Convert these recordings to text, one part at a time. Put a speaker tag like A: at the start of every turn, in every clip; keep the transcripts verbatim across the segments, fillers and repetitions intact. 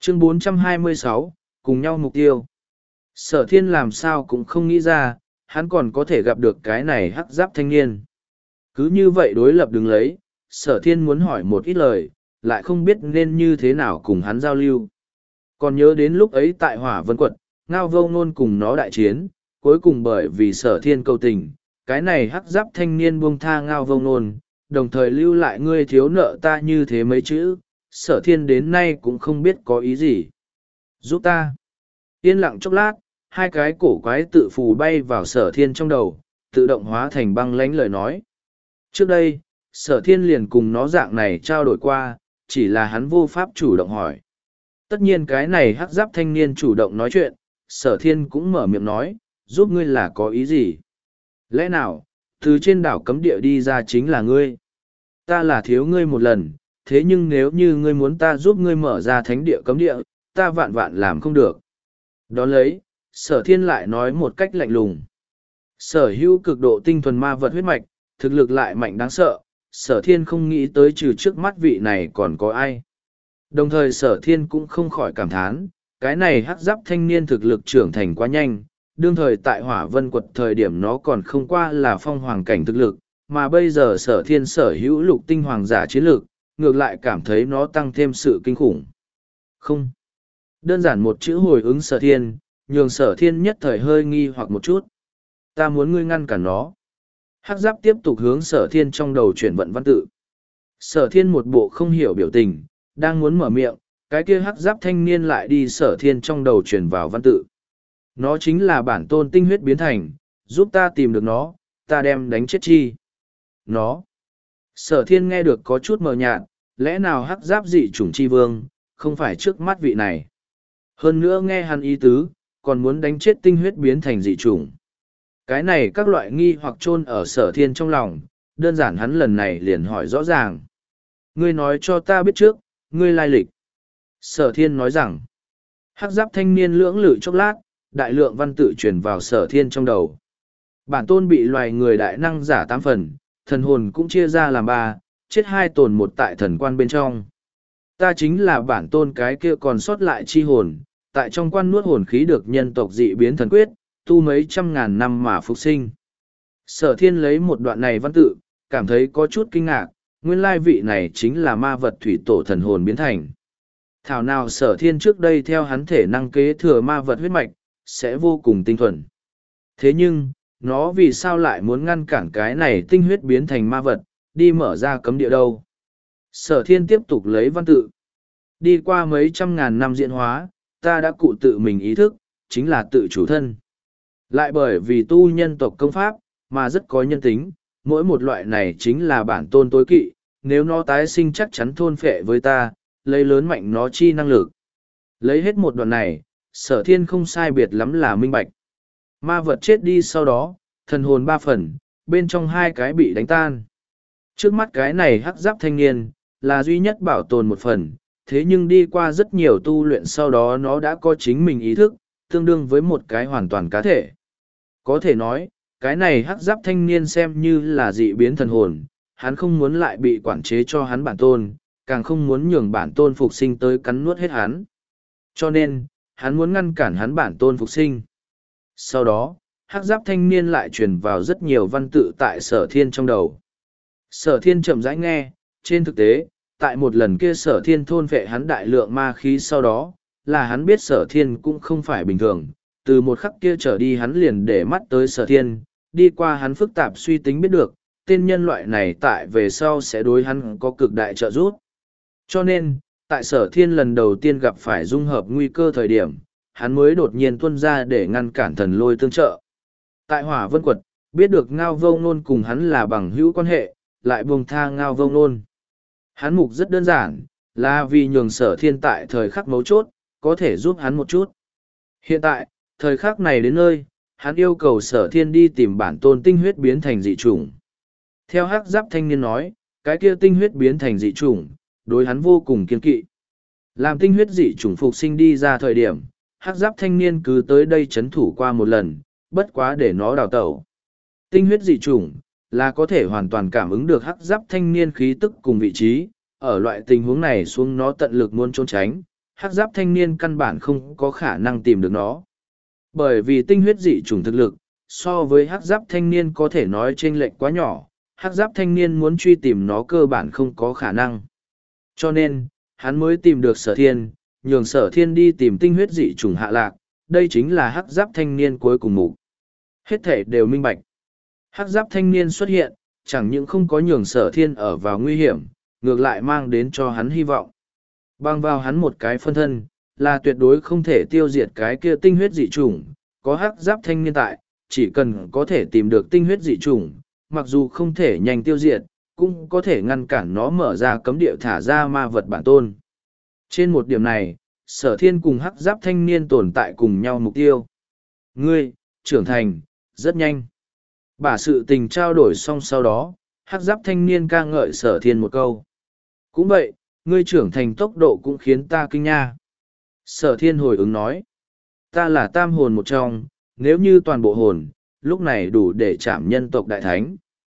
A: Chương bốn trăm hai mươi sáu, cùng nhau mục tiêu. Sở thiên làm sao cũng không nghĩ ra, hắn còn có thể gặp được cái này hắc giáp thanh niên. Cứ như vậy đối lập đứng lấy, sở thiên muốn hỏi một ít lời, lại không biết nên như thế nào cùng hắn giao lưu. Còn nhớ đến lúc ấy tại hỏa vân quật, ngao vô ngôn cùng nó đại chiến, cuối cùng bởi vì sở thiên cầu tình, cái này hắc giáp thanh niên buông tha ngao vô ngôn, đồng thời lưu lại ngươi thiếu nợ ta như thế mấy chữ, sở thiên đến nay cũng không biết có ý gì. Giúp ta. Yên lặng chốc lát, hai cái cổ quái tự phù bay vào sở thiên trong đầu, tự động hóa thành băng lánh lời nói. Trước đây, sở thiên liền cùng nó dạng này trao đổi qua, chỉ là hắn vô pháp chủ động hỏi. Tất nhiên cái này hắc giáp thanh niên chủ động nói chuyện, sở thiên cũng mở miệng nói, giúp ngươi là có ý gì? Lẽ nào, từ trên đảo cấm địa đi ra chính là ngươi? Ta là thiếu ngươi một lần, thế nhưng nếu như ngươi muốn ta giúp ngươi mở ra thánh địa cấm địa, ta vạn vạn làm không được. Đón lấy, sở thiên lại nói một cách lạnh lùng. Sở hữu cực độ tinh thuần ma vật huyết mạch, thực lực lại mạnh đáng sợ, sở thiên không nghĩ tới trừ trước mắt vị này còn có ai. Đồng thời sở thiên cũng không khỏi cảm thán, cái này hắc giáp thanh niên thực lực trưởng thành quá nhanh, đương thời tại hỏa vân quật thời điểm nó còn không qua là phong hoàng cảnh thực lực, mà bây giờ sở thiên sở hữu lục tinh hoàng giả chiến lực, ngược lại cảm thấy nó tăng thêm sự kinh khủng. Không. Đơn giản một chữ hồi ứng sở thiên, nhường sở thiên nhất thời hơi nghi hoặc một chút. Ta muốn ngươi ngăn cản nó. Hắc giáp tiếp tục hướng sở thiên trong đầu chuyển vận văn tự. Sở thiên một bộ không hiểu biểu tình, đang muốn mở miệng, cái kia hắc giáp thanh niên lại đi sở thiên trong đầu chuyển vào văn tự. Nó chính là bản tôn tinh huyết biến thành, giúp ta tìm được nó, ta đem đánh chết chi. Nó. Sở thiên nghe được có chút mờ nhạt, lẽ nào hắc giáp dị chủng chi vương, không phải trước mắt vị này. Hơn nữa nghe hắn ý tứ, còn muốn đánh chết tinh huyết biến thành dị chủng. Cái này các loại nghi hoặc chôn ở sở thiên trong lòng, đơn giản hắn lần này liền hỏi rõ ràng. Ngươi nói cho ta biết trước, ngươi lai lịch. Sở thiên nói rằng, hắc giáp thanh niên lưỡng lự chốc lát, đại lượng văn tự truyền vào sở thiên trong đầu. Bản tôn bị loài người đại năng giả tám phần, thần hồn cũng chia ra làm ba, chết hai tồn một tại thần quan bên trong. Ta chính là bản tôn cái kia còn sót lại chi hồn, tại trong quan nuốt hồn khí được nhân tộc dị biến thần quyết, tu mấy trăm ngàn năm mà phục sinh. Sở thiên lấy một đoạn này văn tự, cảm thấy có chút kinh ngạc, nguyên lai vị này chính là ma vật thủy tổ thần hồn biến thành. Thảo nào sở thiên trước đây theo hắn thể năng kế thừa ma vật huyết mạch, sẽ vô cùng tinh thuần. Thế nhưng, nó vì sao lại muốn ngăn cản cái này tinh huyết biến thành ma vật, đi mở ra cấm địa đâu? Sở thiên tiếp tục lấy văn tự. Đi qua mấy trăm ngàn năm diễn hóa, ta đã cụ tự mình ý thức, chính là tự chủ thân. Lại bởi vì tu nhân tộc công pháp, mà rất có nhân tính, mỗi một loại này chính là bản tôn tối kỵ, nếu nó tái sinh chắc chắn thôn phệ với ta, lấy lớn mạnh nó chi năng lực. Lấy hết một đoạn này, sở thiên không sai biệt lắm là minh bạch. Ma vật chết đi sau đó, thần hồn ba phần, bên trong hai cái bị đánh tan. Trước mắt cái này hắc giáp thanh niên, là duy nhất bảo tồn một phần, thế nhưng đi qua rất nhiều tu luyện sau đó nó đã có chính mình ý thức, tương đương với một cái hoàn toàn cá thể. Có thể nói, cái này hắc giáp thanh niên xem như là dị biến thần hồn, hắn không muốn lại bị quản chế cho hắn bản tôn, càng không muốn nhường bản tôn phục sinh tới cắn nuốt hết hắn. Cho nên, hắn muốn ngăn cản hắn bản tôn phục sinh. Sau đó, hắc giáp thanh niên lại truyền vào rất nhiều văn tự tại sở thiên trong đầu. Sở thiên chậm rãi nghe, trên thực tế, tại một lần kia sở thiên thôn vệ hắn đại lượng ma khí sau đó, là hắn biết sở thiên cũng không phải bình thường. Từ một khắc kia trở đi hắn liền để mắt tới sở thiên, đi qua hắn phức tạp suy tính biết được, tên nhân loại này tại về sau sẽ đối hắn có cực đại trợ giúp. Cho nên, tại sở thiên lần đầu tiên gặp phải dung hợp nguy cơ thời điểm, hắn mới đột nhiên tuân ra để ngăn cản thần lôi tương trợ. Tại hỏa vân quật, biết được ngao vô ngôn cùng hắn là bằng hữu quan hệ, lại buông tha ngao vô ngôn. Hắn mục rất đơn giản, là vì nhường sở thiên tại thời khắc mấu chốt, có thể giúp hắn một chút. Hiện tại, thời khắc này đến nơi, hắn yêu cầu sở thiên đi tìm bản tôn tinh huyết biến thành dị chủng. Theo hắc giáp thanh niên nói, cái kia tinh huyết biến thành dị chủng, đối hắn vô cùng kiên kỵ. Làm tinh huyết dị chủng phục sinh đi ra thời điểm, hắc giáp thanh niên cứ tới đây chấn thủ qua một lần, bất quá để nó đào tẩu. Tinh huyết dị chủng là có thể hoàn toàn cảm ứng được hắc giáp thanh niên khí tức cùng vị trí, ở loại tình huống này xuống nó tận lực muốn trốn tránh, hắc giáp thanh niên căn bản không có khả năng tìm được nó. Bởi vì tinh huyết dị chủng thực lực, so với hắc giáp thanh niên có thể nói chênh lệch quá nhỏ, hắc giáp thanh niên muốn truy tìm nó cơ bản không có khả năng. Cho nên, hắn mới tìm được sở thiên, nhường sở thiên đi tìm tinh huyết dị chủng hạ lạc, đây chính là hắc giáp thanh niên cuối cùng mục. Hết thể đều minh bạch. Hắc giáp thanh niên xuất hiện, chẳng những không có nhường sở thiên ở vào nguy hiểm, ngược lại mang đến cho hắn hy vọng. Bằng vào hắn một cái phân thân, là tuyệt đối không thể tiêu diệt cái kia tinh huyết dị chủng, có hắc giáp thanh niên tại, chỉ cần có thể tìm được tinh huyết dị chủng, mặc dù không thể nhanh tiêu diệt, cũng có thể ngăn cản nó mở ra cấm địa thả ra ma vật bản tôn. Trên một điểm này, sở thiên cùng hắc giáp thanh niên tồn tại cùng nhau mục tiêu. Ngươi, trưởng thành, rất nhanh. Bả sự tình trao đổi xong sau đó, hắc giáp thanh niên ca ngợi sở thiên một câu. Cũng vậy, ngươi trưởng thành tốc độ cũng khiến ta kinh nha. Sở thiên hồi ứng nói. Ta là tam hồn một trong, nếu như toàn bộ hồn, lúc này đủ để chạm nhân tộc đại thánh.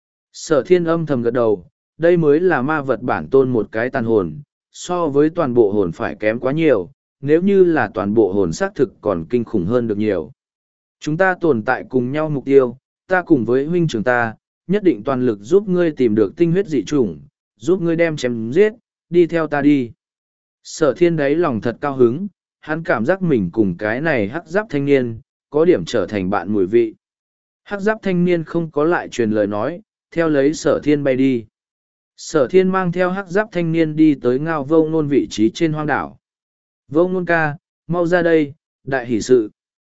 A: Sở thiên âm thầm gật đầu, đây mới là ma vật bản tôn một cái tàn hồn, so với toàn bộ hồn phải kém quá nhiều, nếu như là toàn bộ hồn xác thực còn kinh khủng hơn được nhiều. Chúng ta tồn tại cùng nhau mục tiêu, ta cùng với huynh trưởng ta, nhất định toàn lực giúp ngươi tìm được tinh huyết dị chủng, giúp ngươi đem chém giết, đi theo ta đi. Sở thiên đấy lòng thật cao hứng, hắn cảm giác mình cùng cái này hắc giáp thanh niên, có điểm trở thành bạn mùi vị. Hắc giáp thanh niên không có lại truyền lời nói, theo lấy sở thiên bay đi. Sở thiên mang theo hắc giáp thanh niên đi tới ngao vô ngôn vị trí trên hoang đảo. Vô ngôn ca, mau ra đây, đại hỷ sự.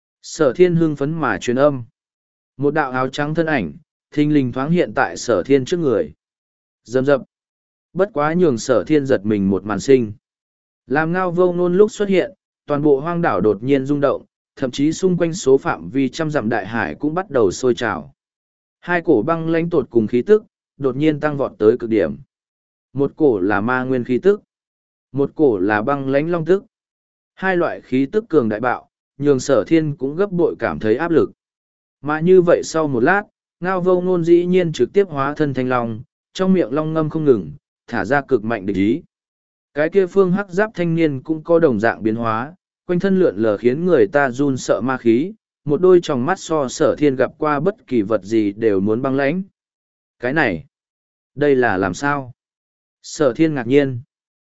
A: Sở thiên hưng phấn mà truyền âm. Một đạo áo trắng thân ảnh, thình lình thoáng hiện tại sở thiên trước người. Dầm dập. Bất quá nhường sở thiên giật mình một màn sinh. Làm ngao vô ngôn lúc xuất hiện, toàn bộ hoang đảo đột nhiên rung động, thậm chí xung quanh số phạm vi trăm dặm đại hải cũng bắt đầu sôi trào. Hai cổ băng lãnh tột cùng khí tức, đột nhiên tăng vọt tới cực điểm. Một cổ là ma nguyên khí tức, một cổ là băng lãnh long tức. Hai loại khí tức cường đại bạo, nhường sở thiên cũng gấp bội cảm thấy áp lực. Mà như vậy sau một lát, ngao vô ngôn dĩ nhiên trực tiếp hóa thân thanh long, trong miệng long ngâm không ngừng, thả ra cực mạnh địch ý. Cái kia phương hắc giáp thanh niên cũng có đồng dạng biến hóa, quanh thân lượn lờ khiến người ta run sợ ma khí, một đôi tròng mắt so sở thiên gặp qua bất kỳ vật gì đều muốn băng lãnh. Cái này, đây là làm sao? Sở thiên ngạc nhiên.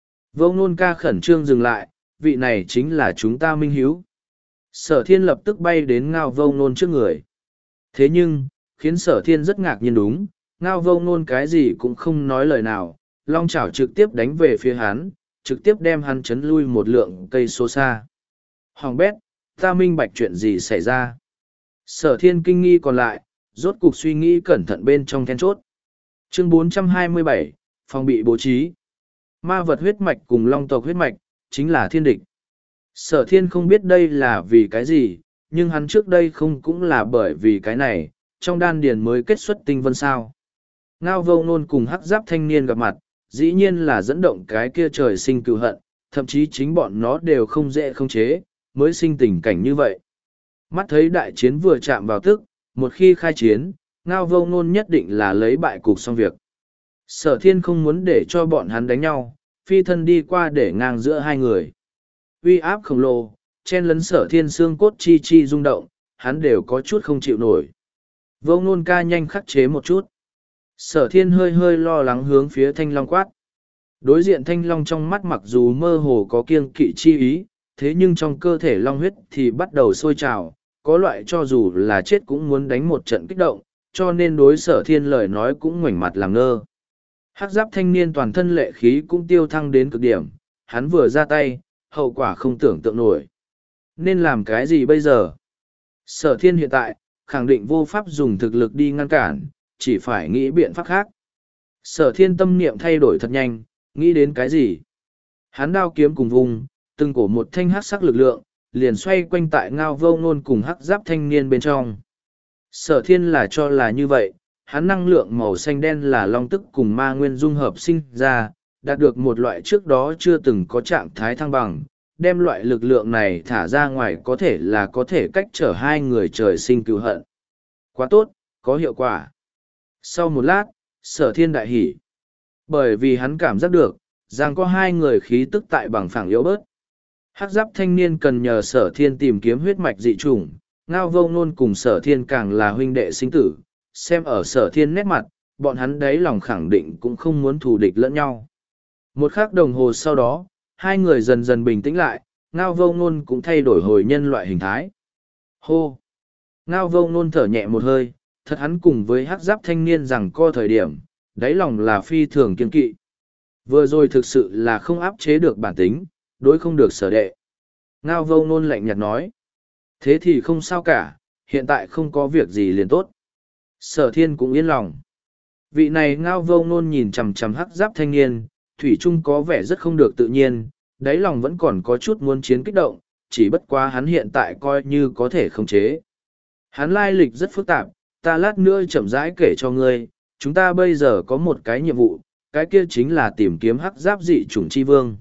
A: Vô ngôn ca khẩn trương dừng lại, vị này chính là chúng ta minh hiếu. Sở thiên lập tức bay đến ngao vô ngôn trước người. Thế nhưng, khiến sở thiên rất ngạc nhiên đúng, ngao vô ngôn cái gì cũng không nói lời nào, long chảo trực tiếp đánh về phía hắn, trực tiếp đem hắn chấn lui một lượng cây số xa. Hoàng bét, ta minh bạch chuyện gì xảy ra. Sở thiên kinh nghi còn lại, rốt cục suy nghĩ cẩn thận bên trong then chốt. Chương bốn trăm hai mươi bảy, phòng bị bố trí. Ma vật huyết mạch cùng long tộc huyết mạch, chính là thiên địch. Sở thiên không biết đây là vì cái gì, nhưng hắn trước đây không cũng là bởi vì cái này, trong đan điền mới kết xuất tinh vân sao. Ngao vô ngôn cùng hắc giáp thanh niên gặp mặt, dĩ nhiên là dẫn động cái kia trời sinh cựu hận, thậm chí chính bọn nó đều không dễ không chế, mới sinh tình cảnh như vậy. Mắt thấy đại chiến vừa chạm vào tức, một khi khai chiến, ngao vô ngôn nhất định là lấy bại cục xong việc. Sở thiên không muốn để cho bọn hắn đánh nhau, phi thân đi qua để ngang giữa hai người. Uy áp khổng lồ, chen lấn sở thiên xương cốt chi chi rung động, hắn đều có chút không chịu nổi. Vô ngôn ca nhanh khắc chế một chút. Sở thiên hơi hơi lo lắng hướng phía thanh long quát. Đối diện thanh long trong mắt mặc dù mơ hồ có kiêng kỵ chi ý, thế nhưng trong cơ thể long huyết thì bắt đầu sôi trào, có loại cho dù là chết cũng muốn đánh một trận kích động, cho nên đối sở thiên lời nói cũng ngoảnh mặt làm ngơ. Hắc giáp thanh niên toàn thân lệ khí cũng tiêu thăng đến cực điểm, hắn vừa ra tay, hậu quả không tưởng tượng nổi. Nên làm cái gì bây giờ? Sở thiên hiện tại, khẳng định vô pháp dùng thực lực đi ngăn cản, chỉ phải nghĩ biện pháp khác. Sở thiên tâm niệm thay đổi thật nhanh, nghĩ đến cái gì? Hắn đao kiếm cùng vùng, từng cổ một thanh hắc sắc lực lượng, liền xoay quanh tại ngao vô ngôn cùng hắc giáp thanh niên bên trong. Sở thiên là cho là như vậy, hắn năng lượng màu xanh đen là long tức cùng ma nguyên dung hợp sinh ra, đạt được một loại trước đó chưa từng có trạng thái thăng bằng, đem loại lực lượng này thả ra ngoài có thể là có thể cách trở hai người trời sinh cựu hận. Quá tốt, có hiệu quả. Sau một lát, sở thiên đại hỉ. Bởi vì hắn cảm giác được, rằng có hai người khí tức tại bằng phẳng yếu bớt. Hắc giáp thanh niên cần nhờ sở thiên tìm kiếm huyết mạch dị chủng, Ngao Vô Nôn cùng sở thiên càng là huynh đệ sinh tử, xem ở sở thiên nét mặt, bọn hắn đấy lòng khẳng định cũng không muốn thù địch lẫn nhau. Một khắc đồng hồ sau đó, hai người dần dần bình tĩnh lại, Ngao Vô Nôn cũng thay đổi hồi nhân loại hình thái. Hô! Ngao Vô Nôn thở nhẹ một hơi, thật hắn cùng với hắc giáp thanh niên rằng co thời điểm, đáy lòng là phi thường kiên kỵ. Vừa rồi thực sự là không áp chế được bản tính, đối không được sở đệ. Ngao Vô Nôn lạnh nhạt nói. Thế thì không sao cả, hiện tại không có việc gì liền tốt. Sở thiên cũng yên lòng. Vị này Ngao Vô Nôn nhìn chằm chằm hắc giáp thanh niên, thủy chung có vẻ rất không được tự nhiên, đáy lòng vẫn còn có chút muốn chiến kích động, chỉ bất quá hắn hiện tại coi như có thể khống chế. Hắn lai lịch rất phức tạp, ta lát nữa chậm rãi kể cho ngươi, chúng ta bây giờ có một cái nhiệm vụ, cái kia chính là tìm kiếm hắc giáp dị chủng chi vương.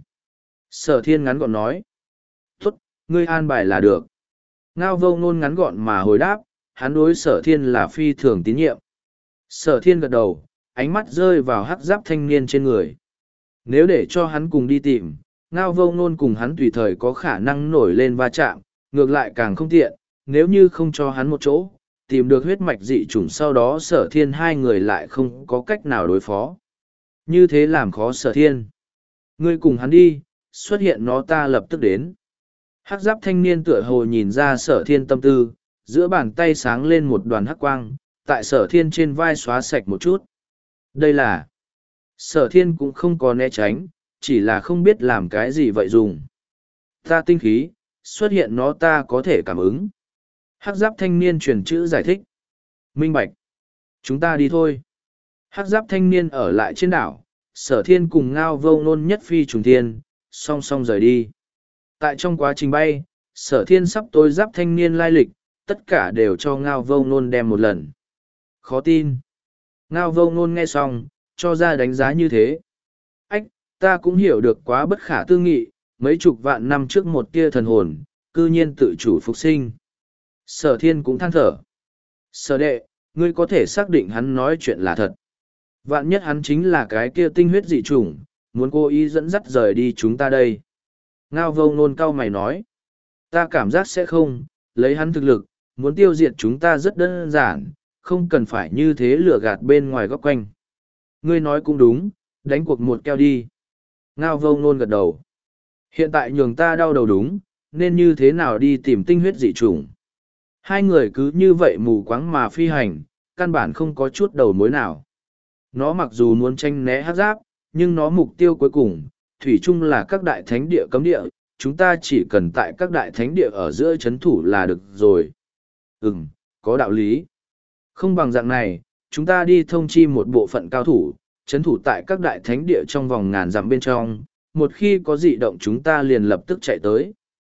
A: Sở thiên ngắn gọn nói. Tốt, ngươi an bài là được. Ngao Vô Nôn ngắn gọn mà hồi đáp, hắn đối sở thiên là phi thường tín nhiệm. Sở thiên gật đầu, ánh mắt rơi vào hắc giáp thanh niên trên người. Nếu để cho hắn cùng đi tìm, Ngao Vô Nôn cùng hắn tùy thời có khả năng nổi lên va chạm, ngược lại càng không tiện, nếu như không cho hắn một chỗ, tìm được huyết mạch dị chủng sau đó sở thiên hai người lại không có cách nào đối phó. Như thế làm khó sở thiên. Ngươi cùng hắn đi, xuất hiện nó ta lập tức đến. Hắc giáp thanh niên tựa hồ nhìn ra sở thiên tâm tư, giữa bàn tay sáng lên một đoàn hắc quang, tại sở thiên trên vai xóa sạch một chút. Đây là... Sở thiên cũng không có né tránh, chỉ là không biết làm cái gì vậy dùng. Ta tinh khí, xuất hiện nó ta có thể cảm ứng. Hắc giáp thanh niên truyền chữ giải thích. Minh bạch. Chúng ta đi thôi. Hắc giáp thanh niên ở lại trên đảo, sở thiên cùng Ngao Vô Nôn nhất phi trùng thiên, song song rời đi. Tại trong quá trình bay, sở thiên sắp tối giáp thanh niên lai lịch, tất cả đều cho Ngao Vô Nôn đem một lần. Khó tin. Ngao Vô Nôn nghe xong, cho ra đánh giá như thế. Ách, ta cũng hiểu được quá bất khả tư nghị, mấy chục vạn năm trước một tia thần hồn, cư nhiên tự chủ phục sinh. Sở thiên cũng than thở. Sở đệ, ngươi có thể xác định hắn nói chuyện là thật. Vạn nhất hắn chính là cái kia tinh huyết dị chủng, muốn cố ý dẫn dắt rời đi chúng ta đây. Ngao Vô Nôn cau mày nói. Ta cảm giác sẽ không, lấy hắn thực lực, muốn tiêu diệt chúng ta rất đơn giản, không cần phải như thế lừa gạt bên ngoài góc quanh. Ngươi nói cũng đúng, đánh cuộc một keo đi. Ngao Vô Nôn gật đầu. Hiện tại nhường ta đau đầu đúng, nên như thế nào đi tìm tinh huyết dị chủng. Hai người cứ như vậy mù quáng mà phi hành, căn bản không có chút đầu mối nào. Nó mặc dù muốn tranh né hắc giáp, nhưng nó mục tiêu cuối cùng, thủy chung là các đại thánh địa cấm địa, chúng ta chỉ cần tại các đại thánh địa ở giữa chấn thủ là được rồi. Ừm, có đạo lý. Không bằng dạng này, chúng ta đi thông chi một bộ phận cao thủ, chấn thủ tại các đại thánh địa trong vòng ngàn dặm bên trong, một khi có dị động chúng ta liền lập tức chạy tới.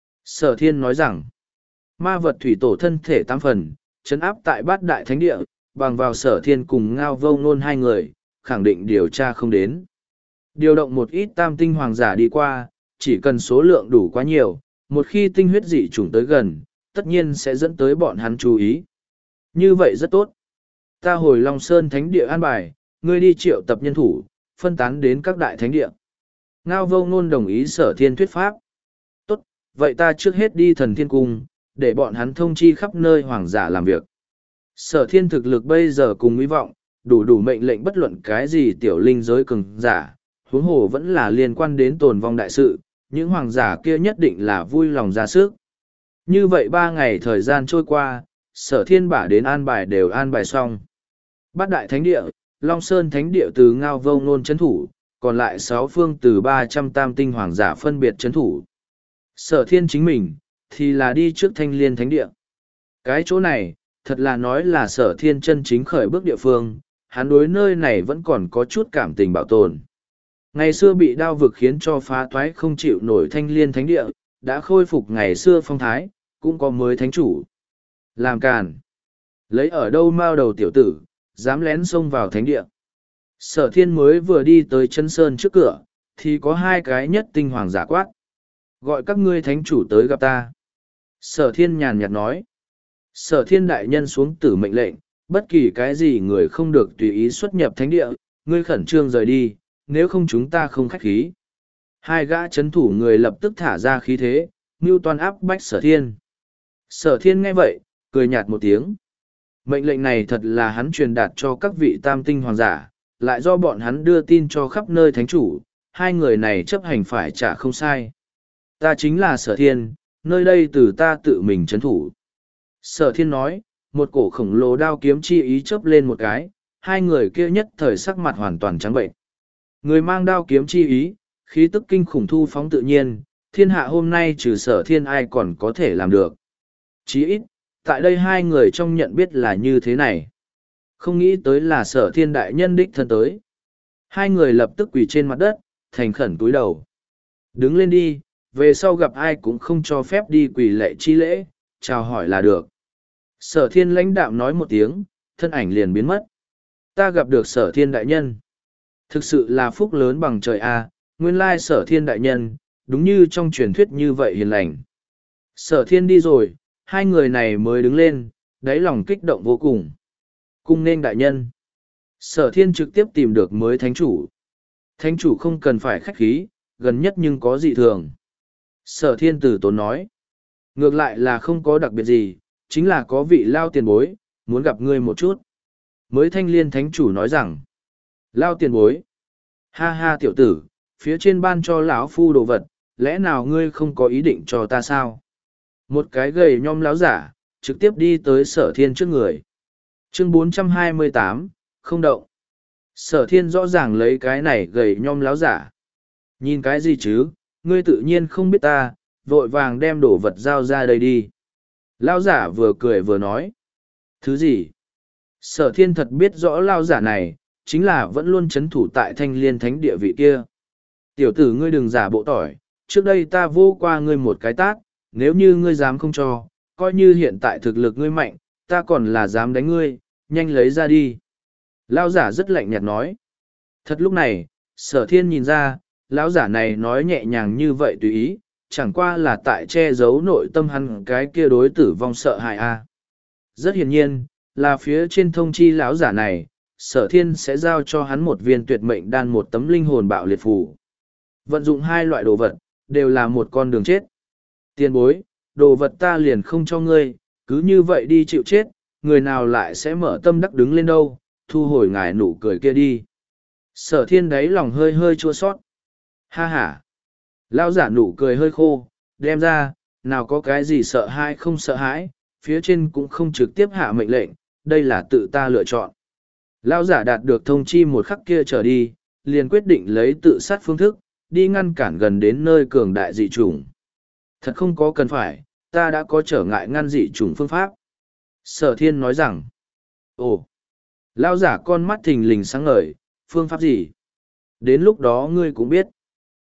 A: Sở thiên nói rằng, ma vật thủy tổ thân thể tám phần, chấn áp tại bát đại thánh địa, bằng vào sở thiên cùng Ngao Vô Nôn hai người, khẳng định điều tra không đến. Điều động một ít tam tinh hoàng giả đi qua, chỉ cần số lượng đủ quá nhiều, một khi tinh huyết dị chủng tới gần, tất nhiên sẽ dẫn tới bọn hắn chú ý. Như vậy rất tốt. Ta hồi Long Sơn Thánh Địa an bài, ngươi đi triệu tập nhân thủ, phân tán đến các đại thánh địa. Ngao Vô Nôn đồng ý sở thiên thuyết pháp. Tốt, vậy ta trước hết đi thần thiên cung, để bọn hắn thông chi khắp nơi hoàng giả làm việc. Sở thiên thực lực bây giờ cùng hy vọng, đủ đủ mệnh lệnh bất luận cái gì tiểu linh giới cường giả, huống hồ vẫn là liên quan đến tồn vong đại sự, những hoàng giả kia nhất định là vui lòng ra sức. Như vậy ba ngày thời gian trôi qua, sở thiên bả đến an bài đều an bài xong. Bát đại thánh địa, Long Sơn thánh địa từ Ngao Vô Nôn chấn thủ, còn lại sáu phương từ ba trăm tam tinh hoàng giả phân biệt chấn thủ. Sở thiên chính mình, thì là đi trước Thanh Liên thánh địa. Cái chỗ này, thật là nói là sở thiên chân chính khởi bước địa phương, hắn đối nơi này vẫn còn có chút cảm tình bảo tồn. Ngày xưa bị đao vực khiến cho phá thoái không chịu nổi Thanh Liên thánh địa, đã khôi phục ngày xưa phong thái, cũng có mới thánh chủ. Làm càn. Lấy ở đâu mao đầu tiểu tử, dám lén xông vào thánh địa. Sở thiên mới vừa đi tới chân sơn trước cửa, thì có hai cái nhất tinh hoàng giả quát. Gọi các ngươi thánh chủ tới gặp ta. Sở thiên nhàn nhạt nói. Sở thiên đại nhân xuống tử mệnh lệnh, bất kỳ cái gì người không được tùy ý xuất nhập thánh địa, ngươi khẩn trương rời đi, nếu không chúng ta không khách khí. Hai gã chấn thủ người lập tức thả ra khí thế, mưu toan áp bách sở thiên. Sở thiên nghe vậy, cười nhạt một tiếng. Mệnh lệnh này thật là hắn truyền đạt cho các vị tam tinh hoàng giả, lại do bọn hắn đưa tin cho khắp nơi thánh chủ, hai người này chấp hành phải trả không sai. Ta chính là sở thiên, nơi đây từ ta tự mình chấn thủ. Sở thiên nói, một cổ khổng lồ đao kiếm chi ý chớp lên một cái, hai người kia nhất thời sắc mặt hoàn toàn trắng bệnh. Người mang đao kiếm chi ý, khí tức kinh khủng thu phóng tự nhiên, thiên hạ hôm nay trừ sở thiên ai còn có thể làm được. Chí ít, tại đây hai người trong nhận biết là như thế này. Không nghĩ tới là sở thiên đại nhân đích thân tới. Hai người lập tức quỳ trên mặt đất, thành khẩn túi đầu. Đứng lên đi, về sau gặp ai cũng không cho phép đi quỳ lệ chi lễ, chào hỏi là được. Sở thiên lãnh đạm nói một tiếng, thân ảnh liền biến mất. Ta gặp được sở thiên đại nhân. Thực sự là phúc lớn bằng trời A, nguyên lai sở thiên đại nhân, đúng như trong truyền thuyết như vậy hiền lành. Sở thiên đi rồi, hai người này mới đứng lên, đáy lòng kích động vô cùng. Cung nên đại nhân. Sở thiên trực tiếp tìm được mới thánh chủ. Thánh chủ không cần phải khách khí, gần nhất nhưng có dị thường. Sở thiên tử tốn nói. Ngược lại là không có đặc biệt gì, chính là có vị lao tiền bối, muốn gặp ngươi một chút. Mới thanh liên thánh chủ nói rằng. Lao tiền bối. Ha ha tiểu tử, phía trên ban cho lão phu đồ vật, lẽ nào ngươi không có ý định cho ta sao? Một cái gầy nhom láo giả, trực tiếp đi tới sở thiên trước người. Chương bốn trăm hai mươi tám, không động. Sở thiên rõ ràng lấy cái này gầy nhom láo giả. Nhìn cái gì chứ, ngươi tự nhiên không biết ta, vội vàng đem đồ vật giao ra đây đi. Lao giả vừa cười vừa nói. Thứ gì? Sở thiên thật biết rõ lao giả này, chính là vẫn luôn chấn thủ tại thanh liên thánh địa vị kia. Tiểu tử ngươi đừng giả bộ tỏi, trước đây ta vô qua ngươi một cái tát, nếu như ngươi dám không cho, coi như hiện tại thực lực ngươi mạnh, ta còn là dám đánh ngươi, nhanh lấy ra đi. Lao giả rất lạnh nhạt nói. Thật lúc này, sở thiên nhìn ra, lão giả này nói nhẹ nhàng như vậy tùy ý, chẳng qua là tại che giấu nội tâm hắn cái kia đối tử vong sợ hại a. Rất hiển nhiên, là phía trên thông chi lão giả này, sở thiên sẽ giao cho hắn một viên tuyệt mệnh đan một tấm linh hồn bạo liệt phù. Vận dụng hai loại đồ vật, đều là một con đường chết. Tiền bối, đồ vật ta liền không cho ngươi, cứ như vậy đi chịu chết, người nào lại sẽ mở tâm đắc đứng lên đâu, thu hồi ngài nụ cười kia đi. Sở thiên đáy lòng hơi hơi chua sót. Ha ha. Lao giả nụ cười hơi khô, đem ra, nào có cái gì sợ hãi không sợ hãi, phía trên cũng không trực tiếp hạ mệnh lệnh, đây là tự ta lựa chọn. Lao giả đạt được thông chi một khắc kia trở đi, liền quyết định lấy tự sát phương thức, đi ngăn cản gần đến nơi cường đại dị chủng. Thật không có cần phải, ta đã có trở ngại ngăn dị chủng phương pháp. Sở thiên nói rằng, ồ, lao giả con mắt thình lình sáng ngời, phương pháp gì? Đến lúc đó ngươi cũng biết.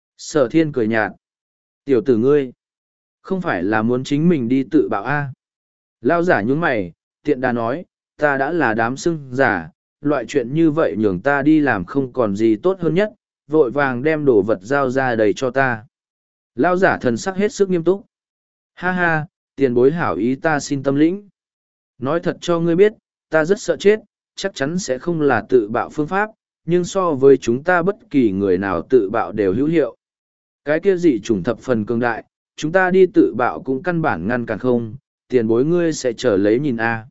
A: Sở thiên cười nhạt. Tiểu tử ngươi, không phải là muốn chính mình đi tự bạo a? Lao giả nhún mày, tiện đà nói, ta đã là đám xưng giả, loại chuyện như vậy nhường ta đi làm không còn gì tốt hơn nhất, vội vàng đem đồ vật giao ra đầy cho ta. Lao giả thần sắc hết sức nghiêm túc. Ha ha, tiền bối hảo ý ta xin tâm lĩnh. Nói thật cho ngươi biết, ta rất sợ chết, chắc chắn sẽ không là tự bạo phương pháp, nhưng so với chúng ta bất kỳ người nào tự bạo đều hữu hiệu. Cái kia dị chủng thập phần cường đại, chúng ta đi tự bạo cũng căn bản ngăn cản không, tiền bối ngươi sẽ trở lấy nhìn a.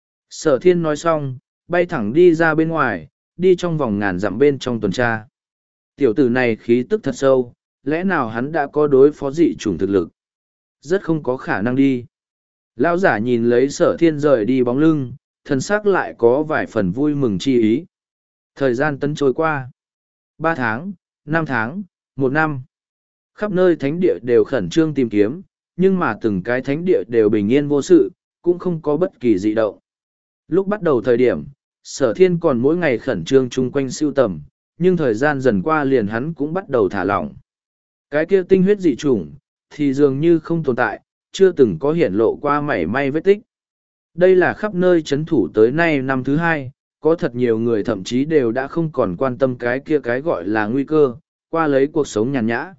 A: Sở thiên nói xong, bay thẳng đi ra bên ngoài, đi trong vòng ngàn dặm bên trong tuần tra. Tiểu tử này khí tức thật sâu, lẽ nào hắn đã có đối phó dị chủng thực lực? Rất không có khả năng đi. Lão giả nhìn lấy sở thiên rời đi bóng lưng, thân xác lại có vài phần vui mừng chi ý. Thời gian tấn trôi qua. Ba tháng, năm tháng, một năm. Khắp nơi thánh địa đều khẩn trương tìm kiếm, nhưng mà từng cái thánh địa đều bình yên vô sự, cũng không có bất kỳ dị động. Lúc bắt đầu thời điểm, sở thiên còn mỗi ngày khẩn trương chung quanh siêu tầm, nhưng thời gian dần qua liền hắn cũng bắt đầu thả lỏng. Cái kia tinh huyết dị chủng, thì dường như không tồn tại, chưa từng có hiển lộ qua mảy may vết tích. Đây là khắp nơi chấn thủ tới nay năm thứ hai, có thật nhiều người thậm chí đều đã không còn quan tâm cái kia cái gọi là nguy cơ, qua lấy cuộc sống nhàn nhã.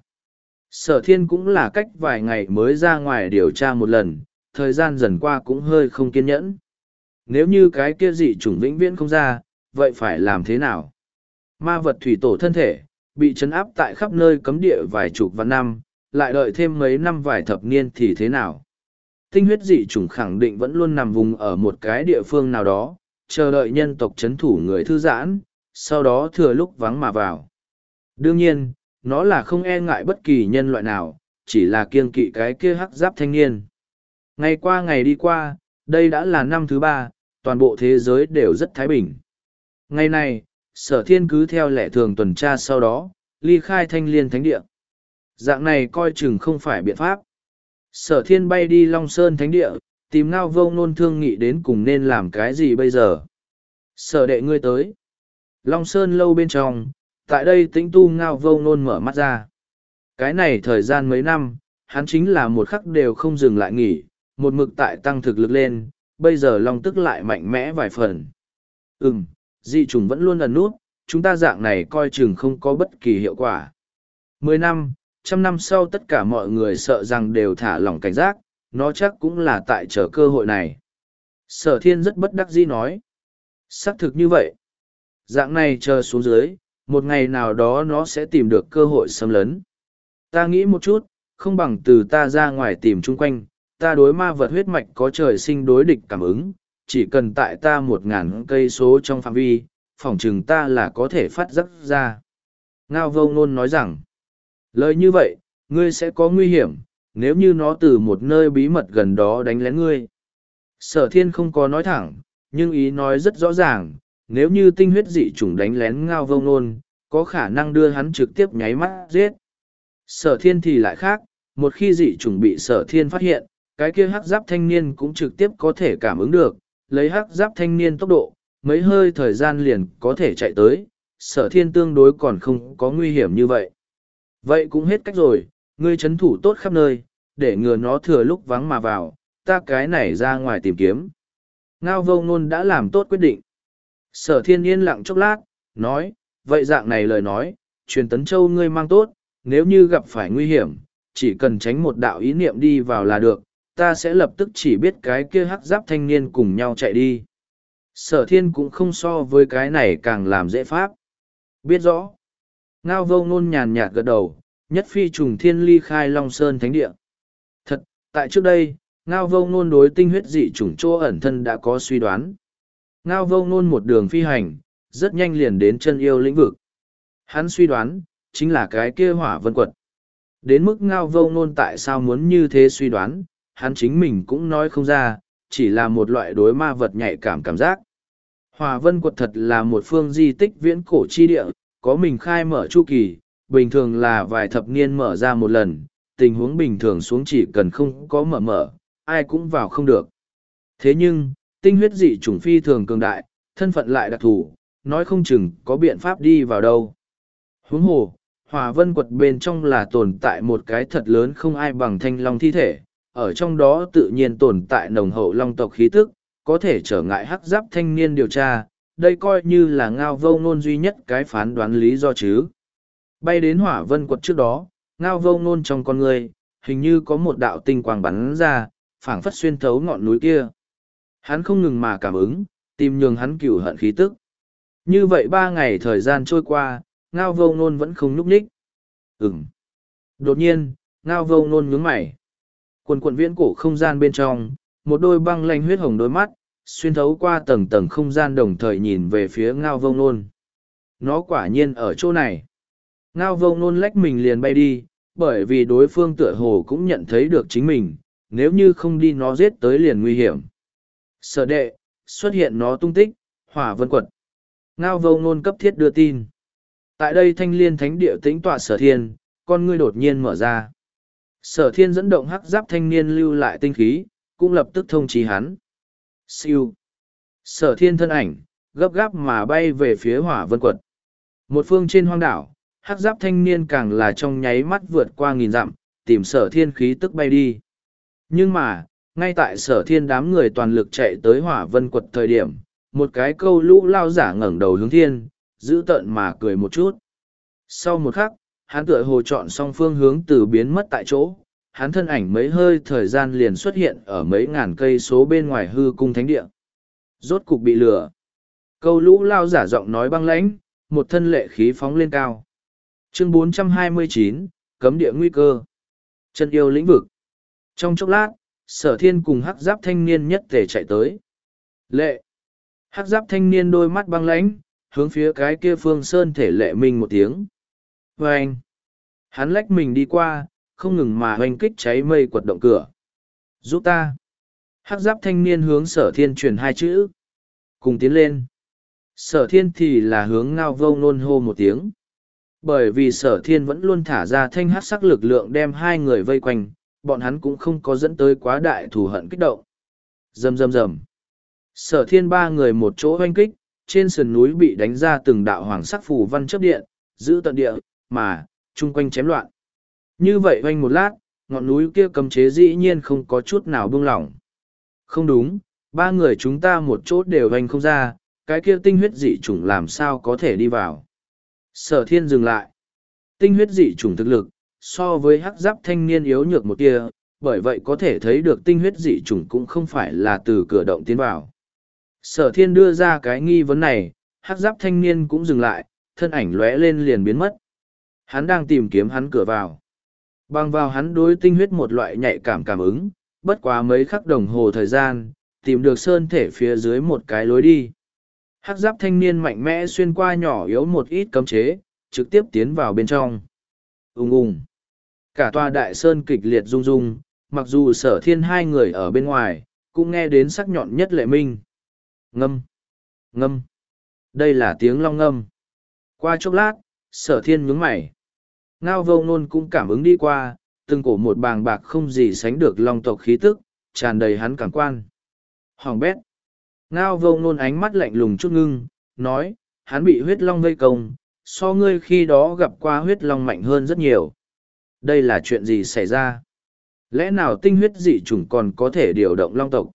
A: Sở thiên cũng là cách vài ngày mới ra ngoài điều tra một lần, thời gian dần qua cũng hơi không kiên nhẫn. Nếu như cái kia dị chủng vĩnh viễn không ra, vậy phải làm thế nào? Ma vật thủy tổ thân thể, bị trấn áp tại khắp nơi cấm địa vài chục vạn năm, lại đợi thêm mấy năm vài thập niên thì thế nào? Tinh huyết dị chủng khẳng định vẫn luôn nằm vùng ở một cái địa phương nào đó, chờ đợi nhân tộc chấn thủ người thư giãn, sau đó thừa lúc vắng mà vào. Đương nhiên, nó là không e ngại bất kỳ nhân loại nào, chỉ là kiêng kỵ cái kia hắc giáp thanh niên. Ngày qua ngày đi qua, đây đã là năm thứ ba, toàn bộ thế giới đều rất thái bình. Ngày này, Sở Thiên cứ theo lệ thường tuần tra sau đó, ly khai Thanh Liên Thánh Địa. Dạng này coi chừng không phải biện pháp. Sở Thiên bay đi Long Sơn Thánh Địa, tìm Ngao Vô Nôn thương nghị đến cùng nên làm cái gì bây giờ. Sở đệ ngươi tới. Long Sơn lâu bên trong, tại đây tĩnh tu Ngao Vô Nôn mở mắt ra. Cái này thời gian mấy năm, hắn chính là một khắc đều không dừng lại nghỉ, một mực tại tăng thực lực lên, bây giờ Long tức lại mạnh mẽ vài phần. Ừm, dị chủng vẫn luôn ẩn nút, chúng ta dạng này coi chừng không có bất kỳ hiệu quả. Mười năm, trăm năm sau tất cả mọi người sợ rằng đều thả lỏng cảnh giác, nó chắc cũng là tại chờ cơ hội này. Sở Thiên rất bất đắc dĩ nói. Xác thực như vậy. Dạng này chờ xuống dưới, một ngày nào đó nó sẽ tìm được cơ hội xâm lấn. Ta nghĩ một chút, không bằng từ ta ra ngoài tìm chung quanh, ta đối ma vật huyết mạch có trời sinh đối địch cảm ứng, chỉ cần tại ta một ngàn cây số trong phạm vi, phỏng chừng ta là có thể phát giác ra. Ngao Vô Nôn nói rằng, lời như vậy, ngươi sẽ có nguy hiểm, nếu như nó từ một nơi bí mật gần đó đánh lén ngươi. Sở Thiên không có nói thẳng, nhưng ý nói rất rõ ràng, nếu như tinh huyết dị chủng đánh lén Ngao Vô Nôn, có khả năng đưa hắn trực tiếp nháy mắt giết. Sở Thiên thì lại khác, một khi dị chủng bị Sở Thiên phát hiện, cái kia hắc giáp thanh niên cũng trực tiếp có thể cảm ứng được, lấy hắc giáp thanh niên tốc độ, mấy hơi thời gian liền có thể chạy tới, Sở Thiên tương đối còn không có nguy hiểm như vậy. Vậy cũng hết cách rồi, ngươi chấn thủ tốt khắp nơi, để ngừa nó thừa lúc vắng mà vào, ta cái này ra ngoài tìm kiếm. Ngao Vô Nôn đã làm tốt quyết định. Sở Thiên yên lặng chốc lát, nói, vậy dạng này lời nói, truyền tấn châu ngươi mang tốt, nếu như gặp phải nguy hiểm, chỉ cần tránh một đạo ý niệm đi vào là được, ta sẽ lập tức chỉ biết cái kia hắc giáp thanh niên cùng nhau chạy đi. Sở Thiên cũng không so với cái này càng làm dễ pháp. Biết rõ. Ngao Vô Nôn nhàn nhạt gật đầu, nhất phi trùng thiên ly khai Long Sơn Thánh Địa. Thật, tại trước đây, Ngao Vô Nôn đối tinh huyết dị chủng chỗ ẩn thân đã có suy đoán. Ngao Vô Nôn một đường phi hành, rất nhanh liền đến chân yêu lĩnh vực. Hắn suy đoán, chính là cái kia hỏa vân quật. Đến mức Ngao Vô Nôn tại sao muốn như thế suy đoán, hắn chính mình cũng nói không ra, chỉ là một loại đối ma vật nhạy cảm cảm giác. Hỏa vân quật thật là một phương di tích viễn cổ chi địa, có mình khai mở chu kỳ, bình thường là vài thập niên mở ra một lần, tình huống bình thường xuống chỉ cần không có mở mở, ai cũng vào không được. Thế nhưng, tinh huyết dị chủng phi thường cường đại, thân phận lại đặc thù, nói không chừng có biện pháp đi vào đâu. Huống hồ, hỏa vân quật bên trong là tồn tại một cái thật lớn không ai bằng thanh long thi thể, ở trong đó tự nhiên tồn tại nồng hậu long tộc khí tức, có thể trở ngại hắc giáp thanh niên điều tra, đây coi như là Ngao Vô Nôn duy nhất cái phán đoán lý do chứ. Bay đến hỏa vân quật trước đó, Ngao Vô Nôn trong con người, hình như có một đạo tinh quang bắn ra, phảng phất xuyên thấu ngọn núi kia. Hắn không ngừng mà cảm ứng, tìm nhường hắn cửu hận khí tức. Như vậy ba ngày thời gian trôi qua, Ngao Vô Nôn vẫn không nhúc nhích. Ừm. Đột nhiên, Ngao Vô Nôn nhướng mày. Quần quần viễn cổ không gian bên trong, một đôi băng lanh huyết hồng đôi mắt, xuyên thấu qua tầng tầng không gian đồng thời nhìn về phía Ngao Vô Nôn. Nó quả nhiên ở chỗ này. Ngao Vô Nôn lách mình liền bay đi, bởi vì đối phương tựa hồ cũng nhận thấy được chính mình, nếu như không đi nó giết tới liền nguy hiểm. Sở đệ, xuất hiện nó tung tích, hỏa vân quật. Ngao Vô Nôn cấp thiết đưa tin. Tại đây Thanh Liên Thánh Địa tĩnh tọa Sở Thiên, con ngươi đột nhiên mở ra. Sở Thiên dẫn động hắc giáp thanh niên lưu lại tinh khí, cũng lập tức thông chí hắn. Siêu. Sở Thiên thân ảnh, gấp gáp mà bay về phía hỏa vân quật. Một phương trên hoang đảo, hắc giáp thanh niên càng là trong nháy mắt vượt qua nghìn dặm, tìm Sở Thiên khí tức bay đi. Nhưng mà, ngay tại Sở Thiên đám người toàn lực chạy tới hỏa vân quật thời điểm, một cái câu lũ lao giả ngẩng đầu hướng thiên, giữ tợn mà cười một chút. Sau một khắc, hắn tựa hồ chọn xong phương hướng từ biến mất tại chỗ, hắn thân ảnh mấy hơi thời gian liền xuất hiện ở mấy ngàn cây số bên ngoài hư cung thánh địa. Rốt cục bị lừa. Câu lũ lao giả giọng nói băng lãnh, một thân lệ khí phóng lên cao. Chương bốn trăm hai mươi chín, Cấm địa nguy cơ. Chân yêu lĩnh vực. Trong chốc lát, Sở Thiên cùng hắc giáp thanh niên nhất tề chạy tới. Lệ. Hắc giáp thanh niên đôi mắt băng lãnh, hướng phía cái kia Phương Sơn thể lệ minh một tiếng. Vâng! Hắn lách mình đi qua, không ngừng mà hoành kích cháy mây quật động cửa. Giúp ta! Hắc giáp thanh niên hướng Sở Thiên truyền hai chữ. Cùng tiến lên. Sở Thiên thì là hướng Ngao Vô Nôn hô một tiếng. Bởi vì Sở Thiên vẫn luôn thả ra thanh hắc sắc lực lượng đem hai người vây quanh, bọn hắn cũng không có dẫn tới quá đại thù hận kích động. Rầm rầm rầm. Sở Thiên ba người một chỗ hoanh kích, trên sườn núi bị đánh ra từng đạo hoàng sắc phù văn chớp điện, giữ tận địa, mà, chung quanh chém loạn. Như vậy hoanh một lát, ngọn núi kia cấm chế dĩ nhiên không có chút nào buông lỏng. Không đúng, ba người chúng ta một chỗ đều hoanh không ra, cái kia tinh huyết dị chủng làm sao có thể đi vào. Sở Thiên dừng lại. Tinh huyết dị chủng thực lực, so với hắc giáp thanh niên yếu nhược một tia, bởi vậy có thể thấy được tinh huyết dị chủng cũng không phải là từ cửa động tiến vào. Sở Thiên đưa ra cái nghi vấn này, hắc giáp thanh niên cũng dừng lại, thân ảnh lóe lên liền biến mất. Hắn đang tìm kiếm hắn cửa vào. Bằng vào hắn đối tinh huyết một loại nhạy cảm cảm ứng, bất quá mấy khắc đồng hồ thời gian, tìm được sơn thể phía dưới một cái lối đi. Hắc giáp thanh niên mạnh mẽ xuyên qua nhỏ yếu một ít cấm chế, trực tiếp tiến vào bên trong. Ùng ùng. Cả tòa đại sơn kịch liệt rung rung, mặc dù Sở Thiên hai người ở bên ngoài, cũng nghe đến sắc nhọn nhất lệ minh. Ngâm. Ngâm. Đây là tiếng long ngâm. Qua chốc lát, Sở Thiên nhướng mày. Ngao Vô Nôn cũng cảm ứng đi qua, từng cổ một bàng bạc không gì sánh được long tộc khí tức, tràn đầy hắn cảm quan. Hoàng bét. Ngao Vô Nôn ánh mắt lạnh lùng chút ngưng, nói, hắn bị huyết long vây công, so ngươi khi đó gặp qua huyết long mạnh hơn rất nhiều. Đây là chuyện gì xảy ra? Lẽ nào tinh huyết dị chủng còn có thể điều động long tộc?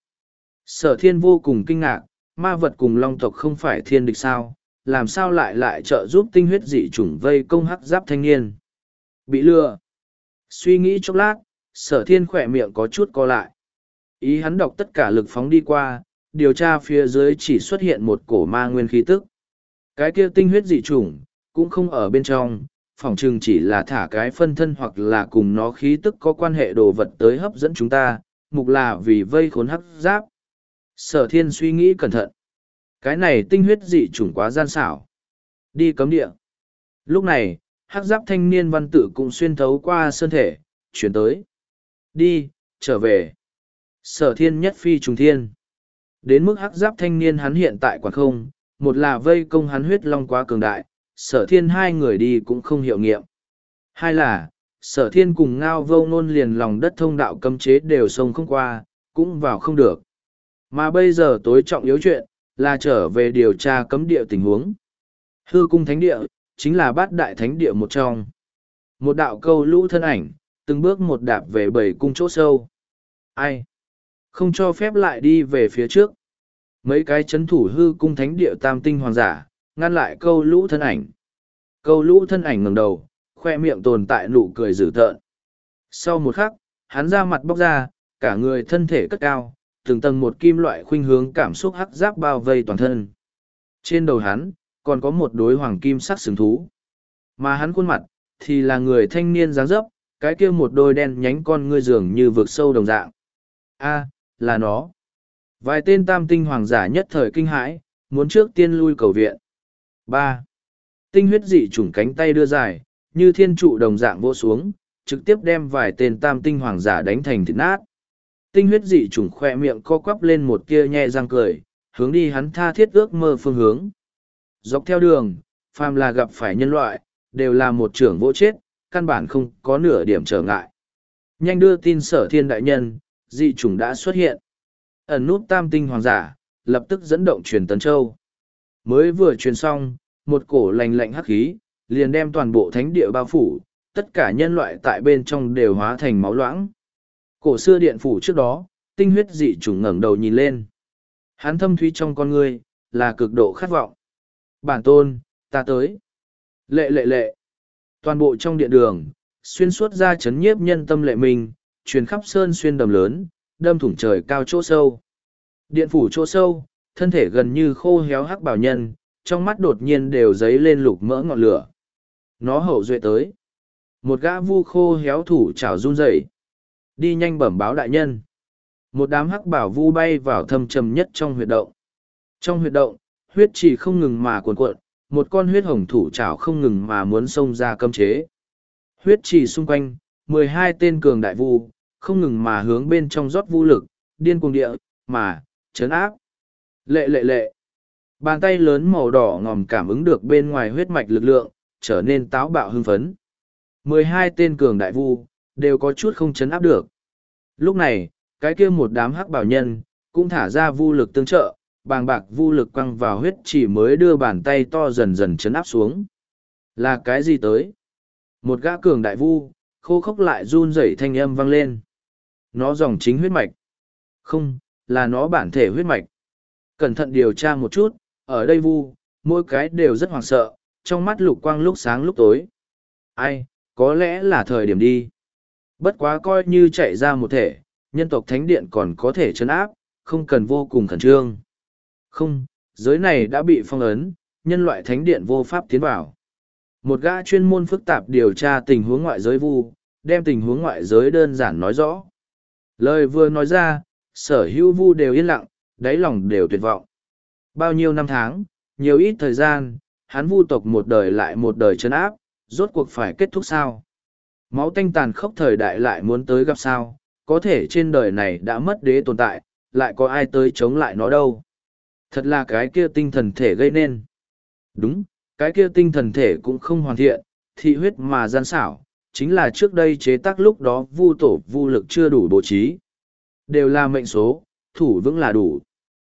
A: Sở Thiên vô cùng kinh ngạc, ma vật cùng long tộc không phải thiên địch sao, làm sao lại lại trợ giúp tinh huyết dị chủng vây công hắc giáp thanh niên? Bị lừa. Suy nghĩ chốc lát, Sở Thiên khỏe miệng có chút co lại. Ý hắn đọc tất cả lực phóng đi qua, điều tra phía dưới chỉ xuất hiện một cổ ma nguyên khí tức. Cái kia tinh huyết dị chủng, cũng không ở bên trong, phỏng chừng chỉ là thả cái phân thân hoặc là cùng nó khí tức có quan hệ đồ vật tới hấp dẫn chúng ta, mục là vì vây khốn hắc giáp. Sở Thiên suy nghĩ cẩn thận. Cái này tinh huyết dị chủng quá gian xảo. Đi cấm địa. Lúc này, hắc giáp thanh niên văn tự cũng xuyên thấu qua sơn thể, chuyển tới. Đi, trở về. Sở Thiên nhất phi trùng thiên. Đến mức hắc giáp thanh niên hắn hiện tại quả không, một là vây công hắn huyết long quá cường đại, Sở Thiên hai người đi cũng không hiệu nghiệm. Hai là, Sở Thiên cùng Ngao Vô Nôn liền lòng đất thông đạo cấm chế đều sông không qua, cũng vào không được. Mà bây giờ tối trọng yếu chuyện, là trở về điều tra cấm địa tình huống. Hư cung thánh địa, chính là bát đại thánh địa một trong. Một đạo câu lũ thân ảnh, từng bước một đạp về bảy cung chỗ sâu. Ai? Không cho phép lại đi về phía trước. Mấy cái chấn thủ hư cung thánh địa tam tinh hoàng giả, ngăn lại câu lũ thân ảnh. Câu lũ thân ảnh ngẩng đầu, khoe miệng tồn tại nụ cười dữ tợn. Sau một khắc, hắn ra mặt bóc ra, cả người thân thể cất cao, từng tầng một kim loại khuynh hướng cảm xúc hắc giáp bao vây toàn thân. Trên đầu hắn, còn có một đối hoàng kim sắc sừng thú. Mà hắn khuôn mặt, thì là người thanh niên dáng dấp, cái kia một đôi đen nhánh con ngươi dường như vực sâu đồng dạng. A, là nó. Vài tên tam tinh hoàng giả nhất thời kinh hãi, muốn trước tiên lui cầu viện. ba. Tinh huyết dị chủng cánh tay đưa dài, như thiên trụ đồng dạng vỗ xuống, trực tiếp đem vài tên tam tinh hoàng giả đánh thành thịt nát. Tinh huyết dị chủng khoe miệng co quắp lên một kia nhe răng cười, hướng đi hắn tha thiết ước mơ phương hướng. Dọc theo đường, phàm là gặp phải nhân loại, đều là một trưởng vỗ chết, căn bản không có nửa điểm trở ngại. Nhanh đưa tin Sở Thiên đại nhân, dị chủng đã xuất hiện. Ẩn nút tam tinh hoàng giả, lập tức dẫn động truyền tấn châu. Mới vừa truyền xong, một cổ lành lạnh hắc khí, liền đem toàn bộ thánh địa bao phủ, tất cả nhân loại tại bên trong đều hóa thành máu loãng. Cổ xưa điện phủ trước đó, tinh huyết dị chủng ngẩng đầu nhìn lên. Hắn thâm thúy trong con ngươi, là cực độ khát vọng. Bản tôn, ta tới. Lệ lệ lệ. Toàn bộ trong điện đường, xuyên suốt ra chấn nhiếp nhân tâm lệ mình, truyền khắp sơn xuyên đầm lớn, đâm thủng trời cao chỗ sâu. Điện phủ chỗ sâu, thân thể gần như khô héo hắc bảo nhân, trong mắt đột nhiên đều dấy lên lục mỡ ngọn lửa. Nó hậu duệ tới. Một gã vu khô héo thủ chảo run rẩy. Đi nhanh bẩm báo đại nhân. Một đám hắc bảo vu bay vào thâm trầm nhất trong huyệt động. Trong huyệt động, huyết chỉ không ngừng mà cuồn cuộn, một con huyết hồng thủ chảo không ngừng mà muốn xông ra cấm chế. Huyết chỉ xung quanh, mười hai tên cường đại vu, không ngừng mà hướng bên trong rót vu lực, điên cuồng địa, mà, chấn áp. Lệ lệ lệ. Bàn tay lớn màu đỏ ngòm cảm ứng được bên ngoài huyết mạch lực lượng, trở nên táo bạo hưng phấn. Mười hai tên cường đại vu, đều có chút không chấn áp được. Lúc này, cái kia một đám hắc bảo nhân, cũng thả ra vu lực tương trợ, bàng bạc vu lực quăng vào huyết chỉ mới đưa bàn tay to dần dần chấn áp xuống. Là cái gì tới? Một gã cường đại vu, khô khốc lại run rẩy thanh âm vang lên. Nó dòng chính huyết mạch. Không, là nó bản thể huyết mạch. Cẩn thận điều tra một chút, ở đây vu, mỗi cái đều rất hoảng sợ, trong mắt lục quang lúc sáng lúc tối. Ai, có lẽ là thời điểm đi. Bất quá coi như chạy ra một thể, nhân tộc thánh điện còn có thể chấn áp, không cần vô cùng khẩn trương. Không, giới này đã bị phong ấn, nhân loại thánh điện vô pháp tiến vào. Một gã chuyên môn phức tạp điều tra tình huống ngoại giới vu, đem tình huống ngoại giới đơn giản nói rõ. Lời vừa nói ra, sở hữu vu đều yên lặng, đáy lòng đều tuyệt vọng. Bao nhiêu năm tháng, nhiều ít thời gian, hắn vu tộc một đời lại một đời trấn áp, rốt cuộc phải kết thúc sao? Máu tanh tàn khốc thời đại lại muốn tới gặp sao? Có thể trên đời này đã mất đế tồn tại, lại có ai tới chống lại nó đâu? Thật là cái kia tinh thần thể gây nên. Đúng, cái kia tinh thần thể cũng không hoàn thiện, thị huyết mà gian xảo, chính là trước đây chế tác lúc đó vu tổ vu lực chưa đủ bố trí. Đều là mệnh số, thủ vững là đủ.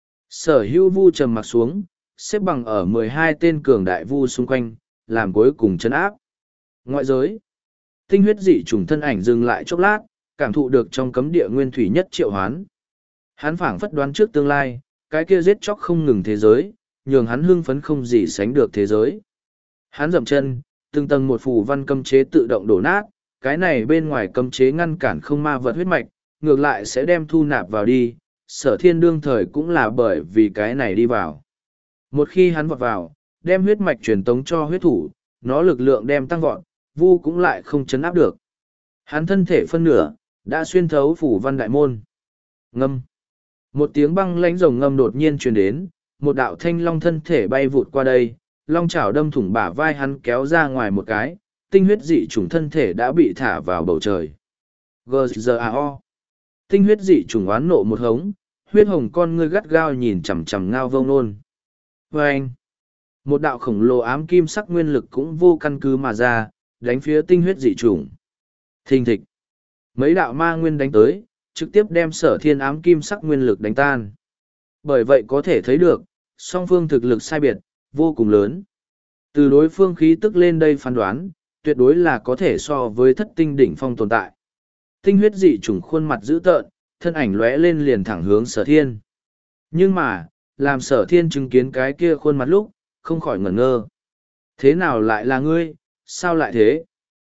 A: Sở hữu vu trầm mặc xuống, xếp bằng ở mười hai tên cường đại vu xung quanh, làm cuối cùng chấn áp. Ngoại giới, tinh huyết dị trùng thân ảnh dừng lại chốc lát, cảm thụ được trong cấm địa nguyên thủy nhất triệu hoán. Hắn phảng phất đoán trước tương lai, cái kia giết chóc không ngừng thế giới, nhường hắn hưng phấn không gì sánh được thế giới. Hắn dậm chân, từng tầng một phù văn cấm chế tự động đổ nát, cái này bên ngoài cấm chế ngăn cản không ma vật huyết mạch, ngược lại sẽ đem thu nạp vào đi, sở thiên đương thời cũng là bởi vì cái này đi vào. Một khi hắn vọt vào, đem huyết mạch truyền tống cho huyết thủ, nó lực lượng đem tăng vọt, vu cũng lại không chấn áp được. Hắn thân thể phân nửa, đã xuyên thấu phủ văn đại môn. Ngâm. Một tiếng băng lãnh rồng ngâm đột nhiên truyền đến, một đạo thanh long thân thể bay vụt qua đây, long chảo đâm thủng bả vai hắn kéo ra ngoài một cái, tinh huyết dị chủng thân thể đã bị thả vào bầu trời. giê giê a o. Tinh huyết dị chủng oán nộ một hống, huyết hồng con ngươi gắt gao nhìn chằm chằm Ngao Vông Nôn. Và anh, một đạo khổng lồ ám kim sắc nguyên lực cũng vô căn cứ mà ra, đánh phía tinh huyết dị chủng. Thình thịch. Mấy đạo ma nguyên đánh tới, trực tiếp đem sở thiên ám kim sắc nguyên lực đánh tan. Bởi vậy có thể thấy được, song phương thực lực sai biệt, vô cùng lớn. Từ đối phương khí tức lên đây phán đoán, tuyệt đối là có thể so với thất tinh đỉnh phong tồn tại. Tinh huyết dị chủng khuôn mặt dữ tợn, thân ảnh lóe lên liền thẳng hướng sở thiên. Nhưng mà, làm sở thiên chứng kiến cái kia khuôn mặt lúc, không khỏi ngẩn ngơ. Thế nào lại là ngươi, sao lại thế?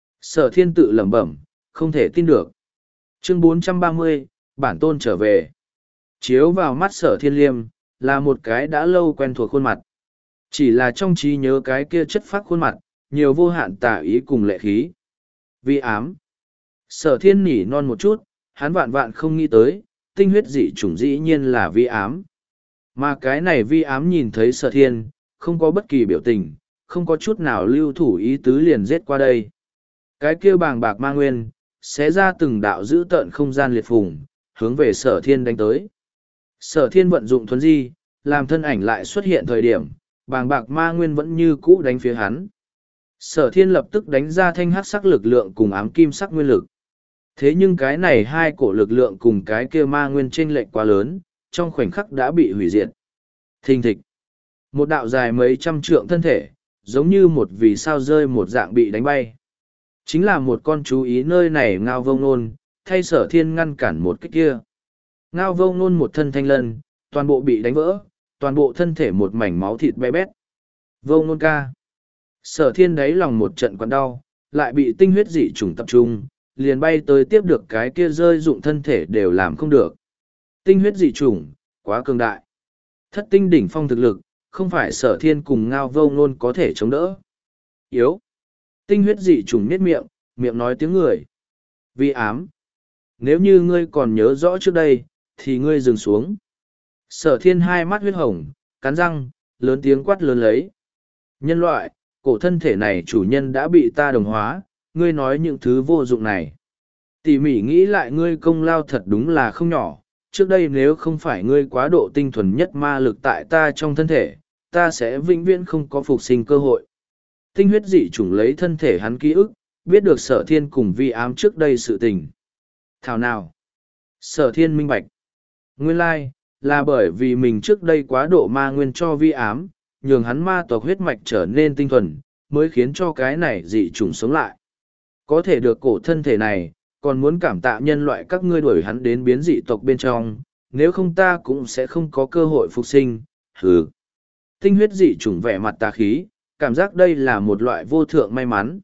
A: Sở thiên tự lẩm bẩm, không thể tin được. Chương bốn trăm ba mươi, bản tôn trở về. Chiếu vào mắt sở thiên liêm, là một cái đã lâu quen thuộc khuôn mặt. Chỉ là trong trí nhớ cái kia chất phác khuôn mặt, nhiều vô hạn tả ý cùng lệ khí. Vi ám. Sở thiên nỉ non một chút, hắn vạn vạn không nghĩ tới, tinh huyết dị chủng dĩ nhiên là vi ám. Mà cái này vi ám nhìn thấy sở thiên, không có bất kỳ biểu tình, không có chút nào lưu thủ ý tứ liền giết qua đây. Cái kia bàng bạc ma nguyên, xé ra từng đạo giữ tợn không gian liệt phùng, hướng về sở thiên đánh tới. Sở thiên vận dụng thuấn di, làm thân ảnh lại xuất hiện thời điểm, bàng bạc ma nguyên vẫn như cũ đánh phía hắn. Sở thiên lập tức đánh ra thanh hắc sắc lực lượng cùng ám kim sắc nguyên lực. Thế nhưng cái này hai cổ lực lượng cùng cái kia ma nguyên chênh lệch quá lớn, trong khoảnh khắc đã bị hủy diệt. Thình thịch. Một đạo dài mấy trăm trượng thân thể, giống như một vì sao rơi một dạng bị đánh bay. Chính là một con chú ý nơi này Ngao Vông Nôn, thay sở thiên ngăn cản một cái kia. Ngao Vông Nôn một thân thanh lân, toàn bộ bị đánh vỡ, toàn bộ thân thể một mảnh máu thịt bé bét. Vông Nôn ca. Sở thiên đáy lòng một trận quặn đau, lại bị tinh huyết dị chủng tập trung, liền bay tới tiếp được cái kia rơi dụng thân thể đều làm không được. Tinh huyết dị chủng, quá cường đại. Thất tinh đỉnh phong thực lực, không phải sở thiên cùng Ngao Vông Nôn có thể chống đỡ. Yếu. Tinh huyết dị trùng nhếch miệng, miệng nói tiếng người. Vi ám. Nếu như ngươi còn nhớ rõ trước đây, thì ngươi dừng xuống. Sở thiên hai mắt huyết hồng, cắn răng, lớn tiếng quát lớn lấy. Nhân loại, cổ thân thể này chủ nhân đã bị ta đồng hóa, ngươi nói những thứ vô dụng này. Tỉ mỉ nghĩ lại ngươi công lao thật đúng là không nhỏ, trước đây nếu không phải ngươi quá độ tinh thuần nhất ma lực tại ta trong thân thể, ta sẽ vĩnh viễn không có phục sinh cơ hội. Tinh huyết dị chủng lấy thân thể hắn ký ức, biết được sở thiên cùng vi ám trước đây sự tình. Thảo nào? Sở thiên minh bạch. Nguyên lai, là bởi vì mình trước đây quá độ ma nguyên cho vi ám, nhường hắn ma tộc huyết mạch trở nên tinh thuần, mới khiến cho cái này dị chủng sống lại. Có thể được cổ thân thể này, còn muốn cảm tạ nhân loại các ngươi đuổi hắn đến biến dị tộc bên trong, nếu không ta cũng sẽ không có cơ hội phục sinh, hừ. Tinh huyết dị chủng vẻ mặt tà khí, cảm giác đây là một loại vô thượng may mắn.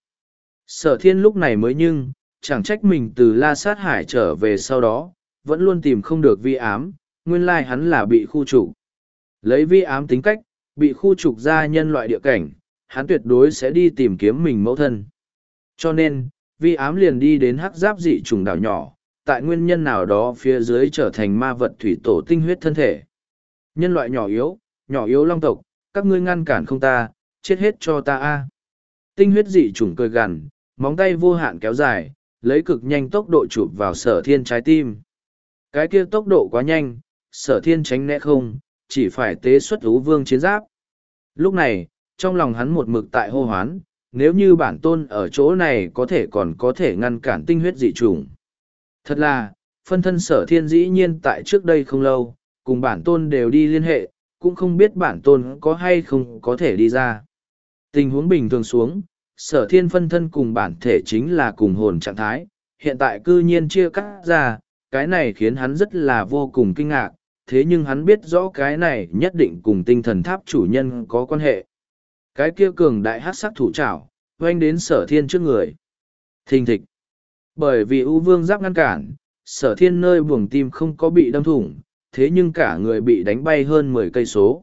A: Sở thiên lúc này mới nhưng, chẳng trách mình từ La Sát Hải trở về sau đó, vẫn luôn tìm không được vi ám, nguyên lai hắn là bị khu trục. Lấy vi ám tính cách, bị khu trục ra nhân loại địa cảnh, hắn tuyệt đối sẽ đi tìm kiếm mình mẫu thân. Cho nên, vi ám liền đi đến hắc giáp dị trùng đảo nhỏ, tại nguyên nhân nào đó phía dưới trở thành ma vật thủy tổ tinh huyết thân thể. Nhân loại nhỏ yếu, nhỏ yếu long tộc, các ngươi ngăn cản không ta, chết hết cho ta a. Tinh huyết dị trùng cười gằn, móng tay vô hạn kéo dài, lấy cực nhanh tốc độ chụp vào sở thiên trái tim. Cái kia tốc độ quá nhanh, sở thiên tránh né không, chỉ phải tế xuất ú vương chiến giáp. Lúc này, trong lòng hắn một mực tại hô hoán, nếu như bản tôn ở chỗ này có thể còn có thể ngăn cản tinh huyết dị trùng. Thật là, phân thân sở thiên dĩ nhiên tại trước đây không lâu, cùng bản tôn đều đi liên hệ, cũng không biết bản tôn có hay không có thể đi ra. Tình huống bình thường xuống, sở thiên phân thân cùng bản thể chính là cùng hồn trạng thái, hiện tại cư nhiên chia cắt ra, cái này khiến hắn rất là vô cùng kinh ngạc, thế nhưng hắn biết rõ cái này nhất định cùng tinh thần tháp chủ nhân có quan hệ. Cái kia cường đại hát sắc thủ trảo, oanh đến sở thiên trước người. Thình thịch. Bởi vì ưu vương giáp ngăn cản, sở thiên nơi buồng tim không có bị đâm thủng, thế nhưng cả người bị đánh bay hơn mười cây số.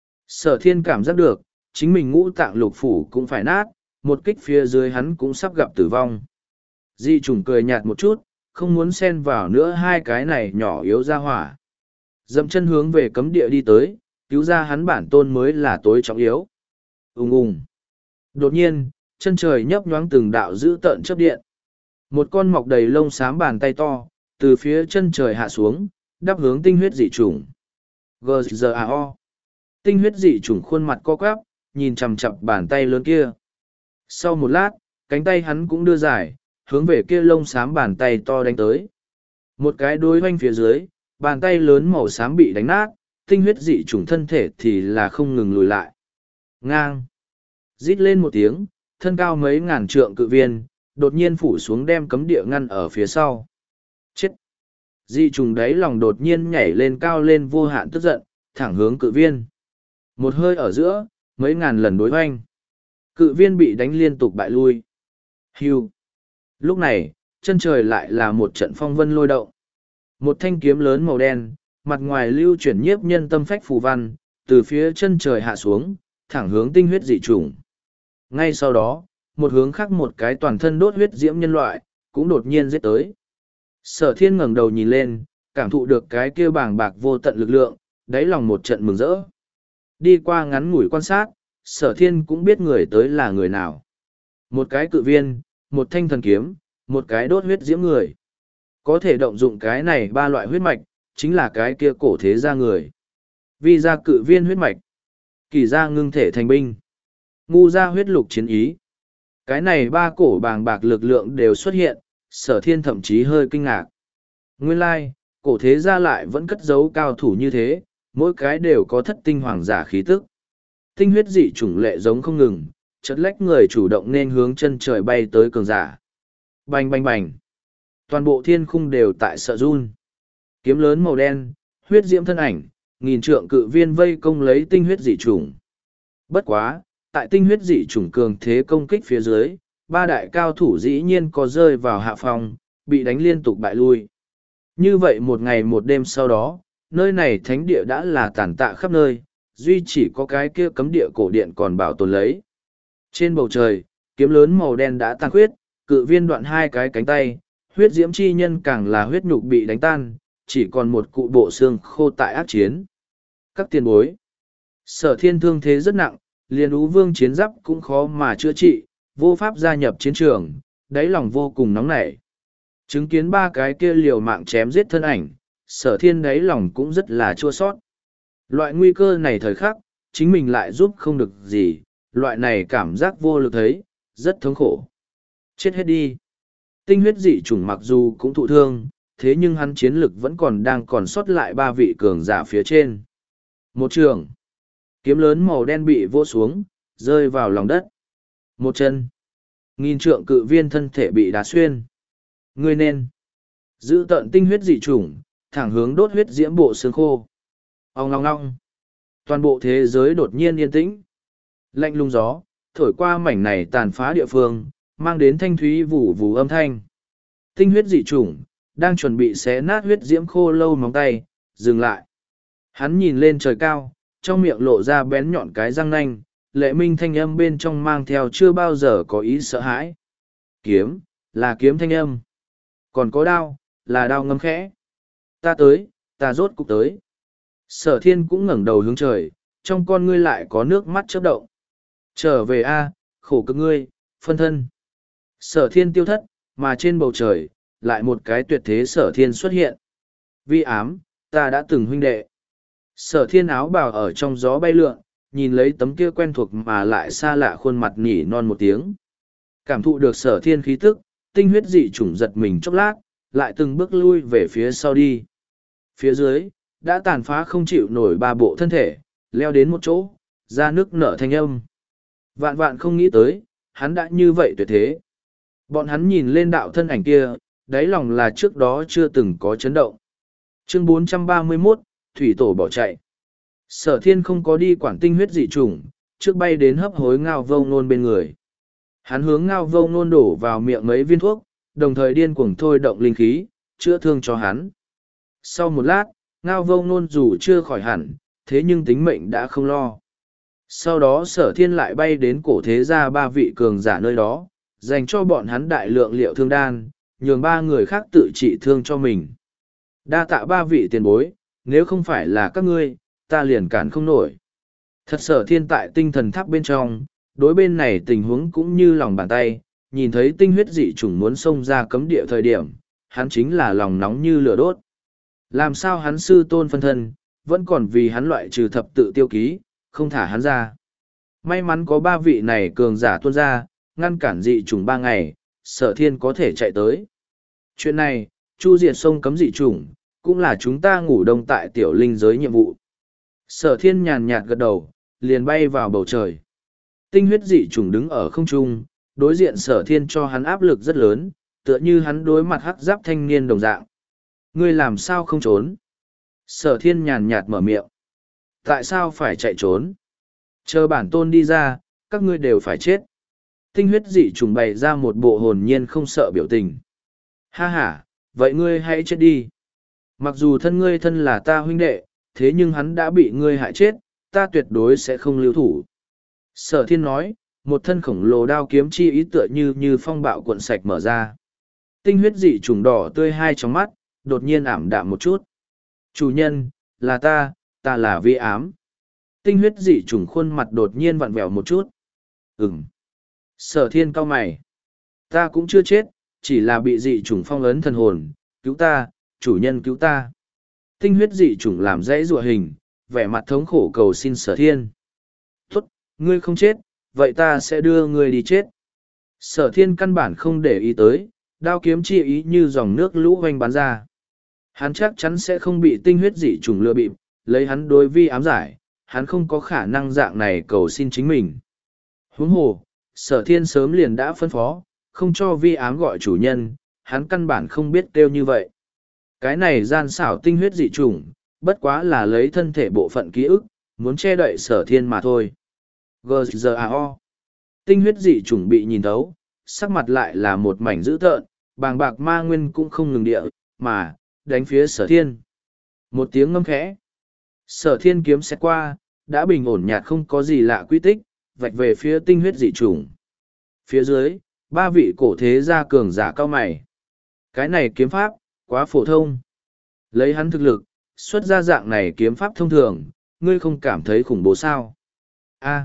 A: Sở thiên cảm giác được, chính mình ngũ tạng lục phủ cũng phải nát, một kích phía dưới hắn cũng sắp gặp tử vong. Di trùng cười nhạt một chút, không muốn xen vào nữa hai cái này nhỏ yếu ra hỏa. Dậm chân hướng về cấm địa đi tới, cứu ra hắn bản tôn mới là tối trọng yếu. Ùng ùng. Đột nhiên, chân trời nhấp nhoáng từng đạo dữ tợn chớp điện. Một con mọc đầy lông xám bàn tay to, từ phía chân trời hạ xuống, đắp hướng tinh huyết dị chủng. giê giê a o. Tinh huyết dị chủng khuôn mặt co quắp, nhìn chằm chằm bàn tay lớn kia. Sau một lát, cánh tay hắn cũng đưa dài, hướng về kia lông xám bàn tay to đánh tới. Một cái đối hoanh phía dưới, bàn tay lớn màu xám bị đánh nát, tinh huyết dị chủng thân thể thì là không ngừng lùi lại. Ngang. Rít lên một tiếng, thân cao mấy ngàn trượng cự viên, đột nhiên phủ xuống đem cấm địa ngăn ở phía sau. Chết! Dị trùng đáy lòng đột nhiên nhảy lên cao lên vô hạn tức giận, thẳng hướng cự viên. Một hơi ở giữa, mấy ngàn lần đối hoanh. Cự viên bị đánh liên tục bại lui. Hưu! Lúc này, chân trời lại là một trận phong vân lôi động. Một thanh kiếm lớn màu đen, mặt ngoài lưu chuyển nhiếp nhân tâm phách phù văn, từ phía chân trời hạ xuống, thẳng hướng tinh huyết dị chủng. Ngay sau đó, một hướng khác một cái toàn thân đốt huyết diễm nhân loại, cũng đột nhiên giết tới. Sở thiên ngẩng đầu nhìn lên, cảm thụ được cái kia bàng bạc vô tận lực lượng, đáy lòng một trận mừng rỡ. Đi qua ngắn ngủi quan sát, sở thiên cũng biết người tới là người nào. Một cái cự viên, một thanh thần kiếm, một cái đốt huyết diễm người. Có thể động dụng cái này ba loại huyết mạch, chính là cái kia cổ thế gia người. Vi gia cự viên huyết mạch, kỳ gia ngưng thể thành binh, ngu gia huyết lục chiến ý. Cái này ba cổ bàng bạc lực lượng đều xuất hiện, sở thiên thậm chí hơi kinh ngạc. Nguyên lai, cổ thế gia lại vẫn cất giấu cao thủ như thế, mỗi cái đều có thất tinh hoàng giả khí tức. Tinh huyết dị chủng lệ giống không ngừng, chật lách người chủ động nên hướng chân trời bay tới cường giả. Bành bành bành. Toàn bộ thiên khung đều tại sợ run. Kiếm lớn màu đen, huyết diễm thân ảnh, nghìn trượng cự viên vây công lấy tinh huyết dị chủng. Bất quá, tại tinh huyết dị chủng cường thế công kích phía dưới, ba đại cao thủ dĩ nhiên có rơi vào hạ phòng, bị đánh liên tục bại lui. Như vậy một ngày một đêm sau đó, nơi này thánh địa đã là tàn tạ khắp nơi, duy chỉ có cái kia cấm địa cổ điện còn bảo tồn lấy. Trên bầu trời, kiếm lớn màu đen đã tan khuyết, cự viên đoạn hai cái cánh tay, huyết diễm chi nhân càng là huyết nhục bị đánh tan, chỉ còn một cụ bộ xương khô tại ác chiến. Các tiền bối. Sở thiên thương thế rất nặng, liền ú vương chiến giáp cũng khó mà chữa trị, vô pháp gia nhập chiến trường, đáy lòng vô cùng nóng nảy. Chứng kiến ba cái kia liều mạng chém giết thân ảnh, sở thiên đáy lòng cũng rất là chua sót. Loại nguy cơ này thời khắc, chính mình lại giúp không được gì, loại này cảm giác vô lực thấy, rất thống khổ. Chết hết đi. Tinh huyết dị chủng mặc dù cũng thụ thương, thế nhưng hắn chiến lực vẫn còn đang còn sót lại ba vị cường giả phía trên. Một trường. Kiếm lớn màu đen bị vỗ xuống, rơi vào lòng đất. Một chân. Nghìn trượng cự viên thân thể bị đá xuyên. Ngươi nên giữ tận tinh huyết dị chủng, thẳng hướng đốt huyết diễm bộ xương khô. Ông ngong ngong. Toàn bộ thế giới đột nhiên yên tĩnh. Lạnh lùng gió, thổi qua mảnh này tàn phá địa phương, mang đến thanh thúy vù vù âm thanh. Tinh huyết dị chủng, đang chuẩn bị xé nát huyết diễm khô lâu móng tay, dừng lại. Hắn nhìn lên trời cao, trong miệng lộ ra bén nhọn cái răng nanh, lệ minh thanh âm bên trong mang theo chưa bao giờ có ý sợ hãi. Kiếm, là kiếm thanh âm. Còn có đao, là đao ngâm khẽ. Ta tới, ta rốt cục tới. Sở thiên cũng ngẩng đầu hướng trời, trong con ngươi lại có nước mắt chớp động. Trở về a, khổ cực ngươi, phân thân. Sở thiên tiêu thất, mà trên bầu trời, lại một cái tuyệt thế sở thiên xuất hiện. Vi ám, ta đã từng huynh đệ. Sở thiên áo bào ở trong gió bay lượn, nhìn lấy tấm kia quen thuộc mà lại xa lạ khuôn mặt nhỉ non một tiếng. Cảm thụ được sở thiên khí tức, tinh huyết dị chủng giật mình chốc lát, lại từng bước lui về phía sau đi. Phía dưới, đã tàn phá không chịu nổi ba bộ thân thể, leo đến một chỗ, ra nước nở thanh âm. Vạn vạn không nghĩ tới, hắn đã như vậy tuyệt thế. Bọn hắn nhìn lên đạo thân ảnh kia, đáy lòng là trước đó chưa từng có chấn động. Chương bốn trăm ba mươi mốt, Thủy Tổ bỏ chạy. Sở thiên không có đi quản tinh huyết dị chủng, trước bay đến hấp hối ngao vông nôn bên người. Hắn hướng ngao vông nôn đổ vào miệng mấy viên thuốc, đồng thời điên cuồng thôi động linh khí, chữa thương cho hắn. Sau một lát, ngao vông nôn dù chưa khỏi hẳn, thế nhưng tính mệnh đã không lo. Sau đó sở thiên lại bay đến cổ thế gia ba vị cường giả nơi đó, dành cho bọn hắn đại lượng liệu thương đan, nhường ba người khác tự trị thương cho mình. Đa tạ ba vị tiền bối, nếu không phải là các ngươi, ta liền cản không nổi. Thật sở thiên tại tinh thần tháp bên trong, đối bên này tình huống cũng như lòng bàn tay, nhìn thấy tinh huyết dị chủng muốn xông ra cấm địa thời điểm, hắn chính là lòng nóng như lửa đốt. Làm sao hắn sư tôn phân thân, vẫn còn vì hắn loại trừ thập tự tiêu ký, không thả hắn ra. May mắn có ba vị này cường giả tuôn ra, ngăn cản dị chủng ba ngày, sở thiên có thể chạy tới. Chuyện này, chu diệt sông cấm dị chủng, cũng là chúng ta ngủ đông tại tiểu linh giới nhiệm vụ. Sở thiên nhàn nhạt gật đầu, liền bay vào bầu trời. Tinh huyết dị chủng đứng ở không trung, đối diện sở thiên cho hắn áp lực rất lớn, tựa như hắn đối mặt hắc giáp thanh niên đồng dạng. Ngươi làm sao không trốn? Sở thiên nhàn nhạt mở miệng. Tại sao phải chạy trốn? Chờ bản tôn đi ra, các ngươi đều phải chết. Tinh huyết dị trùng bày ra một bộ hồn nhiên không sợ biểu tình. Ha ha, vậy ngươi hãy chết đi. Mặc dù thân ngươi thân là ta huynh đệ, thế nhưng hắn đã bị ngươi hại chết, ta tuyệt đối sẽ không lưu thủ. Sở thiên nói, một thân khổng lồ đao kiếm chi ý tựa như như phong bạo cuộn sạch mở ra. Tinh huyết dị trùng đỏ tươi hai trong mắt, đột nhiên ảm đạm một chút. Chủ nhân, là ta, ta là vi ám. Tinh huyết dị trùng khuôn mặt đột nhiên vặn vẹo một chút. Ừm. Sở thiên cau mày. Ta cũng chưa chết, chỉ là bị dị trùng phong ấn thần hồn, cứu ta, chủ nhân cứu ta. Tinh huyết dị trùng làm dãy rùa hình, vẻ mặt thống khổ cầu xin sở thiên. Tốt, ngươi không chết, vậy ta sẽ đưa ngươi đi chết. Sở thiên căn bản không để ý tới, đao kiếm chi ý như dòng nước lũ hoành bắn ra. Hắn chắc chắn sẽ không bị tinh huyết dị trùng lừa bịp, lấy hắn đối vi ám giải, hắn không có khả năng dạng này cầu xin chính mình. Huống hồ, sở thiên sớm liền đã phân phó, không cho vi ám gọi chủ nhân, hắn căn bản không biết kêu như vậy. Cái này gian xảo tinh huyết dị trùng, bất quá là lấy thân thể bộ phận ký ức, muốn che đậy sở thiên mà thôi. giê giê a o. Tinh huyết dị trùng bị nhìn thấu, sắc mặt lại là một mảnh dữ tợn, bàng bạc ma nguyên cũng không ngừng địa, mà, đánh phía sở thiên. Một tiếng ngâm khẽ. Sở thiên kiếm xét qua, đã bình ổn nhạt không có gì lạ quy tích, vạch về phía tinh huyết dị trùng. Phía dưới, ba vị cổ thế gia cường giả cao mày. Cái này kiếm pháp, quá phổ thông. Lấy hắn thực lực, xuất ra dạng này kiếm pháp thông thường, ngươi không cảm thấy khủng bố sao? A,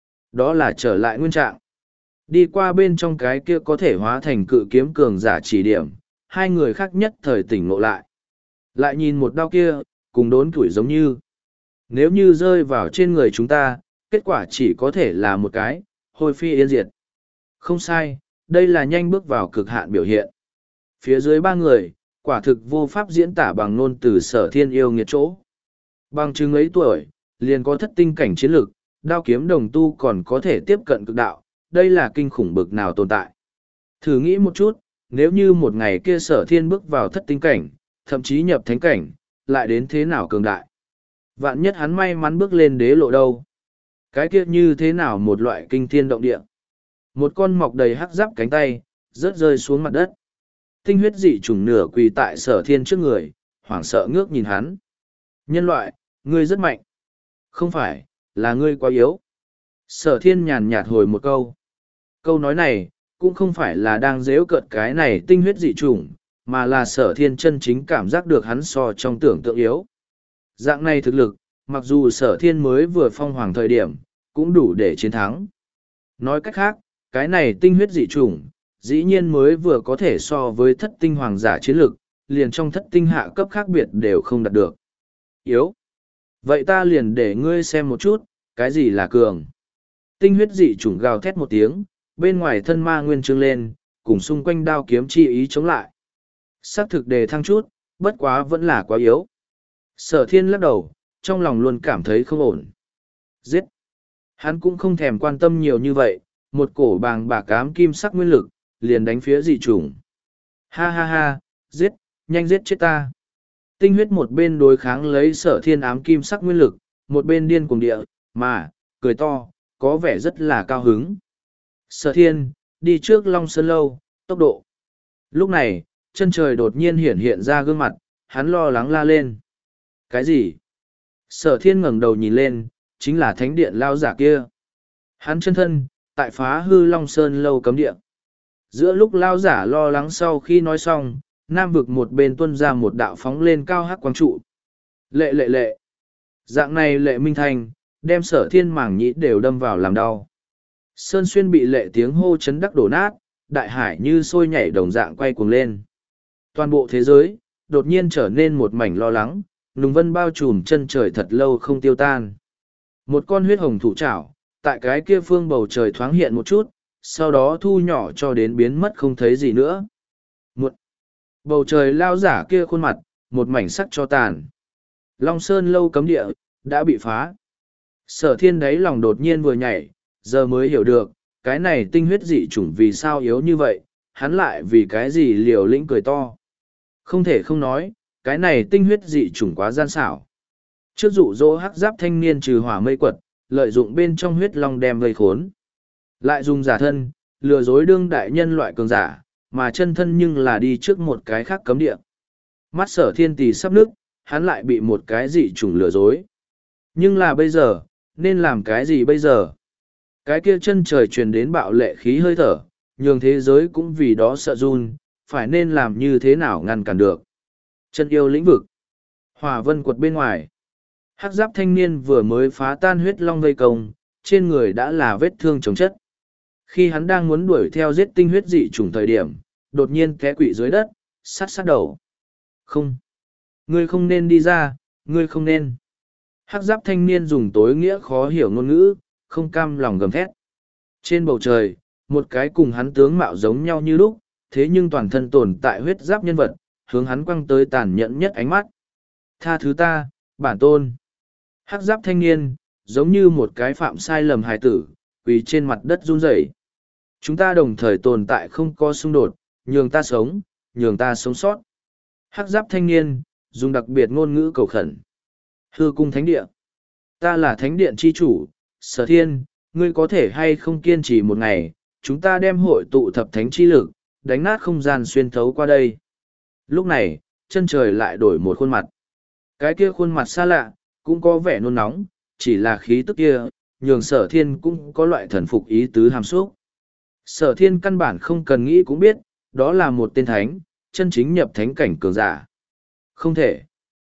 A: đó là trở lại nguyên trạng. Đi qua bên trong cái kia có thể hóa thành cự kiếm cường giả chỉ điểm, hai người khác nhất thời tỉnh ngộ lại. Lại nhìn một đao kia, cùng đốn tuổi giống như. Nếu như rơi vào trên người chúng ta, kết quả chỉ có thể là một cái, hôi phi yên diệt. Không sai, đây là nhanh bước vào cực hạn biểu hiện. Phía dưới ba người, quả thực vô pháp diễn tả bằng ngôn từ Sở Thiên yêu nghiệt chỗ. Bằng chứng ấy tuổi, liền có thất tinh cảnh chiến lực, đao kiếm đồng tu còn có thể tiếp cận cực đạo, đây là kinh khủng bực nào tồn tại. Thử nghĩ một chút, nếu như một ngày kia Sở Thiên bước vào thất tinh cảnh, thậm chí nhập thánh cảnh, lại đến thế nào cường đại. Vạn nhất hắn may mắn bước lên đế lộ đâu. Cái kia như thế nào một loại kinh thiên động địa. Một con mọc đầy hắc giáp cánh tay, rớt rơi xuống mặt đất. Tinh huyết dị trùng nửa quỳ tại Sở Thiên trước người, hoảng sợ ngước nhìn hắn. Nhân loại, ngươi rất mạnh. Không phải, là ngươi quá yếu. Sở Thiên nhàn nhạt hồi một câu. Câu nói này, cũng không phải là đang dễu cợt cái này tinh huyết dị trùng, mà là Sở Thiên chân chính cảm giác được hắn so trong tưởng tượng yếu. Dạng này thực lực, mặc dù Sở Thiên mới vừa phong hoàng thời điểm, cũng đủ để chiến thắng. Nói cách khác, cái này tinh huyết dị trùng, dĩ nhiên mới vừa có thể so với thất tinh hoàng giả chiến lực, liền trong thất tinh hạ cấp khác biệt đều không đạt được. Yếu. Vậy ta liền để ngươi xem một chút, cái gì là cường. Tinh huyết dị chủng gào thét một tiếng, bên ngoài thân ma nguyên trương lên, cùng xung quanh đao kiếm chi ý chống lại. Sắc thực đề thăng chút, bất quá vẫn là quá yếu. Sở Thiên lắc đầu, trong lòng luôn cảm thấy không ổn. Giết. Hắn cũng không thèm quan tâm nhiều như vậy, một cổ bàng bạc ám kim sắc nguyên lực, liền đánh phía dị chủng. Ha ha ha, giết, nhanh giết chết ta. Tinh huyết một bên đối kháng lấy Sở Thiên ám kim sắc nguyên lực, một bên điên cuồng địa, mà, cười to, có vẻ rất là cao hứng. Sở Thiên, đi trước Long Sơn Lâu, tốc độ. Lúc này, chân trời đột nhiên hiển hiện ra gương mặt, hắn lo lắng la lên. Cái gì? Sở Thiên ngẩng đầu nhìn lên, chính là thánh điện lao giả kia. Hắn chân thân, tại phá hư Long Sơn Lâu cấm địa. Giữa lúc lao giả lo lắng sau khi nói xong, nam vực một bên tuân ra một đạo phóng lên cao hắc quang trụ. Lệ lệ lệ. Dạng này lệ minh thành, đem Sở Thiên mảng nhĩ đều đâm vào làm đau. Sơn xuyên bị lệ tiếng hô chấn đắc đổ nát, đại hải như sôi nhảy đồng dạng quay cuồng lên. Toàn bộ thế giới, đột nhiên trở nên một mảnh lo lắng, nùng vân bao trùm chân trời thật lâu không tiêu tan. Một con huyết hồng thủ trảo, tại cái kia phương bầu trời thoáng hiện một chút, sau đó thu nhỏ cho đến biến mất không thấy gì nữa. Một bầu trời lao giả kia khuôn mặt, một mảnh sắc cho tàn. Long Sơn Lâu cấm địa, đã bị phá. Sở Thiên đáy lòng đột nhiên vừa nhảy, giờ mới hiểu được, cái này tinh huyết dị chủng vì sao yếu như vậy, hắn lại vì cái gì liều lĩnh cười to. Không thể không nói, cái này tinh huyết dị chủng quá gian xảo. Trước dụ dỗ hắc giáp thanh niên trừ hỏa mây quật, lợi dụng bên trong huyết long đem gây khốn. Lại dùng giả thân, lừa dối đương đại nhân loại cường giả, mà chân thân nhưng là đi trước một cái khác cấm địa. Mắt Sở Thiên tỳ sắp nước, hắn lại bị một cái dị chủng lừa dối. Nhưng là bây giờ, nên làm cái gì bây giờ? Cái kia chân trời truyền đến bạo lệ khí hơi thở, nhường thế giới cũng vì đó sợ run, phải nên làm như thế nào ngăn cản được. Chân yêu lĩnh vực. Hỏa vân quật bên ngoài. Hắc giáp thanh niên vừa mới phá tan huyết long vây công, trên người đã là vết thương chống chất. Khi hắn đang muốn đuổi theo giết tinh huyết dị chủng thời điểm, đột nhiên té quỵ dưới đất, sát sát đầu. Không. Ngươi không nên đi ra, ngươi không nên. Hắc giáp thanh niên dùng tối nghĩa khó hiểu ngôn ngữ, không cam lòng gầm thét. Trên bầu trời, một cái cùng hắn tướng mạo giống nhau như lúc, thế nhưng toàn thân tồn tại huyết giáp nhân vật, hướng hắn quăng tới tàn nhẫn nhất ánh mắt. Tha thứ ta, bản tôn. Hắc giáp thanh niên, giống như một cái phạm sai lầm hài tử, quỳ trên mặt đất run rẩy. Chúng ta đồng thời tồn tại không có xung đột, nhường ta sống, nhường ta sống sót. Hắc giáp thanh niên, dùng đặc biệt ngôn ngữ cầu khẩn. Hư cung thánh địa. Ta là thánh điện chi chủ, Sở Thiên, ngươi có thể hay không kiên trì một ngày, chúng ta đem hội tụ thập thánh chi lực, đánh nát không gian xuyên thấu qua đây. Lúc này, chân trời lại đổi một khuôn mặt. Cái kia khuôn mặt xa lạ, cũng có vẻ nôn nóng, chỉ là khí tức kia, nhường Sở Thiên cũng có loại thần phục ý tứ hàm xúc. Sở thiên căn bản không cần nghĩ cũng biết, đó là một tên thánh, chân chính nhập thánh cảnh cường giả. Không thể.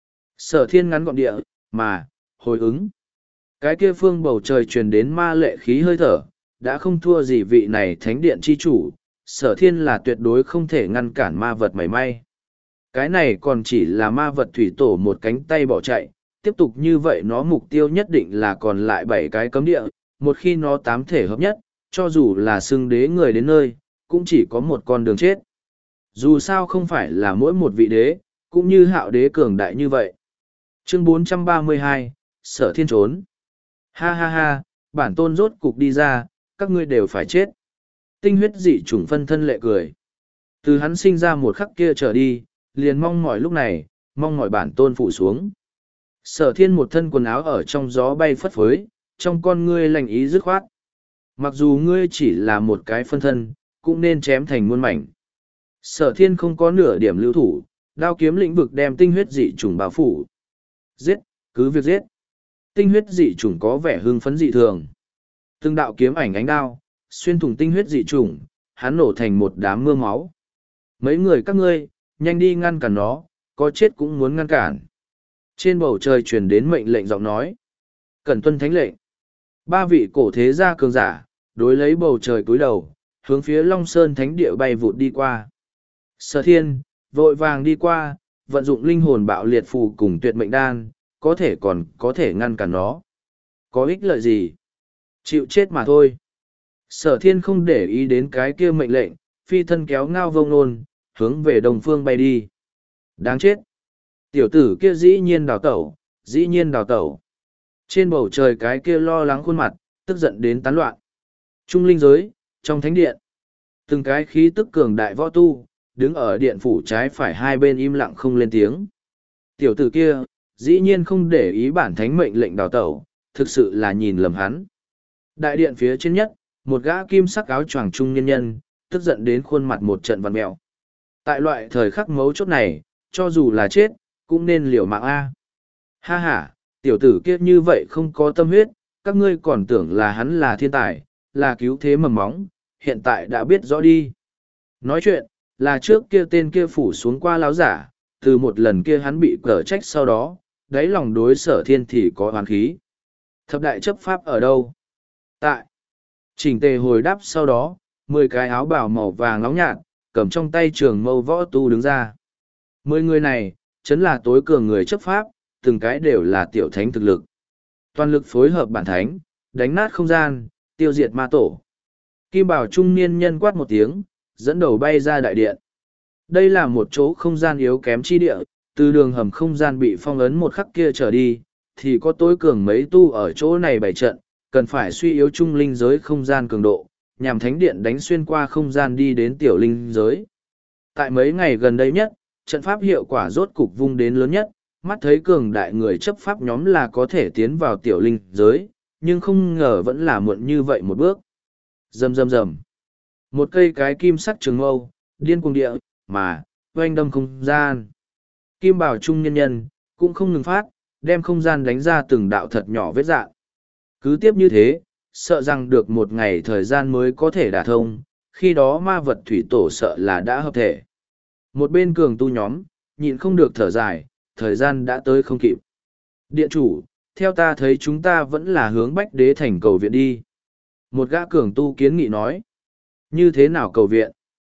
A: Sở thiên ngắn gọn địa, mà, hồi ứng. Cái kia phương bầu trời truyền đến ma lệ khí hơi thở, đã không thua gì vị này thánh điện chi chủ, sở thiên là tuyệt đối không thể ngăn cản ma vật mảy may. Cái này còn chỉ là ma vật thủy tổ một cánh tay bỏ chạy, tiếp tục như vậy nó mục tiêu nhất định là còn lại bảy cái cấm địa, một khi nó tám thể hợp nhất, cho dù là xưng đế người đến nơi, cũng chỉ có một con đường chết. Dù sao không phải là mỗi một vị đế, cũng như hạo đế cường đại như vậy. Chương bốn trăm ba mươi hai, Sở Thiên trốn. Ha ha ha, bản tôn rốt cục đi ra, các ngươi đều phải chết. Tinh huyết dị chủng phân thân lệ cười. Từ hắn sinh ra một khắc kia trở đi, liền mong mỏi lúc này, mong mỏi bản tôn phụ xuống. Sở Thiên một thân quần áo ở trong gió bay phất phới, trong con ngươi lành ý dứt khoát. Mặc dù ngươi chỉ là một cái phân thân, cũng nên chém thành muôn mảnh. Sở Thiên không có nửa điểm lưu thủ, đao kiếm lĩnh vực đem tinh huyết dị chủng bao phủ. Giết, cứ việc giết. Tinh huyết dị chủng có vẻ hưng phấn dị thường. Từng đạo kiếm ảnh ánh đao, xuyên thủng tinh huyết dị chủng, hắn nổ thành một đám mưa máu. Mấy người các ngươi, nhanh đi ngăn cản nó, có chết cũng muốn ngăn cản. Trên bầu trời truyền đến mệnh lệnh giọng nói. Cẩn tuân thánh lệnh. Ba vị cổ thế gia cường giả, đối lấy bầu trời cúi đầu, hướng phía Long Sơn thánh địa bay vụt đi qua. Sở Thiên, vội vàng đi qua, vận dụng linh hồn bạo liệt phù cùng tuyệt mệnh đan, có thể còn có thể ngăn cản nó. Có ích lợi gì? Chịu chết mà thôi. Sở Thiên không để ý đến cái kia mệnh lệnh, phi thân kéo Ngao Vông Nôn, hướng về đồng phương bay đi. Đáng chết. Tiểu tử kia dĩ nhiên đào tẩu, dĩ nhiên đào tẩu. Trên bầu trời cái kia lo lắng khuôn mặt, tức giận đến tán loạn. Trung linh giới, trong thánh điện. Từng cái khí tức cường đại võ tu, đứng ở điện phủ trái phải hai bên im lặng không lên tiếng. Tiểu tử kia, dĩ nhiên không để ý bản thánh mệnh lệnh đào tẩu, thực sự là nhìn lầm hắn. Đại điện phía trên nhất, một gã kim sắc áo choàng trung nhân nhân, tức giận đến khuôn mặt một trận vằn mèo. Tại loại thời khắc mấu chốt này, cho dù là chết, cũng nên liều mạng A. Ha ha, tiểu tử kia như vậy không có tâm huyết, các ngươi còn tưởng là hắn là thiên tài, là cứu thế mầm móng, hiện tại đã biết rõ đi. Nói chuyện, là trước kia tên kia phủ xuống qua láo giả, từ một lần kia hắn bị cở trách sau đó, đáy lòng đối Sở Thiên thì có oán khí. Thập đại chấp pháp ở đâu? Tại. Chỉnh tề hồi đáp sau đó, mười cái áo bào màu vàng nóng nhạt, cầm trong tay trường mâu võ tu đứng ra. Mười người này, chấn là tối cường người chấp pháp, từng cái đều là tiểu thánh thực lực. Toàn lực phối hợp bản thánh, đánh nát không gian, tiêu diệt ma tổ. Kim bảo trung niên nhân quát một tiếng, dẫn đầu bay ra đại điện. Đây là một chỗ không gian yếu kém chi địa, từ đường hầm không gian bị phong ấn một khắc kia trở đi, thì có tối cường mấy tu ở chỗ này bày trận, cần phải suy yếu trung linh giới không gian cường độ, nhằm thánh điện đánh xuyên qua không gian đi đến tiểu linh giới. Tại mấy ngày gần đây nhất, trận pháp hiệu quả rốt cục vung đến lớn nhất, mắt thấy cường đại người chấp pháp nhóm là có thể tiến vào tiểu linh giới, nhưng không ngờ vẫn là muộn như vậy một bước. Rầm rầm rầm. Một cây cái kim sắc trường mâu, điên cuồng địa, mà, oanh đâm không gian. Kim bảo trung nhân nhân, cũng không ngừng phát, đem không gian đánh ra từng đạo thật nhỏ vết dạng. Cứ tiếp như thế, sợ rằng được một ngày thời gian mới có thể đả thông, khi đó ma vật thủy tổ sợ là đã hợp thể. Một bên cường tu nhóm, nhịn không được thở dài, thời gian đã tới không kịp. Điện chủ, theo ta thấy chúng ta vẫn là hướng Bách Đế Thành cầu viện đi. Một gã cường tu kiến nghị nói. Như thế nào cầu viện?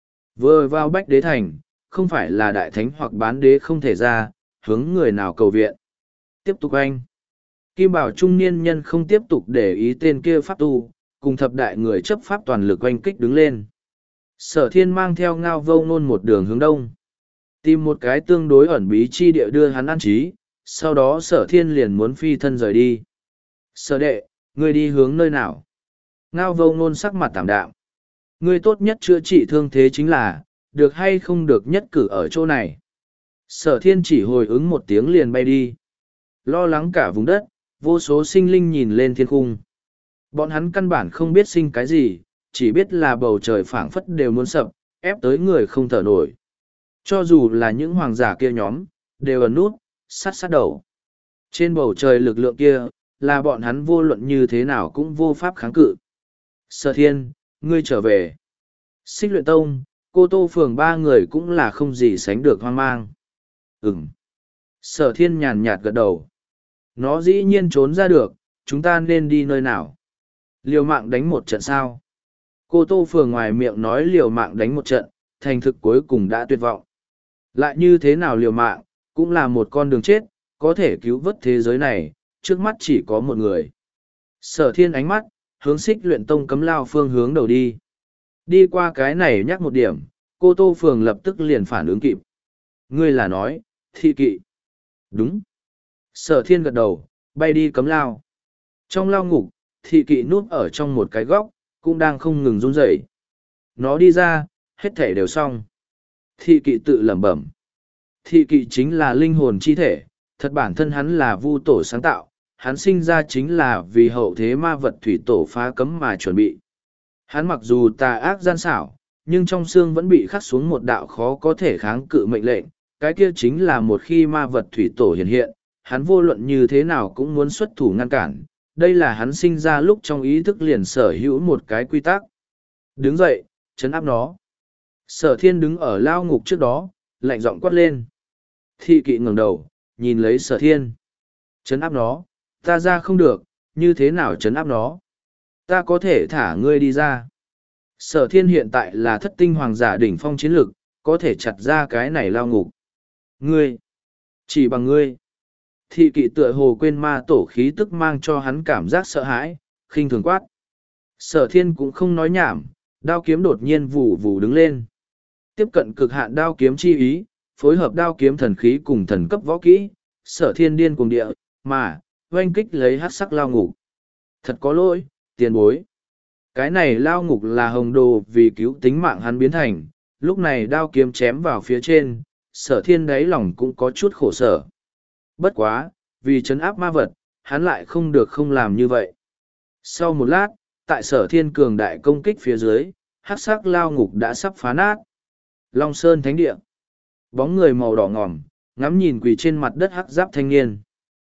A: Vừa vào Bách Đế Thành, không phải là đại thánh hoặc bán đế không thể ra, hướng người nào cầu viện. Tiếp tục anh. Kim bảo trung niên nhân không tiếp tục để ý tên kia pháp tu, cùng thập đại người chấp pháp toàn lực oanh kích đứng lên. Sở Thiên mang theo Ngao Vô Nôn một đường hướng đông. Tìm một cái tương đối ẩn bí chi địa đưa hắn an trí, sau đó Sở Thiên liền muốn phi thân rời đi. Sở đệ, ngươi đi hướng nơi nào? Ngao Vô Nôn sắc mặt tạm đạm. Ngươi tốt nhất chữa trị thương thế chính là, được hay không được nhất cử ở chỗ này. Sở Thiên chỉ hồi ứng một tiếng liền bay đi. Lo lắng cả vùng đất, vô số sinh linh nhìn lên thiên cung. Bọn hắn căn bản không biết sinh cái gì, chỉ biết là bầu trời phảng phất đều muốn sập, ép tới người không thở nổi. Cho dù là những hoàng giả kia nhóm, đều ẩn nút, sát sát đầu. Trên bầu trời lực lượng kia, là bọn hắn vô luận như thế nào cũng vô pháp kháng cự. Sở Thiên, ngươi trở về. Xích luyện tông, cô Tô Phường ba người cũng là không gì sánh được hoang mang. Ừm. Sở thiên nhàn nhạt gật đầu. Nó dĩ nhiên trốn ra được, chúng ta nên đi nơi nào? Liều mạng đánh một trận sao? Cô Tô Phường ngoài miệng nói liều mạng đánh một trận, thành thực cuối cùng đã tuyệt vọng. Lại như thế nào liều mạng, cũng là một con đường chết, có thể cứu vớt thế giới này, trước mắt chỉ có một người. Sở thiên ánh mắt, hướng xích luyện tông cấm lao phương hướng đầu đi. Đi qua cái này nhắc một điểm, cô Tô Phường lập tức liền phản ứng kịp. Ngươi là nói, thị kỵ. Đúng. Sở thiên gật đầu, bay đi cấm lao. Trong lao ngục, thị kỵ núp ở trong một cái góc, cũng đang không ngừng run rẩy. Nó đi ra, hết thể đều xong. Thị kỵ tự lẩm bẩm. Thị kỵ chính là linh hồn chi thể, thật bản thân hắn là vu tổ sáng tạo, hắn sinh ra chính là vì hậu thế ma vật thủy tổ phá cấm mà chuẩn bị. Hắn mặc dù tà ác gian xảo, nhưng trong xương vẫn bị khắc xuống một đạo khó có thể kháng cự mệnh lệnh, cái kia chính là một khi ma vật thủy tổ hiện hiện, hắn vô luận như thế nào cũng muốn xuất thủ ngăn cản. Đây là hắn sinh ra lúc trong ý thức liền sở hữu một cái quy tắc. Đứng dậy, chấn áp nó. Sở thiên đứng ở lao ngục trước đó, lạnh giọng quát lên. Thị kỵ ngẩng đầu, nhìn lấy sở thiên. Chấn áp nó, ta ra không được, như thế nào chấn áp nó? Ta có thể thả ngươi đi ra. Sở thiên hiện tại là thất tinh hoàng giả đỉnh phong chiến lực, có thể chặt ra cái này lao ngục. Ngươi, chỉ bằng ngươi. Thị kỵ tựa hồ quên ma tổ khí tức mang cho hắn cảm giác sợ hãi, khinh thường quát. Sở thiên cũng không nói nhảm, đao kiếm đột nhiên vù vù đứng lên. Tiếp cận cực hạn đao kiếm chi ý, phối hợp đao kiếm thần khí cùng thần cấp võ kỹ, sở thiên điên cùng địa, mà, oanh kích lấy hát sắc lao ngục. Thật có lỗi, tiền bối. Cái này lao ngục là hồng đồ vì cứu tính mạng hắn biến thành, lúc này đao kiếm chém vào phía trên, sở thiên đáy lòng cũng có chút khổ sở. Bất quá, vì chấn áp ma vật, hắn lại không được không làm như vậy. Sau một lát, tại sở thiên cường đại công kích phía dưới, hắc sắc lao ngục đã sắp phá nát. Long Sơn Thánh Địa. Bóng người màu đỏ ngòm, ngắm nhìn quỳ trên mặt đất hắc giáp thanh niên.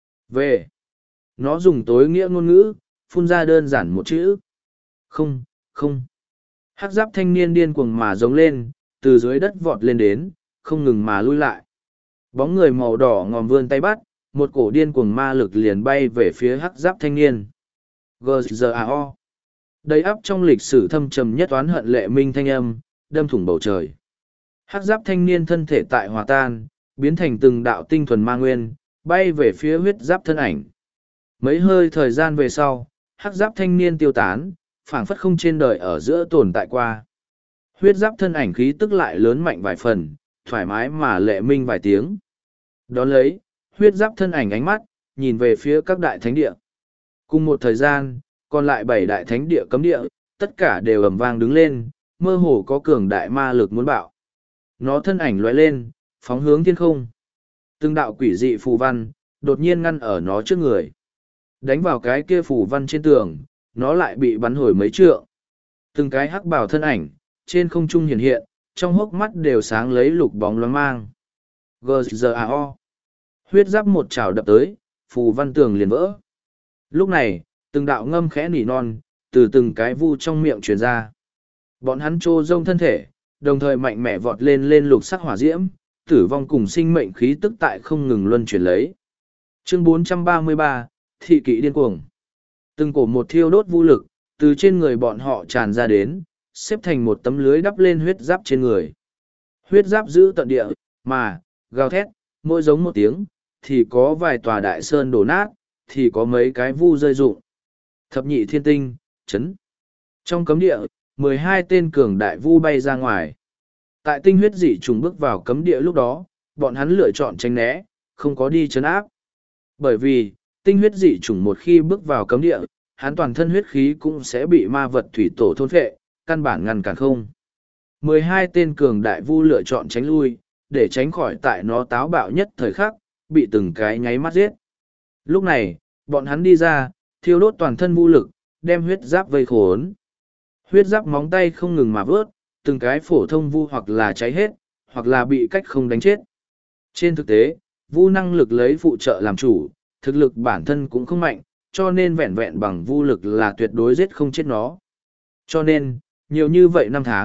A: Về. Nó dùng tối nghĩa ngôn ngữ, phun ra đơn giản một chữ. Không, không. Hắc giáp thanh niên điên cuồng mà giống lên, từ dưới đất vọt lên đến, không ngừng mà lui lại. Bóng người màu đỏ ngòm vươn tay bắt, một cổ điên cuồng ma lực liền bay về phía hắc giáp thanh niên. giê giê a o. Đầy ắp trong lịch sử thâm trầm nhất oán hận lệ minh thanh âm, đâm thủng bầu trời. Hắc giáp thanh niên thân thể tại hòa tan, biến thành từng đạo tinh thuần ma nguyên, bay về phía huyết giáp thân ảnh. Mấy hơi thời gian về sau, hắc giáp thanh niên tiêu tán, phảng phất không trên đời ở giữa tồn tại qua. Huyết giáp thân ảnh khí tức lại lớn mạnh vài phần, thoải mái mà lệ minh vài tiếng. Đón lấy, huyết giáp thân ảnh ánh mắt, nhìn về phía các đại thánh địa. Cùng một thời gian, còn lại bảy đại thánh địa cấm địa, tất cả đều ầm vang đứng lên, mơ hồ có cường đại ma lực muốn bạo. Nó thân ảnh lóe lên, phóng hướng thiên không. Từng đạo quỷ dị phù văn, đột nhiên ngăn ở nó trước người. Đánh vào cái kia phù văn trên tường, nó lại bị bắn hồi mấy trượng. Từng cái hắc bào thân ảnh, trên không trung hiện hiện, trong hốc mắt đều sáng lấy lục bóng loáng mang. giê giê a o. Huyết giáp một chảo đập tới, phù văn tường liền vỡ. Lúc này, từng đạo ngâm khẽ nỉ non, từ từng cái vu trong miệng truyền ra. Bọn hắn trô rông thân thể, đồng thời mạnh mẽ vọt lên lên lục sắc hỏa diễm, tử vong cùng sinh mệnh khí tức tại không ngừng luân chuyển lấy. Chương bốn trăm ba mươi ba, Thị kỵ điên cuồng. Từng cổ một thiêu đốt vũ lực, từ trên người bọn họ tràn ra đến, xếp thành một tấm lưới đắp lên huyết giáp trên người. Huyết giáp giữ tận địa, mà, gào thét, mỗi giống một tiếng, thì có vài tòa đại sơn đổ nát, thì có mấy cái vu rơi rụng. Thập nhị thiên tinh, chấn. Trong cấm địa, mười hai tên cường đại vu bay ra ngoài. Tại tinh huyết dị trùng bước vào cấm địa lúc đó, bọn hắn lựa chọn tránh né, không có đi chấn áp. Bởi vì, tinh huyết dị trùng một khi bước vào cấm địa, hắn toàn thân huyết khí cũng sẽ bị ma vật thủy tổ thôn phệ, căn bản ngăn cản không. mười hai tên cường đại vu lựa chọn tránh lui, để tránh khỏi tại nó táo bạo nhất thời khắc, bị từng cái nháy mắt giết. Lúc này, bọn hắn đi ra, thiêu đốt toàn thân vu lực, đem huyết giáp vây khốn. Huyết giáp móng tay không ngừng mà vớt, từng cái phổ thông vu hoặc là cháy hết, hoặc là bị cách không đánh chết. Trên thực tế, vu năng lực lấy phụ trợ làm chủ, thực lực bản thân cũng không mạnh, cho nên vẹn vẹn bằng vu lực là tuyệt đối giết không chết nó. Cho nên, nhiều như vậy năm tháng,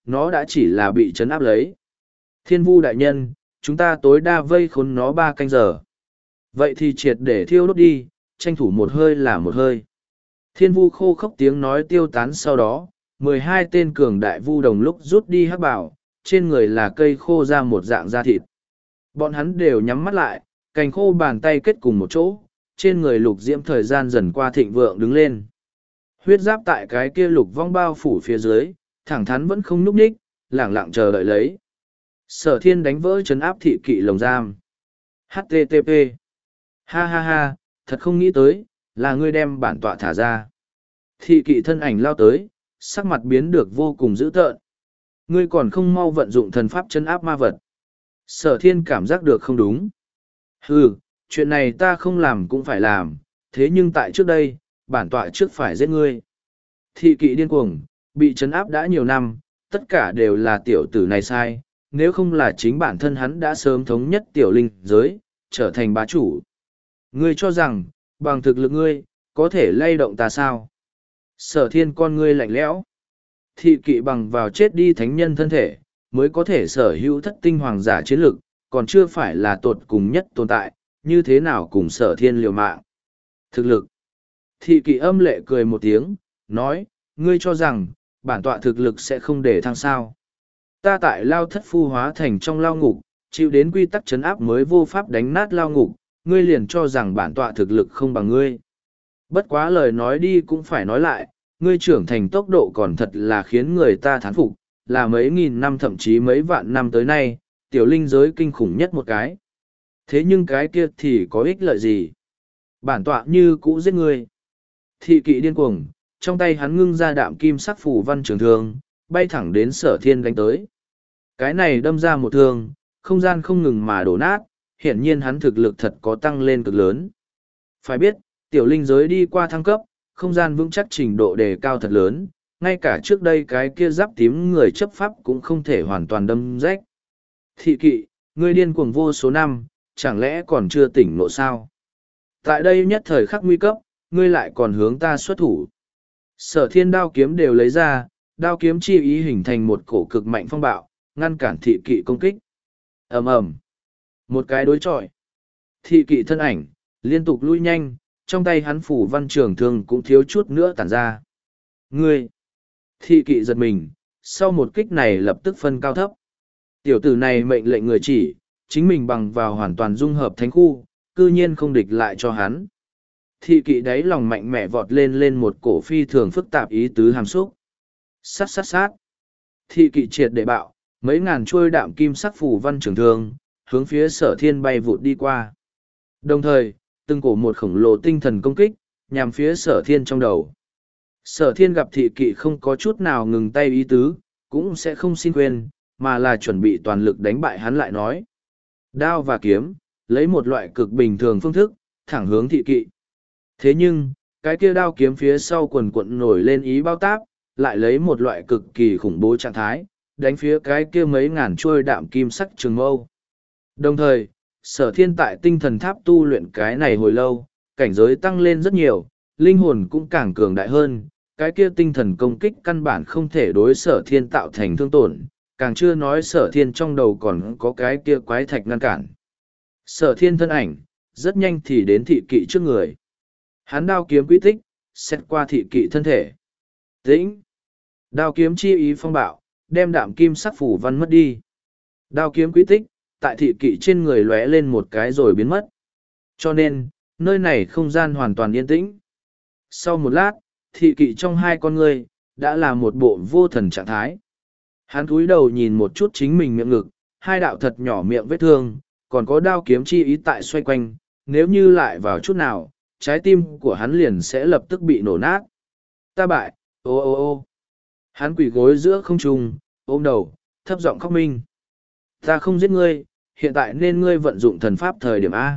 A: nó đã chỉ là bị trấn áp lấy. Thiên vu đại nhân, chúng ta tối đa vây khốn nó ba canh giờ. Vậy thì triệt để thiêu đốt đi, tranh thủ một hơi là một hơi. Thiên vu khô khốc tiếng nói tiêu tán sau đó, mười hai tên cường đại vu đồng lúc rút đi hắc bảo, trên người là cây khô ra một dạng da thịt. Bọn hắn đều nhắm mắt lại, cành khô bàn tay kết cùng một chỗ, trên người lục diễm thời gian dần qua thịnh vượng đứng lên. Huyết giáp tại cái kia lục vong bao phủ phía dưới, thẳng thắn vẫn không núp ních, lẳng lặng chờ đợi lấy. Sở thiên đánh vỡ trấn áp thị kỵ lồng giam. hát tê tê pê. Ha ha ha, thật không nghĩ tới, là ngươi đem bản tọa thả ra. Thị kỵ thân ảnh lao tới, sắc mặt biến được vô cùng dữ tợn. Ngươi còn không mau vận dụng thần pháp trấn áp ma vật. Sở thiên cảm giác được không đúng. Ừ, chuyện này ta không làm cũng phải làm, thế nhưng tại trước đây, bản tọa trước phải giết ngươi. Thị kỵ điên cuồng, bị trấn áp đã nhiều năm, tất cả đều là tiểu tử này sai, nếu không là chính bản thân hắn đã sớm thống nhất tiểu linh giới, trở thành bá chủ. Ngươi cho rằng, bằng thực lực ngươi, có thể lay động ta sao? Sở thiên con ngươi lạnh lẽo. Thị kỵ bằng vào chết đi thánh nhân thân thể, mới có thể sở hữu thất tinh hoàng giả chiến lực, còn chưa phải là tột cùng nhất tồn tại, như thế nào cùng sở thiên liều mạng. Thực lực. Thị kỵ âm lệ cười một tiếng, nói, ngươi cho rằng, bản tọa thực lực sẽ không để thăng sao. Ta tại lao thất phu hóa thành trong lao ngục, chịu đến quy tắc chấn áp mới vô pháp đánh nát lao ngục, ngươi liền cho rằng bản tọa thực lực không bằng ngươi. Bất quá lời nói đi cũng phải nói lại, ngươi trưởng thành tốc độ còn thật là khiến người ta thán phục, là mấy nghìn năm thậm chí mấy vạn năm tới nay, tiểu linh giới kinh khủng nhất một cái. Thế nhưng cái kia thì có ích lợi gì? Bản tọa như cũ giết ngươi. Thị kỵ điên cuồng, trong tay hắn ngưng ra đạm kim sắc phủ văn trường thương, bay thẳng đến sở thiên đánh tới. Cái này đâm ra một thương, không gian không ngừng mà đổ nát, hiển nhiên hắn thực lực thật có tăng lên cực lớn. Phải biết, tiểu linh giới đi qua thăng cấp, không gian vững chắc trình độ đề cao thật lớn, ngay cả trước đây cái kia giáp tím người chấp pháp cũng không thể hoàn toàn đâm rách. Thị kỵ, ngươi điên cuồng vô số năm, chẳng lẽ còn chưa tỉnh ngộ sao? Tại đây nhất thời khắc nguy cấp, ngươi lại còn hướng ta xuất thủ. Sở thiên đao kiếm đều lấy ra, đao kiếm chi ý hình thành một cổ cực mạnh phong bạo, ngăn cản thị kỵ công kích. ầm ầm, một cái đối chọi. Thị kỵ thân ảnh, liên tục lui nhanh, trong tay hắn phủ văn trường thương cũng thiếu chút nữa tản ra. Ngươi! Thị kỵ giật mình, sau một kích này lập tức phân cao thấp. Tiểu tử này mệnh lệnh người chỉ, chính mình bằng vào hoàn toàn dung hợp thánh khu, cư nhiên không địch lại cho hắn. Thị kỵ đáy lòng mạnh mẽ vọt lên lên một cổ phi thường phức tạp ý tứ hàm xúc. Sát sát sát. Thị kỵ triệt để bạo, mấy ngàn chuôi đạm kim sắc phủ văn trường thương, hướng phía sở thiên bay vụt đi qua. Đồng thời, từng cổ một khổng lồ tinh thần công kích, nhằm phía sở thiên trong đầu. Sở thiên gặp thị kỵ không có chút nào ngừng tay ý tứ, cũng sẽ không xin quên, mà là chuẩn bị toàn lực đánh bại hắn lại nói. Đao và kiếm, lấy một loại cực bình thường phương thức, thẳng hướng thị kỵ. Thế nhưng, cái kia đao kiếm phía sau quần quận nổi lên ý bao táp, lại lấy một loại cực kỳ khủng bố trạng thái, đánh phía cái kia mấy ngàn trôi đạm kim sắc trường mâu. Đồng thời, sở thiên tại tinh thần tháp tu luyện cái này hồi lâu, cảnh giới tăng lên rất nhiều, linh hồn cũng càng cường đại hơn, cái kia tinh thần công kích căn bản không thể đối sở thiên tạo thành thương tổn, càng chưa nói sở thiên trong đầu còn có cái kia quái thạch ngăn cản. Sở thiên thân ảnh, rất nhanh thì đến thị kỵ trước người. Hắn đao kiếm quy tích, xét qua thị kỵ thân thể. Tĩnh! Đao kiếm chi ý phong bạo, đem đạm kim sắc phủ văn mất đi. Đao kiếm quy tích, tại thị kỵ trên người lóe lên một cái rồi biến mất. Cho nên, nơi này không gian hoàn toàn yên tĩnh. Sau một lát, thị kỵ trong hai con người, đã là một bộ vô thần trạng thái. Hắn cúi đầu nhìn một chút chính mình miệng ngực, hai đạo thật nhỏ miệng vết thương, còn có đao kiếm chi ý tại xoay quanh, nếu như lại vào chút nào, trái tim của hắn liền sẽ lập tức bị nổ nát. Ta bại, ô ô ô. Hắn quỳ gối giữa không trung, ôm đầu, thấp giọng khóc minh. Ta không giết ngươi, hiện tại nên ngươi vận dụng thần pháp thời điểm A.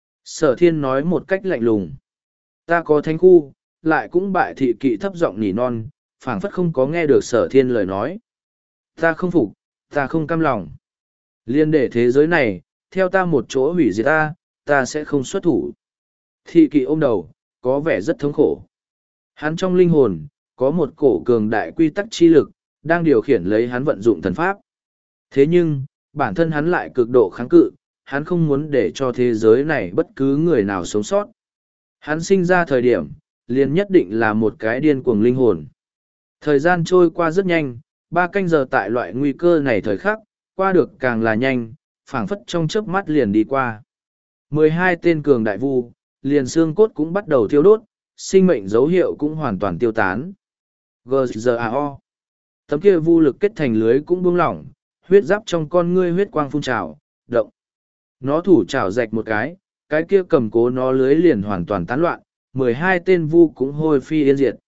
A: Sở thiên nói một cách lạnh lùng. Ta có thánh khu, lại cũng bại thị kỵ thấp giọng nỉ non, phảng phất không có nghe được sở thiên lời nói. Ta không phục, ta không cam lòng. Liên để thế giới này, theo ta một chỗ hủy diệt ta, ta sẽ không xuất thủ. Thị kỵ ôm đầu, có vẻ rất thống khổ. Hắn trong linh hồn, có một cổ cường đại quy tắc chi lực, đang điều khiển lấy hắn vận dụng thần pháp. Thế nhưng, bản thân hắn lại cực độ kháng cự, hắn không muốn để cho thế giới này bất cứ người nào sống sót. Hắn sinh ra thời điểm, liền nhất định là một cái điên cuồng linh hồn. Thời gian trôi qua rất nhanh, ba canh giờ tại loại nguy cơ này thời khắc, qua được càng là nhanh, phảng phất trong chớp mắt liền đi qua. Mười hai tên cường đại vu, liền xương cốt cũng bắt đầu thiêu đốt, sinh mệnh dấu hiệu cũng hoàn toàn tiêu tán. giê giê a o. Tấm kia vu lực kết thành lưới cũng buông lỏng, huyết giáp trong con ngươi huyết quang phun trào, động. Nó thủ trào rạch một cái, cái kia cầm cố nó lưới liền hoàn toàn tán loạn, mười hai tên vu cũng hôi phi yên diệt.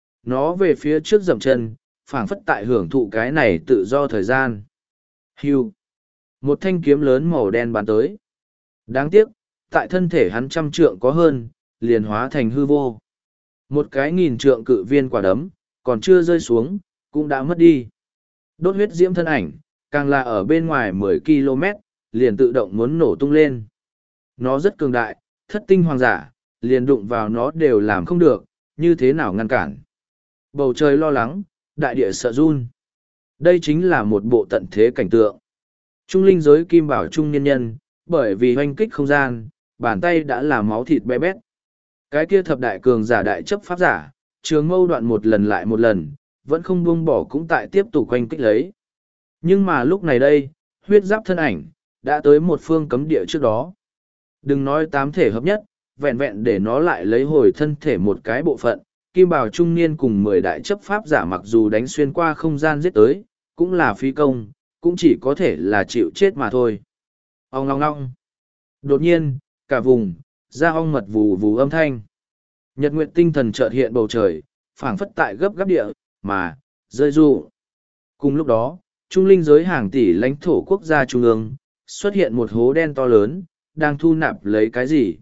A: Nó về phía trước dậm chân, phảng phất tại hưởng thụ cái này tự do thời gian. Hưu. Một thanh kiếm lớn màu đen bắn tới. Đáng tiếc, tại thân thể hắn trăm trượng có hơn, liền hóa thành hư vô. Một cái nghìn trượng cự viên quả đấm, còn chưa rơi xuống, cũng đã mất đi. Đốt huyết diễm thân ảnh, càng là ở bên ngoài mười ki lô mét, liền tự động muốn nổ tung lên. Nó rất cường đại, thất tinh hoàng giả, liền đụng vào nó đều làm không được, như thế nào ngăn cản. Bầu trời lo lắng, đại địa sợ run. Đây chính là một bộ tận thế cảnh tượng. Trung linh giới kim bảo trung nhân nhân, bởi vì hoanh kích không gian, bàn tay đã là máu thịt bé bét. Cái kia thập đại cường giả đại chấp pháp giả, trường mâu đoạn một lần lại một lần, vẫn không buông bỏ cũng tại tiếp tục hoanh kích lấy. Nhưng mà lúc này đây, huyết giáp thân ảnh, đã tới một phương cấm địa trước đó. Đừng nói tám thể hợp nhất, vẹn vẹn để nó lại lấy hồi thân thể một cái bộ phận, kim bào trung niên cùng mười đại chấp pháp giả mặc dù đánh xuyên qua không gian giết tới, cũng là phi công, cũng chỉ có thể là chịu chết mà thôi. Ong long long. Đột nhiên, cả vùng, ra ong mật vù vù âm thanh. Nhật nguyệt tinh thần chợt hiện bầu trời, phảng phất tại gấp gáp địa, mà, rơi ru. Cùng lúc đó, trung linh giới hàng tỷ lãnh thổ quốc gia trung ương, xuất hiện một hố đen to lớn, đang thu nạp lấy cái gì?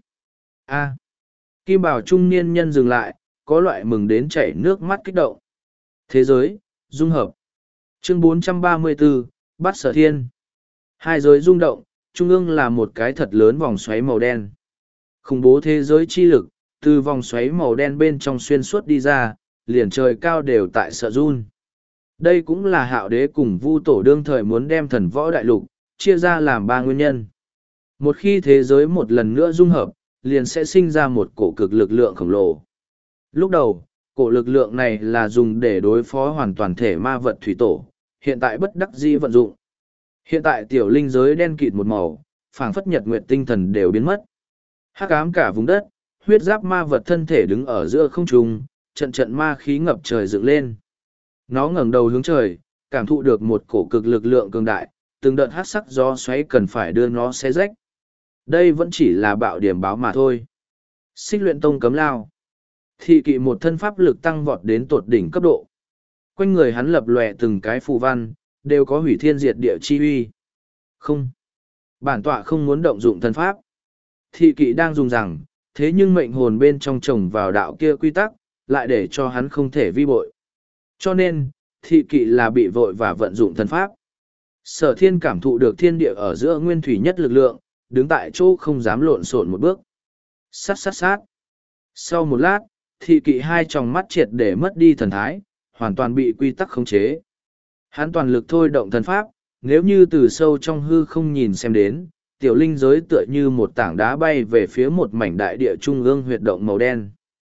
A: A. Kim bảo trung niên nhân dừng lại, có loại mừng đến chảy nước mắt kích động. Thế giới, dung hợp. Chương bốn trăm ba mươi bốn, Bát Sở Thiên. Hai giới rung động, trung ương là một cái thật lớn vòng xoáy màu đen. Khủng bố thế giới chi lực, từ vòng xoáy màu đen bên trong xuyên suốt đi ra, liền trời cao đều tại sợ run. Đây cũng là hạo đế cùng vu tổ đương thời muốn đem thần võ đại lục, chia ra làm ba nguyên nhân. Một khi thế giới một lần nữa dung hợp, liền sẽ sinh ra một cổ cực lực lượng khổng lồ. Lúc đầu, cổ lực lượng này là dùng để đối phó hoàn toàn thể ma vật thủy tổ, hiện tại bất đắc dĩ vận dụng. Hiện tại tiểu linh giới đen kịt một màu, phảng phất nhật nguyệt tinh thần đều biến mất. Hắc ám cả vùng đất, huyết giáp ma vật thân thể đứng ở giữa không trung, trận trận ma khí ngập trời dựng lên. Nó ngẩng đầu hướng trời, cảm thụ được một cổ cực lực lượng cường đại, từng đợt hắc sắc gió xoáy cần phải đưa nó xé rách. Đây vẫn chỉ là bạo điểm báo mà thôi. Xích luyện tông cấm lao. Thị kỵ một thân pháp lực tăng vọt đến tột đỉnh cấp độ. Quanh người hắn lập lòe từng cái phù văn, đều có hủy thiên diệt địa chi uy. Không. Bản tọa không muốn động dụng thân pháp. Thị kỵ đang dùng rằng, thế nhưng mệnh hồn bên trong chồng vào đạo kia quy tắc, lại để cho hắn không thể vi bội. Cho nên, thị kỵ là bị vội và vận dụng thân pháp. Sở thiên cảm thụ được thiên địa ở giữa nguyên thủy nhất lực lượng, đứng tại chỗ không dám lộn xộn một bước. Sát sát sát. Sau một lát, thị kỵ hai tròng mắt triệt để mất đi thần thái, hoàn toàn bị quy tắc khống chế. Hắn toàn lực thôi động thần pháp, nếu như từ sâu trong hư không nhìn xem đến, tiểu linh giới tựa như một tảng đá bay về phía một mảnh đại địa trung ương huyệt động màu đen.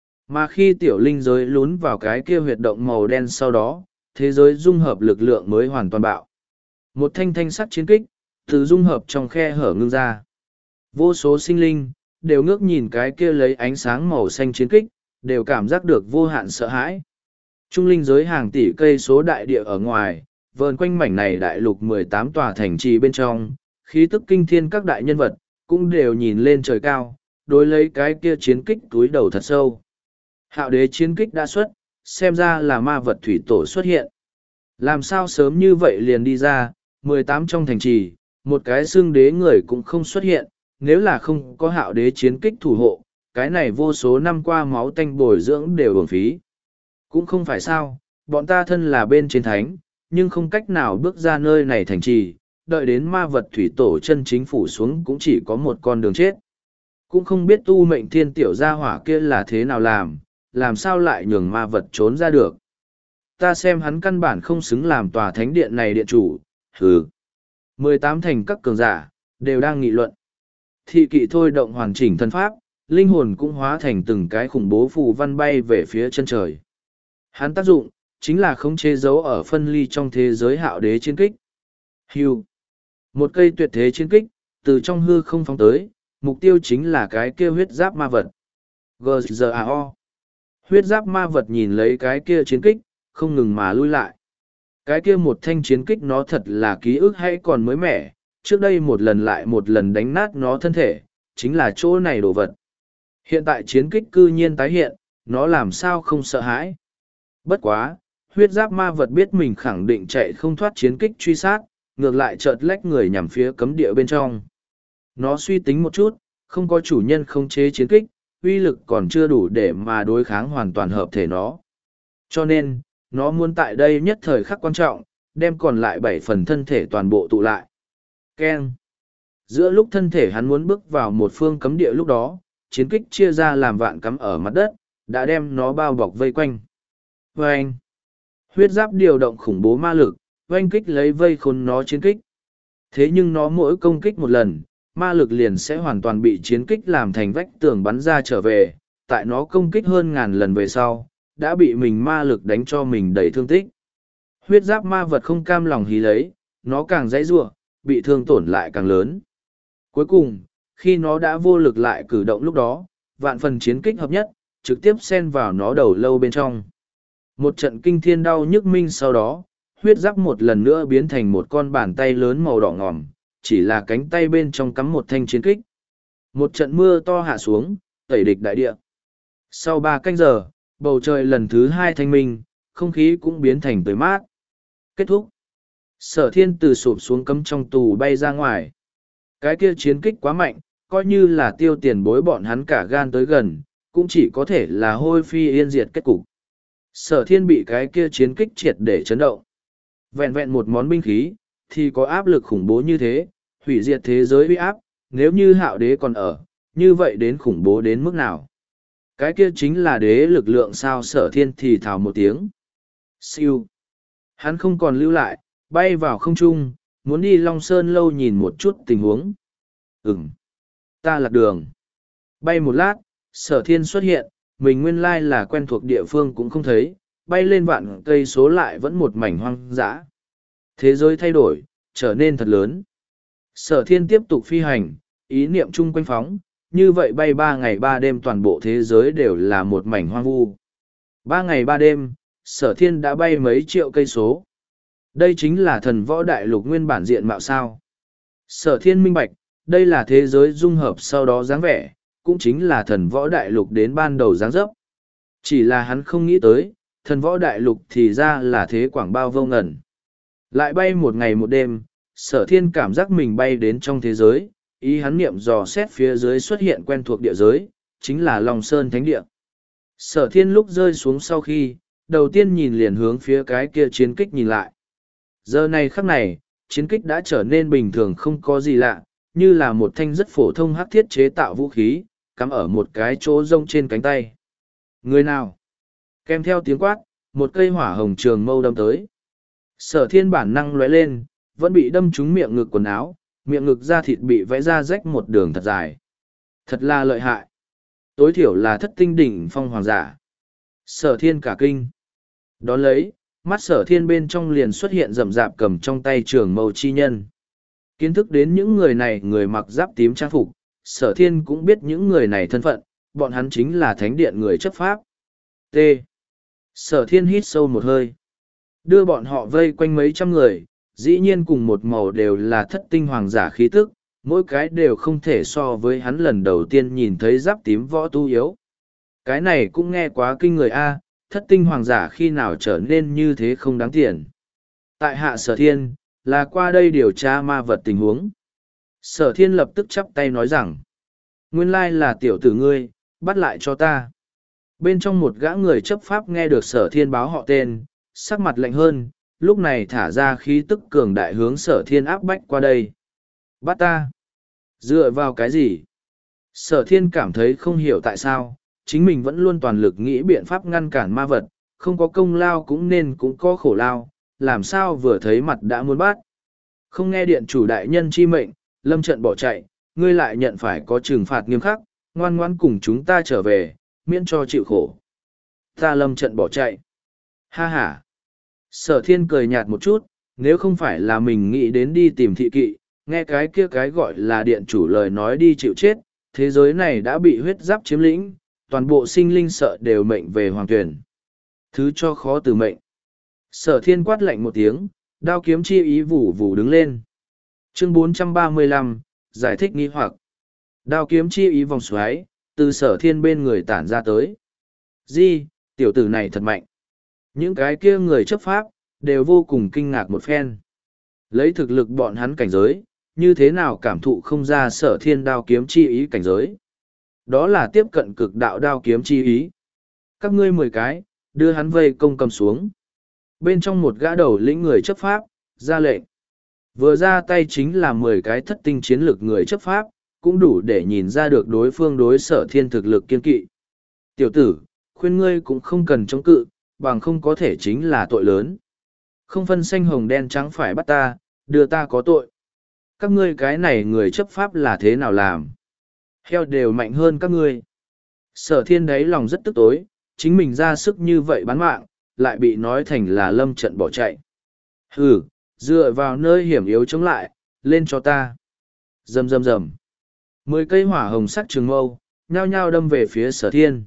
A: Mà khi tiểu linh giới lún vào cái kia huyệt động màu đen sau đó, thế giới dung hợp lực lượng mới hoàn toàn bạo. Một thanh thanh sắt chiến kích, từ dung hợp trong khe hở ngưng ra. Vô số sinh linh, đều ngước nhìn cái kia lấy ánh sáng màu xanh chiến kích, đều cảm giác được vô hạn sợ hãi. Trung linh giới hàng tỷ cây số đại địa ở ngoài, vờn quanh mảnh này đại lục mười tám tòa thành trì bên trong, khí tức kinh thiên các đại nhân vật, cũng đều nhìn lên trời cao, đối lấy cái kia chiến kích túi đầu thật sâu. Hạo đế chiến kích đã xuất, xem ra là ma vật thủy tổ xuất hiện. Làm sao sớm như vậy liền đi ra, mười tám trong thành trì, một cái xương đế người cũng không xuất hiện, nếu là không có hạo đế chiến kích thủ hộ, cái này vô số năm qua máu tanh bồi dưỡng đều uổng phí. Cũng không phải sao, bọn ta thân là bên trên thánh, nhưng không cách nào bước ra nơi này thành trì, đợi đến ma vật thủy tổ chân chính phủ xuống cũng chỉ có một con đường chết. Cũng không biết tu mệnh thiên tiểu gia hỏa kia là thế nào làm, làm sao lại nhường ma vật trốn ra được. ta xem hắn căn bản không xứng làm tòa thánh điện này điện chủ, hừ. Mười tám thành các cường giả, đều đang nghị luận. Thị kỵ thôi động hoàn chỉnh thân pháp, linh hồn cũng hóa thành từng cái khủng bố phù văn bay về phía chân trời. Hắn tác dụng, chính là khống chế dấu ở phân ly trong thế giới hạo đế chiến kích. Hưu. Một cây tuyệt thế chiến kích, từ trong hư không phóng tới, mục tiêu chính là cái kia huyết giáp ma vật. giê giê a o. Huyết giáp ma vật nhìn lấy cái kia chiến kích, không ngừng mà lui lại. Cái kia một thanh chiến kích nó thật là ký ức hay còn mới mẻ, trước đây một lần lại một lần đánh nát nó thân thể, chính là chỗ này đồ vật. Hiện tại chiến kích cư nhiên tái hiện, nó làm sao không sợ hãi. Bất quá, huyết giáp ma vật biết mình khẳng định chạy không thoát chiến kích truy sát, ngược lại chợt lách người nhằm phía cấm địa bên trong. Nó suy tính một chút, không có chủ nhân không chế chiến kích, uy lực còn chưa đủ để mà đối kháng hoàn toàn hợp thể nó. Cho nên, nó muốn tại đây nhất thời khắc quan trọng, đem còn lại bảy phần thân thể toàn bộ tụ lại. Keng. Giữa lúc thân thể hắn muốn bước vào một phương cấm địa lúc đó, chiến kích chia ra làm vạn cắm ở mặt đất, đã đem nó bao bọc vây quanh. Vâng! Huyết giáp điều động khủng bố ma lực, oanh kích lấy vây khốn nó chiến kích. Thế nhưng nó mỗi công kích một lần, ma lực liền sẽ hoàn toàn bị chiến kích làm thành vách tường bắn ra trở về, tại nó công kích hơn ngàn lần về sau, đã bị mình ma lực đánh cho mình đầy thương tích. Huyết giáp ma vật không cam lòng hí lấy, nó càng dãy giụa, bị thương tổn lại càng lớn. Cuối cùng, khi nó đã vô lực lại cử động lúc đó, vạn phần chiến kích hợp nhất, trực tiếp xen vào nó đầu lâu bên trong. Một trận kinh thiên đau nhức minh sau đó, huyết giáp một lần nữa biến thành một con bàn tay lớn màu đỏ ngòm, chỉ là cánh tay bên trong cắm một thanh chiến kích. Một trận mưa to hạ xuống, tẩy địch đại địa. Sau ba canh giờ, bầu trời lần thứ hai thanh minh, không khí cũng biến thành tươi mát. Kết thúc. Sở thiên từ sụp xuống cấm trong tù bay ra ngoài. Cái kia chiến kích quá mạnh, coi như là tiêu tiền bối bọn hắn cả gan tới gần, cũng chỉ có thể là hôi phi yên diệt kết cục. Sở thiên bị cái kia chiến kích triệt để chấn động. Vẹn vẹn một món binh khí, thì có áp lực khủng bố như thế, hủy diệt thế giới uy áp, nếu như hạo đế còn ở, như vậy đến khủng bố đến mức nào? Cái kia chính là đế lực lượng sao? Sở thiên thì thào một tiếng. Siêu. Hắn không còn lưu lại, bay vào không trung, muốn đi Long Sơn lâu nhìn một chút tình huống. Ừm. Ta lạc đường. Bay một lát, sở thiên xuất hiện, mình nguyên lai là quen thuộc địa phương cũng không thấy, bay lên vạn cây số lại vẫn một mảnh hoang dã. Thế giới thay đổi, trở nên thật lớn. Sở thiên tiếp tục phi hành, ý niệm chung quanh phóng, như vậy bay ba ngày ba đêm toàn bộ thế giới đều là một mảnh hoang vu. Ba ngày ba đêm, sở thiên đã bay mấy triệu cây số. Đây chính là thần võ đại lục nguyên bản diện mạo sao. Sở thiên minh bạch, đây là thế giới dung hợp sau đó dáng vẻ, cũng chính là thần võ đại lục đến ban đầu dáng dấp. Chỉ là hắn không nghĩ tới, thần võ đại lục thì ra là thế quảng bao vô ngần. Lại bay một ngày một đêm, sở thiên cảm giác mình bay đến trong thế giới, ý hắn niệm dò xét phía dưới xuất hiện quen thuộc địa giới, chính là Long Sơn Thánh Địa. Sở thiên lúc rơi xuống sau khi, đầu tiên nhìn liền hướng phía cái kia chiến kích nhìn lại. Giờ này khắc này, chiến kích đã trở nên bình thường không có gì lạ, như là một thanh rất phổ thông hắc thiết chế tạo vũ khí, cắm ở một cái chỗ rông trên cánh tay. Người nào? Kèm theo tiếng quát, một cây hỏa hồng trường mâu đâm tới. Sở thiên bản năng lóe lên, vẫn bị đâm trúng miệng ngực quần áo, miệng ngực da thịt bị vẽ ra rách một đường thật dài. Thật là lợi hại. Tối thiểu là thất tinh đỉnh phong hoàng giả. Sở thiên cả kinh. Đón lấy, mắt sở thiên bên trong liền xuất hiện rậm rạp cầm trong tay trường mâu chi nhân. Kiến thức đến những người này người mặc giáp tím trang phục, sở thiên cũng biết những người này thân phận, bọn hắn chính là thánh điện người chấp pháp. T. Sở thiên hít sâu một hơi. Đưa bọn họ vây quanh mấy trăm người, dĩ nhiên cùng một màu đều là thất tinh hoàng giả khí tức, mỗi cái đều không thể so với hắn lần đầu tiên nhìn thấy giáp tím võ tu yếu. Cái này cũng nghe quá kinh người a, thất tinh hoàng giả khi nào trở nên như thế không đáng tiền. Tại hạ sở thiên, là qua đây điều tra ma vật tình huống. Sở thiên lập tức chắp tay nói rằng, nguyên lai là tiểu tử ngươi, bắt lại cho ta. Bên trong một gã người chấp pháp nghe được sở thiên báo họ tên, sắc mặt lạnh hơn, lúc này thả ra khí tức cường đại hướng sở thiên áp bách qua đây. Bắt ta? Dựa vào cái gì? Sở thiên cảm thấy không hiểu tại sao, chính mình vẫn luôn toàn lực nghĩ biện pháp ngăn cản ma vật, không có công lao cũng nên cũng có khổ lao, làm sao vừa thấy mặt đã muốn bắt. Không nghe điện chủ đại nhân chi mệnh, lâm trận bỏ chạy, ngươi lại nhận phải có trừng phạt nghiêm khắc, ngoan ngoãn cùng chúng ta trở về, miễn cho chịu khổ. Ta lâm trận bỏ chạy. Ha ha. Sở thiên cười nhạt một chút, nếu không phải là mình nghĩ đến đi tìm thị kỵ, nghe cái kia cái gọi là điện chủ lời nói đi chịu chết, thế giới này đã bị huyết giáp chiếm lĩnh, toàn bộ sinh linh sợ đều mệnh về hoàng tuyển. Thứ cho khó từ mệnh. Sở thiên quát lạnh một tiếng, đao kiếm chi ý vù vù đứng lên. Chương bốn trăm ba mươi lăm, giải thích nghi hoặc. Đao kiếm chi ý vòng xoáy, từ sở thiên bên người tản ra tới. Di, tiểu tử này thật mạnh. Những cái kia người chấp pháp, đều vô cùng kinh ngạc một phen. Lấy thực lực bọn hắn cảnh giới, như thế nào cảm thụ không ra sở thiên đao kiếm chi ý cảnh giới. Đó là tiếp cận cực đạo đao kiếm chi ý. Các ngươi mười cái, đưa hắn vây công cầm xuống. Bên trong một gã đầu lĩnh người chấp pháp, ra lệnh. Vừa ra tay chính là mười cái thất tinh chiến lược người chấp pháp, cũng đủ để nhìn ra được đối phương đối sở thiên thực lực kiên kỵ. Tiểu tử, khuyên ngươi cũng không cần chống cự, bằng không có thể chính là tội lớn. Không phân xanh hồng đen trắng phải bắt ta, đưa ta có tội. Các ngươi cái này người chấp pháp là thế nào làm? Heo đều mạnh hơn các ngươi. Sở thiên đấy lòng rất tức tối, chính mình ra sức như vậy bán mạng, lại bị nói thành là lâm trận bỏ chạy. Hừ, dựa vào nơi hiểm yếu chống lại, lên cho ta. Rầm rầm rầm. Mười cây hỏa hồng sắc trường mâu, nhao nhao đâm về phía sở thiên.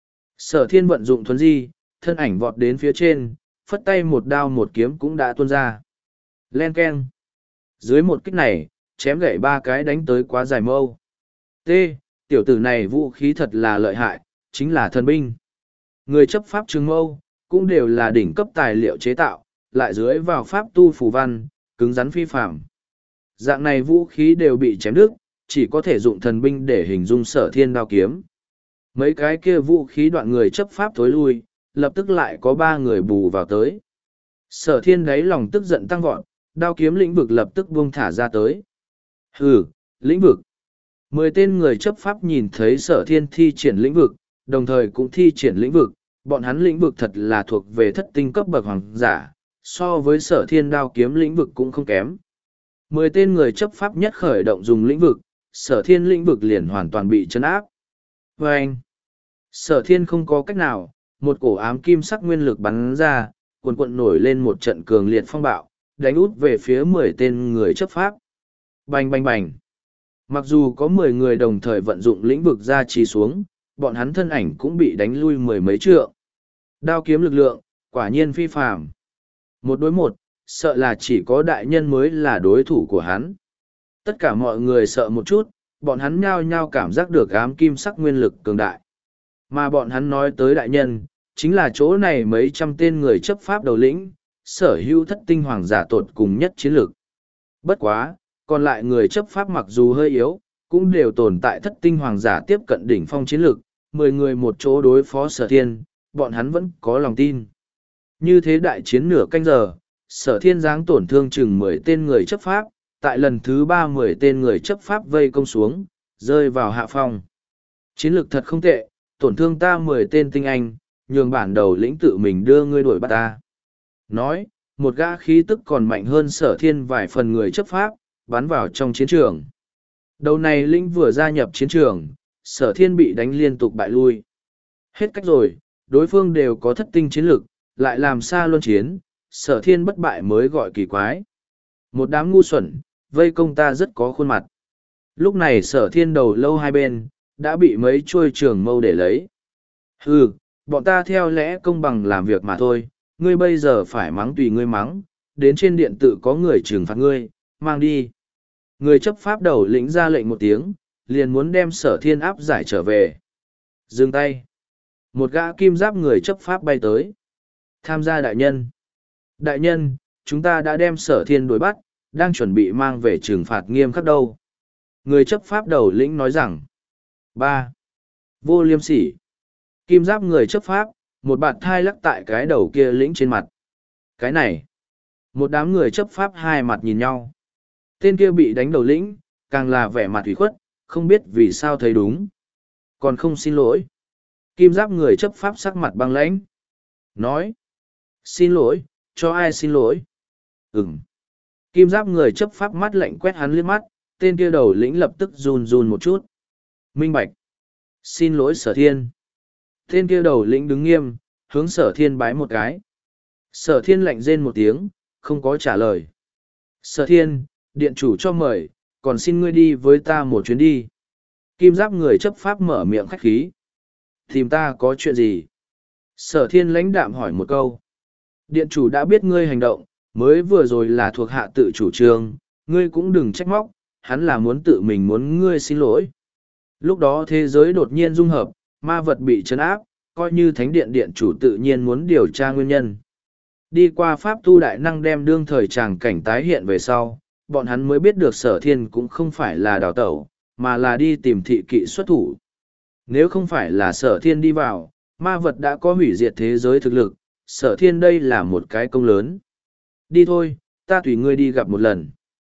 A: Sở thiên vận dụng thuấn di, thân ảnh vọt đến phía trên, phất tay một đao một kiếm cũng đã tuôn ra. Len keng. Dưới một kích này, chém gãy ba cái đánh tới quá dài mâu. T, tiểu tử này vũ khí thật là lợi hại, chính là thần binh. Người chấp pháp trường mâu, cũng đều là đỉnh cấp tài liệu chế tạo, lại dưới vào pháp tu phù văn, cứng rắn phi phạm. Dạng này vũ khí đều bị chém đứt, chỉ có thể dụng thần binh để hình dung sở thiên đao kiếm. Mấy cái kia vũ khí đoạn người chấp pháp thối lui, lập tức lại có ba người bù vào tới. Sở thiên đáy lòng tức giận tăng vọt, đao kiếm lĩnh vực lập tức buông thả ra tới. Hừ, lĩnh vực. Mười tên người chấp pháp nhìn thấy sở thiên thi triển lĩnh vực, đồng thời cũng thi triển lĩnh vực, bọn hắn lĩnh vực thật là thuộc về thất tinh cấp bậc hoàng giả, so với sở thiên đao kiếm lĩnh vực cũng không kém. Mười tên người chấp pháp nhất khởi động dùng lĩnh vực, sở thiên lĩnh vực liền hoàn toàn bị chấn áp. Và anh, sở thiên không có cách nào, một cổ ám kim sắc nguyên lực bắn ra, cuồn cuộn nổi lên một trận cường liệt phong bạo, đánh út về phía mười tên người chấp pháp. Bành bành bành. Mặc dù có mười người đồng thời vận dụng lĩnh vực ra trì xuống, bọn hắn thân ảnh cũng bị đánh lui mười mấy trượng. Đao kiếm lực lượng, quả nhiên phi phàm. Một đối một, sợ là chỉ có đại nhân mới là đối thủ của hắn. Tất cả mọi người sợ một chút, bọn hắn nhao nhao cảm giác được ám kim sắc nguyên lực cường đại. Mà bọn hắn nói tới đại nhân, chính là chỗ này mấy trăm tên người chấp pháp đầu lĩnh, sở hữu thất tinh hoàng giả tột cùng nhất chiến lược. Bất quá, còn lại người chấp pháp mặc dù hơi yếu, cũng đều tồn tại thất tinh hoàng giả tiếp cận đỉnh phong chiến lược, mười người một chỗ đối phó sở thiên, bọn hắn vẫn có lòng tin. Như thế đại chiến nửa canh giờ, sở thiên giáng tổn thương chừng mười tên người chấp pháp, tại lần thứ ba mười tên người chấp pháp vây công xuống, rơi vào hạ phong. Chiến lược thật không tệ, tổn thương ta mười tên tinh anh, nhường bản đầu lĩnh tự mình đưa ngươi đuổi bắt ta. Nói, một gã khí tức còn mạnh hơn sở thiên vài phần người chấp pháp, bắn vào trong chiến trường. Đầu này lĩnh vừa gia nhập chiến trường, sở thiên bị đánh liên tục bại lui. Hết cách rồi, đối phương đều có thất tinh chiến lực, lại làm xa luân chiến, sở thiên bất bại mới gọi kỳ quái. Một đám ngu xuẩn, vây công ta rất có khuôn mặt. Lúc này sở thiên đầu lâu hai bên, đã bị mấy chuôi trường mâu để lấy. Hừ, bọn ta theo lẽ công bằng làm việc mà thôi, ngươi bây giờ phải mắng tùy ngươi mắng, đến trên điện tự có người trừng phạt ngươi, mang đi. Người chấp pháp đầu lĩnh ra lệnh một tiếng, liền muốn đem sở thiên áp giải trở về. Dừng tay. Một gã kim giáp người chấp pháp bay tới. Tham gia đại nhân. Đại nhân, chúng ta đã đem sở thiên đuổi bắt, đang chuẩn bị mang về trừng phạt nghiêm khắc đâu. Người chấp pháp đầu lĩnh nói rằng. ba. Vô liêm sỉ. Kim giáp người chấp pháp, một bạt thai lắc tại cái đầu kia lĩnh trên mặt. Cái này. Một đám người chấp pháp hai mặt nhìn nhau. Tên kia bị đánh đầu lĩnh, càng là vẻ mặt ủy khuất, không biết vì sao thấy đúng. Còn không xin lỗi. Kim giáp người chấp pháp sắc mặt băng lãnh. Nói. Xin lỗi, cho ai xin lỗi? Ừm. Kim giáp người chấp pháp mắt lạnh quét hắn liếc mắt, tên kia đầu lĩnh lập tức run run một chút. Minh bạch. Xin lỗi sở thiên. Tên kia đầu lĩnh đứng nghiêm, hướng sở thiên bái một cái. Sở thiên lạnh rên một tiếng, không có trả lời. Sở thiên, điện chủ cho mời, còn xin ngươi đi với ta một chuyến đi. Kim giáp người chấp pháp mở miệng khách khí. Tìm ta có chuyện gì? Sở thiên lãnh đạm hỏi một câu. Điện chủ đã biết ngươi hành động, mới vừa rồi là thuộc hạ tự chủ trương, ngươi cũng đừng trách móc, hắn là muốn tự mình muốn ngươi xin lỗi. Lúc đó thế giới đột nhiên dung hợp, ma vật bị trấn áp, coi như thánh điện điện chủ tự nhiên muốn điều tra nguyên nhân. Đi qua pháp tu đại năng đem đương thời tràng cảnh tái hiện về sau, bọn hắn mới biết được sở thiên cũng không phải là đào tẩu, mà là đi tìm thị kỵ xuất thủ. Nếu không phải là sở thiên đi vào, ma vật đã có hủy diệt thế giới thực lực, sở thiên đây là một cái công lớn. Đi thôi, ta tùy ngươi đi gặp một lần.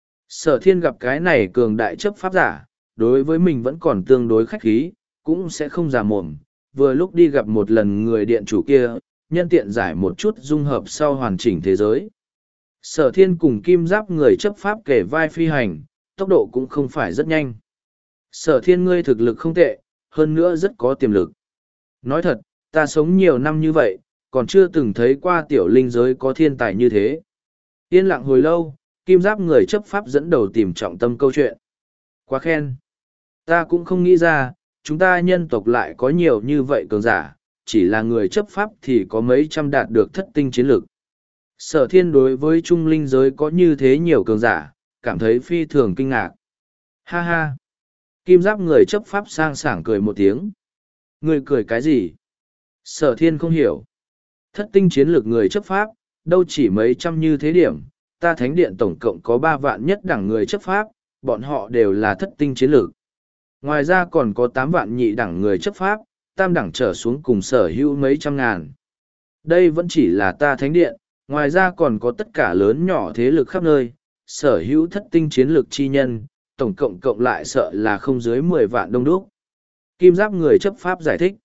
A: Sở thiên gặp cái này cường đại chấp pháp giả, đối với mình vẫn còn tương đối khách khí, cũng sẽ không giả mồm. Vừa lúc đi gặp một lần người điện chủ kia, nhân tiện giải một chút dung hợp sau hoàn chỉnh thế giới. Sở thiên cùng kim giáp người chấp pháp kể vai phi hành, tốc độ cũng không phải rất nhanh. Sở thiên ngươi thực lực không tệ, hơn nữa rất có tiềm lực. Nói thật, ta sống nhiều năm như vậy, còn chưa từng thấy qua tiểu linh giới có thiên tài như thế. Yên lặng hồi lâu, kim giáp người chấp pháp dẫn đầu tìm trọng tâm câu chuyện. Quá khen. Ta cũng không nghĩ ra, chúng ta nhân tộc lại có nhiều như vậy cường giả, chỉ là người chấp pháp thì có mấy trăm đạt được thất tinh chiến lược. Sở thiên đối với trung linh giới có như thế nhiều cường giả, cảm thấy phi thường kinh ngạc. Ha ha. Kim giáp người chấp pháp sang sảng cười một tiếng. Người cười cái gì? Sở thiên không hiểu. Thất tinh chiến lược người chấp pháp, đâu chỉ mấy trăm như thế điểm, ta thánh điện tổng cộng có ba vạn nhất đẳng người chấp pháp, bọn họ đều là thất tinh chiến lược. Ngoài ra còn có tám vạn nhị đẳng người chấp pháp, tam đẳng trở xuống cùng sở hữu mấy trăm ngàn. Đây vẫn chỉ là ta thánh điện, ngoài ra còn có tất cả lớn nhỏ thế lực khắp nơi, sở hữu thất tinh chiến lược chi nhân, tổng cộng cộng lại sợ là không dưới mười vạn đông đúc. Kim giáp người chấp pháp giải thích.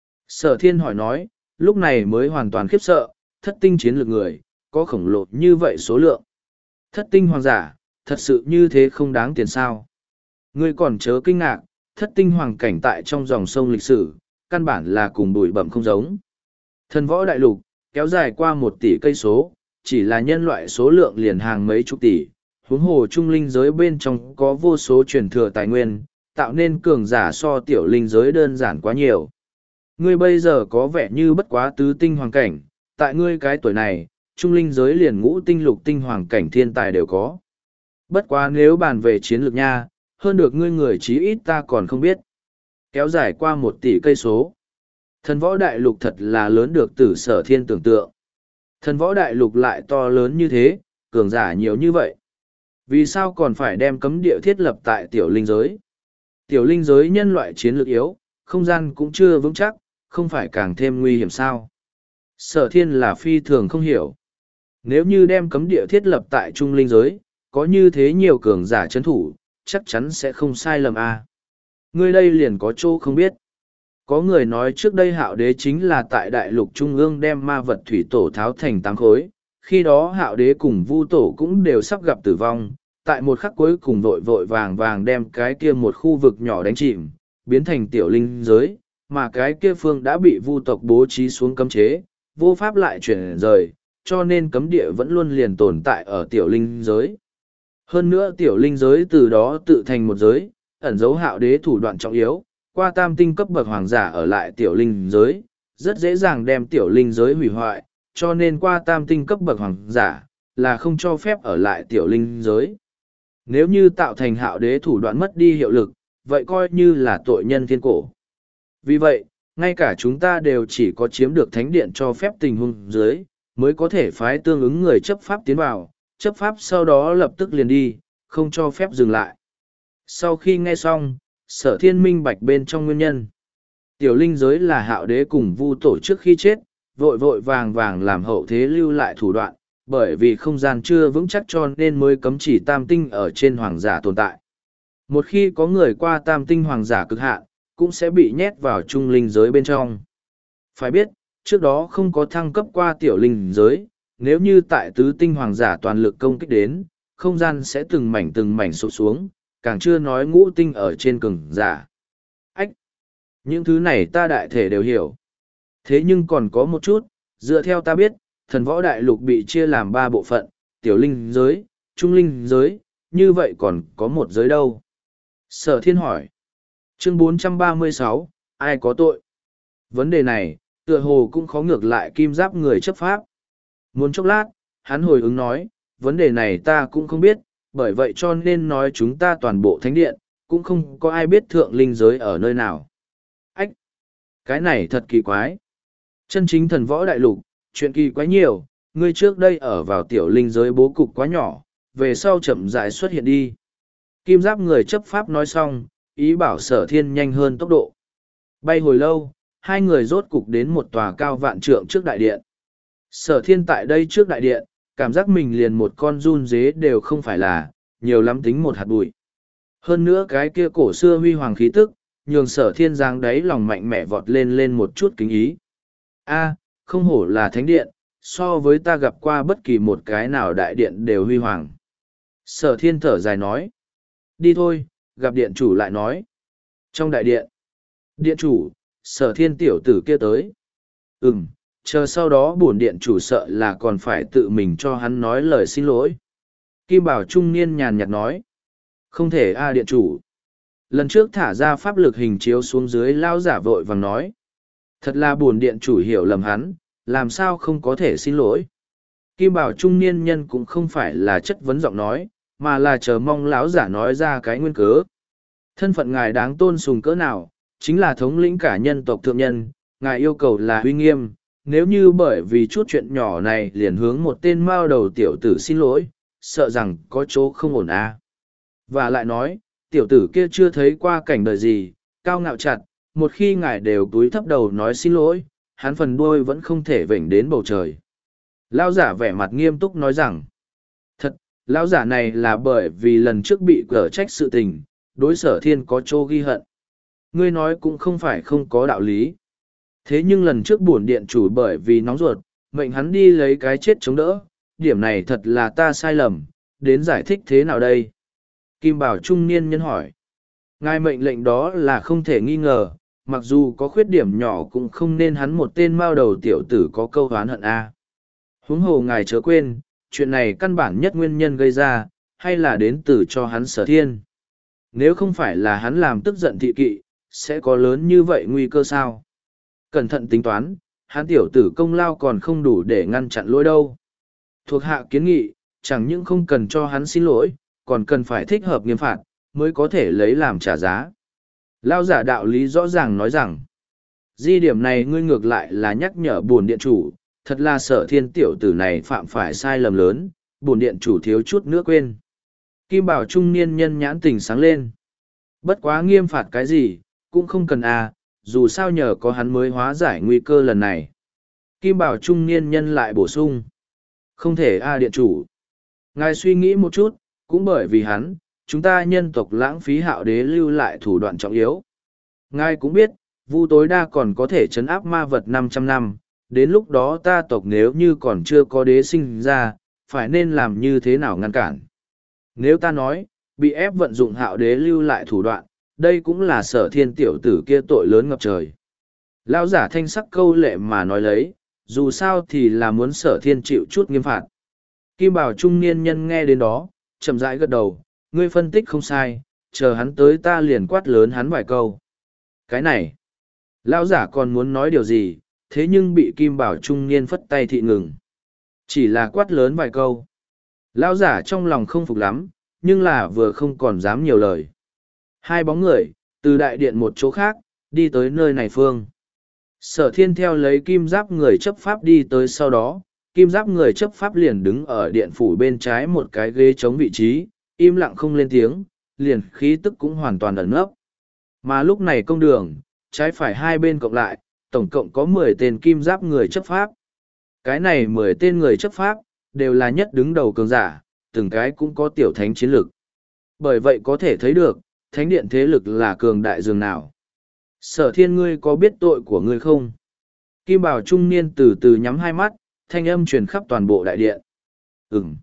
A: Sở thiên hỏi nói, lúc này mới hoàn toàn khiếp sợ, thất tinh chiến lược người, có khổng lồ như vậy số lượng. Thất tinh hoàng giả, thật sự như thế không đáng tiền sao. Ngươi còn chớ kinh ngạc, thất tinh hoàng cảnh tại trong dòng sông lịch sử, căn bản là cùng bụi bẩm không giống. Thần võ đại lục, kéo dài qua một tỷ cây số, chỉ là nhân loại số lượng liền hàng mấy chục tỷ, huống hồ trung linh giới bên trong có vô số truyền thừa tài nguyên, tạo nên cường giả so tiểu linh giới đơn giản quá nhiều. Ngươi bây giờ có vẻ như bất quá tứ tinh hoàng cảnh, tại ngươi cái tuổi này, trung linh giới liền ngũ tinh lục tinh hoàng cảnh thiên tài đều có. Bất quá nếu bàn về chiến lược nha, hơn được ngươi người chí ít ta còn không biết. Kéo dài qua một tỷ cây số. Thần võ đại lục thật là lớn được tử sở thiên tưởng tượng. Thần võ đại lục lại to lớn như thế, cường giả nhiều như vậy. Vì sao còn phải đem cấm địa thiết lập tại tiểu linh giới? Tiểu linh giới nhân loại chiến lược yếu, không gian cũng chưa vững chắc, không phải càng thêm nguy hiểm sao? Sở thiên là phi thường không hiểu. Nếu như đem cấm địa thiết lập tại trung linh giới, có như thế nhiều cường giả chấn thủ, chắc chắn sẽ không sai lầm a. À. Ngươi đây liền có chỗ không biết. Có người nói trước đây hạo đế chính là tại đại lục trung ương đem ma vật thủy tổ tháo thành tám khối, khi đó hạo đế cùng vu tổ cũng đều sắp gặp tử vong, tại một khắc cuối cùng vội vội vàng vàng đem cái kia một khu vực nhỏ đánh chìm, biến thành tiểu linh giới, mà cái kia phương đã bị vu tộc bố trí xuống cấm chế, vô pháp lại chuyển rời, cho nên cấm địa vẫn luôn liền tồn tại ở tiểu linh giới. Hơn nữa tiểu linh giới từ đó tự thành một giới, ẩn dấu hạo đế thủ đoạn trọng yếu, qua tam tinh cấp bậc hoàng giả ở lại tiểu linh giới, rất dễ dàng đem tiểu linh giới hủy hoại, cho nên qua tam tinh cấp bậc hoàng giả, là không cho phép ở lại tiểu linh giới. Nếu như tạo thành hạo đế thủ đoạn mất đi hiệu lực, vậy coi như là tội nhân thiên cổ. Vì vậy, ngay cả chúng ta đều chỉ có chiếm được thánh điện cho phép tình huống dưới, mới có thể phái tương ứng người chấp pháp tiến vào, chấp pháp sau đó lập tức liền đi, không cho phép dừng lại. Sau khi nghe xong, sở thiên minh bạch bên trong nguyên nhân. Tiểu linh giới là hạo đế cùng vu tổ trước khi chết, vội vội vàng vàng làm hậu thế lưu lại thủ đoạn, bởi vì không gian chưa vững chắc cho nên mới cấm chỉ tam tinh ở trên hoàng giả tồn tại. Một khi có người qua tam tinh hoàng giả cực hạn, cũng sẽ bị nhét vào trung linh giới bên trong. Phải biết, trước đó không có thăng cấp qua tiểu linh giới, nếu như tại tứ tinh hoàng giả toàn lực công kích đến, không gian sẽ từng mảnh từng mảnh sụp xuống, càng chưa nói ngũ tinh ở trên cường giả. Ách! Những thứ này ta đại thể đều hiểu. Thế nhưng còn có một chút, dựa theo ta biết, thần võ đại lục bị chia làm ba bộ phận, tiểu linh giới, trung linh giới, như vậy còn có một giới đâu? Sở thiên hỏi. Chương bốn trăm ba mươi sáu, ai có tội? Vấn đề này, tựa hồ cũng khó ngược lại kim giáp người chấp pháp. Muốn chốc lát, hắn hồi ứng nói, vấn đề này ta cũng không biết, bởi vậy cho nên nói chúng ta toàn bộ thánh điện, cũng không có ai biết thượng linh giới ở nơi nào. Ách! Cái này thật kỳ quái. Chân chính thần võ đại lục, chuyện kỳ quái nhiều, ngươi trước đây ở vào tiểu linh giới bố cục quá nhỏ, về sau chậm rãi xuất hiện đi. Kim giáp người chấp pháp nói xong, ý bảo sở thiên nhanh hơn tốc độ. Bay hồi lâu, hai người rốt cục đến một tòa cao vạn trượng trước đại điện. Sở thiên tại đây trước đại điện, cảm giác mình liền một con run dế đều không phải là, nhiều lắm tính một hạt bụi. Hơn nữa cái kia cổ xưa huy hoàng khí tức, nhường sở thiên giang đáy lòng mạnh mẽ vọt lên lên một chút kính ý. A, không hổ là thánh điện, so với ta gặp qua bất kỳ một cái nào đại điện đều huy hoàng. Sở thiên thở dài nói. Đi thôi, gặp điện chủ lại nói. Trong đại điện, điện chủ, sở thiên tiểu tử kia tới. Ừm, chờ sau đó bổn điện chủ sợ là còn phải tự mình cho hắn nói lời xin lỗi. Kim Bảo trung niên nhàn nhạt nói. Không thể a điện chủ. Lần trước thả ra pháp lực hình chiếu xuống dưới lao giả vội vàng nói. Thật là bổn điện chủ hiểu lầm hắn, làm sao không có thể xin lỗi. Kim Bảo trung niên nhân cũng không phải là chất vấn giọng nói, mà là chờ mong lão giả nói ra cái nguyên cớ. Thân phận ngài đáng tôn sùng cỡ nào, chính là thống lĩnh cả nhân tộc thượng nhân, ngài yêu cầu là uy nghiêm, nếu như bởi vì chút chuyện nhỏ này liền hướng một tên mao đầu tiểu tử xin lỗi, sợ rằng có chỗ không ổn à. Và lại nói, tiểu tử kia chưa thấy qua cảnh đời gì, cao ngạo chặt, một khi ngài đều túi thấp đầu nói xin lỗi, hắn phần đuôi vẫn không thể vểnh đến bầu trời. Lão giả vẻ mặt nghiêm túc nói rằng, thật, lão giả này là bởi vì lần trước bị cở trách sự tình, đối sở thiên có chỗ ghi hận. Ngươi nói cũng không phải không có đạo lý. Thế nhưng lần trước bổn điện chủ bởi vì nóng ruột, mệnh hắn đi lấy cái chết chống đỡ, điểm này thật là ta sai lầm, đến giải thích thế nào đây? Kim Bảo trung niên nhân hỏi. Ngài mệnh lệnh đó là không thể nghi ngờ, mặc dù có khuyết điểm nhỏ cũng không nên hắn một tên mao đầu tiểu tử có câu oán hận a. Huống hồ ngài chớ quên, chuyện này căn bản nhất nguyên nhân gây ra, hay là đến từ cho hắn sở thiên. Nếu không phải là hắn làm tức giận thị kỵ, sẽ có lớn như vậy nguy cơ sao? Cẩn thận tính toán, hắn tiểu tử công lao còn không đủ để ngăn chặn lỗi đâu. Thuộc hạ kiến nghị, chẳng những không cần cho hắn xin lỗi, còn cần phải thích hợp nghiêm phạt, mới có thể lấy làm trả giá. Lao giả đạo lý rõ ràng nói rằng, di điểm này ngươi ngược lại là nhắc nhở bổn điện chủ, thật là sở thiên tiểu tử này phạm phải sai lầm lớn, bổn điện chủ thiếu chút nữa quên. Kim Bảo trung niên nhân nhãn tình sáng lên. Bất quá nghiêm phạt cái gì, cũng không cần à, dù sao nhờ có hắn mới hóa giải nguy cơ lần này. Kim Bảo trung niên nhân lại bổ sung. Không thể a điện chủ. Ngài suy nghĩ một chút, cũng bởi vì hắn, chúng ta nhân tộc lãng phí hạo đế lưu lại thủ đoạn trọng yếu. Ngài cũng biết, vu tối đa còn có thể chấn áp ma vật năm trăm năm, đến lúc đó ta tộc nếu như còn chưa có đế sinh ra, phải nên làm như thế nào ngăn cản. Nếu ta nói, bị ép vận dụng hạo đế lưu lại thủ đoạn, đây cũng là sở thiên tiểu tử kia tội lớn ngập trời. Lão giả thanh sắc câu lệ mà nói lấy, dù sao thì là muốn sở thiên chịu chút nghiêm phạt. Kim Bảo trung niên nhân nghe đến đó, chậm rãi gật đầu, ngươi phân tích không sai, chờ hắn tới ta liền quát lớn hắn vài câu. Cái này, lão giả còn muốn nói điều gì, thế nhưng bị Kim Bảo trung niên phất tay thị ngừng. Chỉ là quát lớn vài câu. Lão giả trong lòng không phục lắm, nhưng là vừa không còn dám nhiều lời. Hai bóng người, từ đại điện một chỗ khác, đi tới nơi này phương. Sở thiên theo lấy kim giáp người chấp pháp đi tới sau đó, kim giáp người chấp pháp liền đứng ở điện phủ bên trái một cái ghế chống vị trí, im lặng không lên tiếng, liền khí tức cũng hoàn toàn ẩn nấp. Mà lúc này công đường, trái phải hai bên cộng lại, tổng cộng có mười tên kim giáp người chấp pháp. Cái này mười tên người chấp pháp, đều là nhất đứng đầu cường giả, từng cái cũng có tiểu thánh chiến lực. Bởi vậy có thể thấy được, thánh điện thế lực là cường đại dường nào. Sở thiên ngươi có biết tội của ngươi không? Kim bào trung niên từ từ nhắm hai mắt, thanh âm truyền khắp toàn bộ đại điện. Ừm.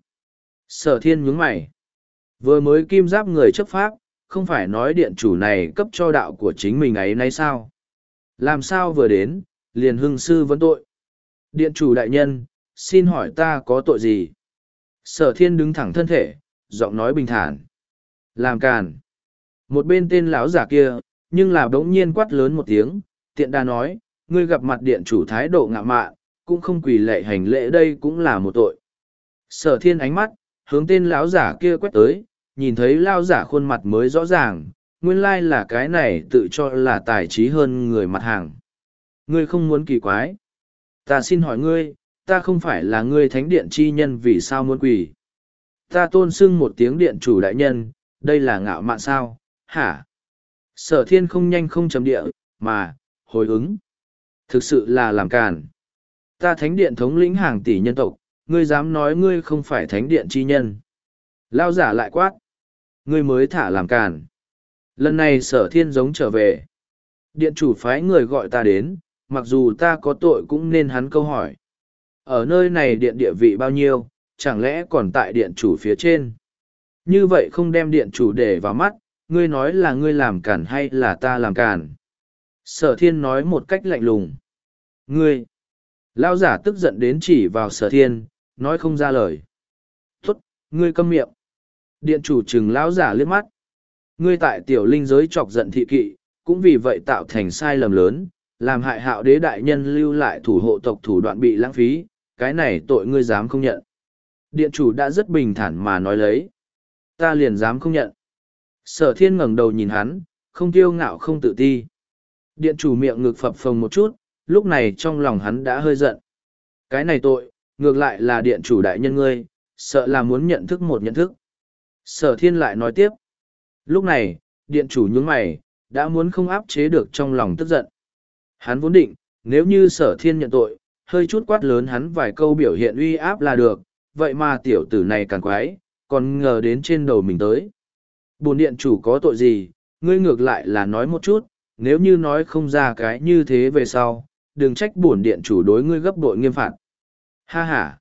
A: Sở thiên nhướng mày. Vừa mới kim giáp người chấp pháp, không phải nói điện chủ này cấp cho đạo của chính mình ấy nay sao? Làm sao vừa đến, liền hưng sư vấn tội. Điện chủ đại nhân, xin hỏi ta có tội gì? Sở thiên đứng thẳng thân thể, giọng nói bình thản. Làm càn. Một bên tên lão giả kia, nhưng là bỗng nhiên quát lớn một tiếng, tiện đà nói, ngươi gặp mặt điện chủ thái độ ngạo mạn, cũng không quỳ lệ hành lễ, đây cũng là một tội. Sở thiên ánh mắt, hướng tên lão giả kia quét tới, nhìn thấy lão giả khuôn mặt mới rõ ràng, nguyên lai là cái này tự cho là tài trí hơn người mặt hàng. Ngươi không muốn kỳ quái. Ta xin hỏi ngươi, ta không phải là ngươi thánh điện chi nhân, vì sao muốn quỳ? Ta tôn xưng một tiếng điện chủ đại nhân, đây là ngạo mạn sao, hả? Sở thiên không nhanh không chấm địa, mà, hồi ứng. Thực sự là làm càn. Ta thánh điện thống lĩnh hàng tỷ nhân tộc, ngươi dám nói ngươi không phải thánh điện chi nhân. Lao giả lại quát. Ngươi mới thả làm càn. Lần này sở thiên giống trở về. Điện chủ phái người gọi ta đến, mặc dù ta có tội cũng nên hắn câu hỏi. Ở nơi này điện địa vị bao nhiêu, chẳng lẽ còn tại điện chủ phía trên? Như vậy không đem điện chủ để vào mắt, ngươi nói là ngươi làm càn hay là ta làm càn? Sở thiên nói một cách lạnh lùng. Ngươi! Lao giả tức giận đến chỉ vào sở thiên, nói không ra lời. Tốt, ngươi câm miệng. Điện chủ trừng lão giả liếc mắt. Ngươi tại tiểu linh giới chọc giận thị kỵ, cũng vì vậy tạo thành sai lầm lớn, làm hại hạo đế đại nhân lưu lại thủ hộ tộc thủ đoạn bị lãng phí, cái này tội ngươi dám không nhận. Điện chủ đã rất bình thản mà nói lấy. Ta liền dám không nhận. Sở thiên ngẩng đầu nhìn hắn, không kiêu ngạo không tự ti. Điện chủ miệng ngực phập phồng một chút, lúc này trong lòng hắn đã hơi giận. Cái này tội, ngược lại là điện chủ đại nhân ngươi, sợ là muốn nhận thức một nhận thức. Sở thiên lại nói tiếp. Lúc này, điện chủ nhướng mày, đã muốn không áp chế được trong lòng tức giận. Hắn vốn định, nếu như sở thiên nhận tội, hơi chút quát lớn hắn vài câu biểu hiện uy áp là được, vậy mà tiểu tử này càng quái, còn ngờ đến trên đầu mình tới. Bổn điện chủ có tội gì, ngươi ngược lại là nói một chút, nếu như nói không ra cái như thế về sau, đừng trách bổn điện chủ đối ngươi gấp bội nghiêm phạt. Ha ha!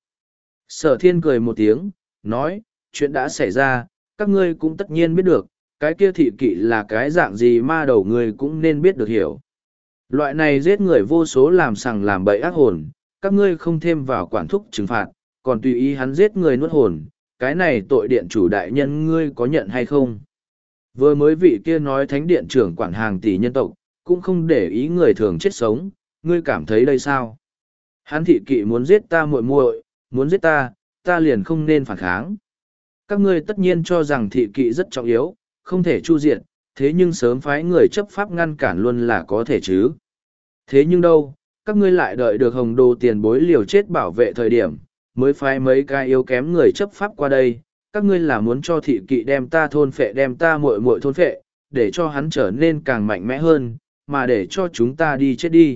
A: Sở thiên cười một tiếng, nói, chuyện đã xảy ra, các ngươi cũng tất nhiên biết được, cái kia thị kỵ là cái dạng gì ma đầu ngươi cũng nên biết được hiểu. Loại này giết người vô số làm sằng làm bậy ác hồn, các ngươi không thêm vào quản thúc trừng phạt, còn tùy ý hắn giết người nuốt hồn, cái này tội điện chủ đại nhân ngươi có nhận hay không? Vừa mới vị kia nói thánh điện trưởng quản hàng tỷ nhân tộc, cũng không để ý người thường chết sống, ngươi cảm thấy đây sao? Hắn thị kỵ muốn giết ta muội muội, muốn giết ta, ta liền không nên phản kháng. Các ngươi tất nhiên cho rằng thị kỵ rất trọng yếu, không thể chu diệt, thế nhưng sớm phái người chấp pháp ngăn cản luôn là có thể chứ. Thế nhưng đâu, các ngươi lại đợi được hồng đồ tiền bối liều chết bảo vệ thời điểm, mới phái mấy cái yếu kém người chấp pháp qua đây, các ngươi là muốn cho thị kỵ đem ta thôn phệ đem ta muội muội thôn phệ, để cho hắn trở nên càng mạnh mẽ hơn, mà để cho chúng ta đi chết đi.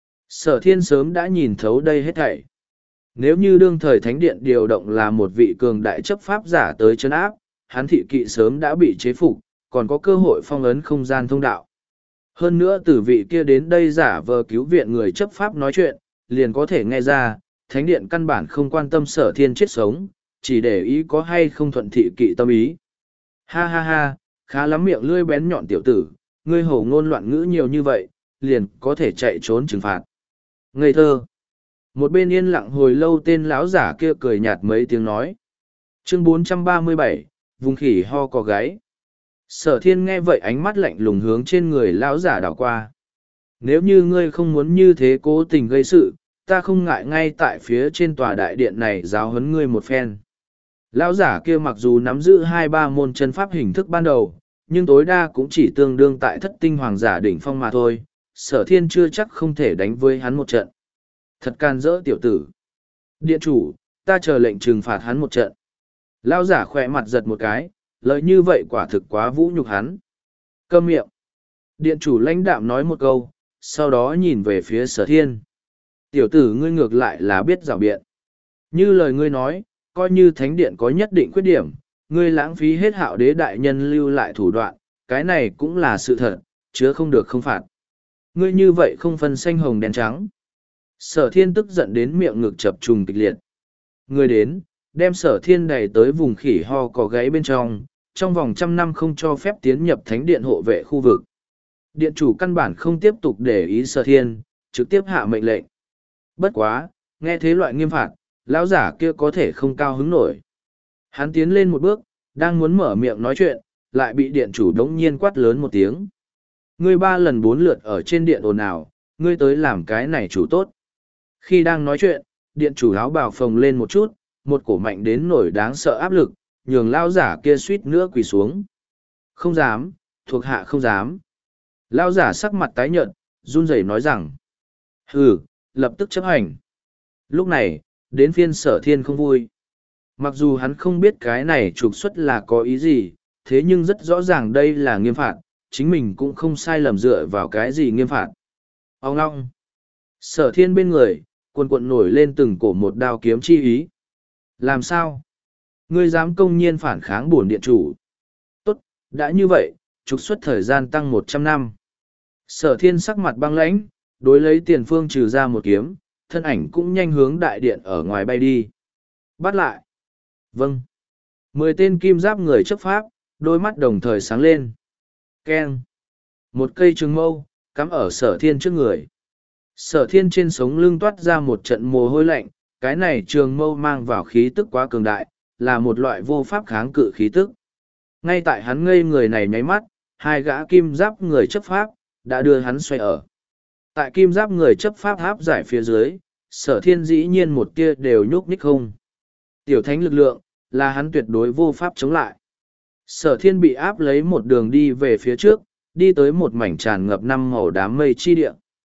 A: Sở thiên sớm đã nhìn thấu đây hết thảy. Nếu như đương thời thánh điện điều động là một vị cường đại chấp pháp giả tới chân áp, hắn thị kỵ sớm đã bị chế phục, còn có cơ hội phong ấn không gian thông đạo. Hơn nữa từ vị kia đến đây giả vờ cứu viện người chấp pháp nói chuyện, liền có thể nghe ra, thánh điện căn bản không quan tâm sở thiên chết sống, chỉ để ý có hay không thuận thị kỵ tâm ý. Ha ha ha, khá lắm miệng lươi bén nhọn tiểu tử, ngươi hổ ngôn loạn ngữ nhiều như vậy, liền có thể chạy trốn trừng phạt. Ngây thơ. Một bên yên lặng hồi lâu tên lão giả kia cười nhạt mấy tiếng nói. Chương bốn trăm ba mươi bảy, vùng khỉ ho có gáy. Sở thiên nghe vậy ánh mắt lạnh lùng hướng trên người lão giả đảo qua. Nếu như ngươi không muốn như thế cố tình gây sự, ta không ngại ngay tại phía trên tòa đại điện này giáo huấn ngươi một phen. Lão giả kia mặc dù nắm giữ hai ba môn chân pháp hình thức ban đầu, nhưng tối đa cũng chỉ tương đương tại thất tinh hoàng giả đỉnh phong mà thôi, sở thiên chưa chắc không thể đánh với hắn một trận. Thật can dỡ tiểu tử. Điện chủ, ta chờ lệnh trừng phạt hắn một trận. Lão giả khỏe mặt giật một cái, lời như vậy quả thực quá vũ nhục hắn. Câm miệng. Điện chủ lãnh đạm nói một câu, sau đó nhìn về phía sở thiên. Tiểu tử ngươi ngược lại là biết rào biện. Như lời ngươi nói, coi như thánh điện có nhất định khuyết điểm, ngươi lãng phí hết hạo đế đại nhân lưu lại thủ đoạn, cái này cũng là sự thật, chứa không được không phạt. Ngươi như vậy không phân xanh hồng đen trắng. Sở thiên tức giận đến miệng ngực chập trùng kịch liệt. Người đến, đem sở thiên đẩy tới vùng khỉ ho có gáy bên trong, trong vòng trăm năm không cho phép tiến nhập thánh điện hộ vệ khu vực. Điện chủ căn bản không tiếp tục để ý sở thiên, trực tiếp hạ mệnh lệnh. Bất quá, nghe thế loại nghiêm phạt, lão giả kia có thể không cao hứng nổi. Hắn tiến lên một bước, đang muốn mở miệng nói chuyện, lại bị điện chủ đống nhiên quát lớn một tiếng. Ngươi ba lần bốn lượt ở trên điện ồn ào, ngươi tới làm cái này chủ tốt. Khi đang nói chuyện, điện chủ áo bào phồng lên một chút, một cổ mạnh đến nổi đáng sợ áp lực, nhường lao giả kia suýt nữa quỳ xuống. Không dám, thuộc hạ không dám. Lao giả sắc mặt tái nhợt, run rẩy nói rằng. Hừ, lập tức chấp hành. Lúc này, đến phiên sở thiên không vui. Mặc dù hắn không biết cái này trục xuất là có ý gì, thế nhưng rất rõ ràng đây là nghiêm phạt, chính mình cũng không sai lầm dựa vào cái gì nghiêm phạt. Ông ngong. Sở thiên bên người, quần quận nổi lên từng cổ một đao kiếm chi ý. Làm sao? Ngươi dám công nhiên phản kháng bổn điện chủ. Tốt, đã như vậy, trục xuất thời gian tăng một trăm năm. Sở thiên sắc mặt băng lãnh, đối lấy tiền phương trừ ra một kiếm, thân ảnh cũng nhanh hướng đại điện ở ngoài bay đi. Bắt lại. Vâng. Mười tên kim giáp người chấp pháp, đôi mắt đồng thời sáng lên. Keng. Một cây trường mâu, cắm ở sở thiên trước người. Sở thiên trên sống lưng toát ra một trận mồ hôi lạnh, cái này trường mâu mang vào khí tức quá cường đại, là một loại vô pháp kháng cự khí tức. Ngay tại hắn ngây người này nháy mắt, hai gã kim giáp người chấp pháp, đã đưa hắn xoay ở. Tại kim giáp người chấp pháp áp giải phía dưới, sở thiên dĩ nhiên một tia đều nhúc nhích không. Tiểu thánh lực lượng, là hắn tuyệt đối vô pháp chống lại. Sở thiên bị áp lấy một đường đi về phía trước, đi tới một mảnh tràn ngập năm màu đám mây chi địa.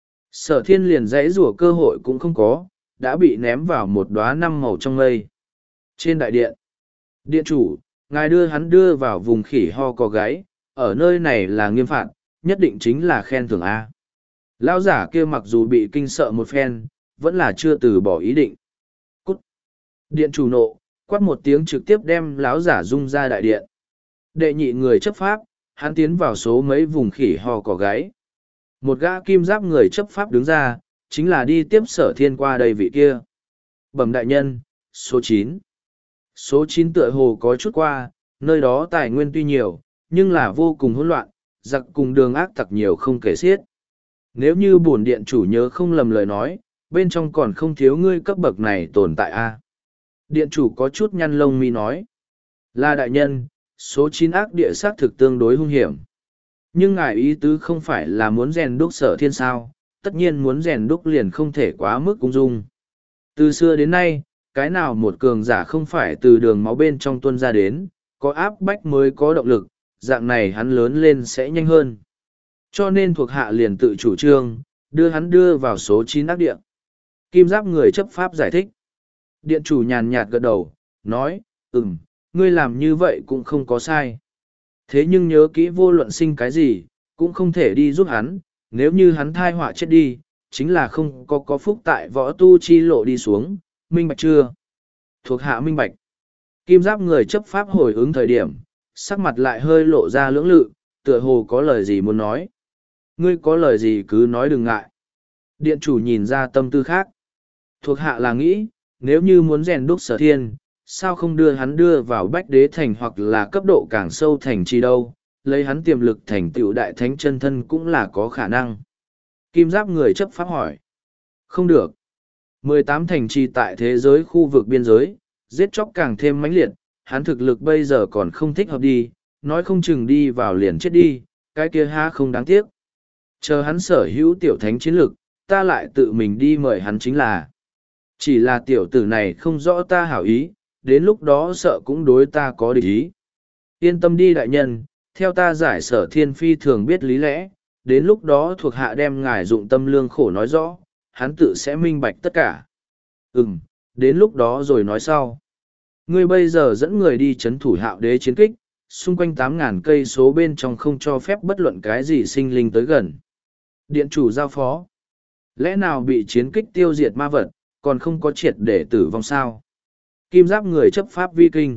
A: Sở thiên liền dãy rủa cơ hội cũng không có, đã bị ném vào một đóa năm màu trong mây. Trên đại điện, điện chủ, ngài đưa hắn đưa vào vùng khỉ ho có gáy, ở nơi này là nghiêm phạt, nhất định chính là khen thưởng A. Lão giả kia mặc dù bị kinh sợ một phen, vẫn là chưa từ bỏ ý định. Cút! Điện chủ nộ, quát một tiếng trực tiếp đem lão giả rung ra đại điện. Đệ nhị người chấp pháp, hắn tiến vào số mấy vùng khỉ ho có gáy. Một gã kim giáp người chấp pháp đứng ra, chính là đi tiếp sở thiên qua đây vị kia. Bẩm đại nhân, số chín. Số chín tựa hồ có chút qua, nơi đó tài nguyên tuy nhiều, nhưng là vô cùng hỗn loạn, giặc cùng đường ác tặc nhiều không kể xiết. Nếu như bổn điện chủ nhớ không lầm lời nói, bên trong còn không thiếu ngươi cấp bậc này tồn tại a. Điện chủ có chút nhăn lông mi nói. Là đại nhân, số chín ác địa xác thực tương đối hung hiểm. Nhưng ngài ý tứ không phải là muốn rèn đúc sở thiên sao, tất nhiên muốn rèn đúc liền không thể quá mức cung dung. Từ xưa đến nay, cái nào một cường giả không phải từ đường máu bên trong tuôn ra đến, có áp bách mới có động lực, dạng này hắn lớn lên sẽ nhanh hơn. Cho nên thuộc hạ liền tự chủ trương, đưa hắn đưa vào số chín ác địa. Kim giáp người chấp pháp giải thích. Điện chủ nhàn nhạt gật đầu, nói, ừm, ngươi làm như vậy cũng không có sai. Thế nhưng nhớ kỹ vô luận sinh cái gì, cũng không thể đi giúp hắn, nếu như hắn thai họa chết đi, chính là không có có phúc tại võ tu chi lộ đi xuống, minh bạch chưa? Thuộc hạ minh bạch. Kim giáp người chấp pháp hồi ứng thời điểm, sắc mặt lại hơi lộ ra lưỡng lự, tựa hồ có lời gì muốn nói. Ngươi có lời gì cứ nói đừng ngại. Điện chủ nhìn ra tâm tư khác. Thuộc hạ là nghĩ, nếu như muốn rèn đúc sở thiên, sao không đưa hắn đưa vào bách đế thành hoặc là cấp độ càng sâu thành chi đâu, lấy hắn tiềm lực thành tựu đại thánh chân thân cũng là có khả năng. Kim giáp người chấp pháp hỏi. Không được. mười tám thành trì tại thế giới khu vực biên giới, giết chóc càng thêm mãnh liệt, hắn thực lực bây giờ còn không thích hợp đi, nói không chừng đi vào liền chết đi, cái kia ha không đáng tiếc. Chờ hắn sở hữu tiểu thánh chiến lực, ta lại tự mình đi mời hắn chính là. Chỉ là tiểu tử này không rõ ta hảo ý, đến lúc đó sợ cũng đối ta có địch ý. Yên tâm đi đại nhân, theo ta giải sở thiên phi thường biết lý lẽ, đến lúc đó thuộc hạ đem ngài dụng tâm lương khổ nói rõ, hắn tự sẽ minh bạch tất cả. Ừm, đến lúc đó rồi nói sau. Ngươi bây giờ dẫn người đi chấn thủ hạo đế chiến kích, xung quanh tám ngàn cây số bên trong không cho phép bất luận cái gì sinh linh tới gần. Điện chủ giao phó. Lẽ nào bị chiến kích tiêu diệt ma vật, còn không có triệt để tử vong sao? Kim giáp người chấp pháp vi kinh.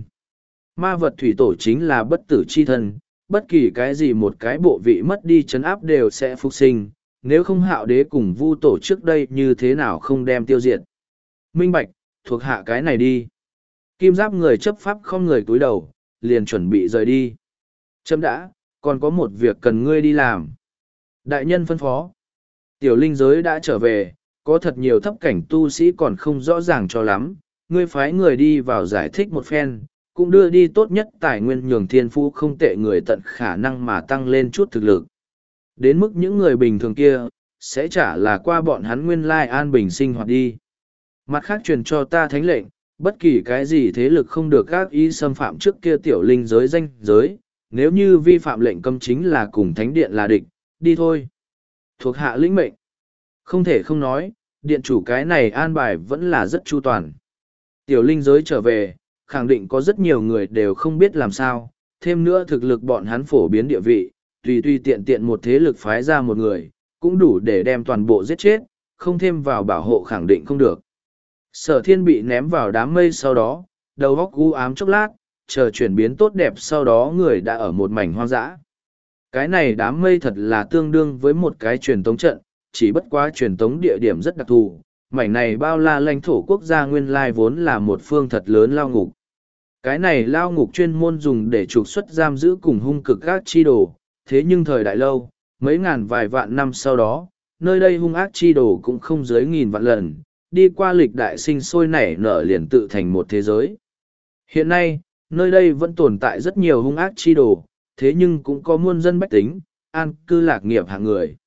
A: Ma vật thủy tổ chính là bất tử chi thân, bất kỳ cái gì một cái bộ vị mất đi chấn áp đều sẽ phục sinh, nếu không Hạo Đế cùng Vu Tổ trước đây như thế nào không đem tiêu diệt. Minh bạch, thuộc hạ cái này đi. Kim Giáp người chấp pháp không người cúi đầu, liền chuẩn bị rời đi. Chấm đã, còn có một việc cần ngươi đi làm. Đại nhân phân phó. Tiểu linh giới đã trở về, có thật nhiều thấp cảnh tu sĩ còn không rõ ràng cho lắm. Ngươi phái người đi vào giải thích một phen, cũng đưa đi tốt nhất tài nguyên nhường thiên phú không tệ người tận khả năng mà tăng lên chút thực lực. Đến mức những người bình thường kia, sẽ trả là qua bọn hắn nguyên lai an bình sinh hoạt đi. Mặt khác truyền cho ta thánh lệnh, bất kỳ cái gì thế lực không được các ý xâm phạm trước kia tiểu linh giới danh giới, nếu như vi phạm lệnh cấm chính là cùng thánh điện là địch, đi thôi. Thuộc hạ lĩnh mệnh. Không thể không nói, điện chủ cái này an bài vẫn là rất chu toàn. Tiểu linh giới trở về, khẳng định có rất nhiều người đều không biết làm sao, thêm nữa thực lực bọn hắn phổ biến địa vị, tùy tùy tiện tiện một thế lực phái ra một người, cũng đủ để đem toàn bộ giết chết, không thêm vào bảo hộ khẳng định không được. Sở thiên bị ném vào đám mây sau đó, đầu góc u ám chốc lát, chờ chuyển biến tốt đẹp sau đó người đã ở một mảnh hoang dã. Cái này đám mây thật là tương đương với một cái truyền tống trận, chỉ bất quá truyền tống địa điểm rất đặc thù. Mảnh này bao la lãnh thổ quốc gia nguyên lai vốn là một phương thật lớn lao ngục. Cái này lao ngục chuyên môn dùng để trục xuất giam giữ cùng hung cực các chi đồ, thế nhưng thời đại lâu, mấy ngàn vài vạn năm sau đó, nơi đây hung ác chi đồ cũng không dưới nghìn vạn lần, đi qua lịch đại sinh sôi nảy nở liền tự thành một thế giới. Hiện nay, nơi đây vẫn tồn tại rất nhiều hung ác chi đồ, thế nhưng cũng có muôn dân bách tính, an cư lạc nghiệp hạng người.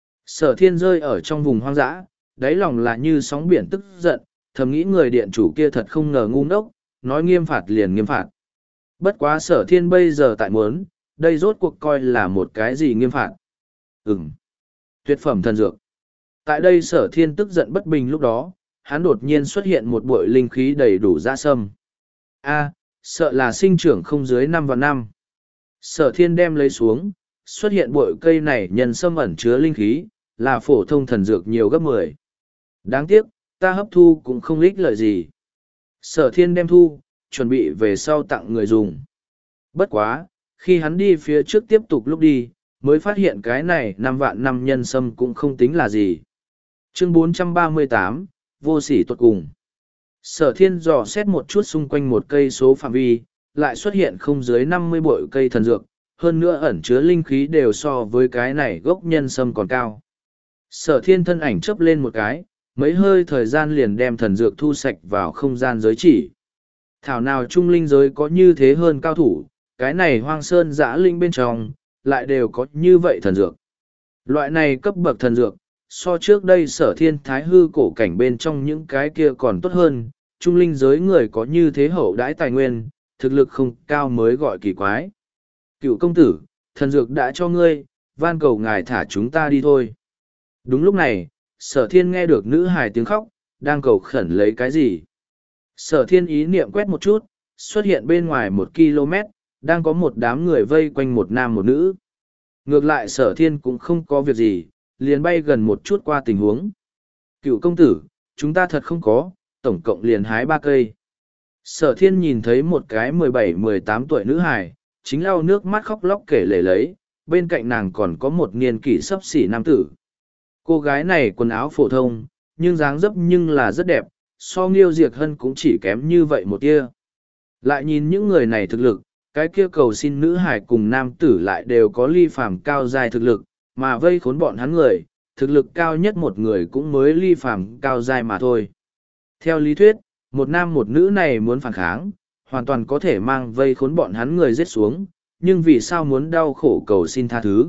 A: Sở thiên rơi ở trong vùng hoang dã, đáy lòng là như sóng biển tức giận, thầm nghĩ người điện chủ kia thật không ngờ ngu ngốc, nói nghiêm phạt liền nghiêm phạt. Bất quá sở thiên bây giờ tại muốn, đây rốt cuộc coi là một cái gì nghiêm phạt. Ừm. Tuyệt phẩm thần dược. Tại đây sở thiên tức giận bất bình lúc đó, hắn đột nhiên xuất hiện một bội linh khí đầy đủ dã sâm. A, sợ là sinh trưởng không dưới năm và năm. Sở thiên đem lấy xuống, xuất hiện bội cây này nhân sâm ẩn chứa linh khí, là phổ thông thần dược nhiều gấp mười. Đáng tiếc, ta hấp thu cũng không ích lợi gì. Sở thiên đem thu, chuẩn bị về sau tặng người dùng. Bất quá, khi hắn đi phía trước tiếp tục lúc đi, mới phát hiện cái này năm vạn năm nhân sâm cũng không tính là gì. Chương bốn trăm ba mươi tám, vô sỉ tuột cùng. Sở thiên dò xét một chút xung quanh một cây số phạm vi, lại xuất hiện không dưới năm mươi bội cây thần dược, hơn nữa ẩn chứa linh khí đều so với cái này gốc nhân sâm còn cao. Sở thiên thân ảnh chớp lên một cái, mấy hơi thời gian liền đem thần dược thu sạch vào không gian giới chỉ. Thảo nào trung linh giới có như thế hơn cao thủ, cái này hoang sơn dã linh bên trong, lại đều có như vậy thần dược. Loại này cấp bậc thần dược, so trước đây sở thiên thái hư cổ cảnh bên trong những cái kia còn tốt hơn, trung linh giới người có như thế hậu đãi tài nguyên, thực lực không cao mới gọi kỳ quái. Cựu công tử, thần dược đã cho ngươi, van cầu ngài thả chúng ta đi thôi. Đúng lúc này, sở thiên nghe được nữ hài tiếng khóc, đang cầu khẩn lấy cái gì. Sở thiên ý niệm quét một chút, xuất hiện bên ngoài một km, đang có một đám người vây quanh một nam một nữ. Ngược lại sở thiên cũng không có việc gì, liền bay gần một chút qua tình huống. Cựu công tử, chúng ta thật không có, tổng cộng liền hái ba cây. Sở thiên nhìn thấy một cái mười bảy mười tám tuổi nữ hài, chính lau nước mắt khóc lóc kể lể lấy, bên cạnh nàng còn có một niên kỷ sấp xỉ nam tử. Cô gái này quần áo phổ thông, nhưng dáng dấp nhưng là rất đẹp, so Nghiêu Diệc Hân cũng chỉ kém như vậy một tia. Lại nhìn những người này thực lực, cái kia cầu xin nữ hải cùng nam tử lại đều có ly phàm cao dài thực lực, mà vây khốn bọn hắn người, thực lực cao nhất một người cũng mới ly phàm cao dài mà thôi. Theo lý thuyết, một nam một nữ này muốn phản kháng, hoàn toàn có thể mang vây khốn bọn hắn người giết xuống, nhưng vì sao muốn đau khổ cầu xin tha thứ?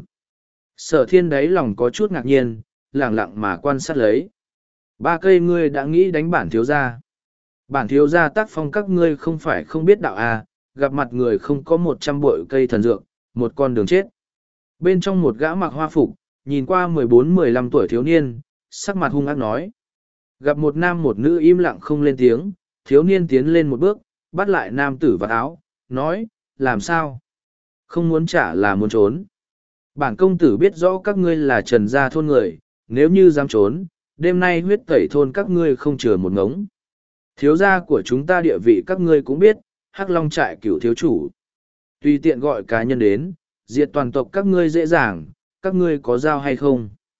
A: Sở thiên đáy lòng có chút ngạc nhiên, lẳng lặng mà quan sát lấy. Ba cây ngươi đã nghĩ đánh bản thiếu gia. Bản thiếu gia tác phong các ngươi không phải không biết đạo à, gặp mặt người không có một trăm bội cây thần dược, một con đường chết. Bên trong một gã mặc hoa phục, nhìn qua mười bốn mười lăm tuổi thiếu niên, sắc mặt hung ác nói. Gặp một nam một nữ im lặng không lên tiếng, thiếu niên tiến lên một bước, bắt lại nam tử vào áo, nói, làm sao? Không muốn trả là muốn trốn. Bản công tử biết rõ các ngươi là trần gia thôn người, nếu như dám trốn, đêm nay huyết tẩy thôn các ngươi không chừa một ngống. Thiếu gia của chúng ta địa vị các ngươi cũng biết, Hắc Long trại cửu thiếu chủ. Tùy tiện gọi cá nhân đến, diệt toàn tộc các ngươi dễ dàng, các ngươi có dao hay không?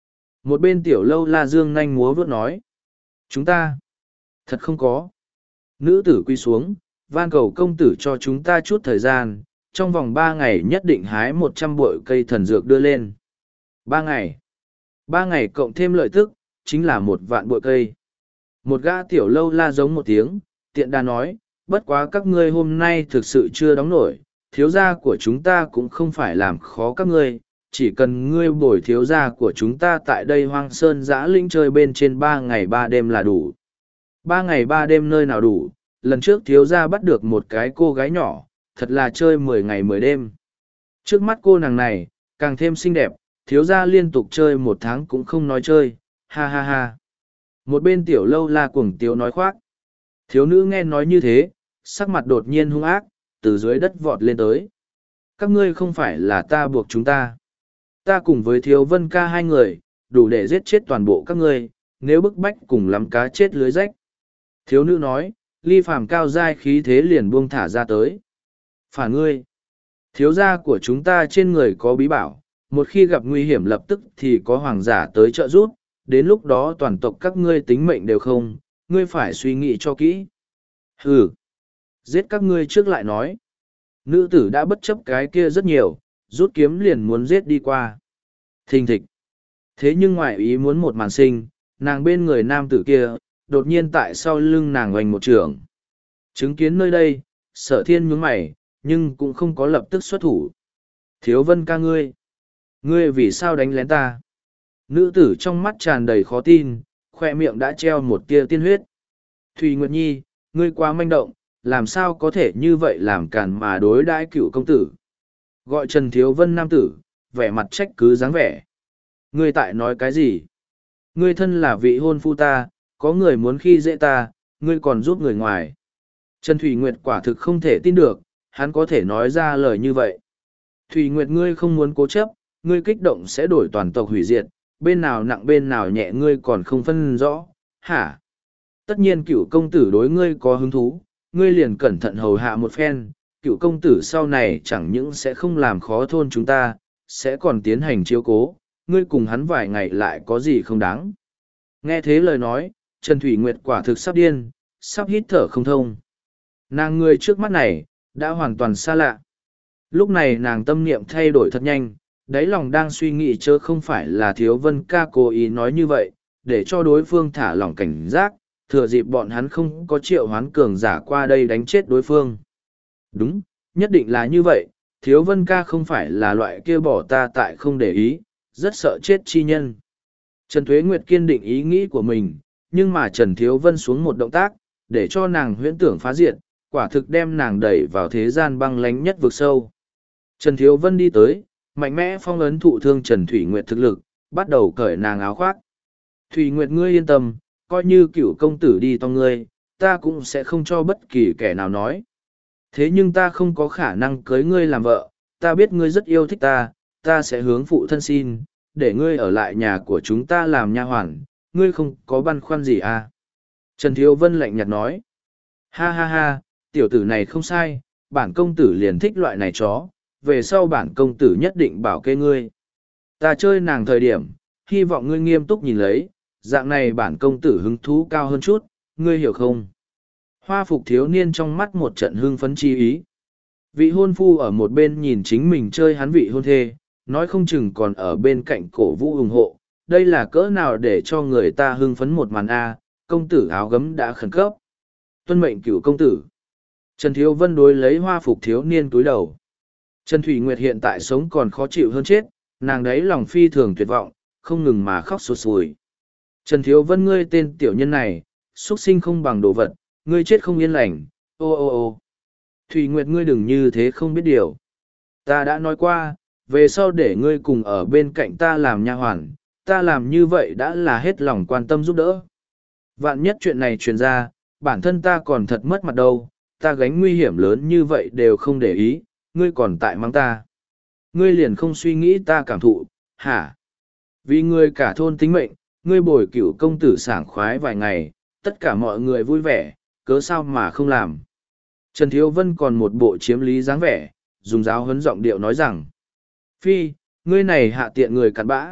A: Một bên tiểu lâu la dương nanh múa vớt nói. Chúng ta, thật không có. Nữ tử quy xuống, van cầu công tử cho chúng ta chút thời gian, trong vòng ba ngày nhất định hái một trăm bội cây thần dược đưa lên. Ba ngày. Ba ngày cộng thêm lợi tức, chính là một vạn bội cây. Một gã tiểu lâu la giống một tiếng, tiện đà nói, bất quá các ngươi hôm nay thực sự chưa đóng nổi, thiếu gia của chúng ta cũng không phải làm khó các ngươi, chỉ cần ngươi bồi thiếu gia của chúng ta tại đây hoang sơn giã linh chơi bên trên ba ngày ba đêm là đủ. Ba ngày ba đêm nơi nào đủ, lần trước thiếu gia bắt được một cái cô gái nhỏ, thật là chơi mười ngày mười đêm. Trước mắt cô nàng này, càng thêm xinh đẹp, thiếu gia liên tục chơi một tháng cũng không nói chơi, ha ha ha. Một bên tiểu lâu la cuồng tiếu nói khoác. Thiếu nữ nghe nói như thế, sắc mặt đột nhiên hung ác, từ dưới đất vọt lên tới. Các ngươi không phải là ta buộc chúng ta. Ta cùng với thiếu vân ca hai người, đủ để giết chết toàn bộ các ngươi, nếu bức bách cùng lắm cá chết lưới rách. Thiếu nữ nói, ly phàm cao giai khí thế liền buông thả ra tới. Phản ngươi, thiếu gia của chúng ta trên người có bí bảo, một khi gặp nguy hiểm lập tức thì có hoàng giả tới trợ giúp, đến lúc đó toàn tộc các ngươi tính mệnh đều không, ngươi phải suy nghĩ cho kỹ. Hừ, giết các ngươi trước lại nói. Nữ tử đã bất chấp cái kia rất nhiều, rút kiếm liền muốn giết đi qua. Thình thịch. Thế nhưng ngoại ý muốn một màn sinh, nàng bên người nam tử kia, đột nhiên tại sau lưng nàng oanh một trường. Chứng kiến nơi đây, Sở Thiên nhướng mày, nhưng cũng không có lập tức xuất thủ. Thiếu vân ca ngươi. Ngươi vì sao đánh lén ta? Nữ tử trong mắt tràn đầy khó tin, khoe miệng đã treo một tia tiên huyết. Thùy Nguyệt Nhi, ngươi quá manh động, làm sao có thể như vậy làm càn mà đối đãi cựu công tử? Gọi Trần Thiếu Vân nam tử, vẻ mặt trách cứ dáng vẻ. Ngươi tại nói cái gì? Ngươi thân là vị hôn phu ta, có người muốn khi dễ ta, ngươi còn giúp người ngoài. Trần Thủy Nguyệt quả thực không thể tin được, hắn có thể nói ra lời như vậy. Thủy Nguyệt ngươi không muốn cố chấp, ngươi kích động sẽ đổi toàn tộc hủy diệt, bên nào nặng bên nào nhẹ ngươi còn không phân rõ, hả? Tất nhiên cựu công tử đối ngươi có hứng thú, ngươi liền cẩn thận hầu hạ một phen, cựu công tử sau này chẳng những sẽ không làm khó thôn chúng ta, sẽ còn tiến hành chiếu cố, ngươi cùng hắn vài ngày lại có gì không đáng. Nghe thế lời nói, Trần Thủy Nguyệt quả thực sắp điên, sắp hít thở không thông. Nàng người trước mắt này, đã hoàn toàn xa lạ. Lúc này nàng tâm niệm thay đổi thật nhanh, đáy lòng đang suy nghĩ chớ không phải là Thiếu Vân ca cố ý nói như vậy, để cho đối phương thả lỏng cảnh giác, thừa dịp bọn hắn không có triệu hoán cường giả qua đây đánh chết đối phương. Đúng, nhất định là như vậy, Thiếu Vân ca không phải là loại kia bỏ ta tại không để ý, rất sợ chết chi nhân. Trần Thuế Nguyệt kiên định ý nghĩ của mình, nhưng mà Trần Thiếu Vân xuống một động tác, để cho nàng huyễn tưởng phá diệt, quả thực đem nàng đẩy vào thế gian băng lánh nhất vực sâu. Trần Thiếu Vân đi tới, mạnh mẽ phong ấn thụ thương Trần Thủy Nguyệt thực lực, bắt đầu cởi nàng áo khoác. Thủy Nguyệt ngươi yên tâm, coi như cựu công tử đi tông ngươi, ta cũng sẽ không cho bất kỳ kẻ nào nói. Thế nhưng ta không có khả năng cưới ngươi làm vợ, ta biết ngươi rất yêu thích ta, ta sẽ hướng phụ thân xin, để ngươi ở lại nhà của chúng ta làm nha hoàn, ngươi không có băn khoăn gì à? Trần Thiếu Vân lạnh nhạt nói. Ha ha ha, tiểu tử này không sai, bản công tử liền thích loại này chó, về sau bản công tử nhất định bảo kê ngươi. Ta chơi nàng thời điểm, hy vọng ngươi nghiêm túc nhìn lấy, dạng này bản công tử hứng thú cao hơn chút, ngươi hiểu không? Hoa phục thiếu niên trong mắt một trận hưng phấn chi ý. Vị hôn phu ở một bên nhìn chính mình chơi hắn vị hôn thê, nói không chừng còn ở bên cạnh cổ vũ ủng hộ. Đây là cỡ nào để cho người ta hưng phấn một màn A, công tử áo gấm đã khẩn cấp. Tuân mệnh cửu công tử. Trần Thiếu Vân đối lấy hoa phục thiếu niên túi đầu. Trần Thủy Nguyệt hiện tại sống còn khó chịu hơn chết, nàng đấy lòng phi thường tuyệt vọng, không ngừng mà khóc sụt sùi. Trần Thiếu Vân ngươi tên tiểu nhân này, xuất sinh không bằng đồ vật, ngươi chết không yên lành, ô ô ô. Thủy Nguyệt ngươi đừng như thế không biết điều. Ta đã nói qua, về sau để ngươi cùng ở bên cạnh ta làm nha hoàn, ta làm như vậy đã là hết lòng quan tâm giúp đỡ. Vạn nhất chuyện này truyền ra, bản thân ta còn thật mất mặt đâu, ta gánh nguy hiểm lớn như vậy đều không để ý, ngươi còn tại mắng ta. Ngươi liền không suy nghĩ ta cảm thụ, hả? Vì ngươi cả thôn tính mệnh, ngươi bồi cửu công tử sảng khoái vài ngày, tất cả mọi người vui vẻ, cớ sao mà không làm. Trần Thiếu Vân còn một bộ chiếm lý dáng vẻ, dùng giáo huấn giọng điệu nói rằng, Phi, ngươi này hạ tiện người cặn bã,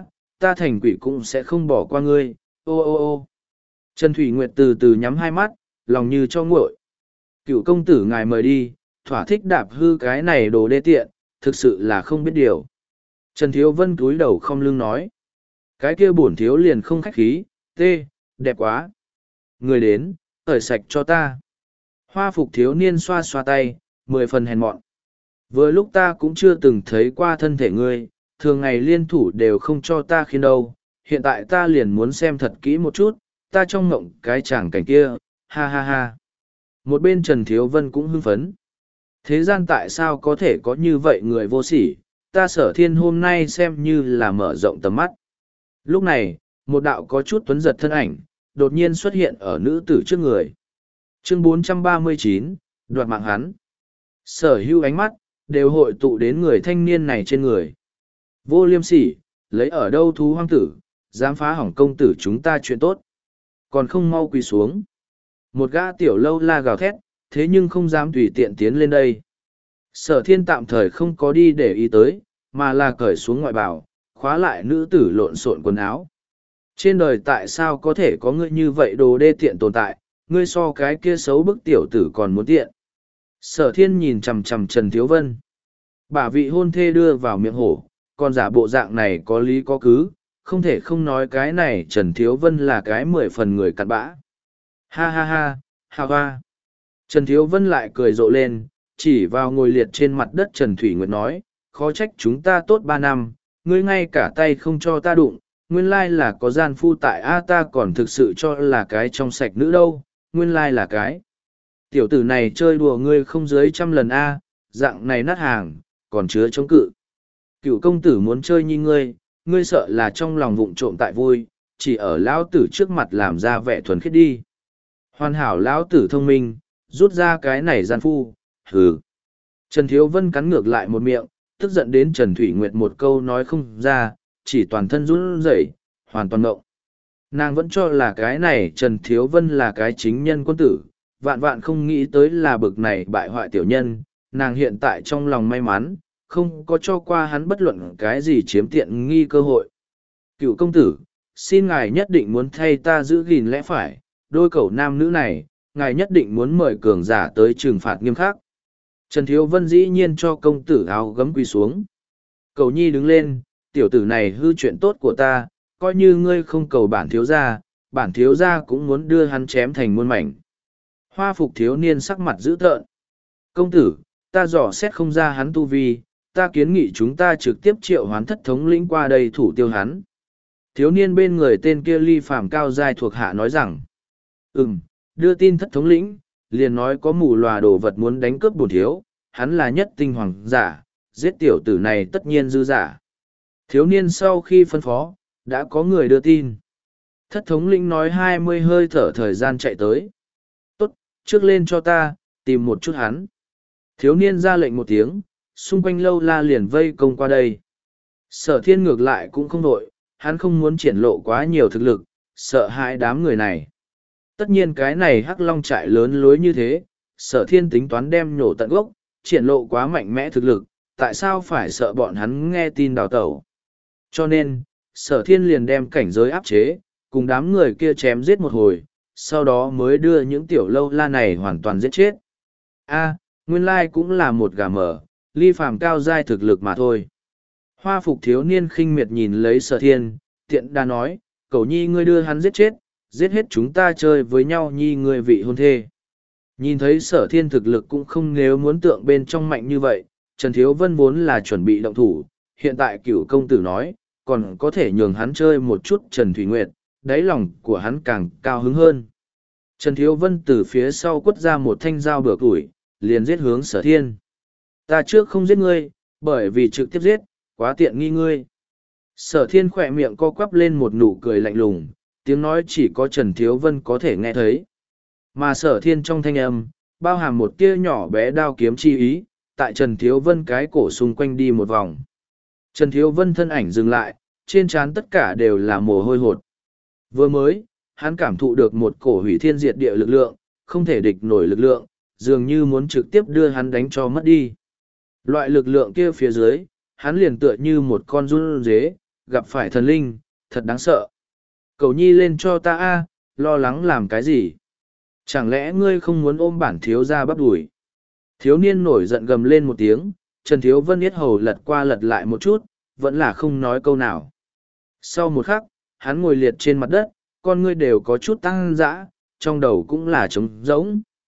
A: ta thành quỷ cũng sẽ không bỏ qua ngươi, ô ô ô. Trần Thủy Nguyệt từ từ nhắm hai mắt, lòng như cho nguội. Cựu công tử ngài mời đi, thỏa thích đạp hư cái này đồ đê tiện, thực sự là không biết điều. Trần Thiếu Vân cúi đầu không lưng nói. Cái kia bổn thiếu liền không khách khí, tê, đẹp quá. Người đến, ởi sạch cho ta. Hoa phục thiếu niên xoa xoa tay, mười phần hèn mọn. Vừa lúc ta cũng chưa từng thấy qua thân thể ngươi, thường ngày liên thủ đều không cho ta khiến đâu. Hiện tại ta liền muốn xem thật kỹ một chút, ta trong ngộng cái chàng cảnh kia, ha ha ha. Một bên Trần Thiếu Vân cũng hưng phấn. Thế gian tại sao có thể có như vậy người vô sỉ, ta Sở Thiên hôm nay xem như là mở rộng tầm mắt. Lúc này, một đạo có chút tuấn giật thân ảnh, đột nhiên xuất hiện ở nữ tử trước người. Chương bốn trăm ba mươi chín, đoạt mạng hắn. Sở hữu ánh mắt, đều hội tụ đến người thanh niên này trên người. Vô liêm sỉ, lấy ở đâu thú hoang tử, dám phá hỏng công tử chúng ta chuyện tốt. Còn không mau quỳ xuống. Một gã tiểu lâu la gào thét, thế nhưng không dám tùy tiện tiến lên đây. Sở Thiên tạm thời không có đi để ý tới, mà là cởi xuống ngoại bào, khóa lại nữ tử lộn xộn quần áo. Trên đời tại sao có thể có ngươi như vậy đồ đê tiện tồn tại, ngươi so cái kia xấu bức tiểu tử còn muốn tiện. Sở Thiên nhìn chằm chằm Trần Thiếu Vân. Bả vị hôn thê đưa vào miệng hổ, còn giả bộ dạng này có lý có cứ, không thể không nói cái này Trần Thiếu Vân là cái mười phần người cặn bã. Ha ha ha, ha ha. Trần Thiếu Vân lại cười rộ lên, chỉ vào ngồi liệt trên mặt đất Trần Thủy Nguyệt nói, khó trách chúng ta tốt ba năm, ngươi ngay cả tay không cho ta đụng, nguyên lai là có gian phu tại A ta còn thực sự cho là cái trong sạch nữ đâu, nguyên lai là cái. Tiểu tử này chơi đùa ngươi không dưới trăm lần A, dạng này nát hàng, còn chứa chống cự. Cựu công tử muốn chơi như ngươi, ngươi sợ là trong lòng vụng trộm tại vui, chỉ ở lão tử trước mặt làm ra vẻ thuần khiết đi. Hoàn hảo lão tử thông minh, rút ra cái này gian phu, hừ. Trần Thiếu Vân cắn ngược lại một miệng, tức giận đến Trần Thủy Nguyệt một câu nói không ra, chỉ toàn thân run rẩy, hoàn toàn ngộng. Nàng vẫn cho là cái này Trần Thiếu Vân là cái chính nhân quân tử, vạn vạn không nghĩ tới là bực này bại hoại tiểu nhân, nàng hiện tại trong lòng may mắn, không có cho qua hắn bất luận cái gì chiếm tiện nghi cơ hội. Cựu công tử, xin ngài nhất định muốn thay ta giữ gìn lẽ phải, đôi cẩu nam nữ này, ngài nhất định muốn mời cường giả tới trừng phạt nghiêm khắc. Trần Thiếu Vân dĩ nhiên cho công tử áo gấm quỳ xuống. Cầu nhi đứng lên, tiểu tử này hư chuyện tốt của ta, coi như ngươi không cầu bản thiếu gia, bản thiếu gia cũng muốn đưa hắn chém thành muôn mảnh. Hoa phục thiếu niên sắc mặt dữ tợn. Công tử, ta dò xét không ra hắn tu vi, ta kiến nghị chúng ta trực tiếp triệu hoán thất thống lĩnh qua đây thủ tiêu hắn. Thiếu niên bên người tên kia ly phàm cao giai thuộc hạ nói rằng, ừm, đưa tin thất thống lĩnh, liền nói có mù lòa đồ vật muốn đánh cướp bổn thiếu, hắn là nhất tinh hoàng giả, giết tiểu tử này tất nhiên dư giả. Thiếu niên sau khi phân phó, đã có người đưa tin. Thất thống lĩnh nói hai mươi hơi thở thời gian chạy tới. Tốt, trước lên cho ta, tìm một chút hắn. Thiếu niên ra lệnh một tiếng, xung quanh lâu la liền vây công qua đây. Sở Thiên ngược lại cũng không đội, hắn không muốn triển lộ quá nhiều thực lực, sợ hãi đám người này. Tất nhiên cái này hắc long trại lớn lối như thế, Sở Thiên tính toán đem nhổ tận gốc, triển lộ quá mạnh mẽ thực lực, tại sao phải sợ bọn hắn nghe tin đào tẩu. Cho nên, Sở Thiên liền đem cảnh giới áp chế, cùng đám người kia chém giết một hồi, sau đó mới đưa những tiểu lâu la này hoàn toàn giết chết. A, nguyên lai cũng là một gà mở, ly phàm cao giai thực lực mà thôi. Hoa phục thiếu niên khinh miệt nhìn lấy Sở Thiên, tiện đa nói, cậu nhi ngươi đưa hắn giết chết, giết hết chúng ta chơi với nhau nhi ngươi vị hôn thê. Nhìn thấy Sở Thiên thực lực cũng không nếu muốn tượng bên trong mạnh như vậy, Trần Thiếu Vân vốn là chuẩn bị động thủ, hiện tại cửu công tử nói, còn có thể nhường hắn chơi một chút Trần Thủy Nguyệt, đáy lòng của hắn càng cao hứng hơn. Trần Thiếu Vân từ phía sau quất ra một thanh dao bừa củi, liền giết hướng Sở Thiên. Ta trước không giết ngươi, bởi vì trực tiếp giết, quá tiện nghi ngươi. Sở Thiên khỏe miệng co quắp lên một nụ cười lạnh lùng, tiếng nói chỉ có Trần Thiếu Vân có thể nghe thấy. Mà Sở Thiên trong thanh âm, bao hàm một tia nhỏ bé đao kiếm chi ý, tại Trần Thiếu Vân cái cổ xung quanh đi một vòng. Trần Thiếu Vân thân ảnh dừng lại, trên trán tất cả đều là mồ hôi hột. Vừa mới, hắn cảm thụ được một cổ hủy thiên diệt địa lực lượng, không thể địch nổi lực lượng, dường như muốn trực tiếp đưa hắn đánh cho mất đi. Loại lực lượng kia phía dưới, hắn liền tựa như một con run dế, gặp phải thần linh, thật đáng sợ. Cậu nhi lên cho ta a, lo lắng làm cái gì? Chẳng lẽ ngươi không muốn ôm bản thiếu ra bắp đùi? Thiếu niên nổi giận gầm lên một tiếng, Trần Thiếu Vân yết hầu lật qua lật lại một chút, vẫn là không nói câu nào. Sau một khắc, hắn ngồi liệt trên mặt đất, con ngươi đều có chút tăng dã, trong đầu cũng là trống rỗng.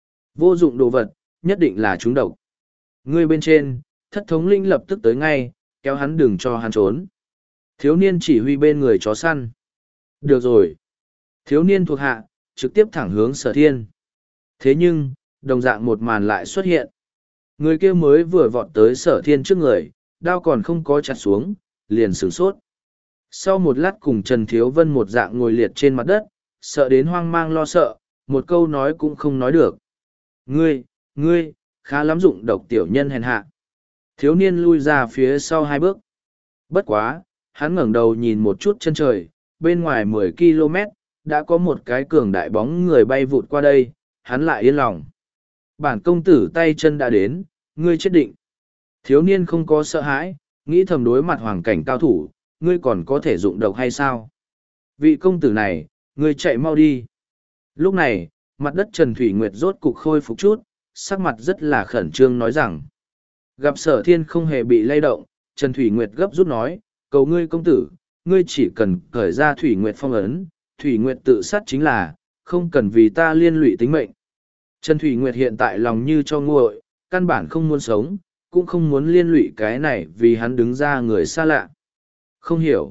A: Vô dụng đồ vật, nhất định là trúng độc. Ngươi bên trên, thất thống linh lập tức tới ngay, kéo hắn đừng cho hắn trốn. Thiếu niên chỉ huy bên người chó săn. Được rồi. Thiếu niên thuộc hạ, trực tiếp thẳng hướng Sở Thiên. Thế nhưng, đồng dạng một màn lại xuất hiện. Người kia mới vừa vọt tới Sở Thiên trước người, đao còn không có chặt xuống, liền sửng sốt. Sau một lát cùng Trần Thiếu Vân một dạng ngồi liệt trên mặt đất, sợ đến hoang mang lo sợ, một câu nói cũng không nói được. Ngươi, ngươi, khá lắm dụng độc tiểu nhân hèn hạ. Thiếu niên lui ra phía sau hai bước. Bất quá, hắn ngẩng đầu nhìn một chút chân trời, bên ngoài mười ki lô mét, đã có một cái cường đại bóng người bay vụt qua đây, hắn lại yên lòng. Bản công tử tay chân đã đến, ngươi chết định. Thiếu niên không có sợ hãi, nghĩ thầm đối mặt hoàng cảnh cao thủ, ngươi còn có thể dụng độc hay sao? Vị công tử này, ngươi chạy mau đi. Lúc này, mặt đất Trần Thủy Nguyệt rốt cục khôi phục chút, sắc mặt rất là khẩn trương nói rằng. Gặp Sở Thiên không hề bị lay động, Trần Thủy Nguyệt gấp rút nói, cầu ngươi công tử, ngươi chỉ cần cởi ra Thủy Nguyệt phong ấn, Thủy Nguyệt tự sát chính là, không cần vì ta liên lụy tính mệnh. Trần Thủy Nguyệt hiện tại lòng như cho nguội, căn bản không muốn sống, cũng không muốn liên lụy cái này vì hắn đứng ra người xa lạ. Không hiểu.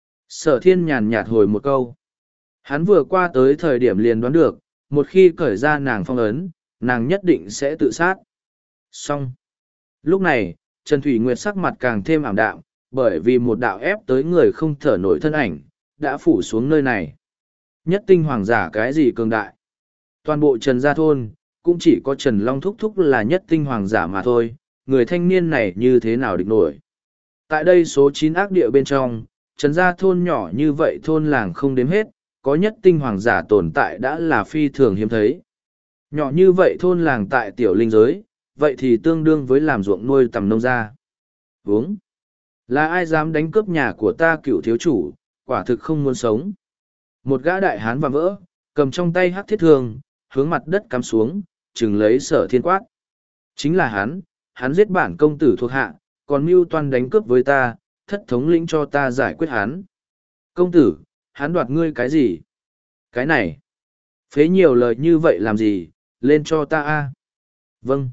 A: Sở Thiên nhàn nhạt hồi một câu. Hắn vừa qua tới thời điểm liền đoán được, một khi cởi ra nàng phong ấn, nàng nhất định sẽ tự sát. Xong. Lúc này, Trần Thủy Nguyệt sắc mặt càng thêm ảm đạm, bởi vì một đạo ép tới người không thở nổi thân ảnh, đã phủ xuống nơi này. Nhất tinh hoàng giả cái gì cường đại? Toàn bộ Trần Gia Thôn, cũng chỉ có Trần Long Thúc Thúc là nhất tinh hoàng giả mà thôi, người thanh niên này như thế nào địch nổi. Tại đây số chín ác địa bên trong, Trần Gia Thôn nhỏ như vậy thôn làng không đếm hết, có nhất tinh hoàng giả tồn tại đã là phi thường hiếm thấy. Nhỏ như vậy thôn làng tại tiểu linh giới, vậy thì tương đương với làm ruộng nuôi tầm nông gia. Uống. Là ai dám đánh cướp nhà của ta cựu thiếu chủ, quả thực không muốn sống. Một gã đại hán và vỡ, cầm trong tay hắc thiết thương, hướng mặt đất cắm xuống, chừng lấy Sở Thiên quát. Chính là hắn, hắn giết bản công tử thuộc hạ, còn mưu toan đánh cướp với ta, thất thống lĩnh cho ta giải quyết hắn. Công tử, hắn đoạt ngươi cái gì? Cái này. Phế nhiều lời như vậy làm gì, lên cho ta a. Vâng.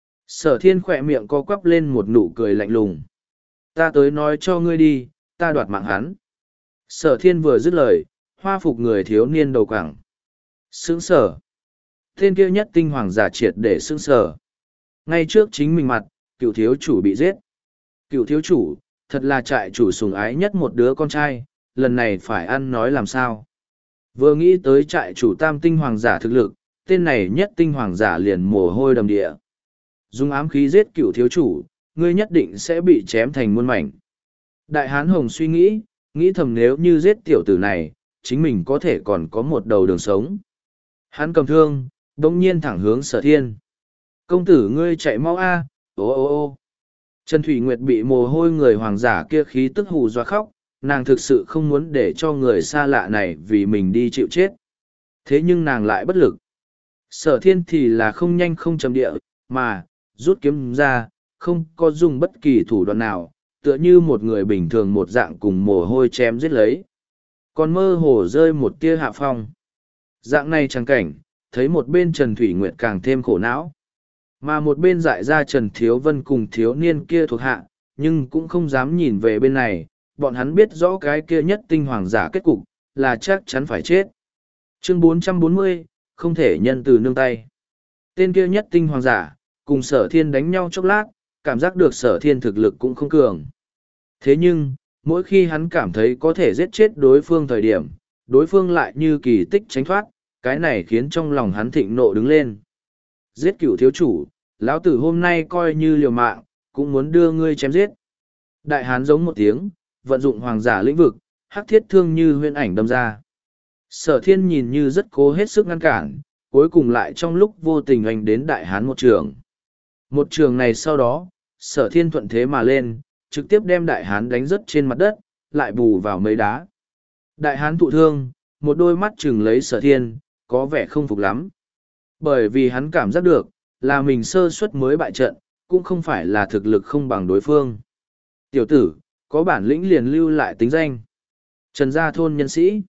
A: Sở Thiên khỏe miệng co quắp lên một nụ cười lạnh lùng. Ta tới nói cho ngươi đi, ta đoạt mạng hắn. Sở Thiên vừa dứt lời, hoa phục người thiếu niên đầu quảng. Sướng sở. Tên kia nhất tinh hoàng giả triệt để sướng sở. Ngay trước chính mình mặt, cựu thiếu chủ bị giết. Cựu thiếu chủ, thật là trại chủ sủng ái nhất một đứa con trai, lần này phải ăn nói làm sao. Vừa nghĩ tới trại chủ tam tinh hoàng giả thực lực, tên này nhất tinh hoàng giả liền mồ hôi đầm địa. Dùng ám khí giết cựu thiếu chủ, ngươi nhất định sẽ bị chém thành muôn mảnh. Đại hán hồng suy nghĩ, nghĩ thầm nếu như giết tiểu tử này, chính mình có thể còn có một đầu đường sống. Hắn cầm thương, đông nhiên thẳng hướng Sở Thiên. Công tử ngươi chạy mau a, ô ô ô. Trần Thủy Nguyệt bị mồ hôi người hoàng giả kia khí tức hù dọa khóc, nàng thực sự không muốn để cho người xa lạ này vì mình đi chịu chết. Thế nhưng nàng lại bất lực. Sở Thiên thì là không nhanh không chậm địa, mà, rút kiếm ra, không có dùng bất kỳ thủ đoạn nào, tựa như một người bình thường một dạng cùng mồ hôi chém giết lấy. Còn mơ hồ rơi một tia hạ phong. Dạng này chẳng cảnh, thấy một bên Trần Thủy Nguyệt càng thêm khổ não. Mà một bên dại ra Trần Thiếu Vân cùng thiếu niên kia thuộc hạ, nhưng cũng không dám nhìn về bên này, bọn hắn biết rõ cái kia nhất tinh hoàng giả kết cục, là chắc chắn phải chết. Chương bốn trăm bốn mươi, không thể nhân từ nương tay. Tên kia nhất tinh hoàng giả, cùng Sở Thiên đánh nhau chốc lát, cảm giác được Sở Thiên thực lực cũng không cường. Thế nhưng, mỗi khi hắn cảm thấy có thể giết chết đối phương thời điểm, đối phương lại như kỳ tích tránh thoát, cái này khiến trong lòng hắn thịnh nộ đứng lên. Giết cửu thiếu chủ, lão tử hôm nay coi như liều mạng, cũng muốn đưa ngươi chém giết. Đại hán giống một tiếng, vận dụng hoàng giả lĩnh vực, hắc thiết thương như huyễn ảnh đâm ra. Sở Thiên nhìn như rất cố hết sức ngăn cản, cuối cùng lại trong lúc vô tình anh đến đại hán một trường. Một trường này sau đó, Sở Thiên thuận thế mà lên, trực tiếp đem đại hán đánh rớt trên mặt đất, lại bù vào mấy đá. Đại hán thụ thương, một đôi mắt chừng lấy sở thiên, có vẻ không phục lắm. Bởi vì hắn cảm giác được, là mình sơ suất mới bại trận, cũng không phải là thực lực không bằng đối phương. Tiểu tử, có bản lĩnh liền lưu lại tính danh. Trần gia thôn nhân sĩ.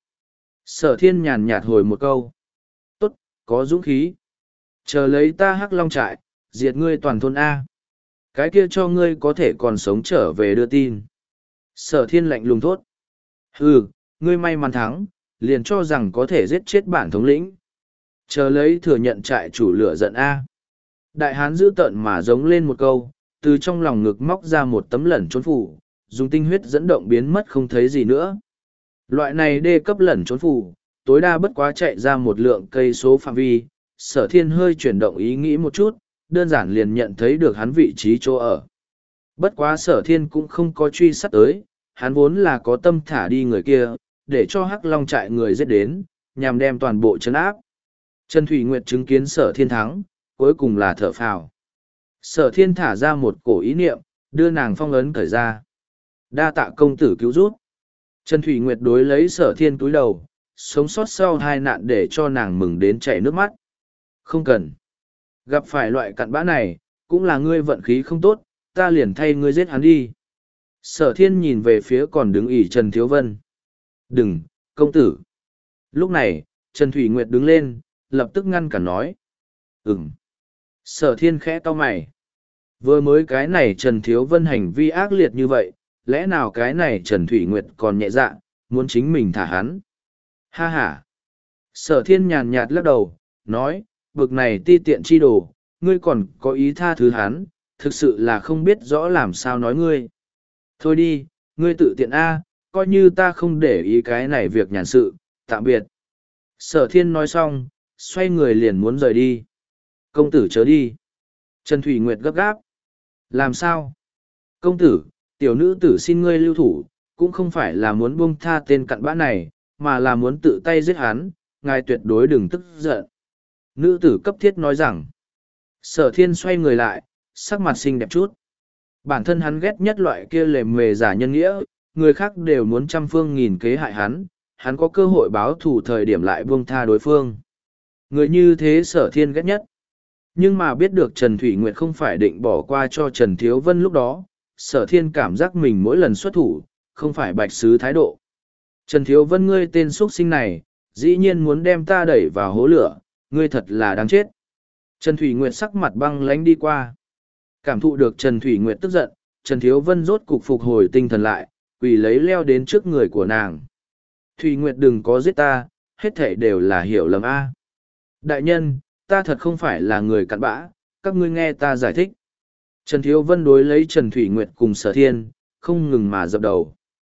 A: Sở thiên nhàn nhạt hồi một câu. Tốt, có dũng khí. Chờ lấy ta hắc long trại, diệt ngươi toàn thôn A. Cái kia cho ngươi có thể còn sống trở về đưa tin. Sở thiên lạnh lùng thốt. Ừ, ngươi may mắn thắng, liền cho rằng có thể giết chết bản thống lĩnh. Chờ lấy thừa nhận trại chủ lửa giận A. Đại hán giữ tợn mà giống lên một câu, từ trong lòng ngực móc ra một tấm lẩn trốn phủ, dùng tinh huyết dẫn động biến mất không thấy gì nữa. Loại này đê cấp lẩn trốn phủ, tối đa bất quá chạy ra một lượng cây số phạm vi, sở thiên hơi chuyển động ý nghĩ một chút, đơn giản liền nhận thấy được hắn vị trí chỗ ở. Bất quá sở thiên cũng không có truy sát tới, hắn vốn là có tâm thả đi người kia, để cho hắc long trại người giết đến, nhằm đem toàn bộ chấn áp. Trần Thủy Nguyệt chứng kiến sở thiên thắng, cuối cùng là thở phào. Sở thiên thả ra một cổ ý niệm, đưa nàng phong ấn cởi ra. Đa tạ công tử cứu rút. Trần Thủy Nguyệt đối lấy sở thiên túi đầu, sống sót sau hai nạn để cho nàng mừng đến chảy nước mắt. Không cần. Gặp phải loại cặn bã này, cũng là ngươi vận khí không tốt, ta liền thay ngươi giết hắn đi. Sở thiên nhìn về phía còn đứng ỉ Trần Thiếu Vân. Đừng, công tử. Lúc này, Trần Thủy Nguyệt đứng lên, lập tức ngăn cản nói. Ừm. Sở thiên khẽ cau mày. Vừa mới cái này Trần Thiếu Vân hành vi ác liệt như vậy, lẽ nào cái này Trần Thủy Nguyệt còn nhẹ dạ, muốn chính mình thả hắn? Ha ha! Sở thiên nhàn nhạt lắc đầu, nói, bực này ti tiện chi đồ, ngươi còn có ý tha thứ hắn, thực sự là không biết rõ làm sao nói ngươi. Thôi đi, ngươi tự tiện A, coi như ta không để ý cái này việc nhàn sự, tạm biệt. Sở thiên nói xong, xoay người liền muốn rời đi. Công tử chớ đi. Trần Thủy Nguyệt gấp gáp. Làm sao? Công tử, tiểu nữ tử xin ngươi lưu thủ, cũng không phải là muốn buông tha tên cặn bã này, mà là muốn tự tay giết hắn, ngài tuyệt đối đừng tức giận. Nữ tử cấp thiết nói rằng. Sở thiên xoay người lại, sắc mặt xinh đẹp chút. Bản thân hắn ghét nhất loại kia lề mề giả nhân nghĩa, người khác đều muốn trăm phương nghìn kế hại hắn, hắn có cơ hội báo thù thời điểm lại buông tha đối phương. Người như thế sở thiên ghét nhất. Nhưng mà biết được Trần Thủy Nguyệt không phải định bỏ qua cho Trần Thiếu Vân lúc đó, sở thiên cảm giác mình mỗi lần xuất thủ, không phải bạch sứ thái độ. Trần Thiếu Vân ngươi tên xuất sinh này, dĩ nhiên muốn đem ta đẩy vào hố lửa, ngươi thật là đáng chết. Trần Thủy Nguyệt sắc mặt băng lánh đi qua. Cảm thụ được Trần Thủy Nguyệt tức giận, Trần Thiếu Vân rốt cục phục hồi tinh thần lại, quỳ lấy leo đến trước người của nàng. Thủy Nguyệt đừng có giết ta, hết thảy đều là hiểu lầm A. Đại nhân, ta thật không phải là người cặn bã, các ngươi nghe ta giải thích. Trần Thiếu Vân đối lấy Trần Thủy Nguyệt cùng Sở Thiên, không ngừng mà dập đầu.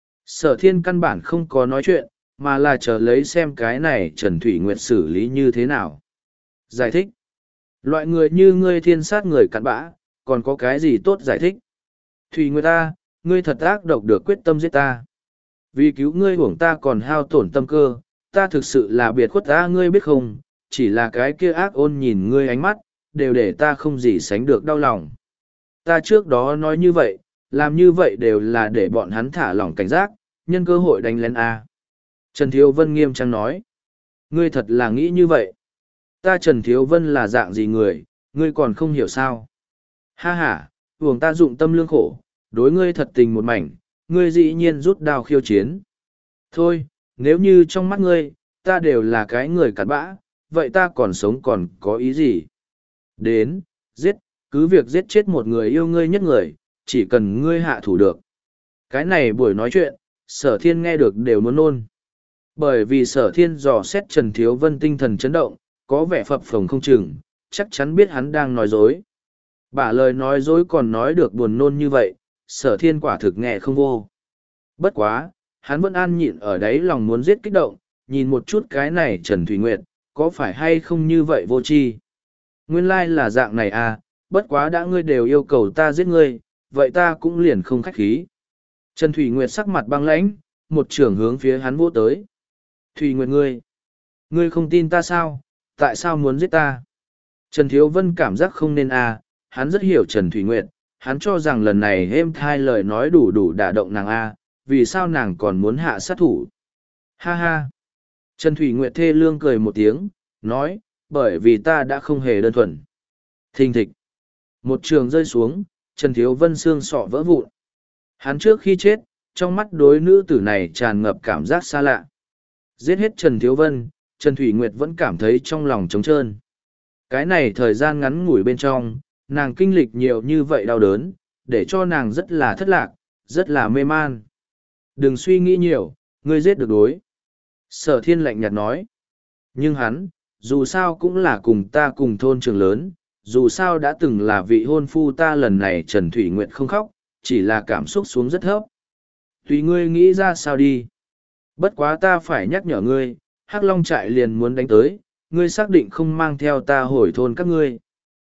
A: Sở Thiên căn bản không có nói chuyện, mà là chờ lấy xem cái này Trần Thủy Nguyệt xử lý như thế nào. Giải thích. Loại người như ngươi thiên sát người cặn bã, còn có cái gì tốt giải thích? Thủy Nguyệt ta, ngươi thật ác độc được quyết tâm giết ta. Vì cứu ngươi uổng ta còn hao tổn tâm cơ, ta thực sự là biệt khuất ta ngươi biết không, chỉ là cái kia ác ôn nhìn ngươi ánh mắt, đều để ta không gì sánh được đau lòng. Ta trước đó nói như vậy, làm như vậy đều là để bọn hắn thả lỏng cảnh giác, nhân cơ hội đánh lén A. Trần Thiếu Vân nghiêm trang nói. Ngươi thật là nghĩ như vậy. Ta Trần Thiếu Vân là dạng gì người, ngươi còn không hiểu sao. Ha ha, uổng ta dụng tâm lương khổ, đối ngươi thật tình một mảnh, ngươi dĩ nhiên rút đao khiêu chiến. Thôi, nếu như trong mắt ngươi, ta đều là cái người cặn bã, vậy ta còn sống còn có ý gì? Đến, giết, cứ việc giết chết một người yêu ngươi nhất người, chỉ cần ngươi hạ thủ được. Cái này buổi nói chuyện, sở thiên nghe được đều muốn nôn. Bởi vì sở thiên dò xét Trần Thiếu Vân tinh thần chấn động, có vẻ phập phồng không chừng, chắc chắn biết hắn đang nói dối. Bả lời nói dối còn nói được buồn nôn như vậy, sở thiên quả thực nghe không vô. Bất quá, hắn vẫn an nhịn ở đấy lòng muốn giết kích động, nhìn một chút cái này Trần Thủy Nguyệt, có phải hay không như vậy vô tri? Nguyên lai là dạng này à, bất quá đã ngươi đều yêu cầu ta giết ngươi, vậy ta cũng liền không khách khí. Trần Thủy Nguyệt sắc mặt băng lãnh, một trưởng hướng phía hắn vỗ tới. Thủy Nguyệt ngươi, ngươi không tin ta sao, tại sao muốn giết ta? Trần Thiếu Vân cảm giác không nên à, hắn rất hiểu Trần Thủy Nguyệt, hắn cho rằng lần này êm thai lời nói đủ đủ đả động nàng a, vì sao nàng còn muốn hạ sát thủ? Ha ha! Trần Thủy Nguyệt thê lương cười một tiếng, nói, bởi vì ta đã không hề đơn thuần. Thình thịch! Một trường rơi xuống, Trần Thiếu Vân xương sọ vỡ vụn. Hắn trước khi chết, trong mắt đối nữ tử này tràn ngập cảm giác xa lạ. Giết hết Trần Thiếu Vân, Trần Thủy Nguyệt vẫn cảm thấy trong lòng trống trơn. Cái này thời gian ngắn ngủi bên trong, nàng kinh lịch nhiều như vậy đau đớn, để cho nàng rất là thất lạc, rất là mê man. Đừng suy nghĩ nhiều, ngươi giết được đối. Sở thiên lạnh nhạt nói. Nhưng hắn, dù sao cũng là cùng ta cùng thôn trường lớn, dù sao đã từng là vị hôn phu ta lần này Trần Thủy Nguyệt không khóc, chỉ là cảm xúc xuống rất thấp. Tùy ngươi nghĩ ra sao đi. Bất quá ta phải nhắc nhở ngươi, Hắc Long trại liền muốn đánh tới, ngươi xác định không mang theo ta hồi thôn các ngươi.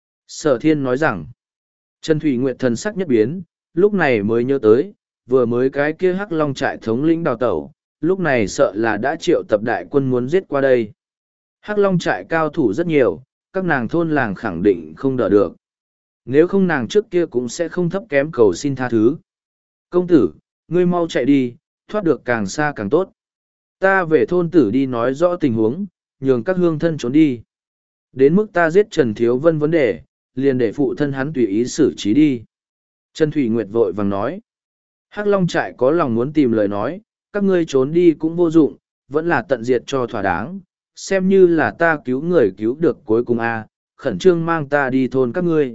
A: Sở thiên nói rằng, Trần Thủy Nguyệt thần sắc nhất biến, lúc này mới nhớ tới, vừa mới cái kia Hắc Long trại thống lĩnh đào tẩu, lúc này sợ là đã triệu tập đại quân muốn giết qua đây. Hắc Long trại cao thủ rất nhiều, các nàng thôn làng khẳng định không đỡ được. Nếu không nàng trước kia cũng sẽ không thấp kém cầu xin tha thứ. Công tử, ngươi mau chạy đi, thoát được càng xa càng tốt. Ta về thôn tử đi nói rõ tình huống, nhường các hương thân trốn đi. Đến mức ta giết Trần Thiếu Vân vấn đề, liền để phụ thân hắn tùy ý xử trí đi. Trần Thủy Nguyệt vội vàng nói. Hắc Long trại có lòng muốn tìm lời nói, các ngươi trốn đi cũng vô dụng, vẫn là tận diệt cho thỏa đáng, xem như là ta cứu người cứu được cuối cùng a, khẩn trương mang ta đi thôn các ngươi.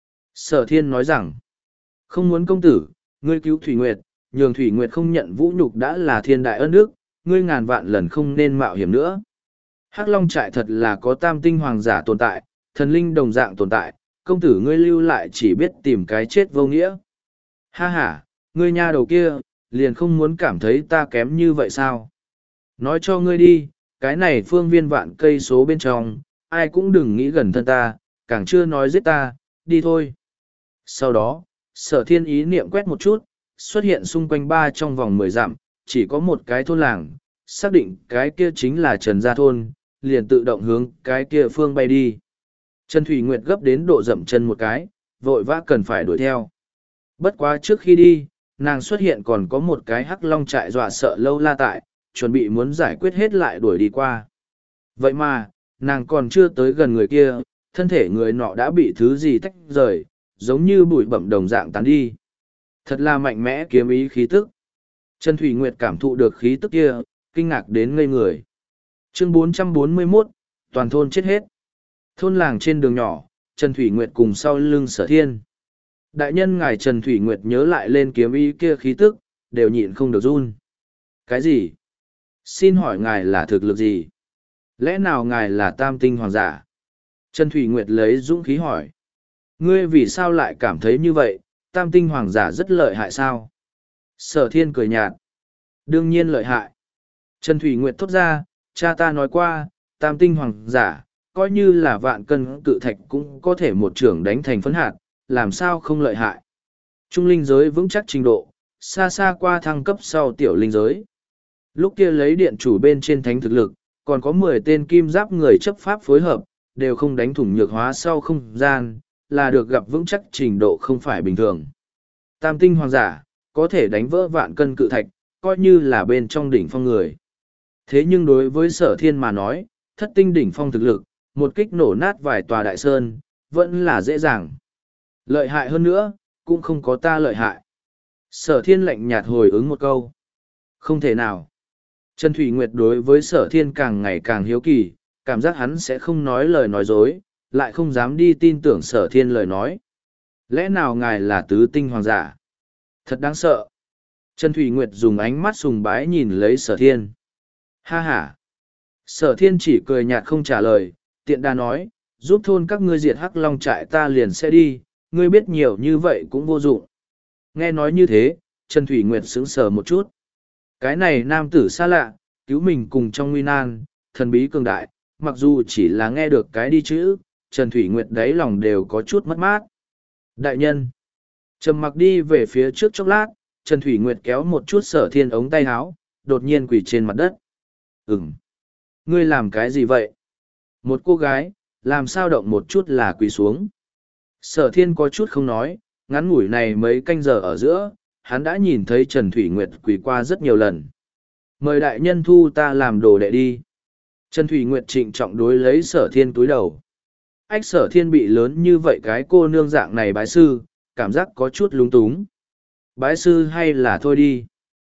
A: Sở thiên nói rằng, không muốn công tử, ngươi cứu Thủy Nguyệt, nhường Thủy Nguyệt không nhận vũ nhục đã là thiên đại ân đức, ngươi ngàn vạn lần không nên mạo hiểm nữa. Hắc Long trại thật là có tam tinh hoàng giả tồn tại, thần linh đồng dạng tồn tại, công tử ngươi lưu lại chỉ biết tìm cái chết vô nghĩa. Ha ha, ngươi nha đầu kia, liền không muốn cảm thấy ta kém như vậy sao? Nói cho ngươi đi, cái này phương viên vạn cây số bên trong, ai cũng đừng nghĩ gần thân ta, càng chưa nói giết ta, đi thôi. Sau đó, sở thiên ý niệm quét một chút, xuất hiện xung quanh ba trong vòng mười dặm, chỉ có một cái thôn làng, xác định cái kia chính là Trần Gia Thôn, liền tự động hướng cái kia phương bay đi. Trần Thủy Nguyệt gấp đến độ dậm chân một cái, vội vã cần phải đuổi theo. Bất quá trước khi đi, nàng xuất hiện còn có một cái Hắc Long trại dọa sợ lâu la tại, chuẩn bị muốn giải quyết hết lại đuổi đi qua. Vậy mà, nàng còn chưa tới gần người kia, thân thể người nọ đã bị thứ gì tách rời, giống như bụi bẩm đồng dạng tán đi. Thật là mạnh mẽ kiếm ý khí tức. Trần Thủy Nguyệt cảm thụ được khí tức kia, kinh ngạc đến ngây người. Chương bốn trăm bốn mươi mốt, toàn thôn chết hết. Thôn làng trên đường nhỏ, Trần Thủy Nguyệt cùng sau lưng Sở Thiên. Đại nhân ngài Trần Thủy Nguyệt nhớ lại lên kiếm ý kia khí tức, đều nhịn không được run. Cái gì? Xin hỏi ngài là thực lực gì? Lẽ nào ngài là tam tinh hoàng giả? Trần Thủy Nguyệt lấy dũng khí hỏi. Ngươi vì sao lại cảm thấy như vậy, tam tinh hoàng giả rất lợi hại sao? Sở Thiên cười nhạt. Đương nhiên lợi hại. Trần Thủy Nguyệt thốt ra, cha ta nói qua, tam tinh hoàng giả, coi như là vạn cân cự thạch cũng có thể một trưởng đánh thành phấn hạt, làm sao không lợi hại. Trung linh giới vững chắc trình độ, xa xa qua thăng cấp sau tiểu linh giới. Lúc kia lấy điện chủ bên trên thánh thực lực, còn có mười tên kim giáp người chấp pháp phối hợp, đều không đánh thủng nhược hóa sau không gian, là được gặp vững chắc trình độ không phải bình thường. Tam tinh hoàng giả, có thể đánh vỡ vạn cân cự thạch, coi như là bên trong đỉnh phong người. Thế nhưng đối với Sở Thiên mà nói, thất tinh đỉnh phong thực lực, một kích nổ nát vài tòa đại sơn, vẫn là dễ dàng. Lợi hại hơn nữa, cũng không có ta lợi hại. Sở Thiên lạnh nhạt hồi ứng một câu. Không thể nào. Trần Thủy Nguyệt đối với Sở Thiên càng ngày càng hiếu kỳ, cảm giác hắn sẽ không nói lời nói dối, lại không dám đi tin tưởng Sở Thiên lời nói. Lẽ nào ngài là tứ tinh hoàng giả? Thật đáng sợ. Trần Thủy Nguyệt dùng ánh mắt sùng bái nhìn lấy Sở Thiên. Ha ha. Sở Thiên chỉ cười nhạt không trả lời, tiện đà nói, giúp thôn các ngươi diệt Hắc Long trại ta liền sẽ đi, ngươi biết nhiều như vậy cũng vô dụng. Nghe nói như thế, Trần Thủy Nguyệt sững sờ một chút. Cái này nam tử xa lạ, cứu mình cùng trong nguy nan, thần bí cường đại, mặc dù chỉ là nghe được cái đi chữ, Trần Thủy Nguyệt đáy lòng đều có chút mất mát. Đại nhân. Trầm mặc đi về phía trước chốc lát, Trần Thủy Nguyệt kéo một chút Sở Thiên ống tay áo, đột nhiên quỳ trên mặt đất. Ừm. Ngươi làm cái gì vậy? Một cô gái, làm sao động một chút là quỳ xuống. Sở Thiên có chút không nói, ngắn ngủi này mấy canh giờ ở giữa, hắn đã nhìn thấy Trần Thủy Nguyệt quỳ qua rất nhiều lần. Mời đại nhân thu ta làm đồ đệ đi. Trần Thủy Nguyệt trịnh trọng đối lấy Sở Thiên túi đầu. Ách Sở Thiên bị lớn như vậy cái cô nương dạng này bái sư, cảm giác có chút lúng túng. Bái sư hay là thôi đi.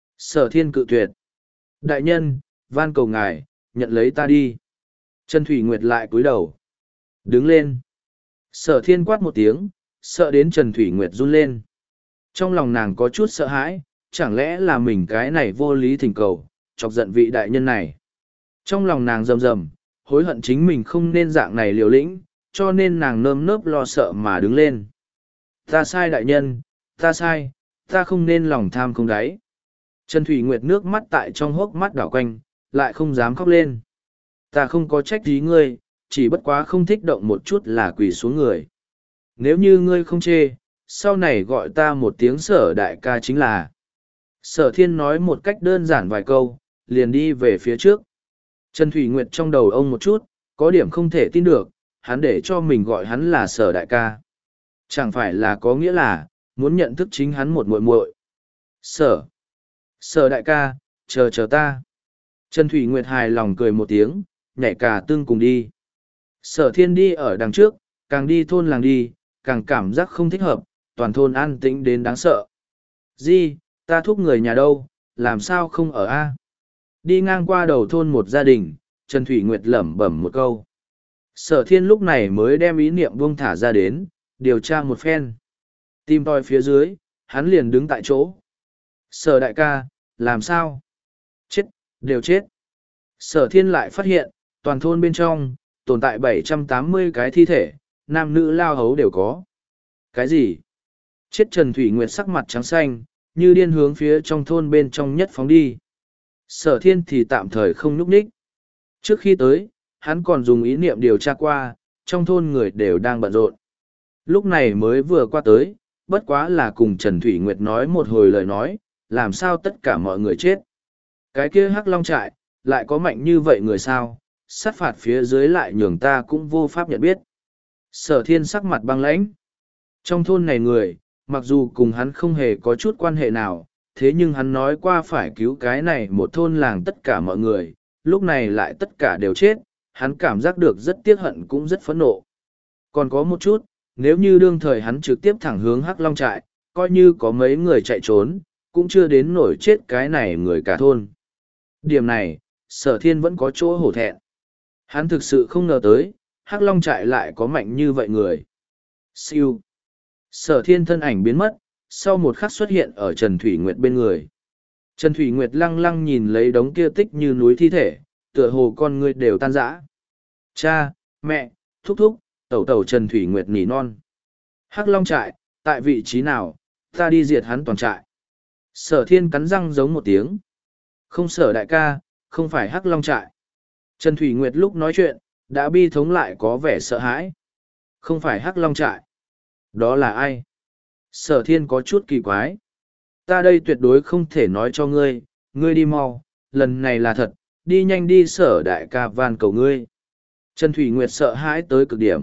A: Sở Thiên cự tuyệt. Đại nhân, van cầu ngài, nhận lấy ta đi. Trần Thủy Nguyệt lại cúi đầu. Đứng lên. Sở Thiên quát một tiếng, sợ đến Trần Thủy Nguyệt run lên. Trong lòng nàng có chút sợ hãi, chẳng lẽ là mình cái này vô lý thỉnh cầu, chọc giận vị đại nhân này. Trong lòng nàng rầm rầm, hối hận chính mình không nên dạng này liều lĩnh, cho nên nàng nơm nớp lo sợ mà đứng lên. Ta sai đại nhân, ta sai, ta không nên lòng tham không đáy. Trần Thủy Nguyệt nước mắt tại trong hốc mắt đảo quanh, lại không dám khóc lên. Ta không có trách ý ngươi, chỉ bất quá không thích động một chút là quỳ xuống người. Nếu như ngươi không chê, sau này gọi ta một tiếng Sở đại ca chính là. Sở Thiên nói một cách đơn giản vài câu, liền đi về phía trước. Trần Thủy Nguyệt trong đầu ông một chút, có điểm không thể tin được, hắn để cho mình gọi hắn là Sở đại ca. Chẳng phải là có nghĩa là, muốn nhận thức chính hắn một muội muội. Sở. Sở đại ca, chờ chờ ta. Trần Thủy Nguyệt hài lòng cười một tiếng, nhảy cả tương cùng đi. Sở Thiên đi ở đằng trước, càng đi thôn làng đi, càng cảm giác không thích hợp, toàn thôn an tĩnh đến đáng sợ. Di, ta thúc người nhà đâu, làm sao không ở a? Đi ngang qua đầu thôn một gia đình, Trần Thủy Nguyệt lẩm bẩm một câu. Sở Thiên lúc này mới đem ý niệm buông thả ra đến, điều tra một phen. Tìm tòi phía dưới, hắn liền đứng tại chỗ. Sở đại ca, làm sao? Chết, đều chết. Sở Thiên lại phát hiện, toàn thôn bên trong, tồn tại bảy trăm tám mươi cái thi thể, nam nữ lao hấu đều có. Cái gì? Chết Trần Thủy Nguyệt sắc mặt trắng xanh, như điên hướng phía trong thôn bên trong nhất phóng đi. Sở Thiên thì tạm thời không nhúc nhích. Trước khi tới, hắn còn dùng ý niệm điều tra qua, trong thôn người đều đang bận rộn. Lúc này mới vừa qua tới, bất quá là cùng Trần Thủy Nguyệt nói một hồi lời nói, làm sao tất cả mọi người chết. Cái kia Hắc Long trại, lại có mạnh như vậy người sao, sát phạt phía dưới lại nhường ta cũng vô pháp nhận biết. Sở Thiên sắc mặt băng lãnh. Trong thôn này người, mặc dù cùng hắn không hề có chút quan hệ nào, thế nhưng hắn nói qua phải cứu cái này một thôn làng tất cả mọi người, lúc này lại tất cả đều chết, hắn cảm giác được rất tiếc hận cũng rất phẫn nộ. Còn có một chút, nếu như đương thời hắn trực tiếp thẳng hướng Hắc Long trại, coi như có mấy người chạy trốn, cũng chưa đến nổi chết cái này người cả thôn. Điểm này, Sở Thiên vẫn có chỗ hổ thẹn. Hắn thực sự không ngờ tới, Hắc Long trại lại có mạnh như vậy người. Siêu. Sở Thiên thân ảnh biến mất, sau một khắc xuất hiện ở Trần Thủy Nguyệt bên người. Trần Thủy Nguyệt lăng lăng nhìn lấy đống kia tích như núi thi thể, tựa hồ con người đều tan rã. Cha, mẹ, thúc thúc, tẩu tẩu Trần Thủy Nguyệt nỉ non. Hắc Long trại, tại vị trí nào, ta đi diệt hắn toàn trại. Sở Thiên cắn răng giống một tiếng. Không Sở đại ca, không phải Hắc Long trại. Trần Thủy Nguyệt lúc nói chuyện, đã bi thống lại có vẻ sợ hãi. Không phải Hắc Long trại. Đó là ai? Sở Thiên có chút kỳ quái. Ta đây tuyệt đối không thể nói cho ngươi, ngươi đi mau, lần này là thật, đi nhanh đi Sở đại ca van cầu ngươi. Trần Thủy Nguyệt sợ hãi tới cực điểm.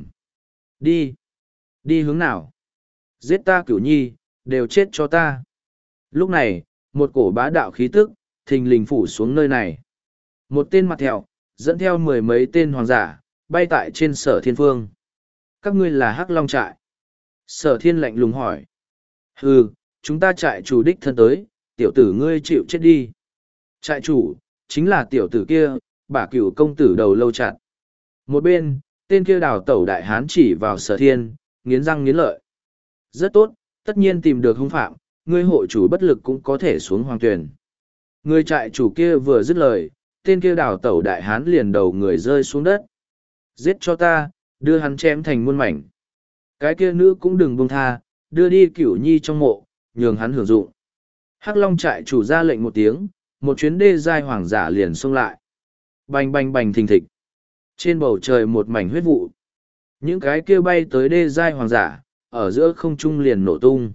A: Đi. Đi hướng nào? Giết ta Cửu Nhi, đều chết cho ta. Lúc này, một cổ bá đạo khí tức, thình lình phủ xuống nơi này. Một tên mặt thẹo, dẫn theo mười mấy tên hoàng giả, bay tại trên Sở Thiên phương. Các ngươi là Hắc Long trại. Sở Thiên lạnh lùng hỏi. Hừ, chúng ta trại chủ đích thân tới, tiểu tử ngươi chịu chết đi. Trại chủ, chính là tiểu tử kia, bả Cửu công tử đầu lâu chặt. Một bên, tên kia đào tẩu đại hán chỉ vào Sở Thiên, nghiến răng nghiến lợi. Rất tốt, tất nhiên tìm được hung phạm, ngươi hộ chủ bất lực cũng có thể xuống hoàng tuyển. Người trại chủ kia vừa dứt lời, tên kia đào tẩu đại hán liền đầu người rơi xuống đất. Giết cho ta, đưa hắn chém thành muôn mảnh. Cái kia nữ cũng đừng buông tha, đưa đi Cửu Nhi trong mộ, nhường hắn hưởng dụng. Hắc Long trại chủ ra lệnh một tiếng, một chuyến đê giai hoàng giả liền xông lại. Bành bành bành thình thịch. Trên bầu trời một mảnh huyết vụ. Những cái kia bay tới đê giai hoàng giả, ở giữa không trung liền nổ tung.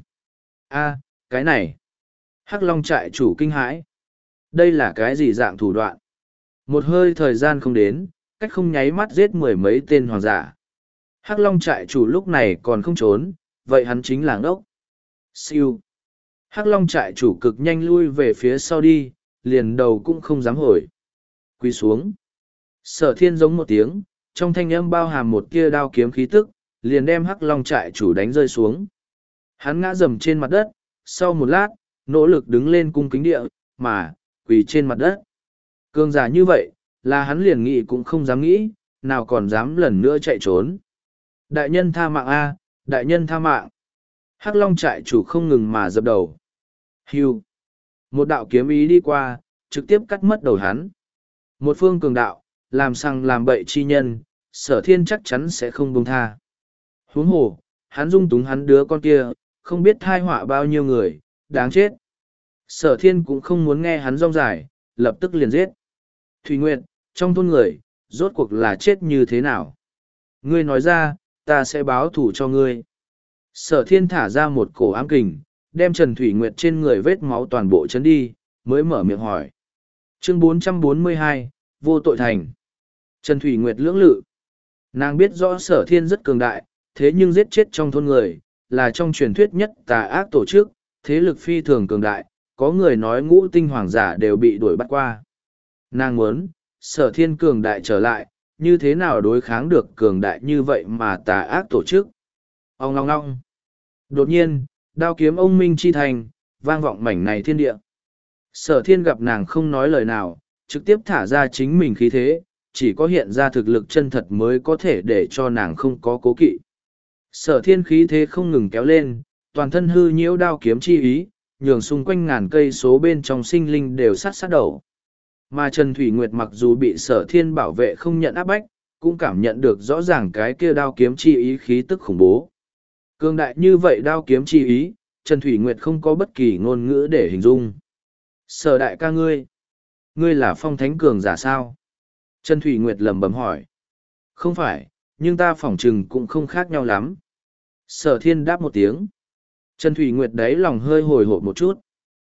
A: A, cái này. Hắc Long trại chủ kinh hãi. Đây là cái gì dạng thủ đoạn? Một hơi thời gian không đến, cách không nháy mắt giết mười mấy tên hoàng giả. Hắc Long trại chủ lúc này còn không trốn, vậy hắn chính là ngốc. Siêu. Hắc Long trại chủ cực nhanh lui về phía sau đi, liền đầu cũng không dám hồi. Quỳ xuống. Sở thiên giống một tiếng, trong thanh âm bao hàm một tia đao kiếm khí tức, liền đem hắc long trại chủ đánh rơi xuống. Hắn ngã rầm trên mặt đất, sau một lát, nỗ lực đứng lên cung kính địa, mà, quỳ trên mặt đất. Cường giả như vậy, là hắn liền nghĩ cũng không dám nghĩ, nào còn dám lần nữa chạy trốn. Đại nhân tha mạng A, đại nhân tha mạng. Hắc long trại chủ không ngừng mà dập đầu. Hưu. Một đạo kiếm ý đi qua, trực tiếp cắt mất đầu hắn. Một phương cường đạo, làm sằng làm bậy chi nhân, sở thiên chắc chắn sẽ không buông tha. Huống hồ, hắn dung túng hắn đứa con kia, không biết thai họa bao nhiêu người, đáng chết. Sở thiên cũng không muốn nghe hắn rong dài, lập tức liền giết. Thủy Nguyệt, trong thôn người, rốt cuộc là chết như thế nào? Ngươi nói ra, ta sẽ báo thù cho ngươi. Sở thiên thả ra một cổ ám kình, đem Trần Thủy Nguyệt trên người vết máu toàn bộ chấn đi, mới mở miệng hỏi. Chương bốn trăm bốn mươi hai, vô tội thành. Trần Thủy Nguyệt lưỡng lự. Nàng biết rõ sở thiên rất cường đại, thế nhưng giết chết trong thôn người, là trong truyền thuyết nhất tà ác tổ chức, thế lực phi thường cường đại, có người nói ngũ tinh hoàng giả đều bị đuổi bắt qua. Nàng muốn, sở thiên cường đại trở lại, như thế nào đối kháng được cường đại như vậy mà tà ác tổ chức. Ông ngong ngong. Đột nhiên, đao kiếm ông Minh chi thành, vang vọng mảnh này thiên địa. Sở thiên gặp nàng không nói lời nào, trực tiếp thả ra chính mình khí thế, chỉ có hiện ra thực lực chân thật mới có thể để cho nàng không có cố kỵ. Sở thiên khí thế không ngừng kéo lên, toàn thân hư nhiễu đao kiếm chi ý, nhường xung quanh ngàn cây số bên trong sinh linh đều sát sát đầu. Mà Trần Thủy Nguyệt mặc dù bị sở thiên bảo vệ không nhận áp bách, cũng cảm nhận được rõ ràng cái kia đao kiếm chi ý khí tức khủng bố. Cường đại như vậy đao kiếm chi ý, Trần Thủy Nguyệt không có bất kỳ ngôn ngữ để hình dung. Sở đại ca ngươi, ngươi là phong thánh cường giả sao? Trần Thủy Nguyệt lẩm bẩm hỏi. Không phải, nhưng ta phỏng chừng cũng không khác nhau lắm. Sở thiên đáp một tiếng. Trần Thủy Nguyệt đáy lòng hơi hồi hộp một chút.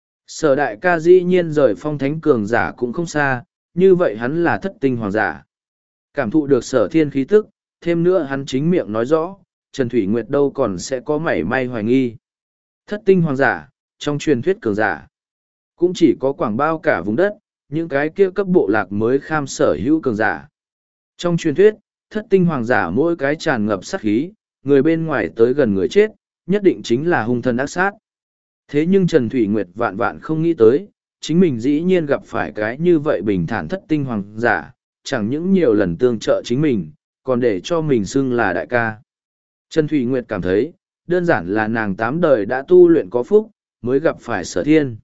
A: Sở đại ca dĩ nhiên rời phong thánh cường giả cũng không xa, như vậy hắn là thất tinh hoàng giả. Cảm thụ được sở thiên khí tức, thêm nữa hắn chính miệng nói rõ, Trần Thủy Nguyệt đâu còn sẽ có mảy may hoài nghi. Thất tinh hoàng giả, trong truyền thuyết cường giả, cũng chỉ có quảng bao cả vùng đất, những cái kia cấp bộ lạc mới kham sở hữu cường giả. Trong truyền thuyết, thất tinh hoàng giả mỗi cái tràn ngập sát khí, người bên ngoài tới gần người chết, nhất định chính là hung thần ác sát. Thế nhưng Trần Thủy Nguyệt vạn vạn không nghĩ tới, chính mình dĩ nhiên gặp phải cái như vậy bình thản thất tinh hoàng giả, chẳng những nhiều lần tương trợ chính mình, còn để cho mình xưng là đại ca. Trần Thủy Nguyệt cảm thấy, đơn giản là nàng tám đời đã tu luyện có phúc, mới gặp phải sở thiên.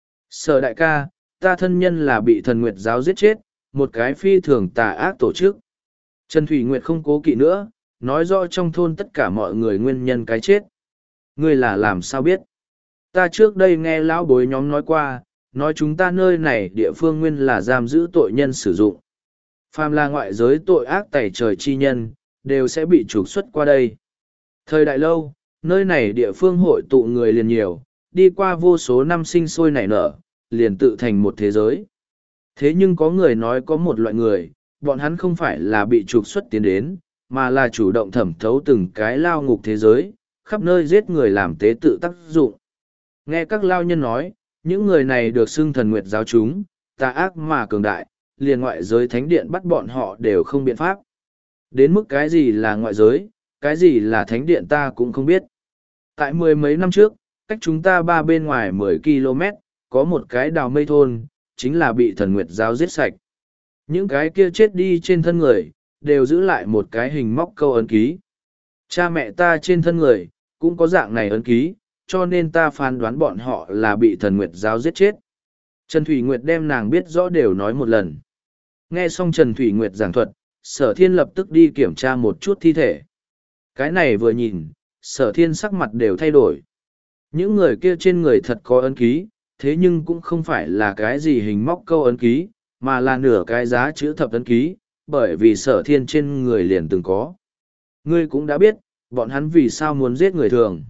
A: Sở đại ca, ta thân nhân là bị thần Nguyệt giáo giết chết, một cái phi thường tà ác tổ chức. Trần Thủy Nguyệt không cố kỵ nữa, nói rõ trong thôn tất cả mọi người nguyên nhân cái chết. Ngươi là làm sao biết? Ta trước đây nghe lão bối nhóm nói qua, nói chúng ta nơi này địa phương nguyên là giam giữ tội nhân sử dụng. Phàm là ngoại giới tội ác tẩy trời chi nhân, đều sẽ bị trục xuất qua đây. Thời đại lâu, nơi này địa phương hội tụ người liền nhiều, đi qua vô số năm sinh sôi nảy nở, liền tự thành một thế giới. Thế nhưng có người nói có một loại người, bọn hắn không phải là bị trục xuất tiến đến, mà là chủ động thẩm thấu từng cái lao ngục thế giới, khắp nơi giết người làm tế tự tác dụng. Nghe các lao nhân nói, những người này được xưng thần nguyệt giáo chúng, tà ác mà cường đại, liền ngoại giới thánh điện bắt bọn họ đều không biện pháp. Đến mức cái gì là ngoại giới, cái gì là thánh điện ta cũng không biết. Tại mười mấy năm trước, cách chúng ta ba bên ngoài mười ki lô mét, có một cái đào mây thôn, chính là bị thần nguyệt giáo giết sạch. Những cái kia chết đi trên thân người, đều giữ lại một cái hình móc câu ấn ký. Cha mẹ ta trên thân người, cũng có dạng này ấn ký, cho nên ta phán đoán bọn họ là bị thần nguyệt giáo giết chết. Trần Thủy Nguyệt đem nàng biết rõ đều nói một lần. Nghe xong Trần Thủy Nguyệt giảng thuật, sở thiên lập tức đi kiểm tra một chút thi thể. Cái này vừa nhìn, sở thiên sắc mặt đều thay đổi. Những người kia trên người thật có ấn ký, thế nhưng cũng không phải là cái gì hình móc câu ấn ký, mà là nửa cái giá chữ thập ấn ký, bởi vì sở thiên trên người liền từng có. Ngươi cũng đã biết, bọn hắn vì sao muốn giết người thường.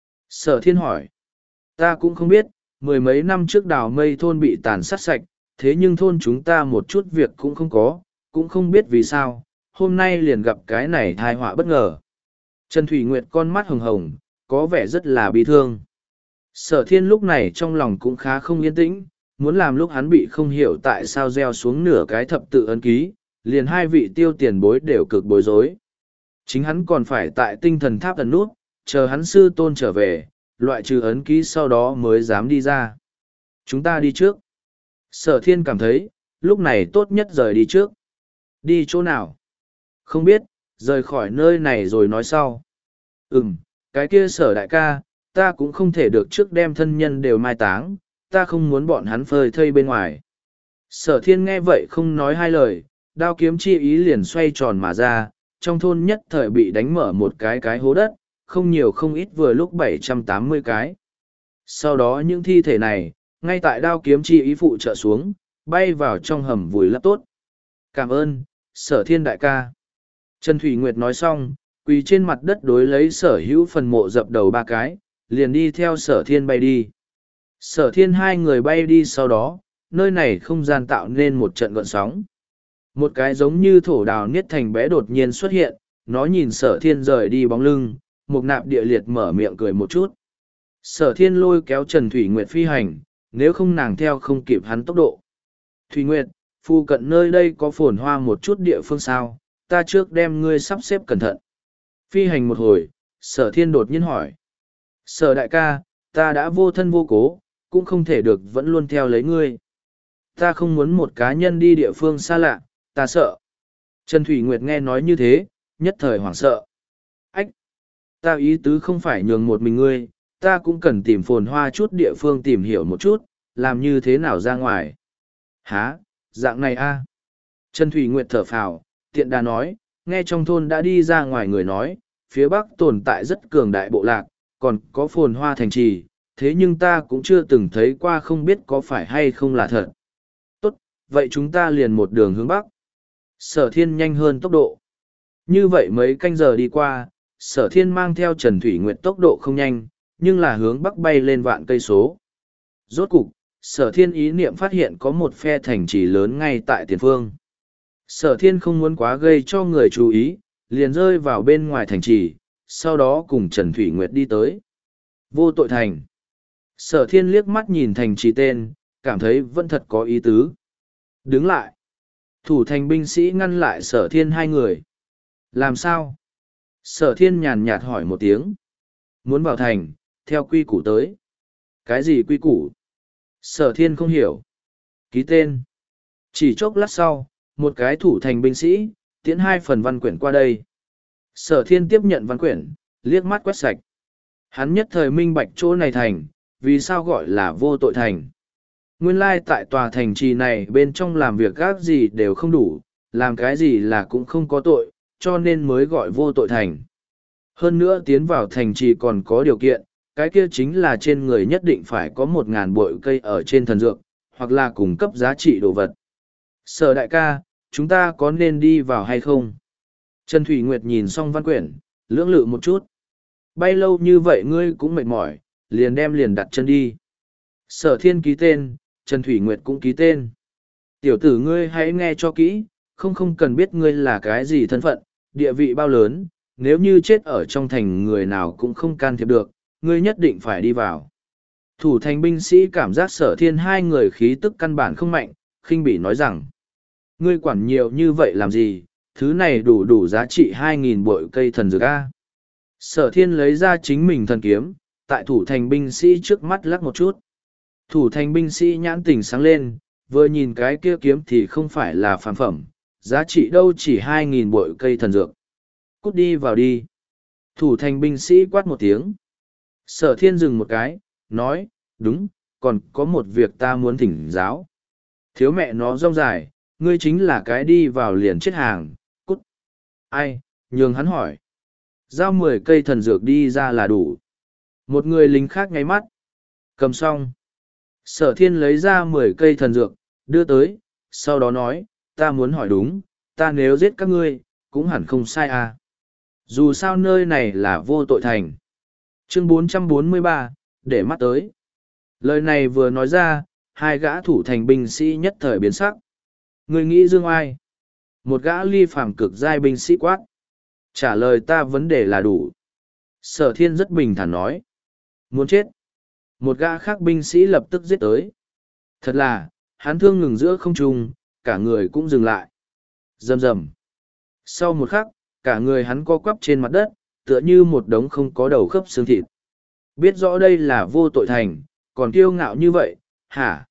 A: Sở thiên hỏi. Ta cũng không biết, mười mấy năm trước đào mây thôn bị tàn sát sạch, thế nhưng thôn chúng ta một chút việc cũng không có, cũng không biết vì sao, hôm nay liền gặp cái này thai họa bất ngờ. Trần Thủy Nguyệt con mắt hồng hồng, có vẻ rất là bi thương. Sở thiên lúc này trong lòng cũng khá không yên tĩnh, muốn làm lúc hắn bị không hiểu tại sao gieo xuống nửa cái thập tự ấn ký, liền hai vị tiêu tiền bối đều cực bối rối. Chính hắn còn phải tại tinh thần tháp ẩn nút, chờ hắn sư tôn trở về, loại trừ ấn ký sau đó mới dám đi ra. Chúng ta đi trước. Sở thiên cảm thấy, lúc này tốt nhất rời đi trước. Đi chỗ nào? Không biết, rời khỏi nơi này rồi nói sau. Ừm, cái kia sở đại ca, ta cũng không thể được trước đem thân nhân đều mai táng, ta không muốn bọn hắn phơi thây bên ngoài. Sở thiên nghe vậy không nói hai lời, đao kiếm chi ý liền xoay tròn mà ra, trong thôn nhất thời bị đánh mở một cái cái hố đất, không nhiều không ít vừa lúc bảy trăm tám mươi cái. Sau đó những thi thể này, ngay tại đao kiếm chi ý phụ trợ xuống, bay vào trong hầm vùi lấp tốt. Cảm ơn, sở thiên đại ca. Trần Thủy Nguyệt nói xong, quỳ trên mặt đất đối lấy sở hữu phần mộ dập đầu ba cái, liền đi theo sở thiên bay đi. Sở thiên hai người bay đi sau đó, nơi này không gian tạo nên một trận gợn sóng. Một cái giống như thổ đào niết thành bé đột nhiên xuất hiện, nó nhìn sở thiên rời đi bóng lưng, một nạp địa liệt mở miệng cười một chút. Sở thiên lôi kéo Trần Thủy Nguyệt phi hành, nếu không nàng theo không kịp hắn tốc độ. Thủy Nguyệt, phu cận nơi đây có phồn hoa một chút địa phương sao, ta trước đem ngươi sắp xếp cẩn thận. Phi hành một hồi, sở thiên đột nhiên hỏi. Sở đại ca, ta đã vô thân vô cố, cũng không thể được vẫn luôn theo lấy ngươi. Ta không muốn một cá nhân đi địa phương xa lạ, ta sợ. Trần Thủy Nguyệt nghe nói như thế, nhất thời hoảng sợ. Ách! Ta ý tứ không phải nhường một mình ngươi, ta cũng cần tìm phồn hoa chút địa phương tìm hiểu một chút, làm như thế nào ra ngoài. Hả? Dạng này a? Trần Thủy Nguyệt thở phào, tiện đà nói, nghe trong thôn đã đi ra ngoài người nói, phía bắc tồn tại rất cường đại bộ lạc, còn có phồn hoa thành trì, thế nhưng ta cũng chưa từng thấy qua, không biết có phải hay không là thật. Tốt, vậy chúng ta liền một đường hướng bắc. Sở thiên nhanh hơn tốc độ. Như vậy mấy canh giờ đi qua, sở thiên mang theo Trần Thủy Nguyệt tốc độ không nhanh, nhưng là hướng bắc bay lên vạn cây số. Rốt cục, sở thiên ý niệm phát hiện có một phe thành trì lớn ngay tại tiền phương. Sở thiên không muốn quá gây cho người chú ý, liền rơi vào bên ngoài thành trì, sau đó cùng Trần Thủy Nguyệt đi tới. Vô tội thành. Sở thiên liếc mắt nhìn thành trì tên, cảm thấy vẫn thật có ý tứ. Đứng lại. Thủ thành binh sĩ ngăn lại sở thiên hai người. Làm sao? Sở thiên nhàn nhạt hỏi một tiếng. Muốn vào thành, theo quy củ tới. Cái gì quy củ? Sở thiên không hiểu. Ký tên. Chỉ chốc lát sau, một cái thủ thành binh sĩ, tiễn hai phần văn quyển qua đây. Sở thiên tiếp nhận văn quyển, liếc mắt quét sạch. Hắn nhất thời minh bạch chỗ này thành, vì sao gọi là vô tội thành. Nguyên lai tại tòa thành trì này bên trong làm việc gác gì đều không đủ, làm cái gì là cũng không có tội, cho nên mới gọi vô tội thành. Hơn nữa tiến vào thành trì còn có điều kiện, cái kia chính là trên người nhất định phải có một ngàn bội cây ở trên thần dược, hoặc là cung cấp giá trị đồ vật. Sở đại ca, chúng ta có nên đi vào hay không? Trần Thủy Nguyệt nhìn xong văn quyển, lưỡng lự một chút. Bay lâu như vậy ngươi cũng mệt mỏi, liền đem liền đặt chân đi. Sở thiên ký tên, Trần Thủy Nguyệt cũng ký tên. Tiểu tử ngươi hãy nghe cho kỹ, không không cần biết ngươi là cái gì thân phận, địa vị bao lớn, nếu như chết ở trong thành người nào cũng không can thiệp được, ngươi nhất định phải đi vào. Thủ thành binh sĩ cảm giác sở thiên hai người khí tức căn bản không mạnh, khinh bỉ nói rằng, ngươi quản nhiều như vậy làm gì, thứ này đủ đủ giá trị hai nghìn bội cây thần dược A. Sở thiên lấy ra chính mình thần kiếm, tại thủ thành binh sĩ trước mắt lắc một chút. Thủ thành binh sĩ nhãn tình sáng lên, vừa nhìn cái kia kiếm thì không phải là phàm phẩm, giá trị đâu chỉ hai nghìn bội cây thần dược. Cút đi vào đi. Thủ thành binh sĩ quát một tiếng. Sở thiên dừng một cái, nói, đúng, còn có một việc ta muốn thỉnh giáo. Thiếu mẹ nó rong dài, ngươi chính là cái đi vào liền chết hàng, cút. Ai, nhường hắn hỏi. Giao mười cây thần dược đi ra là đủ. Một người lính khác nháy mắt. Cầm xong. Sở thiên lấy ra mười cây thần dược, đưa tới, sau đó nói, ta muốn hỏi đúng, ta nếu giết các ngươi, cũng hẳn không sai à. Dù sao nơi này là vô tội thành. Chương bốn trăm bốn mươi ba, để mắt tới. Lời này vừa nói ra, hai gã thủ thành binh sĩ nhất thời biến sắc. Người nghĩ dương ai? Một gã ly phàm cực giai binh sĩ quát. Trả lời ta vấn đề là đủ. Sở thiên rất bình thản nói. Muốn chết. Một gã khác binh sĩ lập tức giết tới. Thật là, hắn thương ngừng giữa không trung, cả người cũng dừng lại. Rầm rầm. Sau một khắc, cả người hắn co quắp trên mặt đất, tựa như một đống không có đầu khớp xương thịt. Biết rõ đây là vô tội thành, còn kiêu ngạo như vậy, hả?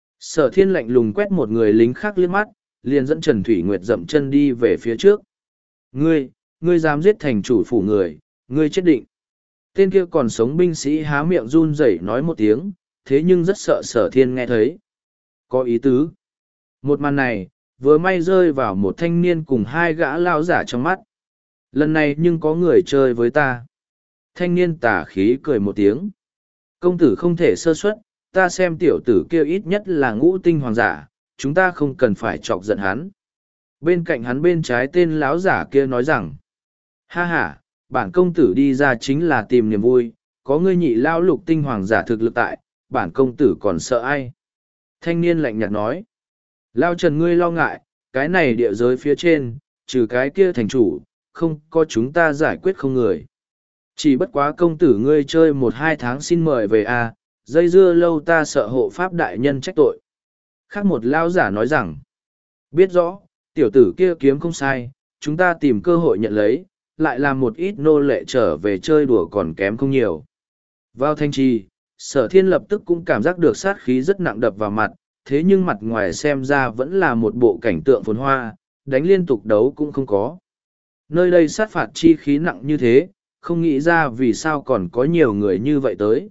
A: Sở thiên lạnh lùng quét một người lính khác liếc mắt, liền dẫn Trần Thủy Nguyệt dậm chân đi về phía trước. Ngươi, ngươi dám giết thành chủ phủ người, ngươi chết định. Tên kia còn sống binh sĩ há miệng run rẩy nói một tiếng, thế nhưng rất sợ sở thiên nghe thấy. Có ý tứ. Một màn này, vừa may rơi vào một thanh niên cùng hai gã lao giả trong mắt. Lần này nhưng có người chơi với ta. Thanh niên tà khí cười một tiếng. Công tử không thể sơ suất, ta xem tiểu tử kia ít nhất là ngũ tinh hoàng giả, chúng ta không cần phải chọc giận hắn. Bên cạnh hắn bên trái tên lão giả kia nói rằng, ha ha, bản công tử đi ra chính là tìm niềm vui, có ngươi nhị lao lục tinh hoàng giả thực lực tại, bản công tử còn sợ ai. Thanh niên lạnh nhạt nói, lao Trần ngươi lo ngại, cái này địa giới phía trên, trừ cái kia thành chủ, không có chúng ta giải quyết không người. Chỉ bất quá công tử ngươi chơi một hai tháng xin mời về a, dây dưa lâu ta sợ hộ pháp đại nhân trách tội. Khác một lao giả nói rằng, biết rõ, tiểu tử kia kiếm không sai, chúng ta tìm cơ hội nhận lấy, lại làm một ít nô lệ trở về chơi đùa còn kém không nhiều. Vào thanh trì, sở thiên lập tức cũng cảm giác được sát khí rất nặng đập vào mặt, thế nhưng mặt ngoài xem ra vẫn là một bộ cảnh tượng phồn hoa, đánh liên tục đấu cũng không có. Nơi đây sát phạt chi khí nặng như thế, không nghĩ ra vì sao còn có nhiều người như vậy tới.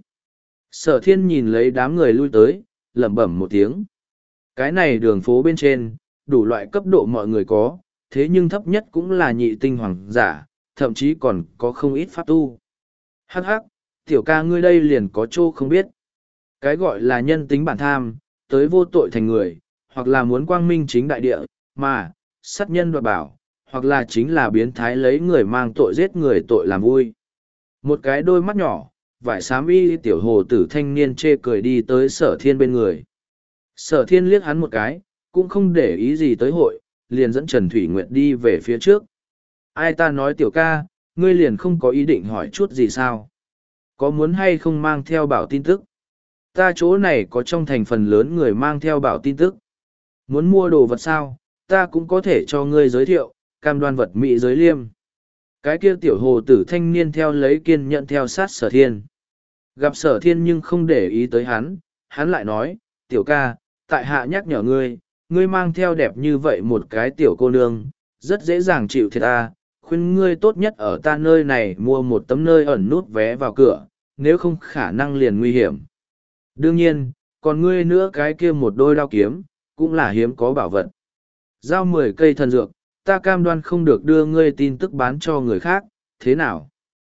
A: Sở thiên nhìn lấy đám người lui tới, lẩm bẩm một tiếng. Cái này đường phố bên trên, đủ loại cấp độ mọi người có, thế nhưng thấp nhất cũng là nhị tinh hoàng giả, thậm chí còn có không ít pháp tu. Hắc hắc, tiểu ca ngươi đây liền có chỗ không biết. Cái gọi là nhân tính bản tham, tới vô tội thành người, hoặc là muốn quang minh chính đại địa, mà, sát nhân đoạt bảo, hoặc là chính là biến thái lấy người mang tội giết người tội làm vui. Một cái đôi mắt nhỏ, vải xám y tiểu hồ tử thanh niên chê cười đi tới sở thiên bên người. Sở thiên liếc hắn một cái, cũng không để ý gì tới hội, liền dẫn Trần Thủy Nguyệt đi về phía trước. Ai ta nói tiểu ca, ngươi liền không có ý định hỏi chút gì sao? Có muốn hay không mang theo bảo tin tức? Ta chỗ này có trong thành phần lớn người mang theo bảo tin tức. Muốn mua đồ vật sao? Ta cũng có thể cho ngươi giới thiệu, cam đoan vật mỹ giới liêm. Cái kia tiểu hồ tử thanh niên theo lấy kiên nhận theo sát sở thiên. Gặp sở thiên nhưng không để ý tới hắn, hắn lại nói, tiểu ca, tại hạ nhắc nhở ngươi, ngươi mang theo đẹp như vậy một cái tiểu cô nương, rất dễ dàng chịu thiệt ta, khuyên ngươi tốt nhất ở ta nơi này mua một tấm nơi ẩn nút vé vào cửa, nếu không khả năng liền nguy hiểm. Đương nhiên, còn ngươi nữa cái kia một đôi đao kiếm, cũng là hiếm có bảo vật. Giao mười cây thần dược, ta cam đoan không được đưa ngươi tin tức bán cho người khác, thế nào?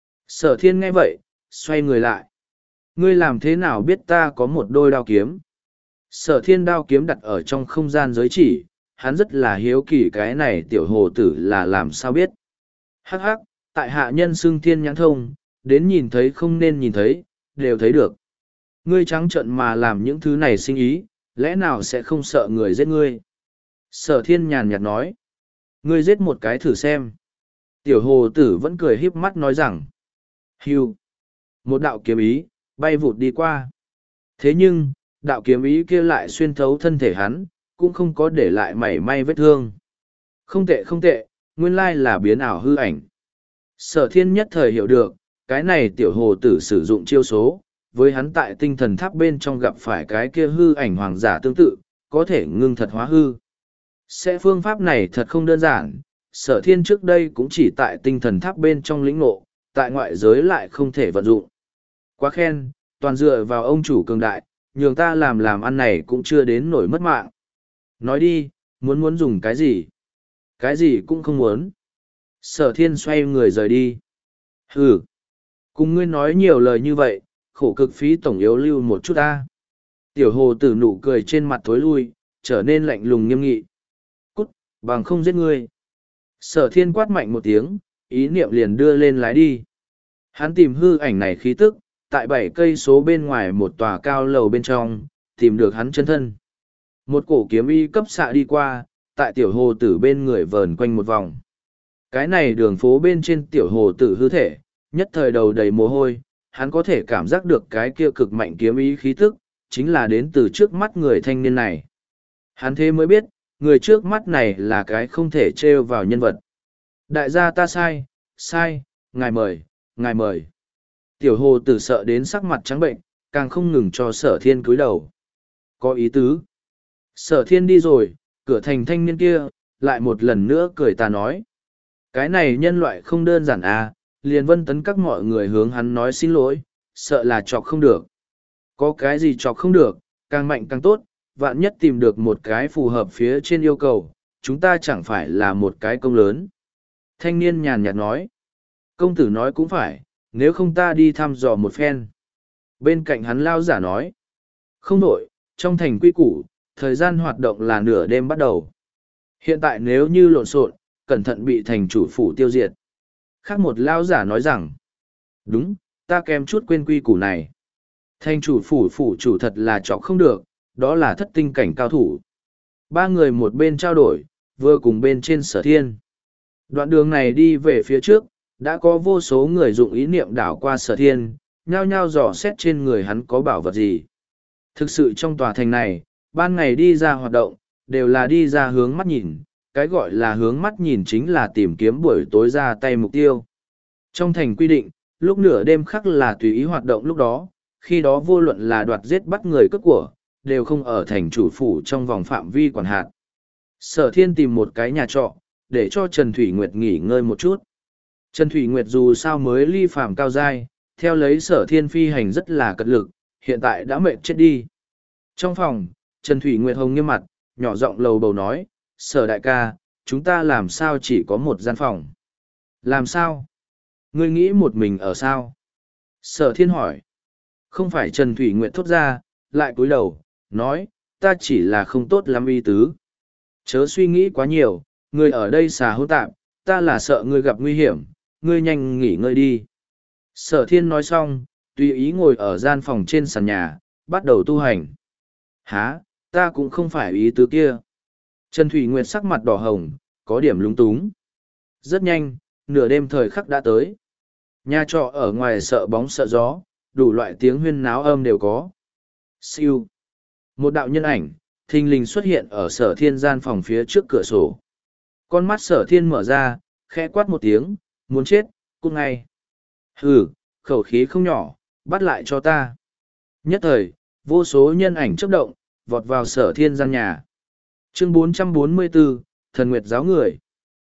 A: Sở thiên nghe vậy, xoay người lại. Ngươi làm thế nào biết ta có một đôi đao kiếm? Sở thiên đao kiếm đặt ở trong không gian giới chỉ, hắn rất là hiếu kỳ cái này tiểu hồ tử là làm sao biết. Hắc hắc, tại hạ nhân xưng thiên nhãn thông, đến nhìn thấy không nên nhìn thấy, đều thấy được. Ngươi trắng trợn mà làm những thứ này sinh ý, lẽ nào sẽ không sợ người giết ngươi? Sở thiên nhàn nhạt nói. Ngươi giết một cái thử xem. Tiểu hồ tử vẫn cười híp mắt nói rằng. Hưu. Một đạo kiếm ý, bay vụt đi qua. Thế nhưng, đạo kiếm ý kia lại xuyên thấu thân thể hắn, cũng không có để lại mảy may vết thương. Không tệ không tệ, nguyên lai là biến ảo hư ảnh. Sở thiên nhất thời hiểu được, cái này tiểu hồ tử sử dụng chiêu số, với hắn tại tinh thần tháp bên trong gặp phải cái kia hư ảnh hoàng giả tương tự, có thể ngưng thật hóa hư. Sẽ phương pháp này thật không đơn giản, sở thiên trước đây cũng chỉ tại tinh thần tháp bên trong lĩnh ngộ, tại ngoại giới lại không thể vận dụng. Quá khen, toàn dựa vào ông chủ cường đại, nhường ta làm làm ăn này cũng chưa đến nổi mất mạng. Nói đi, muốn muốn dùng cái gì? Cái gì cũng không muốn. Sở thiên xoay người rời đi. Hừ, cùng ngươi nói nhiều lời như vậy, khổ cực phí tổng yếu lưu một chút ta. Tiểu hồ tử nụ cười trên mặt thối lui, trở nên lạnh lùng nghiêm nghị. Cút, bằng không giết ngươi. Sở thiên quát mạnh một tiếng, ý niệm liền đưa lên lái đi. Hắn tìm hư ảnh này khí tức, tại bảy cây số bên ngoài một tòa cao lầu bên trong, tìm được hắn chân thân. Một cổ kiếm y cấp xạ đi qua, tại tiểu hồ tử bên người vờn quanh một vòng. Cái này đường phố bên trên tiểu hồ tử hư thể, nhất thời đầu đầy mồ hôi, hắn có thể cảm giác được cái kia cực mạnh kiếm ý khí tức, chính là đến từ trước mắt người thanh niên này. Hắn thế mới biết, người trước mắt này là cái không thể trêu vào nhân vật. Đại gia ta sai, sai, ngài mời, ngài mời. Tiểu hồ tử sợ đến sắc mặt trắng bệnh, càng không ngừng cho sở thiên cúi đầu. Có ý tứ. Sở thiên đi rồi, cửa thành thanh niên kia, lại một lần nữa cười ta nói. Cái này nhân loại không đơn giản à, liền vân tấn các mọi người hướng hắn nói xin lỗi, sợ là chọc không được. Có cái gì chọc không được, càng mạnh càng tốt, vạn nhất tìm được một cái phù hợp phía trên yêu cầu, chúng ta chẳng phải là một cái công lớn. Thanh niên nhàn nhạt nói. Công tử nói cũng phải, nếu không ta đi thăm dò một phen. Bên cạnh hắn lao giả nói. Không đổi, trong thành quy củ, thời gian hoạt động là nửa đêm bắt đầu. Hiện tại nếu như lộn xộn, cẩn thận bị thành chủ phủ tiêu diệt. Khác một lao giả nói rằng. Đúng, ta kém chút quên quy củ này. Thành chủ phủ phủ chủ thật là chọc không được, đó là thất tinh cảnh cao thủ. Ba người một bên trao đổi, vừa cùng bên trên sở thiên. Đoạn đường này đi về phía trước, đã có vô số người dụng ý niệm đảo qua sở thiên, nhao nhao dò xét trên người hắn có bảo vật gì. Thực sự trong tòa thành này, ban ngày đi ra hoạt động, đều là đi ra hướng mắt nhìn, cái gọi là hướng mắt nhìn chính là tìm kiếm buổi tối ra tay mục tiêu. Trong thành quy định, lúc nửa đêm khắc là tùy ý hoạt động lúc đó, khi đó vô luận là đoạt giết bắt người cướp của, đều không ở thành chủ phủ trong vòng phạm vi quản hạt. Sở thiên tìm một cái nhà trọ, để cho Trần Thủy Nguyệt nghỉ ngơi một chút. Trần Thủy Nguyệt dù sao mới ly phàm cao giai, theo lấy sở thiên phi hành rất là cật lực, hiện tại đã mệt chết đi. Trong phòng, Trần Thủy Nguyệt hồng nghiêm mặt, nhỏ giọng lầu bầu nói, sở đại ca, chúng ta làm sao chỉ có một gian phòng? Làm sao? Ngươi nghĩ một mình ở sao? Sở thiên hỏi. Không phải Trần Thủy Nguyệt thốt ra, lại cúi đầu, nói, ta chỉ là không tốt lắm ý tứ. Chớ suy nghĩ quá nhiều, ngươi ở đây xà hỗn tạp, ta là sợ ngươi gặp nguy hiểm, ngươi nhanh nghỉ ngơi đi. Sở thiên nói xong, tùy ý ngồi ở gian phòng trên sàn nhà, bắt đầu tu hành. Hả, ta cũng không phải ý tứ kia. Trần Thủy Nguyệt sắc mặt đỏ hồng, có điểm lúng túng. Rất nhanh, nửa đêm thời khắc đã tới. Nhà trọ ở ngoài sợ bóng sợ gió, đủ loại tiếng huyên náo âm đều có. Siêu. Một đạo nhân ảnh, thình lình xuất hiện ở sở thiên gian phòng phía trước cửa sổ. Con mắt sở thiên mở ra, khẽ quát một tiếng, muốn chết, cút ngay. Hừ, khẩu khí không nhỏ, bắt lại cho ta. Nhất thời, vô số nhân ảnh chấp động, vọt vào sở thiên gian nhà. Chương bốn trăm bốn mươi bốn, Thần Nguyệt giáo người.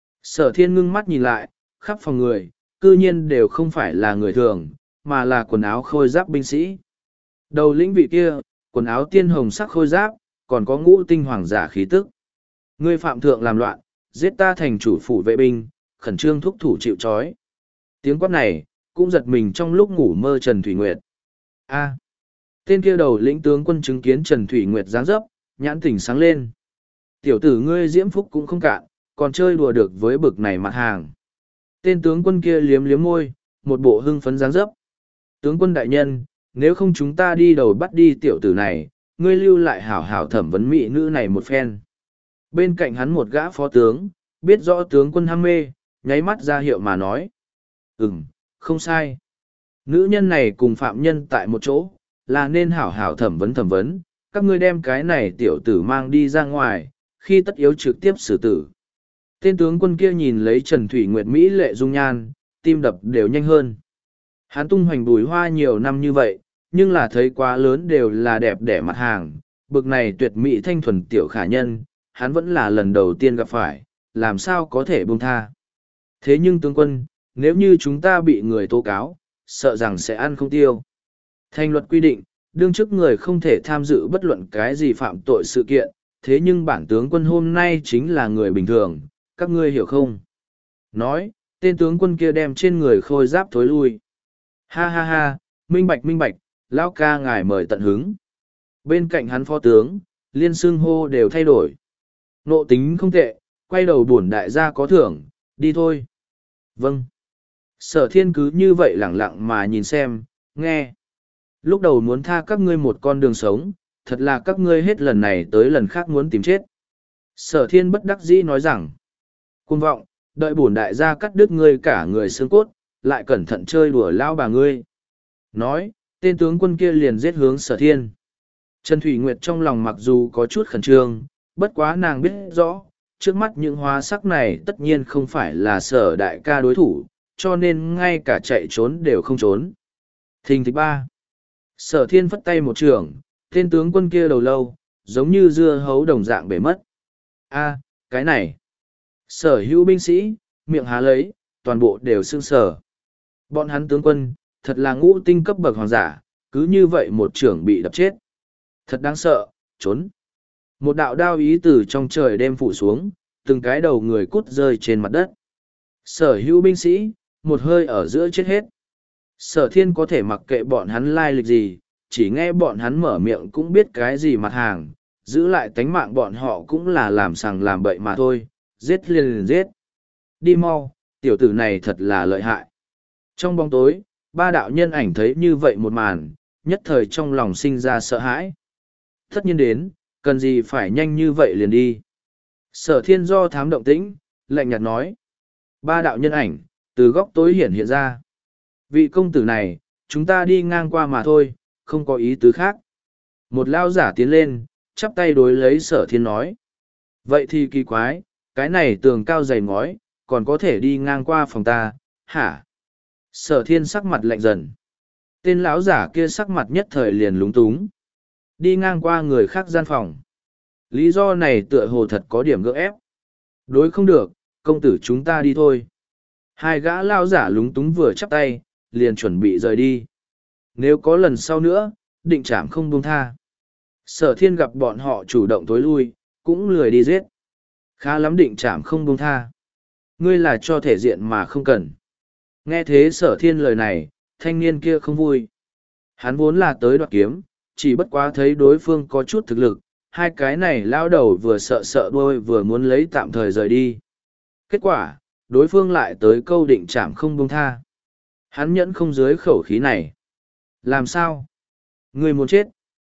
A: Sở thiên ngưng mắt nhìn lại, khắp phòng người, cư nhiên đều không phải là người thường, mà là quần áo khôi giáp binh sĩ. Đầu lĩnh vị kia, quần áo tiên hồng sắc khôi giáp, còn có ngũ tinh hoàng giả khí tức. Ngươi phạm thượng làm loạn, giết ta thành chủ phủ vệ binh, khẩn trương thúc thủ chịu trói. Tiếng quát này, cũng giật mình trong lúc ngủ mơ Trần Thủy Nguyệt. A. Tên kia đầu lĩnh tướng quân chứng kiến Trần Thủy Nguyệt dáng dấp, nhãn tỉnh sáng lên. Tiểu tử ngươi diễm phúc cũng không cạn, còn chơi đùa được với bực này mặt hàng. Tên tướng quân kia liếm liếm môi, một bộ hưng phấn dáng dấp. Tướng quân đại nhân, nếu không chúng ta đi đầu bắt đi tiểu tử này, ngươi lưu lại hảo hảo thẩm vấn mỹ nữ này một phen. Bên cạnh hắn một gã phó tướng, biết rõ tướng quân ham mê, nháy mắt ra hiệu mà nói. Ừm, không sai. Nữ nhân này cùng phạm nhân tại một chỗ, là nên hảo hảo thẩm vấn thẩm vấn, các ngươi đem cái này tiểu tử mang đi ra ngoài, khi tất yếu trực tiếp xử tử. Tên tướng quân kia nhìn lấy Trần Thủy Nguyệt Mỹ lệ dung nhan, tim đập đều nhanh hơn. Hắn tung hoành bùi hoa nhiều năm như vậy, nhưng là thấy quá lớn đều là đẹp đẽ mặt hàng, bực này tuyệt mỹ thanh thuần tiểu khả nhân, hắn vẫn là lần đầu tiên gặp phải, làm sao có thể buông tha. Thế nhưng tướng quân, nếu như chúng ta bị người tố cáo, sợ rằng sẽ ăn không tiêu. Thành luật quy định, đương chức người không thể tham dự bất luận cái gì phạm tội sự kiện, thế nhưng bản tướng quân hôm nay chính là người bình thường, các ngươi hiểu không? Nói, tên tướng quân kia đem trên người khôi giáp thối lui. Ha ha ha, minh bạch minh bạch, lão ca ngài mời tận hứng. Bên cạnh hắn phó tướng, liên xưng hô đều thay đổi. Nộ tính không tệ, quay đầu bổn đại gia có thưởng, đi thôi. Vâng. Sở thiên cứ như vậy lẳng lặng mà nhìn xem, nghe. Lúc đầu muốn tha các ngươi một con đường sống, thật là các ngươi hết lần này tới lần khác muốn tìm chết. Sở thiên bất đắc dĩ nói rằng, cuồng vọng, đợi bổn đại gia cắt đứt ngươi cả người xương cốt, lại cẩn thận chơi đùa lao bà ngươi. Nói, tên tướng quân kia liền giết hướng sở thiên. Trần Thủy Nguyệt trong lòng mặc dù có chút khẩn trương, bất quá nàng biết rõ, trước mắt những hóa sắc này tất nhiên không phải là sở đại ca đối thủ, cho nên ngay cả chạy trốn đều không trốn. Thình thịch ba. Sở thiên phất tay một trường, tên tướng quân kia đầu lâu, giống như dưa hấu đồng dạng bể mất. A, cái này. Sở hữu binh sĩ, miệng há lấy, toàn bộ đều sưng sở. Bọn hắn tướng quân, thật là ngũ tinh cấp bậc hoàng giả, cứ như vậy một trưởng bị đập chết. Thật đáng sợ, trốn. Một đạo đao ý từ trong trời đêm phủ xuống, từng cái đầu người cút rơi trên mặt đất. Sở hữu binh sĩ, một hơi ở giữa chết hết. Sở thiên có thể mặc kệ bọn hắn lai lịch gì, chỉ nghe bọn hắn mở miệng cũng biết cái gì mặt hàng, giữ lại tánh mạng bọn họ cũng là làm sằng làm bậy mà thôi, giết liền liền giết. Đi mau, tiểu tử này thật là lợi hại. Trong bóng tối, ba đạo nhân ảnh thấy như vậy một màn, nhất thời trong lòng sinh ra sợ hãi. Tất nhiên đến, cần gì phải nhanh như vậy liền đi. Sở thiên do thám động tĩnh, lạnh nhạt nói. Ba đạo nhân ảnh, từ góc tối hiển hiện ra. Vị công tử này, chúng ta đi ngang qua mà thôi, không có ý tứ khác. Một lao giả tiến lên, chắp tay đối lấy sở thiên nói. Vậy thì kỳ quái, cái này tường cao dày ngói, còn có thể đi ngang qua phòng ta, hả? Sở thiên sắc mặt lạnh dần. Tên lão giả kia sắc mặt nhất thời liền lúng túng. Đi ngang qua người khác gian phòng. Lý do này tựa hồ thật có điểm gượng ép. Đối không được, công tử chúng ta đi thôi. Hai gã lao giả lúng túng vừa chắp tay, liền chuẩn bị rời đi. Nếu có lần sau nữa, định trảm không buông tha. Sở thiên gặp bọn họ chủ động tối lui, cũng lười đi giết. Khá lắm định trảm không buông tha. Ngươi là cho thể diện mà không cần. Nghe thế sở thiên lời này, thanh niên kia không vui. Hắn vốn là tới đoạt kiếm, chỉ bất quá thấy đối phương có chút thực lực, hai cái này lao đầu vừa sợ sợ đuôi vừa muốn lấy tạm thời rời đi. Kết quả, đối phương lại tới câu định trảm không buông tha. Hắn nhẫn không dưới khẩu khí này. Làm sao? Người muốn chết.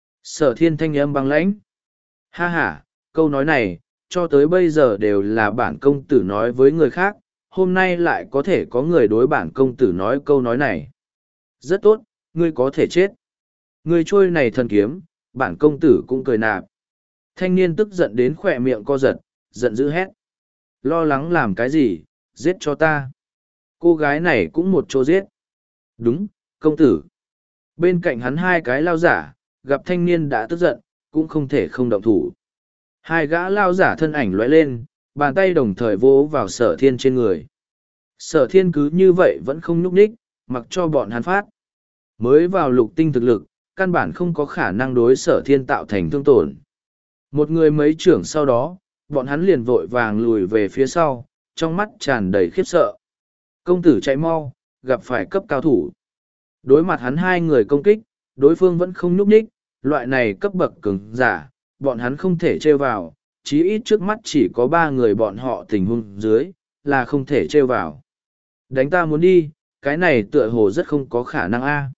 A: Sở thiên thanh âm băng lãnh. Ha ha, câu nói này, cho tới bây giờ đều là bản công tử nói với người khác, hôm nay lại có thể có người đối bản công tử nói câu nói này. Rất tốt, ngươi có thể chết. Ngươi trôi này thần kiếm, bản công tử cũng cười nạp. Thanh niên tức giận đến khỏe miệng co giật, giận dữ hét. Lo lắng làm cái gì, giết cho ta. Cô gái này cũng một chỗ giết. Đúng, công tử. Bên cạnh hắn hai cái lao giả, gặp thanh niên đã tức giận, cũng không thể không động thủ. Hai gã lao giả thân ảnh lóe lên, bàn tay đồng thời vỗ vào sở thiên trên người. Sở thiên cứ như vậy vẫn không nhúc nhích, mặc cho bọn hắn phát. Mới vào lục tinh thực lực, căn bản không có khả năng đối sở thiên tạo thành thương tổn. Một người mấy trưởng sau đó, bọn hắn liền vội vàng lùi về phía sau, trong mắt tràn đầy khiếp sợ. Công tử chạy mau, gặp phải cấp cao thủ. Đối mặt hắn hai người công kích, đối phương vẫn không nhúc nhích, loại này cấp bậc cứng giả, bọn hắn không thể trêu vào, chí ít trước mắt chỉ có ba người bọn họ tình huống dưới, là không thể trêu vào. Đánh ta muốn đi, cái này tựa hồ rất không có khả năng a.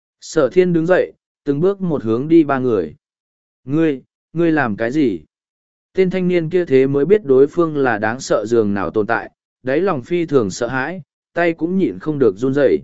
A: Sở thiên đứng dậy, từng bước một hướng đi ba người. Ngươi, ngươi làm cái gì? Tên thanh niên kia thế mới biết đối phương là đáng sợ dường nào tồn tại, đáy lòng phi thường sợ hãi, tay cũng nhịn không được run rẩy.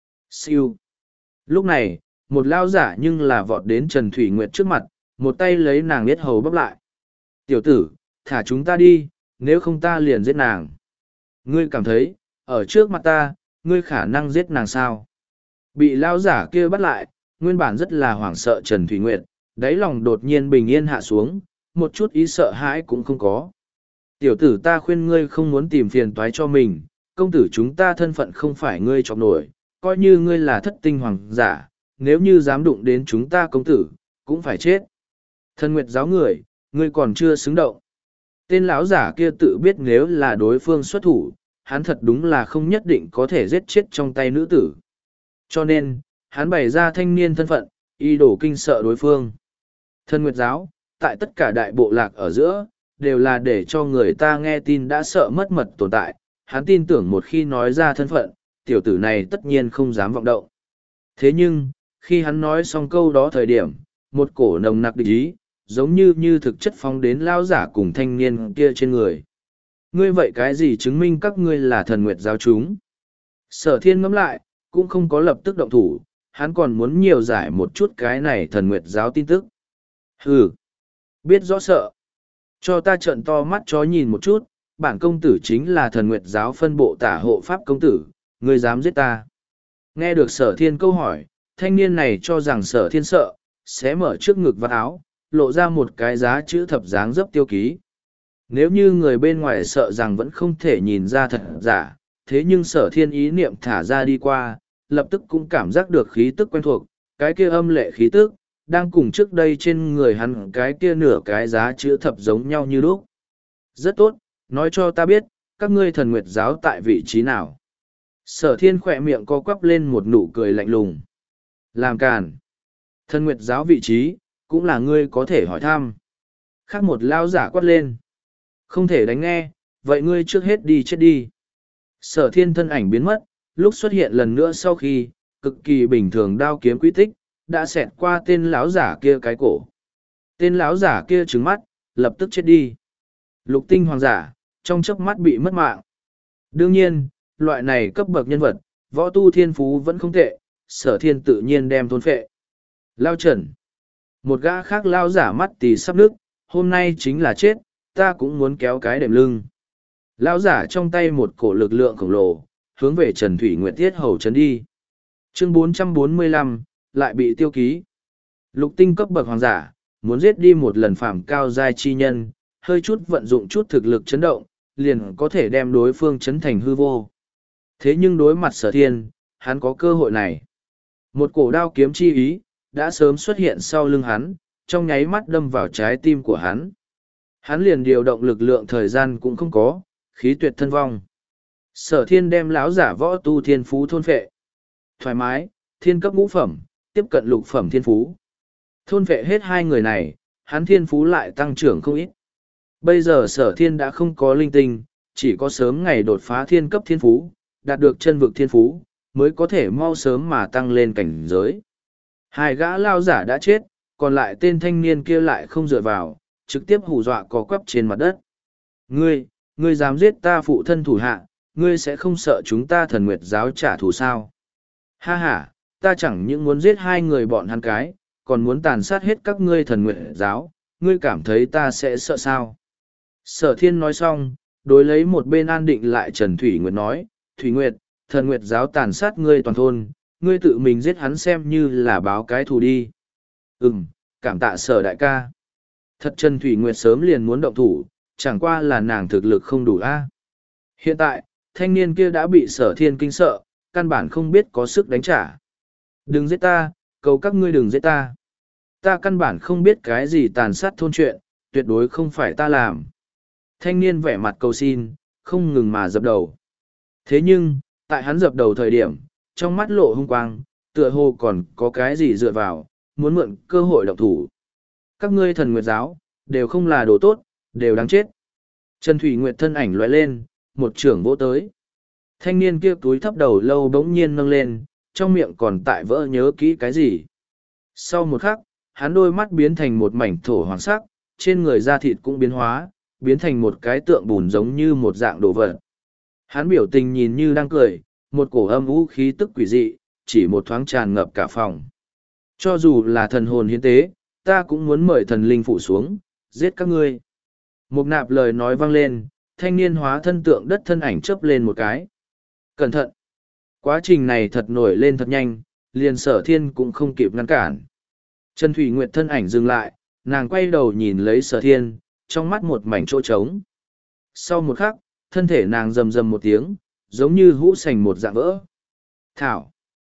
A: Siêu. Lúc này, một lao giả nhưng là vọt đến Trần Thủy Nguyệt trước mặt, một tay lấy nàng biết hầu bắp lại. Tiểu tử, thả chúng ta đi, nếu không ta liền giết nàng. Ngươi cảm thấy, ở trước mặt ta, ngươi khả năng giết nàng sao? Bị lao giả kia bắt lại, nguyên bản rất là hoảng sợ Trần Thủy Nguyệt, đáy lòng đột nhiên bình yên hạ xuống, một chút ý sợ hãi cũng không có. Tiểu tử ta khuyên ngươi không muốn tìm phiền toái cho mình, công tử chúng ta thân phận không phải ngươi chọc nổi, coi như ngươi là thất tinh hoàng giả, nếu như dám đụng đến chúng ta công tử, cũng phải chết. Thân Nguyệt giáo người, ngươi còn chưa xứng động. Tên lão giả kia tự biết nếu là đối phương xuất thủ, hắn thật đúng là không nhất định có thể giết chết trong tay nữ tử. Cho nên, hắn bày ra thanh niên thân phận, y đổ kinh sợ đối phương. Thân Nguyệt giáo, tại tất cả đại bộ lạc ở giữa, đều là để cho người ta nghe tin đã sợ mất mật tồn tại. Hắn tin tưởng một khi nói ra thân phận, tiểu tử này tất nhiên không dám vọng động. Thế nhưng, khi hắn nói xong câu đó thời điểm, một cổ nồng nặc địch ý, giống như như thực chất phóng đến lao giả cùng thanh niên kia trên người. Ngươi vậy cái gì chứng minh các ngươi là thần nguyệt giáo chúng? Sở thiên ngẫm lại, cũng không có lập tức động thủ, hắn còn muốn nhiều giải một chút cái này thần nguyệt giáo tin tức. Hừ, biết rõ sợ. Cho ta trợn to mắt chó nhìn một chút, bản công tử chính là thần nguyệt giáo phân bộ tả hộ pháp công tử, ngươi dám giết ta. Nghe được sở thiên câu hỏi, thanh niên này cho rằng sở thiên sợ, xé mở trước ngực vạt áo, lộ ra một cái giá chữ thập dáng dấp tiêu ký. Nếu như người bên ngoài sợ rằng vẫn không thể nhìn ra thật giả, thế nhưng sở thiên ý niệm thả ra đi qua, lập tức cũng cảm giác được khí tức quen thuộc, cái kia âm lệ khí tức, đang cùng trước đây trên người hắn cái kia nửa cái giá chữ thập giống nhau như lúc. Rất tốt, nói cho ta biết, các ngươi thần nguyệt giáo tại vị trí nào. Sở thiên khỏe miệng co quắp lên một nụ cười lạnh lùng. Làm càn. Thần nguyệt giáo vị trí, cũng là ngươi có thể hỏi thăm. Khác một lao giả quát lên. Không thể đánh nghe, vậy ngươi trước hết đi chết đi. Sở thiên thân ảnh biến mất, lúc xuất hiện lần nữa sau khi, cực kỳ bình thường đao kiếm quy tích, đã xẹt qua tên lão giả kia cái cổ. Tên lão giả kia trừng mắt, lập tức chết đi. Lục tinh hoàng giả, trong chớp mắt bị mất mạng. Đương nhiên, loại này cấp bậc nhân vật, võ tu thiên phú vẫn không tệ, sở thiên tự nhiên đem thôn phệ. Lao trần. Một gã khác lao giả mắt tì sắp nước, hôm nay chính là chết, ta cũng muốn kéo cái đệm lưng. Lão giả trong tay một cổ lực lượng khổng lồ, hướng về Trần Thủy Nguyệt Tiết Hầu chấn đi. Chương bốn trăm bốn mươi lăm, lại bị tiêu ký. Lục tinh cấp bậc hoàng giả, muốn giết đi một lần phạm cao giai chi nhân, hơi chút vận dụng chút thực lực chấn động, liền có thể đem đối phương chấn thành hư vô. Thế nhưng đối mặt sở thiên, hắn có cơ hội này. Một cổ đao kiếm chi ý, đã sớm xuất hiện sau lưng hắn, trong nháy mắt đâm vào trái tim của hắn. Hắn liền điều động lực lượng thời gian cũng không có, khí tuyệt thân vong. Sở thiên đem lão giả võ tu thiên phú thôn phệ. Thoải mái, thiên cấp ngũ phẩm, tiếp cận lục phẩm thiên phú. Thôn phệ hết hai người này, hắn thiên phú lại tăng trưởng không ít. Bây giờ sở thiên đã không có linh tinh, chỉ có sớm ngày đột phá thiên cấp thiên phú, đạt được chân vực thiên phú, mới có thể mau sớm mà tăng lên cảnh giới. Hai gã lao giả đã chết, còn lại tên thanh niên kia lại không dựa vào, trực tiếp hù dọa có quắp trên mặt đất. Ngươi, ngươi dám giết ta phụ thân thủ hạ, ngươi sẽ không sợ chúng ta thần nguyệt giáo trả thù sao? Ha ha, ta chẳng những muốn giết hai người bọn hắn cái, còn muốn tàn sát hết các ngươi thần nguyệt giáo, ngươi cảm thấy ta sẽ sợ sao? Sở thiên nói xong, đối lấy một bên an định lại Trần Thủy Nguyệt nói, Thủy Nguyệt, thần nguyệt giáo tàn sát ngươi toàn thôn, ngươi tự mình giết hắn xem như là báo cái thù đi. Ừm, cảm tạ sở đại ca. Thật Trần Thủy Nguyệt sớm liền muốn động thủ, chẳng qua là nàng thực lực không đủ a. Hiện tại, thanh niên kia đã bị sở thiên kinh sợ, căn bản không biết có sức đánh trả. Đừng giết ta, cầu các ngươi đừng giết ta. Ta căn bản không biết cái gì tàn sát thôn chuyện, tuyệt đối không phải ta làm. Thanh niên vẻ mặt cầu xin, không ngừng mà dập đầu. Thế nhưng, tại hắn dập đầu thời điểm, trong mắt lộ hung quang, tựa hồ còn có cái gì dựa vào, muốn mượn cơ hội động thủ. Các ngươi thần nguyệt giáo, đều không là đồ tốt, đều đáng chết. Trần Thủy Nguyệt thân ảnh lóe lên, một trưởng vỗ tới. Thanh niên kia túi thấp đầu lâu bỗng nhiên nâng lên, trong miệng còn tại vỡ nhớ kỹ cái gì. Sau một khắc, hắn đôi mắt biến thành một mảnh thổ hoàng sắc, trên người da thịt cũng biến hóa, biến thành một cái tượng bùn giống như một dạng đồ vật. Hắn biểu tình nhìn như đang cười, một cổ âm u khí tức quỷ dị, chỉ một thoáng tràn ngập cả phòng. Cho dù là thần hồn hiến tế, ta cũng muốn mời thần linh phụ xuống, giết các ngươi. Một nạp lời nói vang lên, thanh niên hóa thân tượng đất thân ảnh chớp lên một cái. Cẩn thận! Quá trình này thật nổi lên thật nhanh, liền sở thiên cũng không kịp ngăn cản. Trần Thủy Nguyệt thân ảnh dừng lại, nàng quay đầu nhìn lấy sở thiên, trong mắt một mảnh chỗ trống. Sau một khắc, thân thể nàng rầm rầm một tiếng, giống như hũ sành một dạng vỡ. Thảo!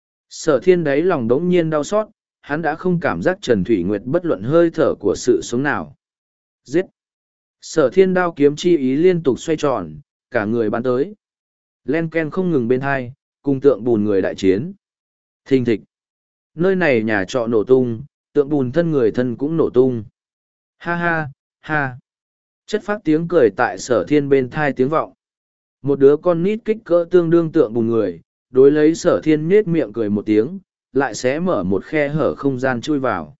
A: Sở thiên đáy lòng đống nhiên đau xót, hắn đã không cảm giác Trần Thủy Nguyệt bất luận hơi thở của sự sống nào. Giết! Sở thiên đao kiếm chi ý liên tục xoay tròn, cả người bắn tới. Len ken không ngừng bên hai, cùng tượng bùn người đại chiến. Thình thịch! Nơi này nhà trọ nổ tung, tượng bùn thân người thân cũng nổ tung. Ha ha, ha! Chất phát tiếng cười tại sở thiên bên thai tiếng vọng. Một đứa con nít kích cỡ tương đương tượng bùn người, đối lấy sở thiên nết miệng cười một tiếng, lại sẽ mở một khe hở không gian chui vào.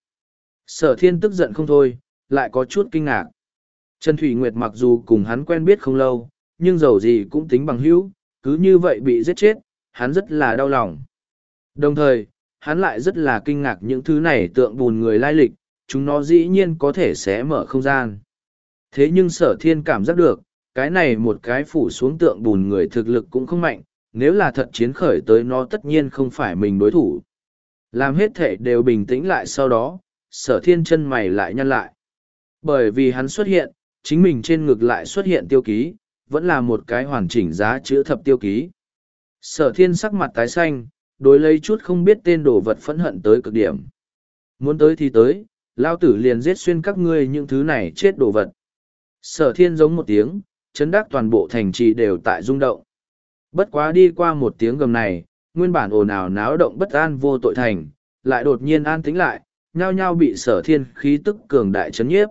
A: Sở thiên tức giận không thôi, lại có chút kinh ngạc. Trần Thủy Nguyệt mặc dù cùng hắn quen biết không lâu, nhưng dầu gì cũng tính bằng hữu, cứ như vậy bị giết chết, hắn rất là đau lòng. Đồng thời, hắn lại rất là kinh ngạc những thứ này tượng bùn người lai lịch, chúng nó dĩ nhiên có thể xé mở không gian. Thế nhưng sở thiên cảm giác được, cái này một cái phủ xuống tượng bùn người thực lực cũng không mạnh, nếu là thật chiến khởi tới nó tất nhiên không phải mình đối thủ. Làm hết thể đều bình tĩnh lại sau đó, sở thiên chân mày lại nhăn lại. Bởi vì hắn xuất hiện, chính mình trên ngực lại xuất hiện tiêu ký, vẫn là một cái hoàn chỉnh giá chữ thập tiêu ký. Sở thiên sắc mặt tái xanh, đối lấy chút không biết tên đồ vật phẫn hận tới cực điểm. Muốn tới thì tới, lao tử liền giết xuyên các ngươi những thứ này chết đồ vật. Sở thiên giống một tiếng, chấn đắc toàn bộ thành trì đều tại rung động. Bất quá đi qua một tiếng gầm này, nguyên bản ồn ào náo động bất an vô tội thành, lại đột nhiên an tĩnh lại, nhao nhao bị sở thiên khí tức cường đại chấn nhiếp.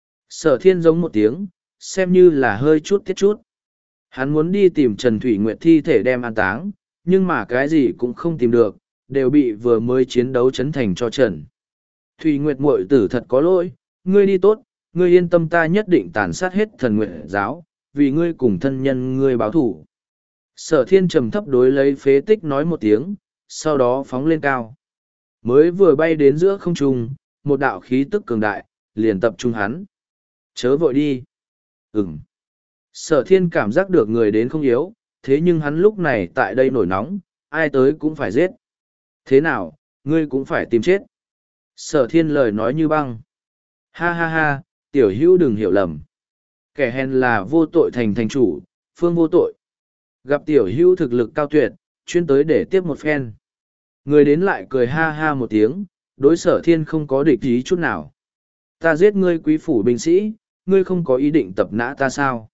A: Sở thiên giống một tiếng, xem như là hơi chút tiết chút. Hắn muốn đi tìm Trần Thủy Nguyệt thi thể đem an táng, nhưng mà cái gì cũng không tìm được, đều bị vừa mới chiến đấu chấn thành cho Trần. Thủy Nguyệt muội tử thật có lỗi, ngươi đi tốt, ngươi yên tâm ta nhất định tàn sát hết thần nguyệt giáo, vì ngươi cùng thân nhân ngươi báo thủ. Sở thiên trầm thấp đối lấy phế tích nói một tiếng, sau đó phóng lên cao. Mới vừa bay đến giữa không trung, một đạo khí tức cường đại, liền tập trung hắn. Chớ vội đi. Ừm. Sở thiên cảm giác được người đến không yếu, thế nhưng hắn lúc này tại đây nổi nóng, ai tới cũng phải giết. Thế nào, ngươi cũng phải tìm chết. Sở thiên lời nói như băng. Ha ha ha, tiểu hữu đừng hiểu lầm. Kẻ hèn là vô tội thành thành chủ, phương vô tội. Gặp tiểu hữu thực lực cao tuyệt, chuyên tới để tiếp một phen. Người đến lại cười ha ha một tiếng, đối sở thiên không có địch ý chút nào. Ta giết ngươi quý phủ binh sĩ, ngươi không có ý định tập nã ta sao?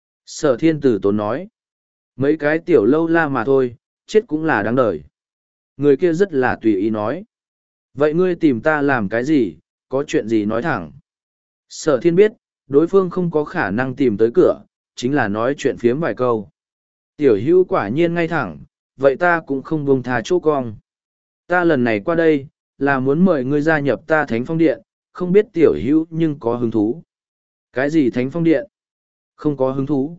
A: Sở thiên tử tốn nói. Mấy cái tiểu lâu la mà thôi, chết cũng là đáng đời. Người kia rất là tùy ý nói. Vậy ngươi tìm ta làm cái gì, có chuyện gì nói thẳng. Sở thiên biết, đối phương không có khả năng tìm tới cửa, chính là nói chuyện phiếm vài câu. Tiểu hữu quả nhiên ngay thẳng, vậy ta cũng không buông tha chỗ cong. Ta lần này qua đây, là muốn mời ngươi gia nhập ta Thánh Phong Điện, không biết tiểu hữu nhưng có hứng thú. Cái gì Thánh Phong Điện? Không có hứng thú.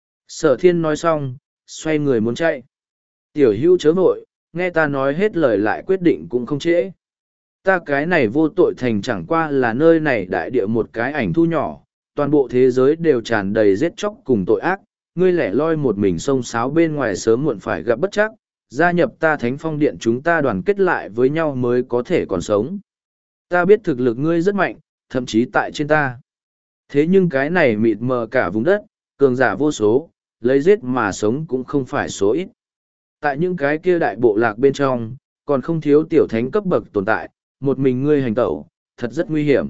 A: Sở thiên nói xong, xoay người muốn chạy. Tiểu hữu chớ vội, nghe ta nói hết lời lại quyết định cũng không trễ. Ta cái này vô tội thành chẳng qua là nơi này đại địa một cái ảnh thu nhỏ, toàn bộ thế giới đều tràn đầy giết chóc cùng tội ác, ngươi lẻ loi một mình xông xáo bên ngoài sớm muộn phải gặp bất chắc, gia nhập ta Thánh Phong Điện chúng ta đoàn kết lại với nhau mới có thể còn sống. Ta biết thực lực ngươi rất mạnh, thậm chí tại trên ta. Thế nhưng cái này mịt mờ cả vùng đất, cường giả vô số, lấy giết mà sống cũng không phải số ít. Tại những cái kia đại bộ lạc bên trong, còn không thiếu tiểu thánh cấp bậc tồn tại, một mình ngươi hành tẩu, thật rất nguy hiểm.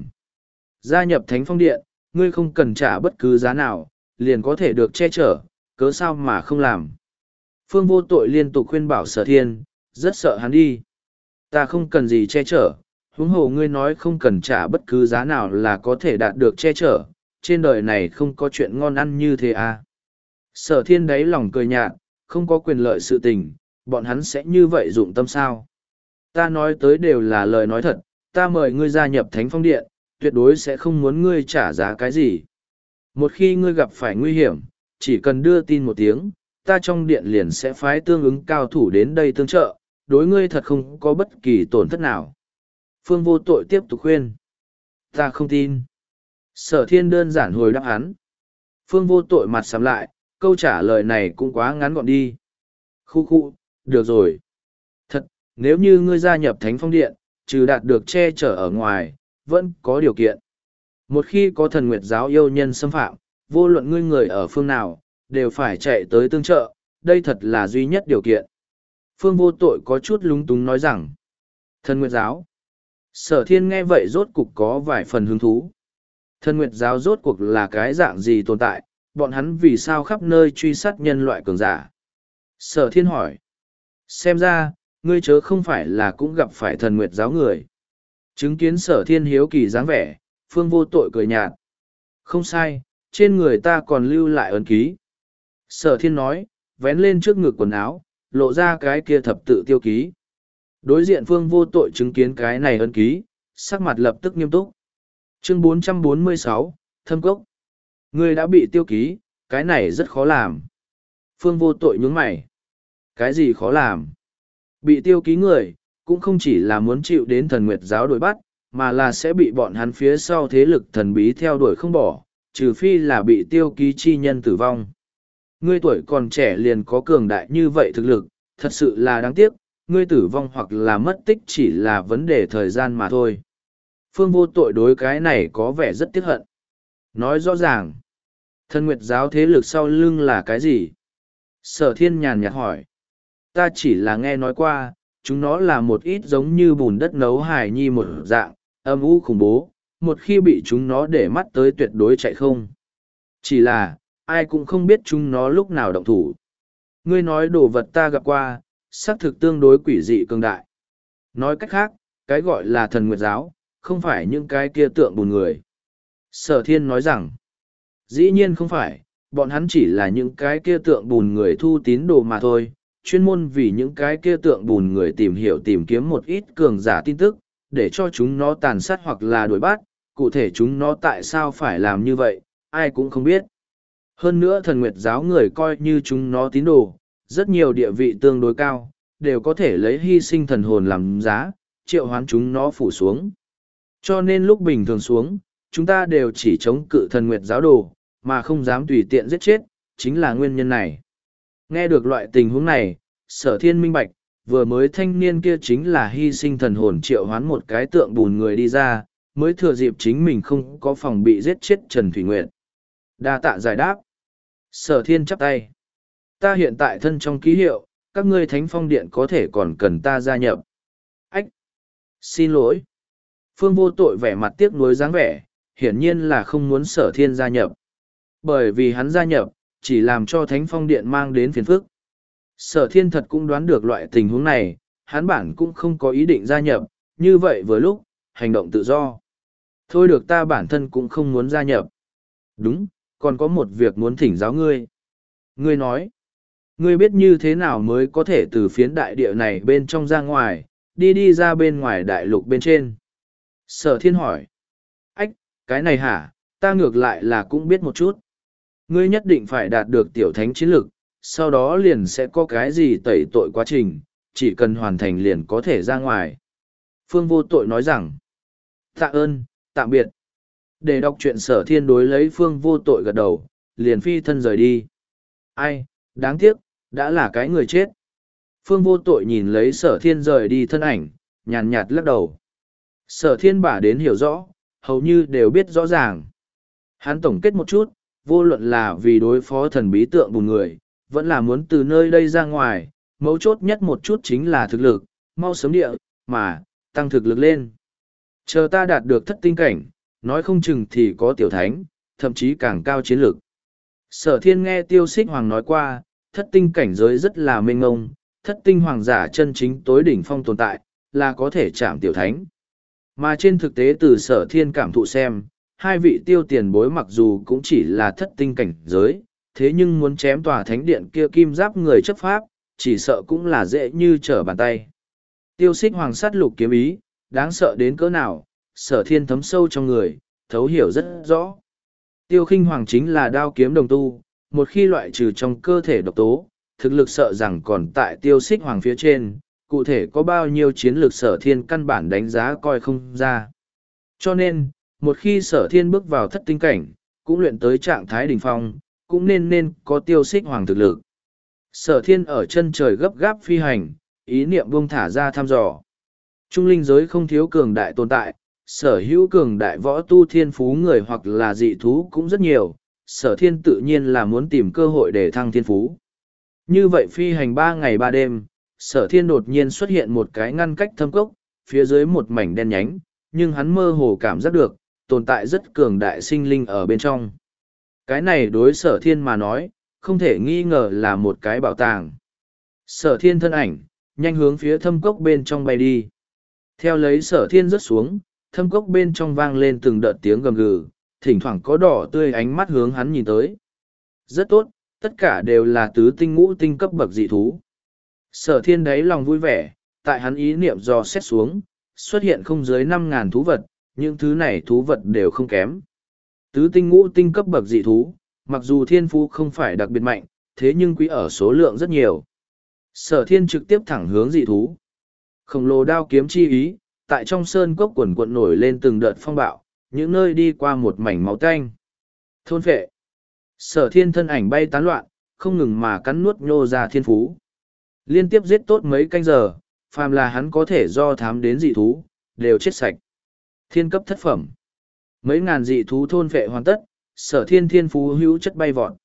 A: Gia nhập Thánh Phong Điện, ngươi không cần trả bất cứ giá nào, liền có thể được che chở, cớ sao mà không làm. Phương vô tội liên tục khuyên bảo sở thiên, rất sợ hắn đi. Ta không cần gì che chở, huống hồ ngươi nói không cần trả bất cứ giá nào là có thể đạt được che chở, trên đời này không có chuyện ngon ăn như thế à. Sở thiên đáy lòng cười nhạt, không có quyền lợi sự tình, bọn hắn sẽ như vậy dụng tâm sao. Ta nói tới đều là lời nói thật, ta mời ngươi gia nhập Thánh Phong Điện, tuyệt đối sẽ không muốn ngươi trả giá cái gì. Một khi ngươi gặp phải nguy hiểm, chỉ cần đưa tin một tiếng, ta trong điện liền sẽ phái tương ứng cao thủ đến đây tương trợ, đối ngươi thật không có bất kỳ tổn thất nào. Phương vô tội tiếp tục khuyên. Ta không tin. Sở thiên đơn giản hồi đáp hắn. Phương vô tội mặt sắm lại, câu trả lời này cũng quá ngắn gọn đi. Khu khu, được rồi. Thật, nếu như ngươi gia nhập Thánh Phong Điện, trừ đạt được che chở ở ngoài, vẫn có điều kiện. Một khi có thần nguyệt giáo yêu nhân xâm phạm, vô luận ngươi người ở phương nào, đều phải chạy tới tương trợ, đây thật là duy nhất điều kiện. Phương vô tội có chút lúng túng nói rằng, thần nguyệt giáo. Sở thiên nghe vậy rốt cục có vài phần hứng thú. Thần nguyệt giáo rốt cuộc là cái dạng gì tồn tại, bọn hắn vì sao khắp nơi truy sát nhân loại cường giả. Sở thiên hỏi, xem ra, ngươi chớ không phải là cũng gặp phải thần nguyệt giáo người. Chứng kiến sở thiên hiếu kỳ dáng vẻ, phương vô tội cười nhạt. Không sai, trên người ta còn lưu lại ấn ký. Sở thiên nói, vén lên trước ngực quần áo, lộ ra cái kia thập tự tiêu ký. Đối diện phương vô tội chứng kiến cái này ấn ký, sắc mặt lập tức nghiêm túc. Chương bốn trăm bốn mươi sáu, Thâm Cốc. Ngươi đã bị tiêu ký, cái này rất khó làm. Phương vô tội nhướng mày. Cái gì khó làm? Bị tiêu ký người, cũng không chỉ là muốn chịu đến thần nguyệt giáo đuổi bắt, mà là sẽ bị bọn hắn phía sau thế lực thần bí theo đuổi không bỏ, trừ phi là bị tiêu ký chi nhân tử vong. Ngươi tuổi còn trẻ liền có cường đại như vậy thực lực, thật sự là đáng tiếc, ngươi tử vong hoặc là mất tích chỉ là vấn đề thời gian mà thôi. Phương Vô Tội đối cái này có vẻ rất tiếc hận. Nói rõ ràng, Thần Nguyệt giáo thế lực sau lưng là cái gì? Sở Thiên nhàn nhạt hỏi. Ta chỉ là nghe nói qua, chúng nó là một ít giống như bùn đất nấu hài nhi một dạng, âm u khủng bố, một khi bị chúng nó để mắt tới tuyệt đối chạy không. Chỉ là, ai cũng không biết chúng nó lúc nào động thủ. Ngươi nói đồ vật ta gặp qua, xác thực tương đối quỷ dị cường đại. Nói cách khác, cái gọi là Thần Nguyệt giáo, không phải những cái kia tượng bùn người. Sở Thiên nói rằng, dĩ nhiên không phải, bọn hắn chỉ là những cái kia tượng bùn người thu tín đồ mà thôi, chuyên môn vì những cái kia tượng bùn người tìm hiểu tìm kiếm một ít cường giả tin tức, để cho chúng nó tàn sát hoặc là đuổi bắt, cụ thể chúng nó tại sao phải làm như vậy, ai cũng không biết. Hơn nữa Thần Nguyệt giáo người coi như chúng nó tín đồ, rất nhiều địa vị tương đối cao, đều có thể lấy hy sinh thần hồn làm giá, triệu hoán chúng nó phủ xuống. Cho nên lúc bình thường xuống, chúng ta đều chỉ chống cự Thần Nguyệt giáo đồ, mà không dám tùy tiện giết chết, chính là nguyên nhân này. Nghe được loại tình huống này, Sở Thiên minh bạch, vừa mới thanh niên kia chính là hy sinh thần hồn triệu hoán một cái tượng bùn người đi ra, mới thừa dịp chính mình không có phòng bị giết chết Trần Thủy Nguyệt. Đa tạ giải đáp. Sở Thiên chắp tay. Ta hiện tại thân trong ký hiệu, các ngươi Thánh Phong Điện có thể còn cần ta gia nhập. Ách! Xin lỗi. Phương Vô Tội vẻ mặt tiếc nuối dáng vẻ, hiển nhiên là không muốn Sở Thiên gia nhập. Bởi vì hắn gia nhập, chỉ làm cho Thánh Phong Điện mang đến phiền phức. Sở Thiên thật cũng đoán được loại tình huống này, hắn bản cũng không có ý định gia nhập, như vậy vừa lúc, hành động tự do. Thôi được, ta bản thân cũng không muốn gia nhập. Đúng, còn có một việc muốn thỉnh giáo ngươi. Ngươi nói, ngươi biết như thế nào mới có thể từ phiến đại địa này bên trong ra ngoài, đi đi ra bên ngoài đại lục bên trên. Sở Thiên hỏi, ách, cái này hả, ta ngược lại là cũng biết một chút. Ngươi nhất định phải đạt được tiểu thánh chiến lực, sau đó liền sẽ có cái gì tẩy tội quá trình, chỉ cần hoàn thành liền có thể ra ngoài. Phương Vô Tội nói rằng, tạ ơn, tạm biệt. Để đọc truyện Sở Thiên đối lấy Phương Vô Tội gật đầu, liền phi thân rời đi. Ai, đáng tiếc, đã là cái người chết. Phương Vô Tội nhìn lấy Sở Thiên rời đi thân ảnh, nhàn nhạt lắc đầu. Sở Thiên bả đến hiểu rõ, hầu như đều biết rõ ràng. Hắn tổng kết một chút, vô luận là vì đối phó thần bí tượng bùn người, vẫn là muốn từ nơi đây ra ngoài, mấu chốt nhất một chút chính là thực lực, mau sớm địa, mà, tăng thực lực lên. Chờ ta đạt được thất tinh cảnh, nói không chừng thì có tiểu thánh, thậm chí càng cao chiến lực. Sở Thiên nghe Tiêu Xích Hoàng nói qua, thất tinh cảnh giới rất là mênh ngông, thất tinh hoàng giả chân chính tối đỉnh phong tồn tại, là có thể chạm tiểu thánh. Mà trên thực tế từ Sở Thiên cảm thụ xem, hai vị tiêu tiền bối mặc dù cũng chỉ là thất tinh cảnh giới, thế nhưng muốn chém tòa thánh điện kia kim giáp người chấp pháp, chỉ sợ cũng là dễ như trở bàn tay. Tiêu Xích Hoàng sát lục kiếm ý, đáng sợ đến cỡ nào, Sở Thiên thấm sâu trong người, thấu hiểu rất rõ. Tiêu Khinh Hoàng chính là đao kiếm đồng tu, một khi loại trừ trong cơ thể độc tố, thực lực sợ rằng còn tại Tiêu Xích Hoàng phía trên, cụ thể có bao nhiêu chiến lược Sở Thiên căn bản đánh giá coi không ra. Cho nên, một khi Sở Thiên bước vào thất tinh cảnh, cũng luyện tới trạng thái đỉnh phong, cũng nên nên có Tiêu Xích Hoàng thực lực. Sở Thiên ở chân trời gấp gáp phi hành, ý niệm buông thả ra thăm dò. Trung linh giới không thiếu cường đại tồn tại, sở hữu cường đại võ tu thiên phú người hoặc là dị thú cũng rất nhiều, Sở Thiên tự nhiên là muốn tìm cơ hội để thăng thiên phú. Như vậy phi hành ba ngày ba đêm, Sở Thiên đột nhiên xuất hiện một cái ngăn cách thâm cốc, phía dưới một mảnh đen nhánh, nhưng hắn mơ hồ cảm giác được, tồn tại rất cường đại sinh linh ở bên trong. Cái này đối Sở Thiên mà nói, không thể nghi ngờ là một cái bảo tàng. Sở Thiên thân ảnh, nhanh hướng phía thâm cốc bên trong bay đi. Theo lấy Sở Thiên rớt xuống, thâm cốc bên trong vang lên từng đợt tiếng gầm gừ, thỉnh thoảng có đỏ tươi ánh mắt hướng hắn nhìn tới. Rất tốt, tất cả đều là tứ tinh ngũ tinh cấp bậc dị thú. Sở Thiên đáy lòng vui vẻ, tại hắn ý niệm dò xét xuống, xuất hiện không dưới năm ngàn thú vật, những thứ này thú vật đều không kém. Tứ tinh ngũ tinh cấp bậc dị thú, mặc dù thiên phú không phải đặc biệt mạnh, thế nhưng quý ở số lượng rất nhiều. Sở Thiên trực tiếp thẳng hướng dị thú. Khổng lồ đao kiếm chi ý, tại trong sơn cốc quần quận nổi lên từng đợt phong bạo, những nơi đi qua một mảnh máu tanh. Thôn phệ. Sở thiên thân ảnh bay tán loạn, không ngừng mà cắn nuốt nhô ra thiên phú. Liên tiếp giết tốt mấy canh giờ, phàm là hắn có thể do thám đến dị thú, đều chết sạch. Thiên cấp thất phẩm. Mấy ngàn dị thú thôn phệ hoàn tất, sở thiên thiên phú hữu chất bay vọt.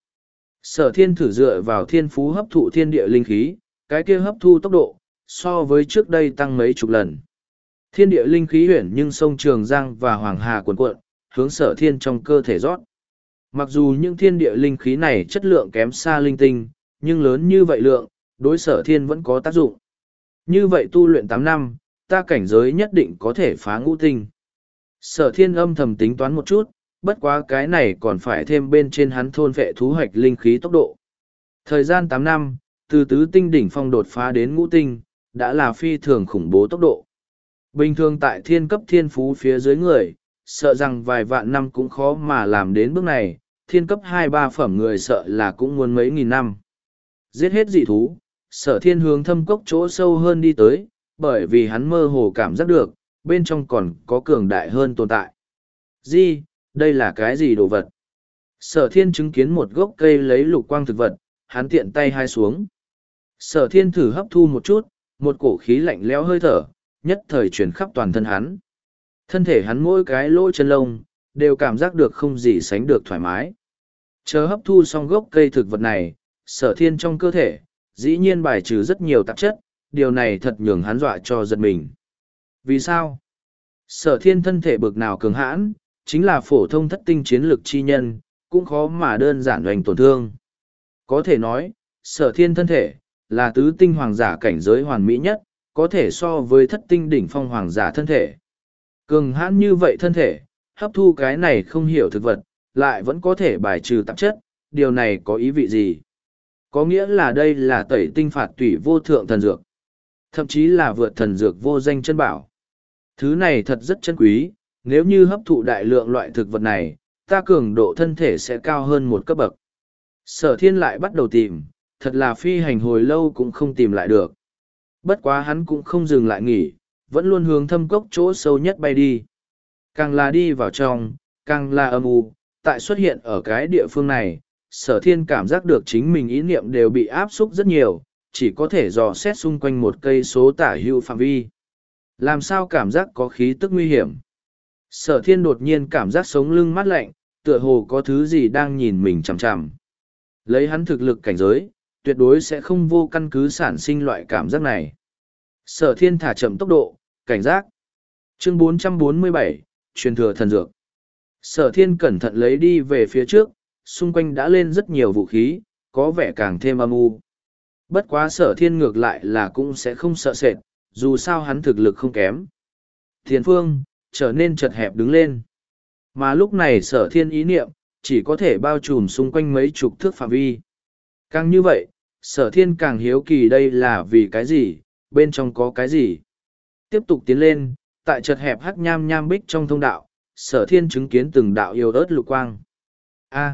A: Sở thiên thử dựa vào thiên phú hấp thụ thiên địa linh khí, cái kia hấp thu tốc độ, so với trước đây tăng mấy chục lần. Thiên địa linh khí huyển nhưng sông Trường Giang và Hoàng Hà cuồn cuộn, hướng sở thiên trong cơ thể rót. Mặc dù những thiên địa linh khí này chất lượng kém xa linh tinh, nhưng lớn như vậy lượng, đối sở thiên vẫn có tác dụng. Như vậy tu luyện tám năm, ta cảnh giới nhất định có thể phá ngũ tinh. Sở thiên âm thầm tính toán một chút, bất quá cái này còn phải thêm bên trên hắn thôn vệ thú hoạch linh khí tốc độ. Thời gian tám năm, từ tứ tinh đỉnh phong đột phá đến ngũ tinh, đã là phi thường khủng bố tốc độ. Bình thường tại thiên cấp thiên phú phía dưới người, sợ rằng vài vạn năm cũng khó mà làm đến bước này, thiên cấp hai ba phẩm người sợ là cũng muốn mấy nghìn năm. Giết hết dị thú, sở thiên hướng thâm cốc chỗ sâu hơn đi tới, bởi vì hắn mơ hồ cảm giác được, bên trong còn có cường đại hơn tồn tại. Gì, đây là cái gì đồ vật? Sở thiên chứng kiến một gốc cây lấy lục quang thực vật, hắn tiện tay hai xuống. Sở thiên thử hấp thu một chút, một cổ khí lạnh lẽo hơi thở, nhất thời chuyển khắp toàn thân hắn. Thân thể hắn mỗi cái lỗ chân lông, đều cảm giác được không gì sánh được thoải mái. Chờ hấp thu xong gốc cây thực vật này, sở thiên trong cơ thể, dĩ nhiên bài trừ rất nhiều tạp chất, điều này thật nhường hắn dọa cho giật mình. Vì sao? Sở thiên thân thể bực nào cường hãn, chính là phổ thông thất tinh chiến lực chi nhân, cũng khó mà đơn giản đoành tổn thương. Có thể nói, sở thiên thân thể, là tứ tinh hoàng giả cảnh giới hoàn mỹ nhất, có thể so với thất tinh đỉnh phong hoàng giả thân thể. Cường hãn như vậy thân thể, hấp thu cái này không hiểu thực vật, lại vẫn có thể bài trừ tạp chất, điều này có ý vị gì? Có nghĩa là đây là tẩy tinh phạt tủy vô thượng thần dược, thậm chí là vượt thần dược vô danh chân bảo. Thứ này thật rất chân quý, nếu như hấp thụ đại lượng loại thực vật này, ta cường độ thân thể sẽ cao hơn một cấp bậc. Sở thiên lại bắt đầu tìm, thật là phi hành hồi lâu cũng không tìm lại được. Bất quá hắn cũng không dừng lại nghỉ, vẫn luôn hướng thâm cốc chỗ sâu nhất bay đi. Càng là đi vào trong, càng là âm u, tại xuất hiện ở cái địa phương này, sở thiên cảm giác được chính mình ý niệm đều bị áp xúc rất nhiều, chỉ có thể dò xét xung quanh một cây số tả hữu phạm vi. Làm sao cảm giác có khí tức nguy hiểm? Sở thiên đột nhiên cảm giác sống lưng mát lạnh, tựa hồ có thứ gì đang nhìn mình chằm chằm. Lấy hắn thực lực cảnh giới, tuyệt đối sẽ không vô căn cứ sản sinh loại cảm giác này. Sở thiên thả chậm tốc độ, cảnh giác. Chương bốn trăm bốn mươi bảy, truyền thừa thần dược. Sở thiên cẩn thận lấy đi về phía trước, xung quanh đã lên rất nhiều vũ khí, có vẻ càng thêm âm u. Bất quá sở thiên ngược lại là cũng sẽ không sợ sệt, dù sao hắn thực lực không kém. Tiền phương, trở nên chật hẹp đứng lên. Mà lúc này sở thiên ý niệm, chỉ có thể bao trùm xung quanh mấy chục thước phạm vi. Càng như vậy, sở thiên càng hiếu kỳ đây là vì cái gì, bên trong có cái gì. Tiếp tục tiến lên, tại chật hẹp hắc nham nham bích trong thông đạo, sở thiên chứng kiến từng đạo yêu ớt lục quang. A.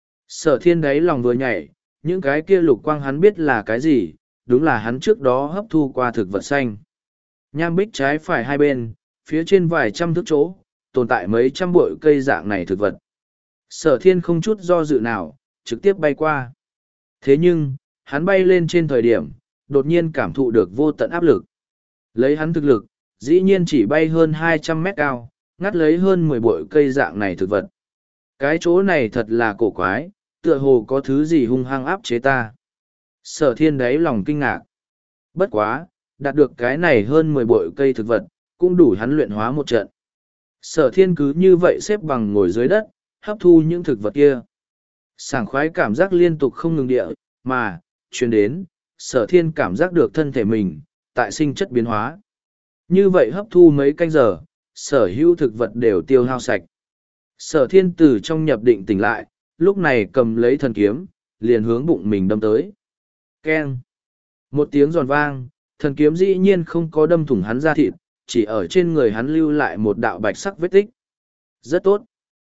A: Sở thiên đáy lòng vừa nhảy, những cái kia lục quang hắn biết là cái gì, đúng là hắn trước đó hấp thu qua thực vật xanh. Nham bích trái phải hai bên, phía trên vài trăm thước chỗ, tồn tại mấy trăm bụi cây dạng này thực vật. Sở thiên không chút do dự nào, trực tiếp bay qua. Thế nhưng, hắn bay lên trên thời điểm, đột nhiên cảm thụ được vô tận áp lực. Lấy hắn thực lực, dĩ nhiên chỉ bay hơn hai trăm mét cao, ngắt lấy hơn mười bụi cây dạng này thực vật. Cái chỗ này thật là cổ quái, tựa hồ có thứ gì hung hăng áp chế ta. Sở thiên đáy lòng kinh ngạc. Bất quá, đạt được cái này hơn mười bụi cây thực vật, cũng đủ hắn luyện hóa một trận. Sở thiên cứ như vậy xếp bằng ngồi dưới đất, hấp thu những thực vật kia. Sảng khoái cảm giác liên tục không ngừng địa, mà, truyền đến, sở thiên cảm giác được thân thể mình, tại sinh chất biến hóa. Như vậy hấp thu mấy canh giờ, sở hữu thực vật đều tiêu hao sạch. Sở thiên từ trong nhập định tỉnh lại, lúc này cầm lấy thần kiếm, liền hướng bụng mình đâm tới. Keng! Một tiếng giòn vang, thần kiếm dĩ nhiên không có đâm thủng hắn ra thịt, chỉ ở trên người hắn lưu lại một đạo bạch sắc vết tích. Rất tốt.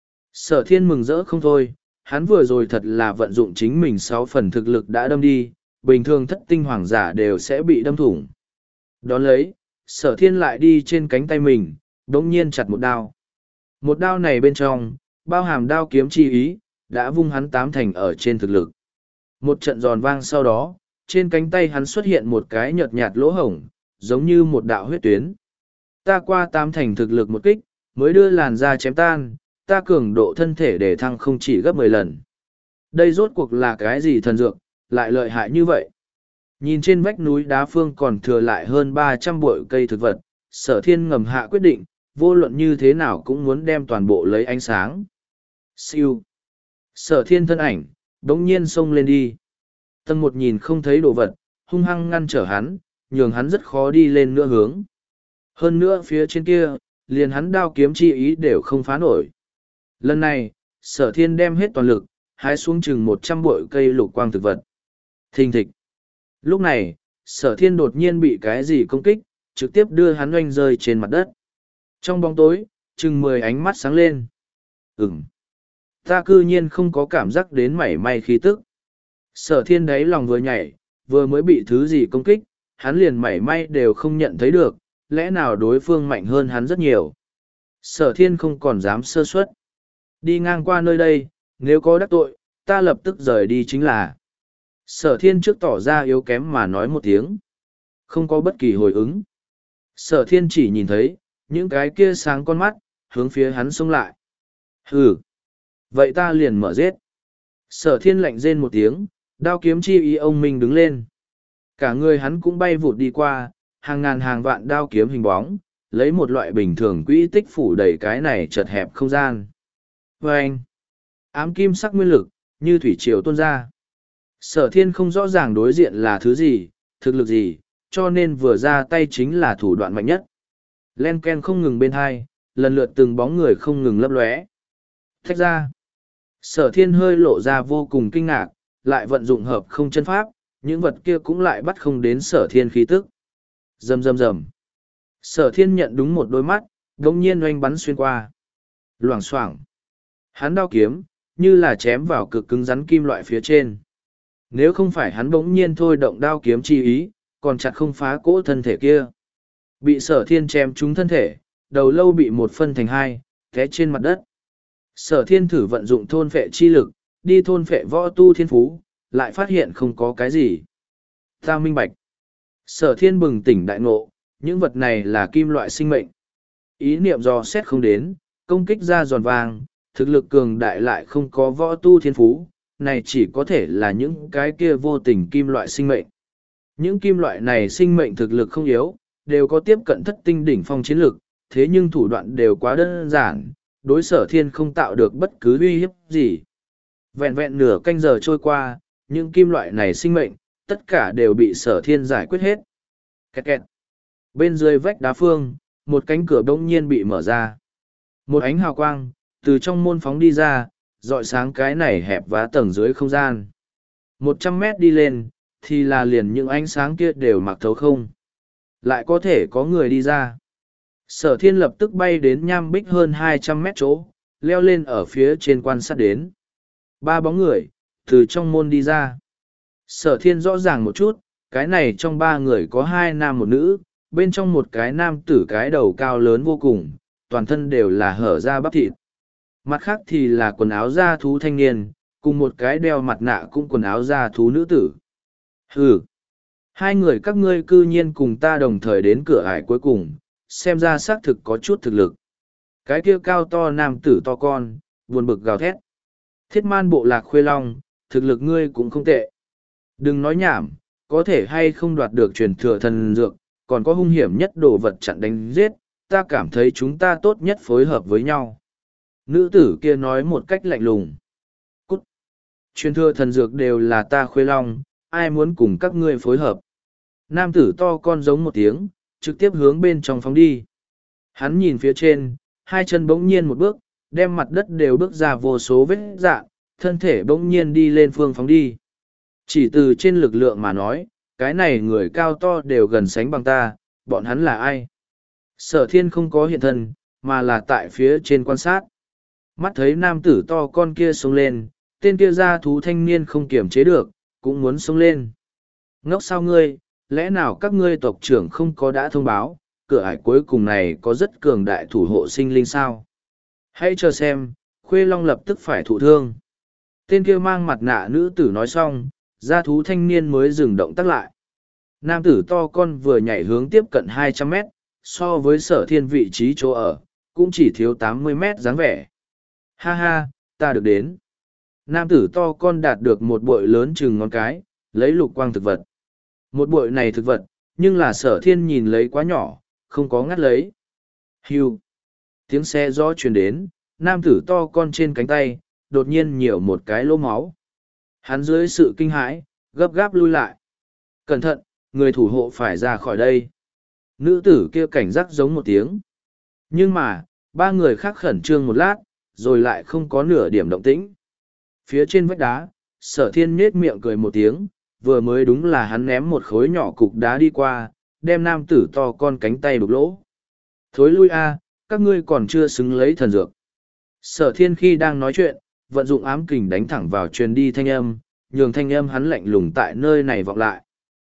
A: Sở thiên mừng rỡ không thôi, hắn vừa rồi thật là vận dụng chính mình sáu phần thực lực đã đâm đi, bình thường thất tinh hoàng giả đều sẽ bị đâm thủng. Đón lấy, Sở thiên lại đi trên cánh tay mình, đống nhiên chặt một đao. Một đao này bên trong, bao hàm đao kiếm chi ý, đã vung hắn tám thành ở trên thực lực. Một trận giòn vang sau đó, trên cánh tay hắn xuất hiện một cái nhợt nhạt lỗ hổng, giống như một đạo huyết tuyến. Ta qua tám thành thực lực một kích, mới đưa làn da chém tan, ta cường độ thân thể để thăng không chỉ gấp mười lần. Đây rốt cuộc là cái gì thần dược, lại lợi hại như vậy? Nhìn trên vách núi đá phương còn thừa lại hơn ba trăm bụi cây thực vật, sở thiên ngầm hạ quyết định, vô luận như thế nào cũng muốn đem toàn bộ lấy ánh sáng. Siêu. Sở thiên thân ảnh, đống nhiên xông lên đi. Tầng một nhìn không thấy đồ vật, hung hăng ngăn trở hắn, nhường hắn rất khó đi lên nữa hướng. Hơn nữa phía trên kia, liền hắn đao kiếm chi ý đều không phá nổi. Lần này, sở thiên đem hết toàn lực, hái xuống chừng một trăm bụi cây lục quang thực vật. Thình thịch. Lúc này, sở thiên đột nhiên bị cái gì công kích, trực tiếp đưa hắn oanh rơi trên mặt đất. Trong bóng tối, chừng mười ánh mắt sáng lên. Ừm. Ta cư nhiên không có cảm giác đến mảy may khí tức. Sở thiên đáy lòng vừa nhảy, vừa mới bị thứ gì công kích, hắn liền mảy may đều không nhận thấy được, lẽ nào đối phương mạnh hơn hắn rất nhiều. Sở thiên không còn dám sơ suất. Đi ngang qua nơi đây, nếu có đắc tội, ta lập tức rời đi chính là. Sở thiên trước tỏ ra yếu kém mà nói một tiếng. Không có bất kỳ hồi ứng. Sở thiên chỉ nhìn thấy, những cái kia sáng con mắt, hướng phía hắn xông lại. Hừ. Vậy ta liền mở giết. Sở thiên lạnh rên một tiếng, đao kiếm chi ý ông mình đứng lên. Cả người hắn cũng bay vụt đi qua, hàng ngàn hàng vạn đao kiếm hình bóng, lấy một loại bình thường quỹ tích phủ đầy cái này chật hẹp không gian. Và anh, ám kim sắc nguyên lực, như thủy triều tuôn ra. Sở thiên không rõ ràng đối diện là thứ gì, thực lực gì, cho nên vừa ra tay chính là thủ đoạn mạnh nhất. Len ken không ngừng bên hai, lần lượt từng bóng người không ngừng lấp lóe. Thách ra. Sở thiên hơi lộ ra vô cùng kinh ngạc, lại vận dụng hợp không chân pháp, những vật kia cũng lại bắt không đến sở thiên khí tức. Rầm rầm rầm. Sở thiên nhận đúng một đôi mắt, đồng nhiên oanh bắn xuyên qua. Loảng xoảng. Hắn đao kiếm, như là chém vào cực cứng rắn kim loại phía trên. Nếu không phải hắn bỗng nhiên thôi động đao kiếm chi ý, còn chặt không phá cỗ thân thể kia. Bị sở thiên chém trúng thân thể, đầu lâu bị một phân thành hai, té trên mặt đất. Sở thiên thử vận dụng thôn phệ chi lực, đi thôn phệ võ tu thiên phú, lại phát hiện không có cái gì. Ta minh bạch. Sở thiên bừng tỉnh đại ngộ, những vật này là kim loại sinh mệnh. Ý niệm dò xét không đến, công kích ra giòn vàng, thực lực cường đại lại không có võ tu thiên phú, này chỉ có thể là những cái kia vô tình kim loại sinh mệnh. Những kim loại này sinh mệnh thực lực không yếu, đều có tiếp cận thất tinh đỉnh phong chiến lực, thế nhưng thủ đoạn đều quá đơn giản, đối sở thiên không tạo được bất cứ uy hiếp gì. Vẹn vẹn nửa canh giờ trôi qua, những kim loại này sinh mệnh, tất cả đều bị sở thiên giải quyết hết. Kẹt kẹt. Bên dưới vách đá phương, một cánh cửa bỗng nhiên bị mở ra. Một ánh hào quang, từ trong môn phóng đi ra, rọi sáng cái này hẹp vá tầng dưới không gian. Một trăm mét đi lên, thì là liền những ánh sáng kia đều mặc thấu không. Lại có thể có người đi ra. Sở thiên lập tức bay đến nham bích hơn hai trăm mét chỗ, leo lên ở phía trên quan sát đến. Ba bóng người, từ trong môn đi ra. Sở thiên rõ ràng một chút, cái này trong ba người có hai nam một nữ, bên trong một cái nam tử cái đầu cao lớn vô cùng, toàn thân đều là hở ra bắp thịt. Mặt khác thì là quần áo da thú thanh niên, cùng một cái đeo mặt nạ cũng quần áo da thú nữ tử. Hừ! Hai người các ngươi cư nhiên cùng ta đồng thời đến cửa ải cuối cùng, xem ra xác thực có chút thực lực. Cái kia cao to nam tử to con, buồn bực gào thét. Thiết man bộ lạc khuê long, thực lực ngươi cũng không tệ. Đừng nói nhảm, có thể hay không đoạt được truyền thừa thần dược, còn có hung hiểm nhất đồ vật chặn đánh giết, ta cảm thấy chúng ta tốt nhất phối hợp với nhau. Nữ tử kia nói một cách lạnh lùng. Cút! Truyền thừa thần dược đều là ta khuê long, ai muốn cùng các ngươi phối hợp. Nam tử to con giống một tiếng, trực tiếp hướng bên trong phóng đi. Hắn nhìn phía trên, hai chân bỗng nhiên một bước, đem mặt đất đều bước ra vô số vết dạn, thân thể bỗng nhiên đi lên phương phóng đi. Chỉ từ trên lực lượng mà nói, cái này người cao to đều gần sánh bằng ta, bọn hắn là ai? Sở thiên không có hiện thân, mà là tại phía trên quan sát. Mắt thấy nam tử to con kia xông lên, tên kia ra thú thanh niên không kiềm chế được, cũng muốn xông lên. Ngốc sao ngươi, lẽ nào các ngươi tộc trưởng không có đã thông báo, cửa ải cuối cùng này có rất cường đại thủ hộ sinh linh sao. Hãy chờ xem, Khuê Long lập tức phải thụ thương. Tên kia mang mặt nạ nữ tử nói xong, gia thú thanh niên mới dừng động tác lại. Nam tử to con vừa nhảy hướng tiếp cận hai trăm mét, so với sở thiên vị trí chỗ ở, cũng chỉ thiếu tám mươi mét dáng vẻ. Ha ha, ta được đến. Nam tử to con đạt được một bội lớn chừng ngón cái, lấy lục quang thực vật. Một bội này thực vật, nhưng là sở thiên nhìn lấy quá nhỏ, không có ngắt lấy. Hưu. Tiếng xe gió truyền đến, nam tử to con trên cánh tay, đột nhiên nhiều một cái lỗ máu. Hắn dưới sự kinh hãi, gấp gáp lui lại. Cẩn thận, người thủ hộ phải ra khỏi đây. Nữ tử kia cảnh giác giống một tiếng. Nhưng mà, ba người khác khẩn trương một lát, rồi lại không có nửa điểm động tĩnh. Phía trên vách đá, sở thiên nết miệng cười một tiếng, vừa mới đúng là hắn ném một khối nhỏ cục đá đi qua, đem nam tử to con cánh tay đục lỗ. Thối lui a, các ngươi còn chưa xứng lấy thần dược. Sở thiên khi đang nói chuyện, vận dụng ám kình đánh thẳng vào truyền đi thanh âm, nhường thanh âm hắn lạnh lùng tại nơi này vọng lại.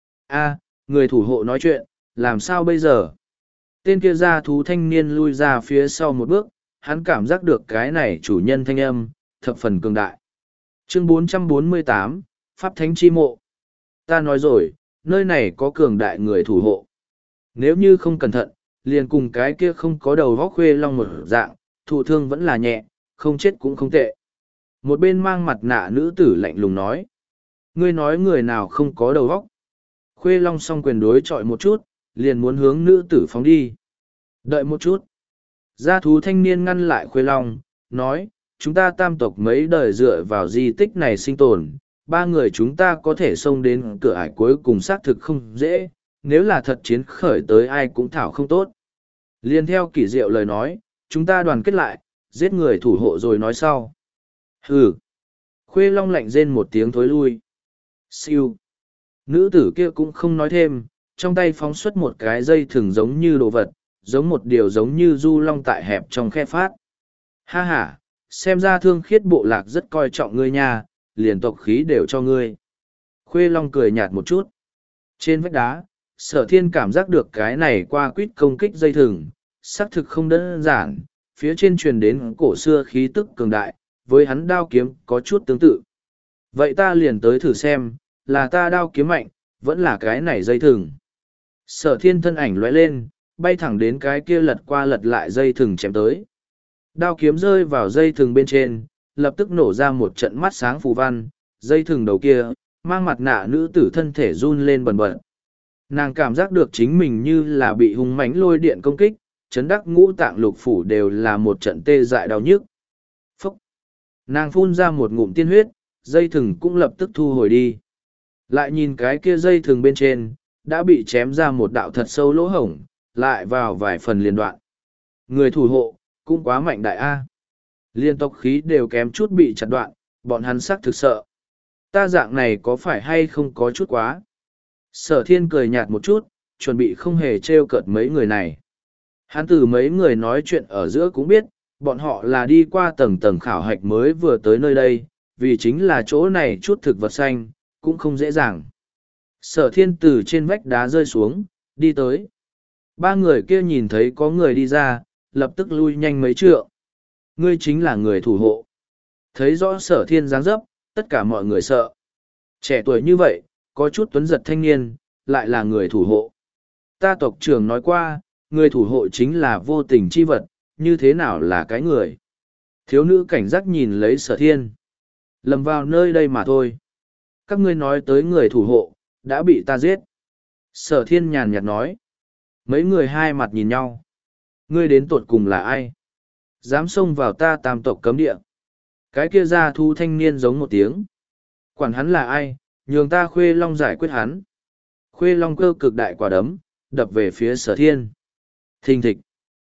A: A, người thủ hộ nói chuyện, làm sao bây giờ? Tên kia ra thú thanh niên lui ra phía sau một bước, hắn cảm giác được cái này chủ nhân thanh âm, thập phần cường đại. Chương bốn trăm bốn mươi tám, Pháp Thánh Chi Mộ. Ta nói rồi, nơi này có cường đại người thủ hộ. Nếu như không cẩn thận, liền cùng cái kia không có đầu vóc Khuê Long một dạng, thụ thương vẫn là nhẹ, không chết cũng không tệ. Một bên mang mặt nạ nữ tử lạnh lùng nói. Ngươi nói người nào không có đầu vóc. Khuê Long song quyền đối chọi một chút, liền muốn hướng nữ tử phóng đi. Đợi một chút. Gia thú thanh niên ngăn lại Khuê Long, nói, chúng ta tam tộc mấy đời dựa vào di tích này sinh tồn, ba người chúng ta có thể xông đến cửa ải cuối cùng xác thực không dễ, nếu là thật chiến khởi tới ai cũng thảo không tốt. Liên theo kỳ diệu lời nói, chúng ta đoàn kết lại, giết người thủ hộ rồi nói sau. Hừ. Khuê Long lạnh rên một tiếng thối lui. Siêu. Nữ tử kia cũng không nói thêm, trong tay phóng xuất một cái dây thừng giống như đồ vật, giống một điều giống như du long tại hẹp trong khe phát. Ha ha, xem ra thương khiết bộ lạc rất coi trọng ngươi nha, liền tộc khí đều cho ngươi. Khuê Long cười nhạt một chút. Trên vách đá, sở thiên cảm giác được cái này qua quýt công kích dây thừng, xác thực không đơn giản, phía trên truyền đến cổ xưa khí tức cường đại, với hắn đao kiếm có chút tương tự. Vậy ta liền tới thử xem, là ta đao kiếm mạnh, vẫn là cái này dây thừng. Sở thiên thân ảnh lóe lên, bay thẳng đến cái kia lật qua lật lại dây thừng chém tới. Đao kiếm rơi vào dây thừng bên trên, lập tức nổ ra một trận mắt sáng phù văn, dây thừng đầu kia, mang mặt nạ nữ tử thân thể run lên bần bật. Nàng cảm giác được chính mình như là bị hung mãnh lôi điện công kích, chấn đắc ngũ tạng lục phủ đều là một trận tê dại đau nhức. Phúc! Nàng phun ra một ngụm tiên huyết, dây thừng cũng lập tức thu hồi đi. Lại nhìn cái kia dây thừng bên trên, đã bị chém ra một đạo thật sâu lỗ hổng, lại vào vài phần liên đoạn. Người thủ hộ, cũng quá mạnh đại A. Liên tộc khí đều kém chút bị chặt đoạn, bọn hắn sắc thực sợ. Ta dạng này có phải hay không có chút quá? Sở thiên cười nhạt một chút, chuẩn bị không hề trêu cợt mấy người này. Hắn từ mấy người nói chuyện ở giữa cũng biết, bọn họ là đi qua tầng tầng khảo hạch mới vừa tới nơi đây, vì chính là chỗ này chút thực vật xanh, cũng không dễ dàng. Sở thiên từ trên vách đá rơi xuống, đi tới. Ba người kia nhìn thấy có người đi ra, lập tức lui nhanh mấy trượng. Ngươi chính là người thủ hộ. Thấy rõ sở thiên dáng dấp, tất cả mọi người sợ. Trẻ tuổi như vậy, có chút tuấn giật thanh niên, lại là người thủ hộ. Ta tộc trưởng nói qua, người thủ hộ chính là vô tình chi vật, như thế nào là cái người. Thiếu nữ cảnh giác nhìn lấy sở thiên. Lầm vào nơi đây mà thôi. Các ngươi nói tới người thủ hộ, đã bị ta giết. Sở thiên nhàn nhạt nói. Mấy người hai mặt nhìn nhau. Ngươi đến tột cùng là ai? Dám xông vào ta tam tộc cấm địa. Cái kia ra thu thanh niên giống một tiếng. Quản hắn là ai, nhường ta Khuê Long giải quyết hắn. Khuê Long cơ cực đại quả đấm, đập về phía sở thiên. Thình thịch.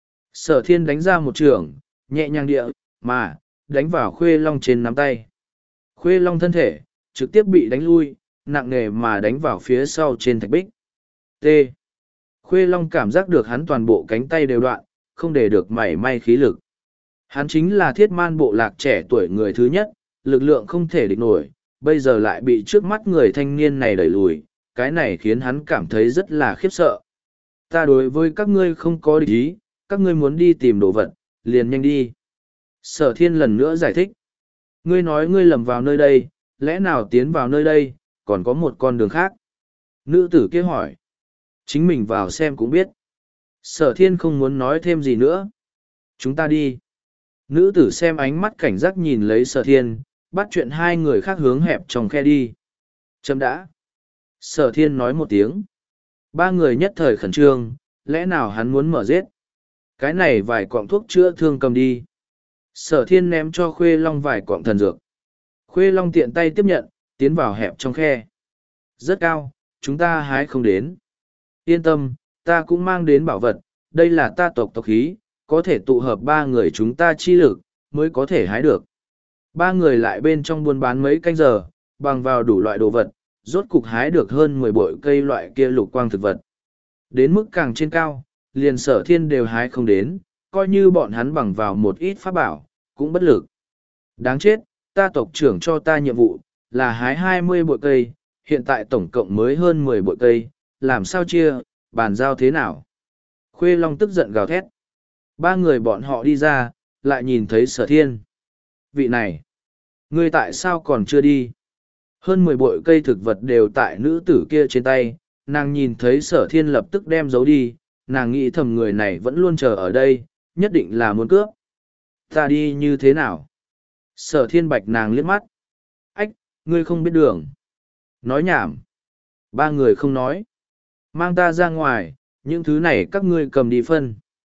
A: Sở thiên đánh ra một trường, nhẹ nhàng địa, mà, đánh vào Khuê Long trên nắm tay. Khuê Long thân thể, trực tiếp bị đánh lui, nặng nề mà đánh vào phía sau trên thạch bích. T. Khuê Long cảm giác được hắn toàn bộ cánh tay đều đoạn, không để được mảy may khí lực. Hắn chính là thiết man bộ lạc trẻ tuổi người thứ nhất, lực lượng không thể địch nổi, bây giờ lại bị trước mắt người thanh niên này đẩy lùi, cái này khiến hắn cảm thấy rất là khiếp sợ. ta đối với các ngươi không có địch ý, các ngươi muốn đi tìm đồ vật, liền nhanh đi. Sở thiên lần nữa giải thích. Ngươi nói ngươi lầm vào nơi đây, lẽ nào tiến vào nơi đây, còn có một con đường khác? Nữ tử kia hỏi. Chính mình vào xem cũng biết. Sở thiên không muốn nói thêm gì nữa. Chúng ta đi. Nữ tử xem ánh mắt cảnh giác nhìn lấy sở thiên, bắt chuyện hai người khác hướng hẹp trong khe đi. Chấm đã. Sở thiên nói một tiếng. Ba người nhất thời khẩn trương, lẽ nào hắn muốn mở giết? Cái này vài quọng thuốc chữa thương cầm đi. Sở thiên ném cho Khuê Long vài quọng thần dược. Khuê Long tiện tay tiếp nhận, tiến vào hẹp trong khe. Rất cao, chúng ta hái không đến. Yên tâm, ta cũng mang đến bảo vật, đây là ta tộc tộc khí, có thể tụ hợp ba người chúng ta chi lực, mới có thể hái được. Ba người lại bên trong buôn bán mấy canh giờ, bằng vào đủ loại đồ vật, rốt cục hái được hơn mười bội cây loại kia lục quang thực vật. Đến mức càng trên cao, liền sở thiên đều hái không đến, coi như bọn hắn bằng vào một ít pháp bảo, cũng bất lực. Đáng chết, ta tộc trưởng cho ta nhiệm vụ, là hái hai mươi bội cây, hiện tại tổng cộng mới hơn mười bội cây, làm sao chia, bàn giao thế nào? Khuê Long tức giận gào thét. Ba người bọn họ đi ra, lại nhìn thấy sở thiên. Vị này, ngươi tại sao còn chưa đi? Hơn mười bội cây thực vật đều tại nữ tử kia trên tay, nàng nhìn thấy sở thiên lập tức đem giấu đi, nàng nghĩ thầm người này vẫn luôn chờ ở đây, nhất định là muốn cướp. Ta đi như thế nào? Sở thiên bạch nàng liếc mắt. Ách, ngươi không biết đường. Nói nhảm. Ba người không nói. Mang ta ra ngoài, những thứ này các ngươi cầm đi phân.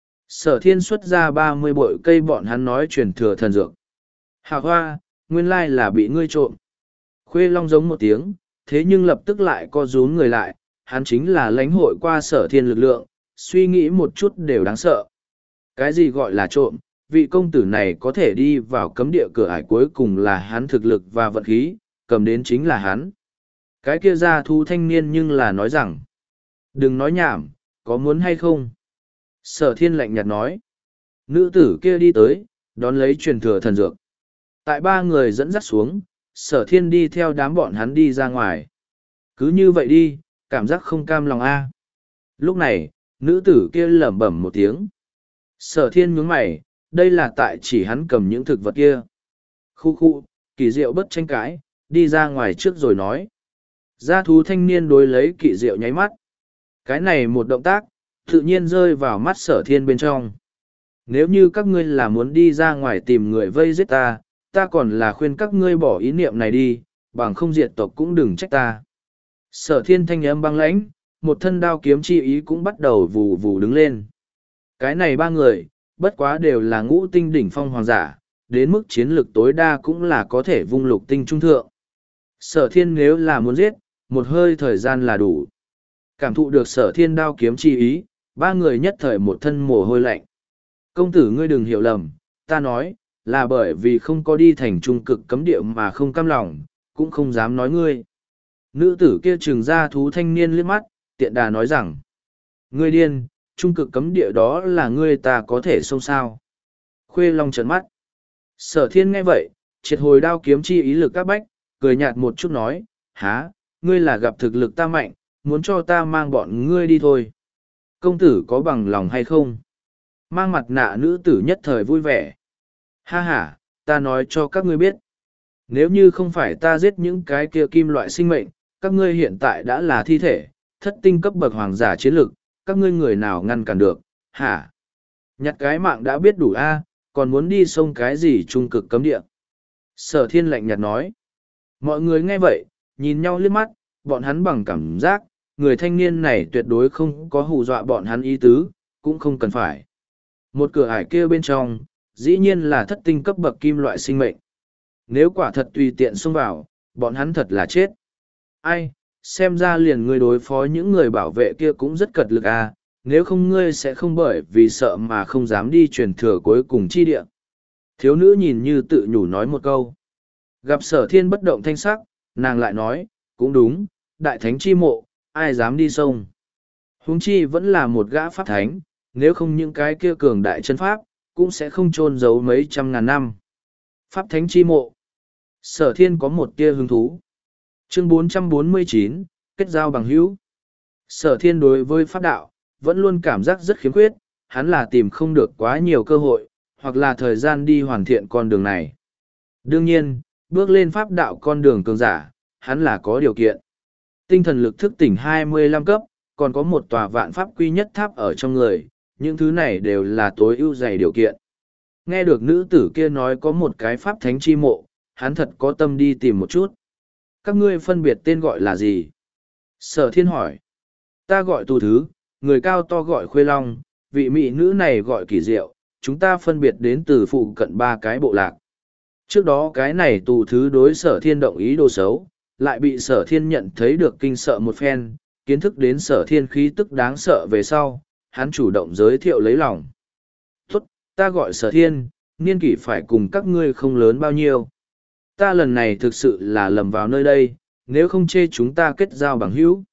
A: Sở thiên xuất ra ba mươi bội cây bọn hắn nói truyền thừa thần dược. Hà hoa, nguyên lai là bị ngươi trộm. Khuê Long giống một tiếng, thế nhưng lập tức lại co rúm người lại, hắn chính là lãnh hội qua sở thiên lực lượng, suy nghĩ một chút đều đáng sợ. Cái gì gọi là trộm, vị công tử này có thể đi vào cấm địa cửa ải cuối cùng là hắn thực lực và vận khí, cầm đến chính là hắn. Cái kia ra thu thanh niên nhưng là nói rằng, đừng nói nhảm, có muốn hay không? Sở thiên lạnh nhạt nói, nữ tử kia đi tới, đón lấy truyền thừa thần dược. Tại ba người dẫn dắt xuống, sở thiên đi theo đám bọn hắn đi ra ngoài. Cứ như vậy đi, cảm giác không cam lòng a. Lúc này, nữ tử kia lẩm bẩm một tiếng. Sở thiên nhướng mày, đây là tại chỉ hắn cầm những thực vật kia. Khu khu, kỳ diệu bất tranh cãi, đi ra ngoài trước rồi nói. Gia thú thanh niên đối lấy kỳ diệu nháy mắt. Cái này một động tác, tự nhiên rơi vào mắt sở thiên bên trong. Nếu như các ngươi là muốn đi ra ngoài tìm người vây giết ta, ta còn là khuyên các ngươi bỏ ý niệm này đi, bằng không diệt tộc cũng đừng trách ta. Sở thiên thanh âm băng lãnh, một thân đao kiếm chi ý cũng bắt đầu vù vù đứng lên. Cái này ba người, bất quá đều là ngũ tinh đỉnh phong hoàng giả, đến mức chiến lực tối đa cũng là có thể vung lục tinh trung thượng. Sở thiên nếu là muốn giết, một hơi thời gian là đủ. Cảm thụ được sở thiên đao kiếm chi ý, ba người nhất thời một thân mồ hôi lạnh. Công tử ngươi đừng hiểu lầm, ta nói, là bởi vì không có đi thành trung cực cấm địa mà không cam lòng, cũng không dám nói ngươi. Nữ tử kia trừng ra thú thanh niên liếc mắt, tiện đà nói rằng, ngươi điên, trung cực cấm địa đó là ngươi ta có thể xông sao. Khuê Long trợn mắt. Sở thiên nghe vậy, triệt hồi đao kiếm chi ý lực các bách, cười nhạt một chút nói, há, ngươi là gặp thực lực ta mạnh, muốn cho ta mang bọn ngươi đi thôi. Công tử có bằng lòng hay không? Mang mặt nạ nữ tử nhất thời vui vẻ. Ha ha, ta nói cho các ngươi biết. Nếu như không phải ta giết những cái kia kim loại sinh mệnh, các ngươi hiện tại đã là thi thể, thất tinh cấp bậc hoàng giả chiến lực, các ngươi người nào ngăn cản được, hả? Nhặt cái mạng đã biết đủ a, còn muốn đi sông cái gì trung cực cấm địa. Sở thiên lạnh nhạt nói. Mọi người nghe vậy, nhìn nhau liếc mắt, bọn hắn bằng cảm giác, người thanh niên này tuyệt đối không có hù dọa bọn hắn ý tứ, cũng không cần phải. Một cửa ải kia bên trong, dĩ nhiên là thất tinh cấp bậc kim loại sinh mệnh. Nếu quả thật tùy tiện xông vào, bọn hắn thật là chết. Ai, xem ra liền ngươi đối phó những người bảo vệ kia cũng rất cật lực à, nếu không ngươi sẽ không bởi vì sợ mà không dám đi truyền thừa cuối cùng chi địa. Thiếu nữ nhìn như tự nhủ nói một câu. Gặp sở thiên bất động thanh sắc, nàng lại nói, cũng đúng, đại thánh chi mộ, ai dám đi sông. Huống chi vẫn là một gã pháp thánh, nếu không những cái kia cường đại chân pháp, cũng sẽ không chôn giấu mấy trăm ngàn năm. Pháp thánh chi mộ. Sở thiên có một tia hứng thú. Chương bốn trăm bốn mươi chín, kết giao bằng hữu. Sở thiên đối với pháp đạo, vẫn luôn cảm giác rất khiếm khuyết, hắn là tìm không được quá nhiều cơ hội, hoặc là thời gian đi hoàn thiện con đường này. Đương nhiên, bước lên pháp đạo con đường cường giả, hắn là có điều kiện. Tinh thần lực thức tỉnh hai mươi lăm cấp, còn có một tòa vạn pháp quy nhất tháp ở trong người, những thứ này đều là tối ưu dày điều kiện. Nghe được nữ tử kia nói có một cái pháp thánh chi mộ, hắn thật có tâm đi tìm một chút. Các ngươi phân biệt tên gọi là gì? Sở thiên hỏi. Ta gọi tù thứ, người cao to gọi khuê long, vị mỹ nữ này gọi kỳ diệu, chúng ta phân biệt đến từ phụ cận ba cái bộ lạc. Trước đó cái này tù thứ đối sở thiên động ý đồ xấu, lại bị sở thiên nhận thấy được kinh sợ một phen, kiến thức đến sở thiên khí tức đáng sợ về sau, hắn chủ động giới thiệu lấy lòng. Tốt, ta gọi sở thiên, niên kỷ phải cùng các ngươi không lớn bao nhiêu. Ta lần này thực sự là lầm vào nơi đây, nếu không chê chúng ta kết giao bằng hữu.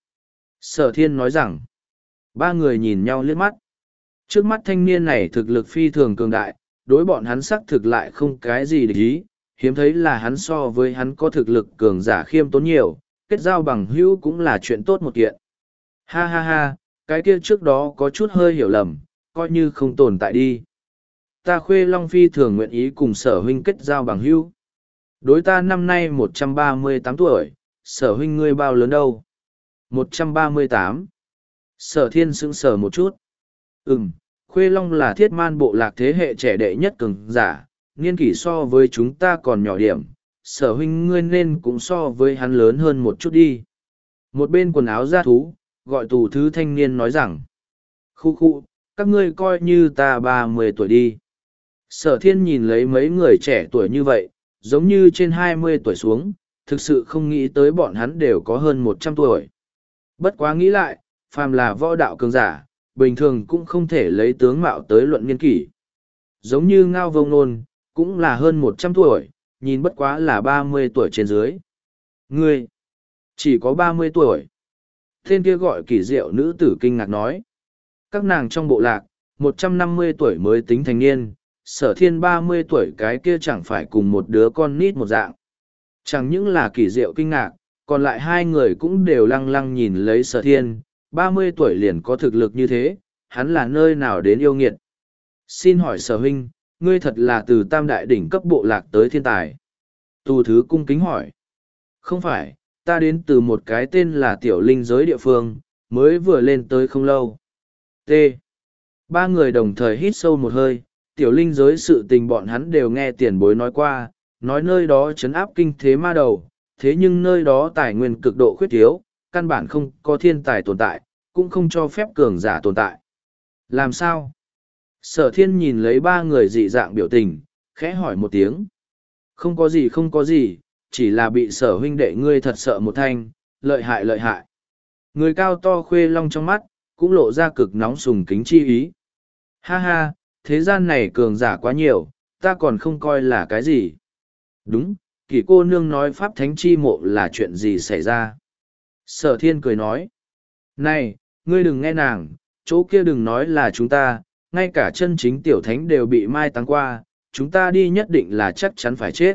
A: Sở thiên nói rằng, ba người nhìn nhau liếc mắt. Trước mắt thanh niên này thực lực phi thường cường đại, đối bọn hắn xác thực lại không cái gì để ý, hiếm thấy là hắn so với hắn có thực lực cường giả khiêm tốn nhiều, kết giao bằng hữu cũng là chuyện tốt một kiện. Ha ha ha, cái kia trước đó có chút hơi hiểu lầm, coi như không tồn tại đi. Ta Khuê Long phi thường nguyện ý cùng sở huynh kết giao bằng hữu. Đối ta năm nay một trăm ba mươi tám tuổi, sở huynh ngươi bao lớn đâu? một trăm ba mươi tám. Sở thiên sững sờ một chút. Ừm, Khuê Long là thiết man bộ lạc thế hệ trẻ đệ nhất cường giả, niên kỷ so với chúng ta còn nhỏ điểm, sở huynh ngươi nên cũng so với hắn lớn hơn một chút đi. Một bên quần áo da thú, gọi tù thứ thanh niên nói rằng, khu khu, các ngươi coi như ta ba mươi tuổi đi. Sở thiên nhìn lấy mấy người trẻ tuổi như vậy, giống như trên hai mươi tuổi xuống, thực sự không nghĩ tới bọn hắn đều có hơn một trăm tuổi. Bất quá nghĩ lại, phàm là võ đạo cường giả, bình thường cũng không thể lấy tướng mạo tới luận niên kỷ. Giống như Ngao Vông Nôn, cũng là hơn một trăm tuổi, nhìn bất quá là ba mươi tuổi trên dưới. Ngươi, chỉ có ba mươi tuổi. Tên kia gọi kỳ diệu nữ tử kinh ngạc nói. Các nàng trong bộ lạc, một trăm năm mươi tuổi mới tính thành niên, sở thiên ba mươi tuổi cái kia chẳng phải cùng một đứa con nít một dạng. Chẳng những là kỳ diệu kinh ngạc, còn lại hai người cũng đều lăng lăng nhìn lấy sở thiên, ba mươi tuổi liền có thực lực như thế, hắn là nơi nào đến yêu nghiệt. Xin hỏi sở huynh, ngươi thật là từ tam đại đỉnh cấp bộ lạc tới thiên tài. Tù thứ cung kính hỏi. Không phải, ta đến từ một cái tên là tiểu linh giới địa phương, mới vừa lên tới không lâu. T. Ba người đồng thời hít sâu một hơi, tiểu linh giới sự tình bọn hắn đều nghe tiền bối nói qua, nói nơi đó chấn áp kinh thế ma đầu, thế nhưng nơi đó tài nguyên cực độ khuyết thiếu, căn bản không có thiên tài tồn tại, cũng không cho phép cường giả tồn tại. Làm sao? Sở thiên nhìn lấy ba người dị dạng biểu tình, khẽ hỏi một tiếng. Không có gì không có gì, chỉ là bị sở huynh đệ ngươi thật sợ một thanh, lợi hại lợi hại. Người cao to Khuê Long trong mắt, cũng lộ ra cực nóng sùng kính chi ý. Ha ha, thế gian này cường giả quá nhiều, ta còn không coi là cái gì. Đúng, kỳ cô nương nói pháp thánh chi mộ là chuyện gì xảy ra. Sở thiên cười nói. Này, ngươi đừng nghe nàng, chỗ kia đừng nói là chúng ta, ngay cả chân chính tiểu thánh đều bị mai táng qua, chúng ta đi nhất định là chắc chắn phải chết.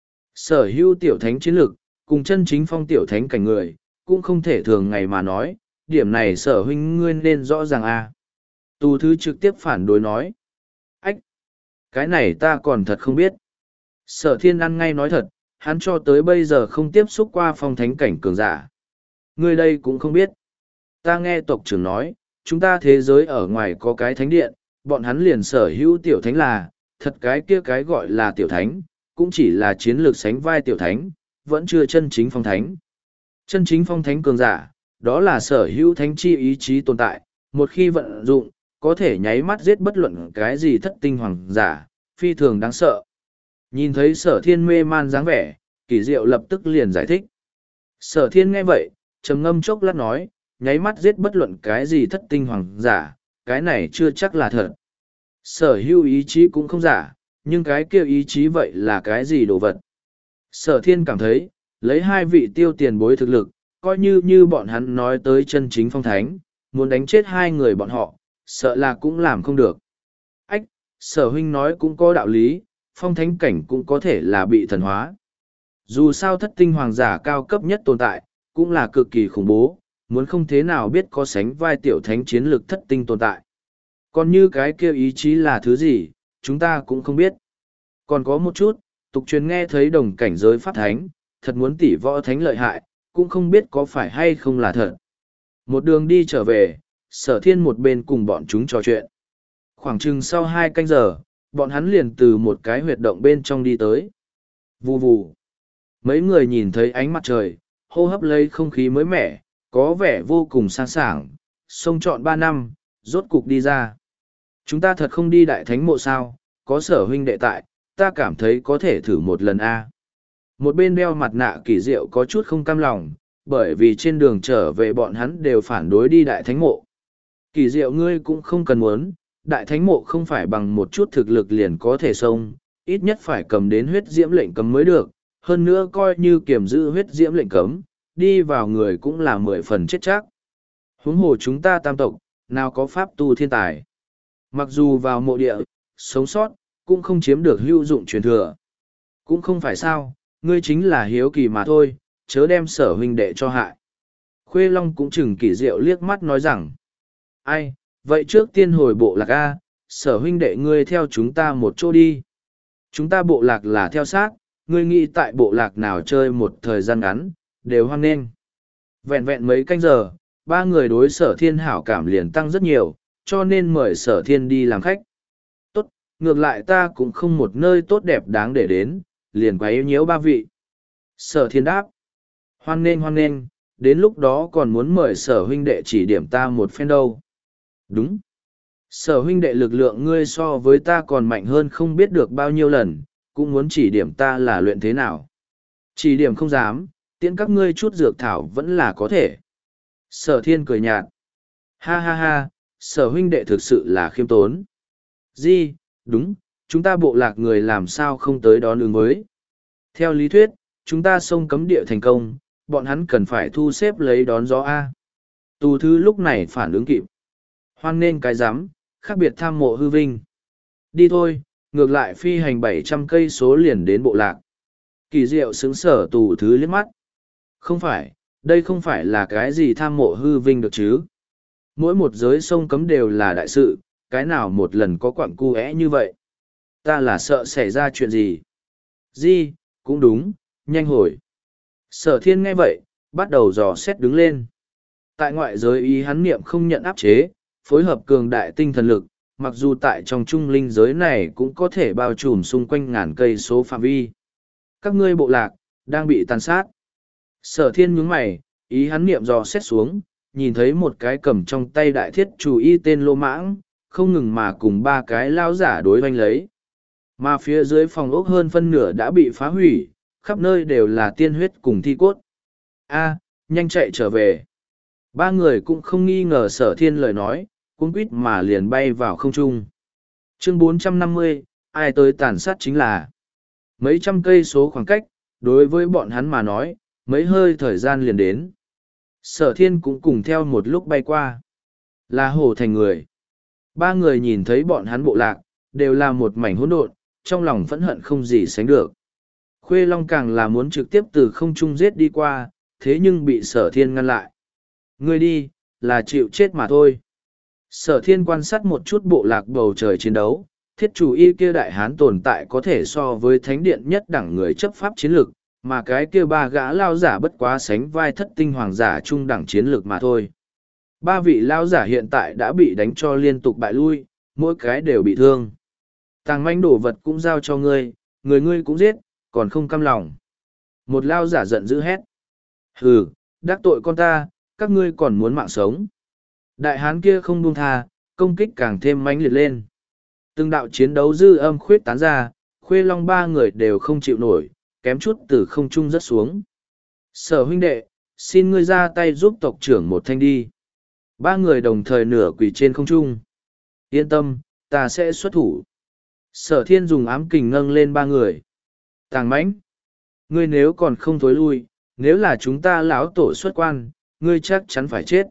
A: Sở hữu tiểu thánh chiến lực, cùng chân chính phong tiểu thánh cảnh người, cũng không thể thường ngày mà nói, điểm này sở huynh ngươi nên rõ ràng a. À. Tù thứ trực tiếp phản đối nói. Ách! Cái này ta còn thật không biết. Sở thiên ăn ngay nói thật, hắn cho tới bây giờ không tiếp xúc qua phong thánh cảnh cường giả. Ngươi đây cũng không biết. Ta nghe tộc trưởng nói, chúng ta thế giới ở ngoài có cái thánh điện, bọn hắn liền sở hữu tiểu thánh là, thật cái kia cái gọi là tiểu thánh, cũng chỉ là chiến lược sánh vai tiểu thánh, vẫn chưa chân chính phong thánh. Chân chính phong thánh cường giả, đó là sở hữu thánh chi ý chí tồn tại, một khi vận dụng, có thể nháy mắt giết bất luận cái gì thất tinh hoàng giả, phi thường đáng sợ. Nhìn thấy sở thiên mê man dáng vẻ, kỳ diệu lập tức liền giải thích. Sở thiên nghe vậy, trầm ngâm chốc lát nói, nháy mắt giết bất luận cái gì thất tinh hoàng giả, cái này chưa chắc là thật. Sở hữu ý chí cũng không giả, nhưng cái kia ý chí vậy là cái gì đồ vật. Sở thiên cảm thấy, lấy hai vị tiêu tiền bối thực lực, coi như như bọn hắn nói tới chân chính phong thánh, muốn đánh chết hai người bọn họ, sợ là cũng làm không được. Ách, sở huynh nói cũng có đạo lý, phong thánh cảnh cũng có thể là bị thần hóa. Dù sao thất tinh hoàng giả cao cấp nhất tồn tại, cũng là cực kỳ khủng bố, muốn không thế nào biết có sánh vai tiểu thánh chiến lực thất tinh tồn tại. Còn như cái kia ý chí là thứ gì, chúng ta cũng không biết. Còn có một chút, tục truyền nghe thấy đồng cảnh giới pháp thánh, thật muốn tỷ võ thánh lợi hại, cũng không biết có phải hay không là thật. Một đường đi trở về, sở thiên một bên cùng bọn chúng trò chuyện. Khoảng chừng sau hai canh giờ, bọn hắn liền từ một cái huyệt động bên trong đi tới. Vù vù. Mấy người nhìn thấy ánh mặt trời, hô hấp lấy không khí mới mẻ, có vẻ vô cùng sang sảng, sông trọn ba năm, rốt cục đi ra. Chúng ta thật không đi đại thánh mộ sao, có sở huynh đệ tại, ta cảm thấy có thể thử một lần a. Một bên đeo mặt nạ kỳ diệu có chút không cam lòng, bởi vì trên đường trở về bọn hắn đều phản đối đi đại thánh mộ. Kỳ diệu ngươi cũng không cần muốn, đại thánh mộ không phải bằng một chút thực lực liền có thể xông, ít nhất phải cầm đến huyết diễm lệnh cấm mới được, hơn nữa coi như kiểm giữ huyết diễm lệnh cấm, đi vào người cũng là mười phần chết chắc. Huống hồ chúng ta tam tộc, nào có pháp tu thiên tài. Mặc dù vào mộ địa, sống sót, cũng không chiếm được hữu dụng truyền thừa. Cũng không phải sao, ngươi chính là hiếu kỳ mà thôi, chớ đem sở huynh đệ cho hại. Khuê Long cũng chừng kỳ diệu liếc mắt nói rằng, ai, vậy trước tiên hồi bộ lạc A, sở huynh đệ ngươi theo chúng ta một chỗ đi. Chúng ta bộ lạc là theo sát, ngươi nghĩ tại bộ lạc nào chơi một thời gian ngắn, đều hoan nghênh. Vẹn vẹn mấy canh giờ, ba người đối sở thiên hảo cảm liền tăng rất nhiều, cho nên mời sở thiên đi làm khách. Tốt, ngược lại ta cũng không một nơi tốt đẹp đáng để đến, liền quấy nhiễu ba vị. Sở thiên đáp, hoan nghênh hoan nghênh, đến lúc đó còn muốn mời sở huynh đệ chỉ điểm ta một phen đâu. Đúng. Sở huynh đệ lực lượng ngươi so với ta còn mạnh hơn không biết được bao nhiêu lần, cũng muốn chỉ điểm ta là luyện thế nào. Chỉ điểm không dám, tiễn các ngươi chút dược thảo vẫn là có thể. Sở thiên cười nhạt. Ha ha ha, sở huynh đệ thực sự là khiêm tốn. Di, đúng, chúng ta bộ lạc người làm sao không tới đón ứng với. Theo lý thuyết, chúng ta xông cấm địa thành công, bọn hắn cần phải thu xếp lấy đón gió A. Tù thư lúc này phản ứng kịp. Hoan nên cái rắm khác biệt tham mộ hư vinh. Đi thôi, ngược lại phi hành bảy trăm cây số liền đến bộ lạc. Kỳ diệu xứng sở tù thứ liếc mắt. Không phải, đây không phải là cái gì tham mộ hư vinh được chứ. Mỗi một giới sông cấm đều là đại sự, cái nào một lần có quặng cu é như vậy. Ta là sợ xảy ra chuyện gì. Di, cũng đúng, nhanh hồi. Sở thiên nghe vậy, bắt đầu dò xét đứng lên. Tại ngoại giới ý hắn niệm không nhận áp chế, phối hợp cường đại tinh thần lực, mặc dù tại trong trung linh giới này cũng có thể bao trùm xung quanh ngàn cây số phạm vi. Các ngươi bộ lạc, đang bị tàn sát. Sở thiên nhướng mày, ý hắn niệm dò xét xuống, nhìn thấy một cái cầm trong tay đại thiết chủ y tên Lô Mãng, không ngừng mà cùng ba cái lao giả đối hoành lấy. Mà phía dưới phòng ốc hơn phân nửa đã bị phá hủy, khắp nơi đều là tiên huyết cùng thi cốt. A, nhanh chạy trở về. Ba người cũng không nghi ngờ sở thiên lời nói, cuống quýt mà liền bay vào không trung. Chương bốn trăm năm mươi, ai tới tàn sát chính là mấy trăm cây số khoảng cách, đối với bọn hắn mà nói, mấy hơi thời gian liền đến. Sở thiên cũng cùng theo một lúc bay qua. Là hổ thành người. Ba người nhìn thấy bọn hắn bộ lạc, đều là một mảnh hỗn độn, trong lòng phẫn hận không gì sánh được. Khuê Long càng là muốn trực tiếp từ không trung giết đi qua, thế nhưng bị sở thiên ngăn lại. Ngươi đi, là chịu chết mà thôi. Sở thiên quan sát một chút bộ lạc bầu trời chiến đấu, thiết chủ y kia đại hán tồn tại có thể so với thánh điện nhất đẳng người chấp pháp chiến lược, mà cái kia ba gã lao giả bất quá sánh vai thất tinh hoàng giả trung đẳng chiến lược mà thôi. Ba vị lao giả hiện tại đã bị đánh cho liên tục bại lui, mỗi cái đều bị thương. Tàng manh đồ vật cũng giao cho ngươi, người ngươi cũng giết, còn không căm lòng. Một lao giả giận dữ hét. Hừ, đắc tội con ta, các ngươi còn muốn mạng sống. Đại hán kia không buông tha, công kích càng thêm mãnh liệt lên. Từng đạo chiến đấu dư âm khuyết tán ra, Khuê Long ba người đều không chịu nổi, kém chút từ không trung rớt xuống. Sở huynh đệ, xin ngươi ra tay giúp tộc trưởng một thanh đi. Ba người đồng thời nửa quỳ trên không trung. Yên tâm, ta sẽ xuất thủ. Sở thiên dùng ám kình nâng lên ba người. Tàng mãnh, ngươi nếu còn không thối lui, nếu là chúng ta lão tổ xuất quan, ngươi chắc chắn phải chết.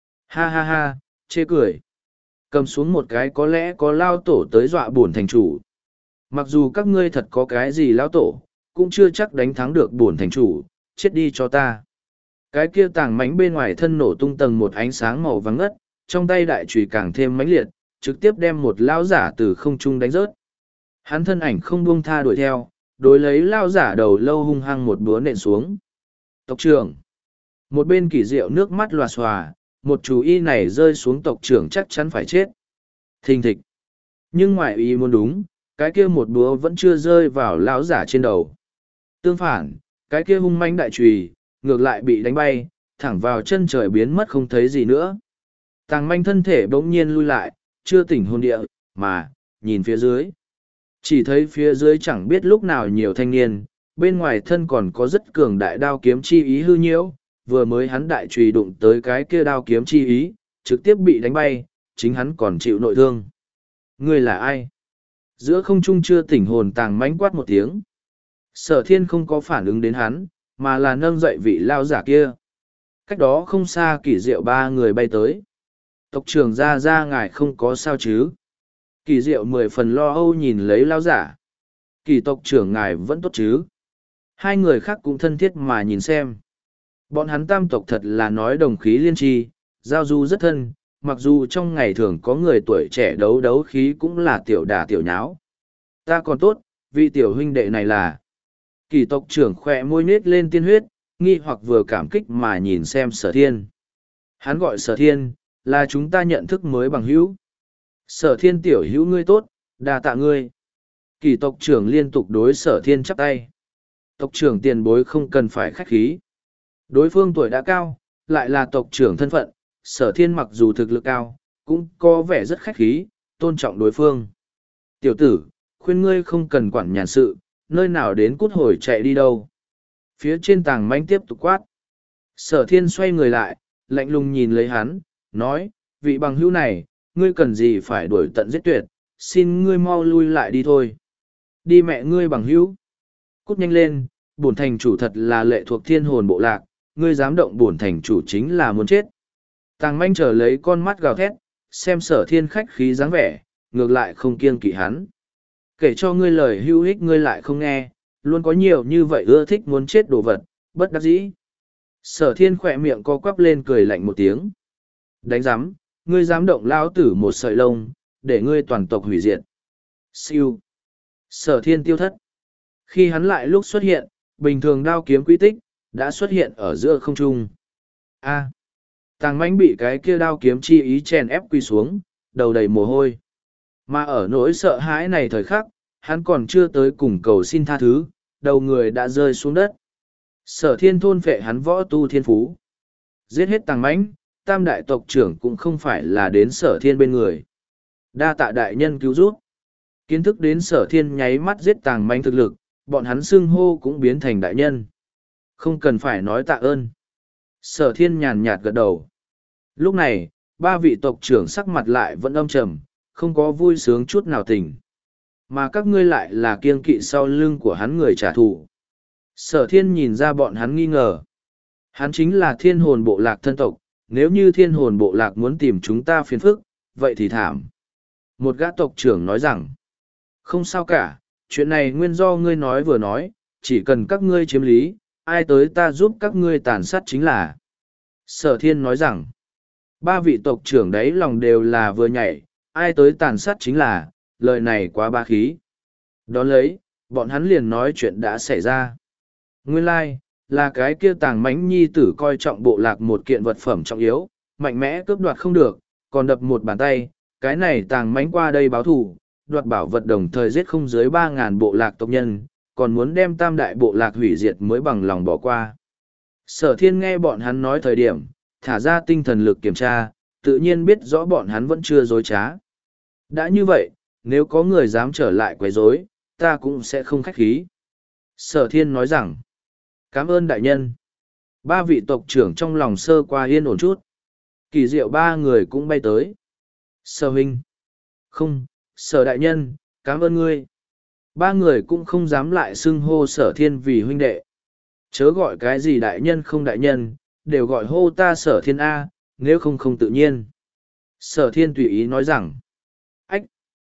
A: Ha ha ha, chê cười. Cầm xuống một cái có lẽ có lao tổ tới dọa bổn thành chủ. Mặc dù các ngươi thật có cái gì lao tổ, cũng chưa chắc đánh thắng được bổn thành chủ, chết đi cho ta. Cái kia tàng mánh bên ngoài thân nổ tung tầng một ánh sáng màu vàng ngất, trong tay đại chùy càng thêm mãnh liệt, trực tiếp đem một lão giả từ không trung đánh rớt. Hắn thân ảnh không buông tha đuổi theo, đối lấy lao giả đầu lâu hung hăng một búa nện xuống. Tộc trưởng. Một bên kỳ diệu nước mắt lòa xòa, một chú y này rơi xuống tộc trưởng chắc chắn phải chết. Thình thịch. Nhưng ngoại ý muốn đúng, cái kia một búa vẫn chưa rơi vào lão giả trên đầu. Tương phản, cái kia hung manh đại trùy, ngược lại bị đánh bay, thẳng vào chân trời biến mất không thấy gì nữa. Tàng manh thân thể bỗng nhiên lui lại, chưa tỉnh hồn địa, mà, nhìn phía dưới. Chỉ thấy phía dưới chẳng biết lúc nào nhiều thanh niên, bên ngoài thân còn có rất cường đại đao kiếm chi ý hư nhiễu, vừa mới hắn đại trùy đụng tới cái kia đao kiếm chi ý, trực tiếp bị đánh bay, chính hắn còn chịu nội thương. Ngươi là ai? Giữa không trung chưa tỉnh hồn tàng mánh quát một tiếng. Sở thiên không có phản ứng đến hắn, mà là nâng dậy vị lao giả kia. Cách đó không xa kỳ diệu ba người bay tới. Tộc trưởng ra ra ngài không có sao chứ? Kỳ diệu mười phần lo âu nhìn lấy lao giả. Kỳ tộc trưởng ngài vẫn tốt chứ? Hai người khác cũng thân thiết mà nhìn xem. Bọn hắn tam tộc thật là nói đồng khí liên tri, giao du rất thân, mặc dù trong ngày thường có người tuổi trẻ đấu đấu khí cũng là tiểu đà tiểu nháo. Ta còn tốt, vị tiểu huynh đệ này là... Kỳ tộc trưởng khỏe môi nết lên tiên huyết, nghi hoặc vừa cảm kích mà nhìn xem sở thiên. Hắn gọi sở thiên, là chúng ta nhận thức mới bằng hữu. Sở thiên tiểu hữu ngươi tốt, đa tạ ngươi. Kỳ tộc trưởng liên tục đối sở thiên chắp tay. Tộc trưởng tiền bối không cần phải khách khí. Đối phương tuổi đã cao, lại là tộc trưởng thân phận, sở thiên mặc dù thực lực cao, cũng có vẻ rất khách khí, tôn trọng đối phương. Tiểu tử, khuyên ngươi không cần quản nhàn sự, nơi nào đến cút hồi chạy đi đâu. Phía trên tàng manh tiếp tục quát. Sở thiên xoay người lại, lạnh lùng nhìn lấy hắn, nói, vị bằng hữu này, ngươi cần gì phải đuổi tận giết tuyệt, xin ngươi mau lui lại đi thôi. Đi mẹ ngươi bằng hữu. Cút nhanh lên, bổn thành chủ thật là lệ thuộc thiên hồn bộ lạc, ngươi dám động bổn thành chủ chính là muốn chết. Tàng manh trở lấy con mắt gào thét, xem sở thiên khách khí dáng vẻ, ngược lại không kiêng kỵ hắn. Kể cho ngươi lời hữu ích ngươi lại không nghe, luôn có nhiều như vậy ưa thích muốn chết đồ vật, bất đắc dĩ. Sở thiên khỏe miệng co quắp lên cười lạnh một tiếng. Đánh giám, ngươi dám động lao tử một sợi lông, để ngươi toàn tộc hủy diệt. Siêu. Sở thiên tiêu thất. Khi hắn lại lúc xuất hiện, bình thường đao kiếm quy tích, đã xuất hiện ở giữa không trung. A. Tàng mãnh bị cái kia đao kiếm chi ý chèn ép quy xuống, đầu đầy mồ hôi. Mà ở nỗi sợ hãi này thời khắc, hắn còn chưa tới cùng cầu xin tha thứ, đầu người đã rơi xuống đất. Sở thiên thôn phệ hắn võ tu thiên phú. Giết hết tàng mãnh, tam đại tộc trưởng cũng không phải là đến sở thiên bên người. Đa tạ đại nhân cứu giúp. Kiến thức đến sở thiên nháy mắt giết tàng mãnh thực lực, bọn hắn xưng hô cũng biến thành đại nhân. Không cần phải nói tạ ơn. Sở thiên nhàn nhạt gật đầu. Lúc này, ba vị tộc trưởng sắc mặt lại vẫn âm trầm, không có vui sướng chút nào tình. Mà các ngươi lại là kiêng kỵ sau lưng của hắn người trả thù. Sở thiên nhìn ra bọn hắn nghi ngờ. Hắn chính là thiên hồn bộ lạc thân tộc, nếu như thiên hồn bộ lạc muốn tìm chúng ta phiền phức, vậy thì thảm. Một gã tộc trưởng nói rằng, không sao cả, chuyện này nguyên do ngươi nói vừa nói, chỉ cần các ngươi chiếm lý, ai tới ta giúp các ngươi tàn sát chính là. Sở thiên nói rằng, ba vị tộc trưởng đấy lòng đều là vừa nhảy, ai tới tàn sát chính là, lời này quá ba khí. Đón lấy, bọn hắn liền nói chuyện đã xảy ra. Nguyên lai, like, là cái kia tàng mãnh nhi tử coi trọng bộ lạc một kiện vật phẩm trọng yếu, mạnh mẽ cướp đoạt không được, còn đập một bàn tay, cái này tàng mãnh qua đây báo thù, đoạt bảo vật đồng thời giết không dưới ba ngàn bộ lạc tộc nhân, còn muốn đem tam đại bộ lạc hủy diệt mới bằng lòng bỏ qua. Sở thiên nghe bọn hắn nói thời điểm, thả ra tinh thần lực kiểm tra, tự nhiên biết rõ bọn hắn vẫn chưa dối trá. Đã như vậy, nếu có người dám trở lại quấy rối, ta cũng sẽ không khách khí. Sở thiên nói rằng, cảm ơn đại nhân. Ba vị tộc trưởng trong lòng sơ qua yên ổn chút. Kỳ diệu ba người cũng bay tới. Sở huynh. Không, sở đại nhân, cảm ơn ngươi. Ba người cũng không dám lại xưng hô sở thiên vì huynh đệ. Chớ gọi cái gì đại nhân không đại nhân, đều gọi hô ta sở thiên A, nếu không không tự nhiên. Sở thiên tùy ý nói rằng, ách,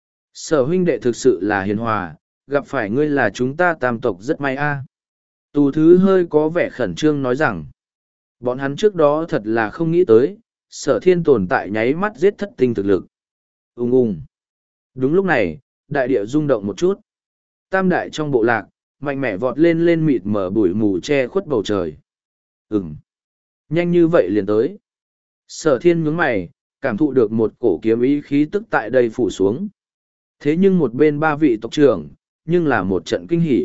A: sở huynh đệ thực sự là hiền hòa, gặp phải ngươi là chúng ta tam tộc rất may A. Tù thứ hơi có vẻ khẩn trương nói rằng, Bọn hắn trước đó thật là không nghĩ tới, sở thiên tồn tại nháy mắt giết thất tinh thực lực. Ung ung. Đúng lúc này, đại địa rung động một chút. Tam đại trong bộ lạc, mạnh mẽ vọt lên lên mịt mở bụi mù che khuất bầu trời. Ừm. Nhanh như vậy liền tới. Sở thiên nhướng mày, cảm thụ được một cổ kiếm ý khí tức tại đây phủ xuống. Thế nhưng một bên ba vị tộc trưởng, nhưng là một trận kinh hỉ.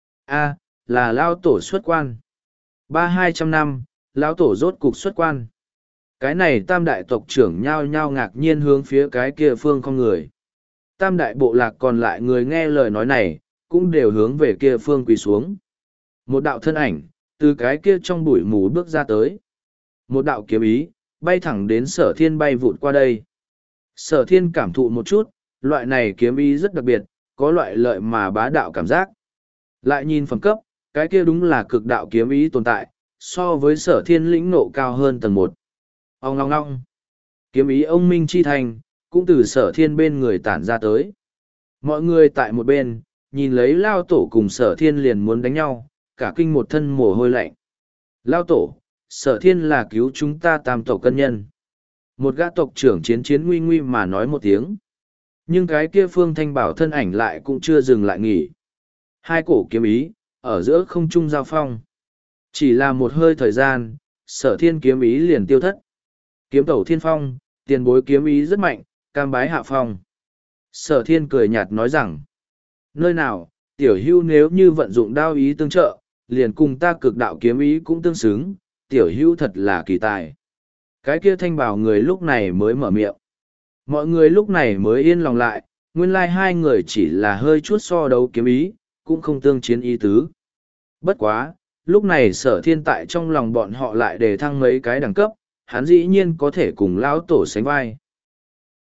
A: A, là lao tổ xuất quan. Ba hai trăm năm, lao tổ rốt cục xuất quan. Cái này tam đại tộc trưởng nhao nhao ngạc nhiên hướng phía cái kia phương không người. Tam đại bộ lạc còn lại người nghe lời nói này, cũng đều hướng về kia phương quỳ xuống. Một đạo thân ảnh, từ cái kia trong bụi mù bước ra tới. Một đạo kiếm ý, bay thẳng đến sở thiên bay vụt qua đây. Sở thiên cảm thụ một chút, loại này kiếm ý rất đặc biệt, có loại lợi mà bá đạo cảm giác. Lại nhìn phẩm cấp, cái kia đúng là cực đạo kiếm ý tồn tại, so với sở thiên lĩnh nộ cao hơn tầng một. Ông ngong ngong. Kiếm ý ông Minh Chi Thành, cũng từ sở thiên bên người tản ra tới. Mọi người tại một bên, nhìn lấy lao tổ cùng sở thiên liền muốn đánh nhau, cả kinh một thân mồ hôi lạnh. Lao tổ, sở thiên là cứu chúng ta tam tộc cân nhân. Một gã tộc trưởng chiến chiến nguy nguy mà nói một tiếng. Nhưng cái kia phương thanh bảo thân ảnh lại cũng chưa dừng lại nghỉ. Hai cổ kiếm ý, ở giữa không trung giao phong. Chỉ là một hơi thời gian, sở thiên kiếm ý liền tiêu thất. Kiếm tẩu thiên phong, tiền bối kiếm ý rất mạnh, cam bái hạ phong. Sở thiên cười nhạt nói rằng, nơi nào, tiểu hưu nếu như vận dụng đao ý tương trợ, liền cùng ta cực đạo kiếm ý cũng tương xứng, tiểu hưu thật là kỳ tài. Cái kia thanh bảo người lúc này mới mở miệng. Mọi người lúc này mới yên lòng lại, nguyên lai hai người chỉ là hơi chút so đấu kiếm ý, cũng không tương chiến ý tứ. Bất quá, lúc này sở thiên tại trong lòng bọn họ lại đề thăng mấy cái đẳng cấp, hắn dĩ nhiên có thể cùng lão tổ sánh vai.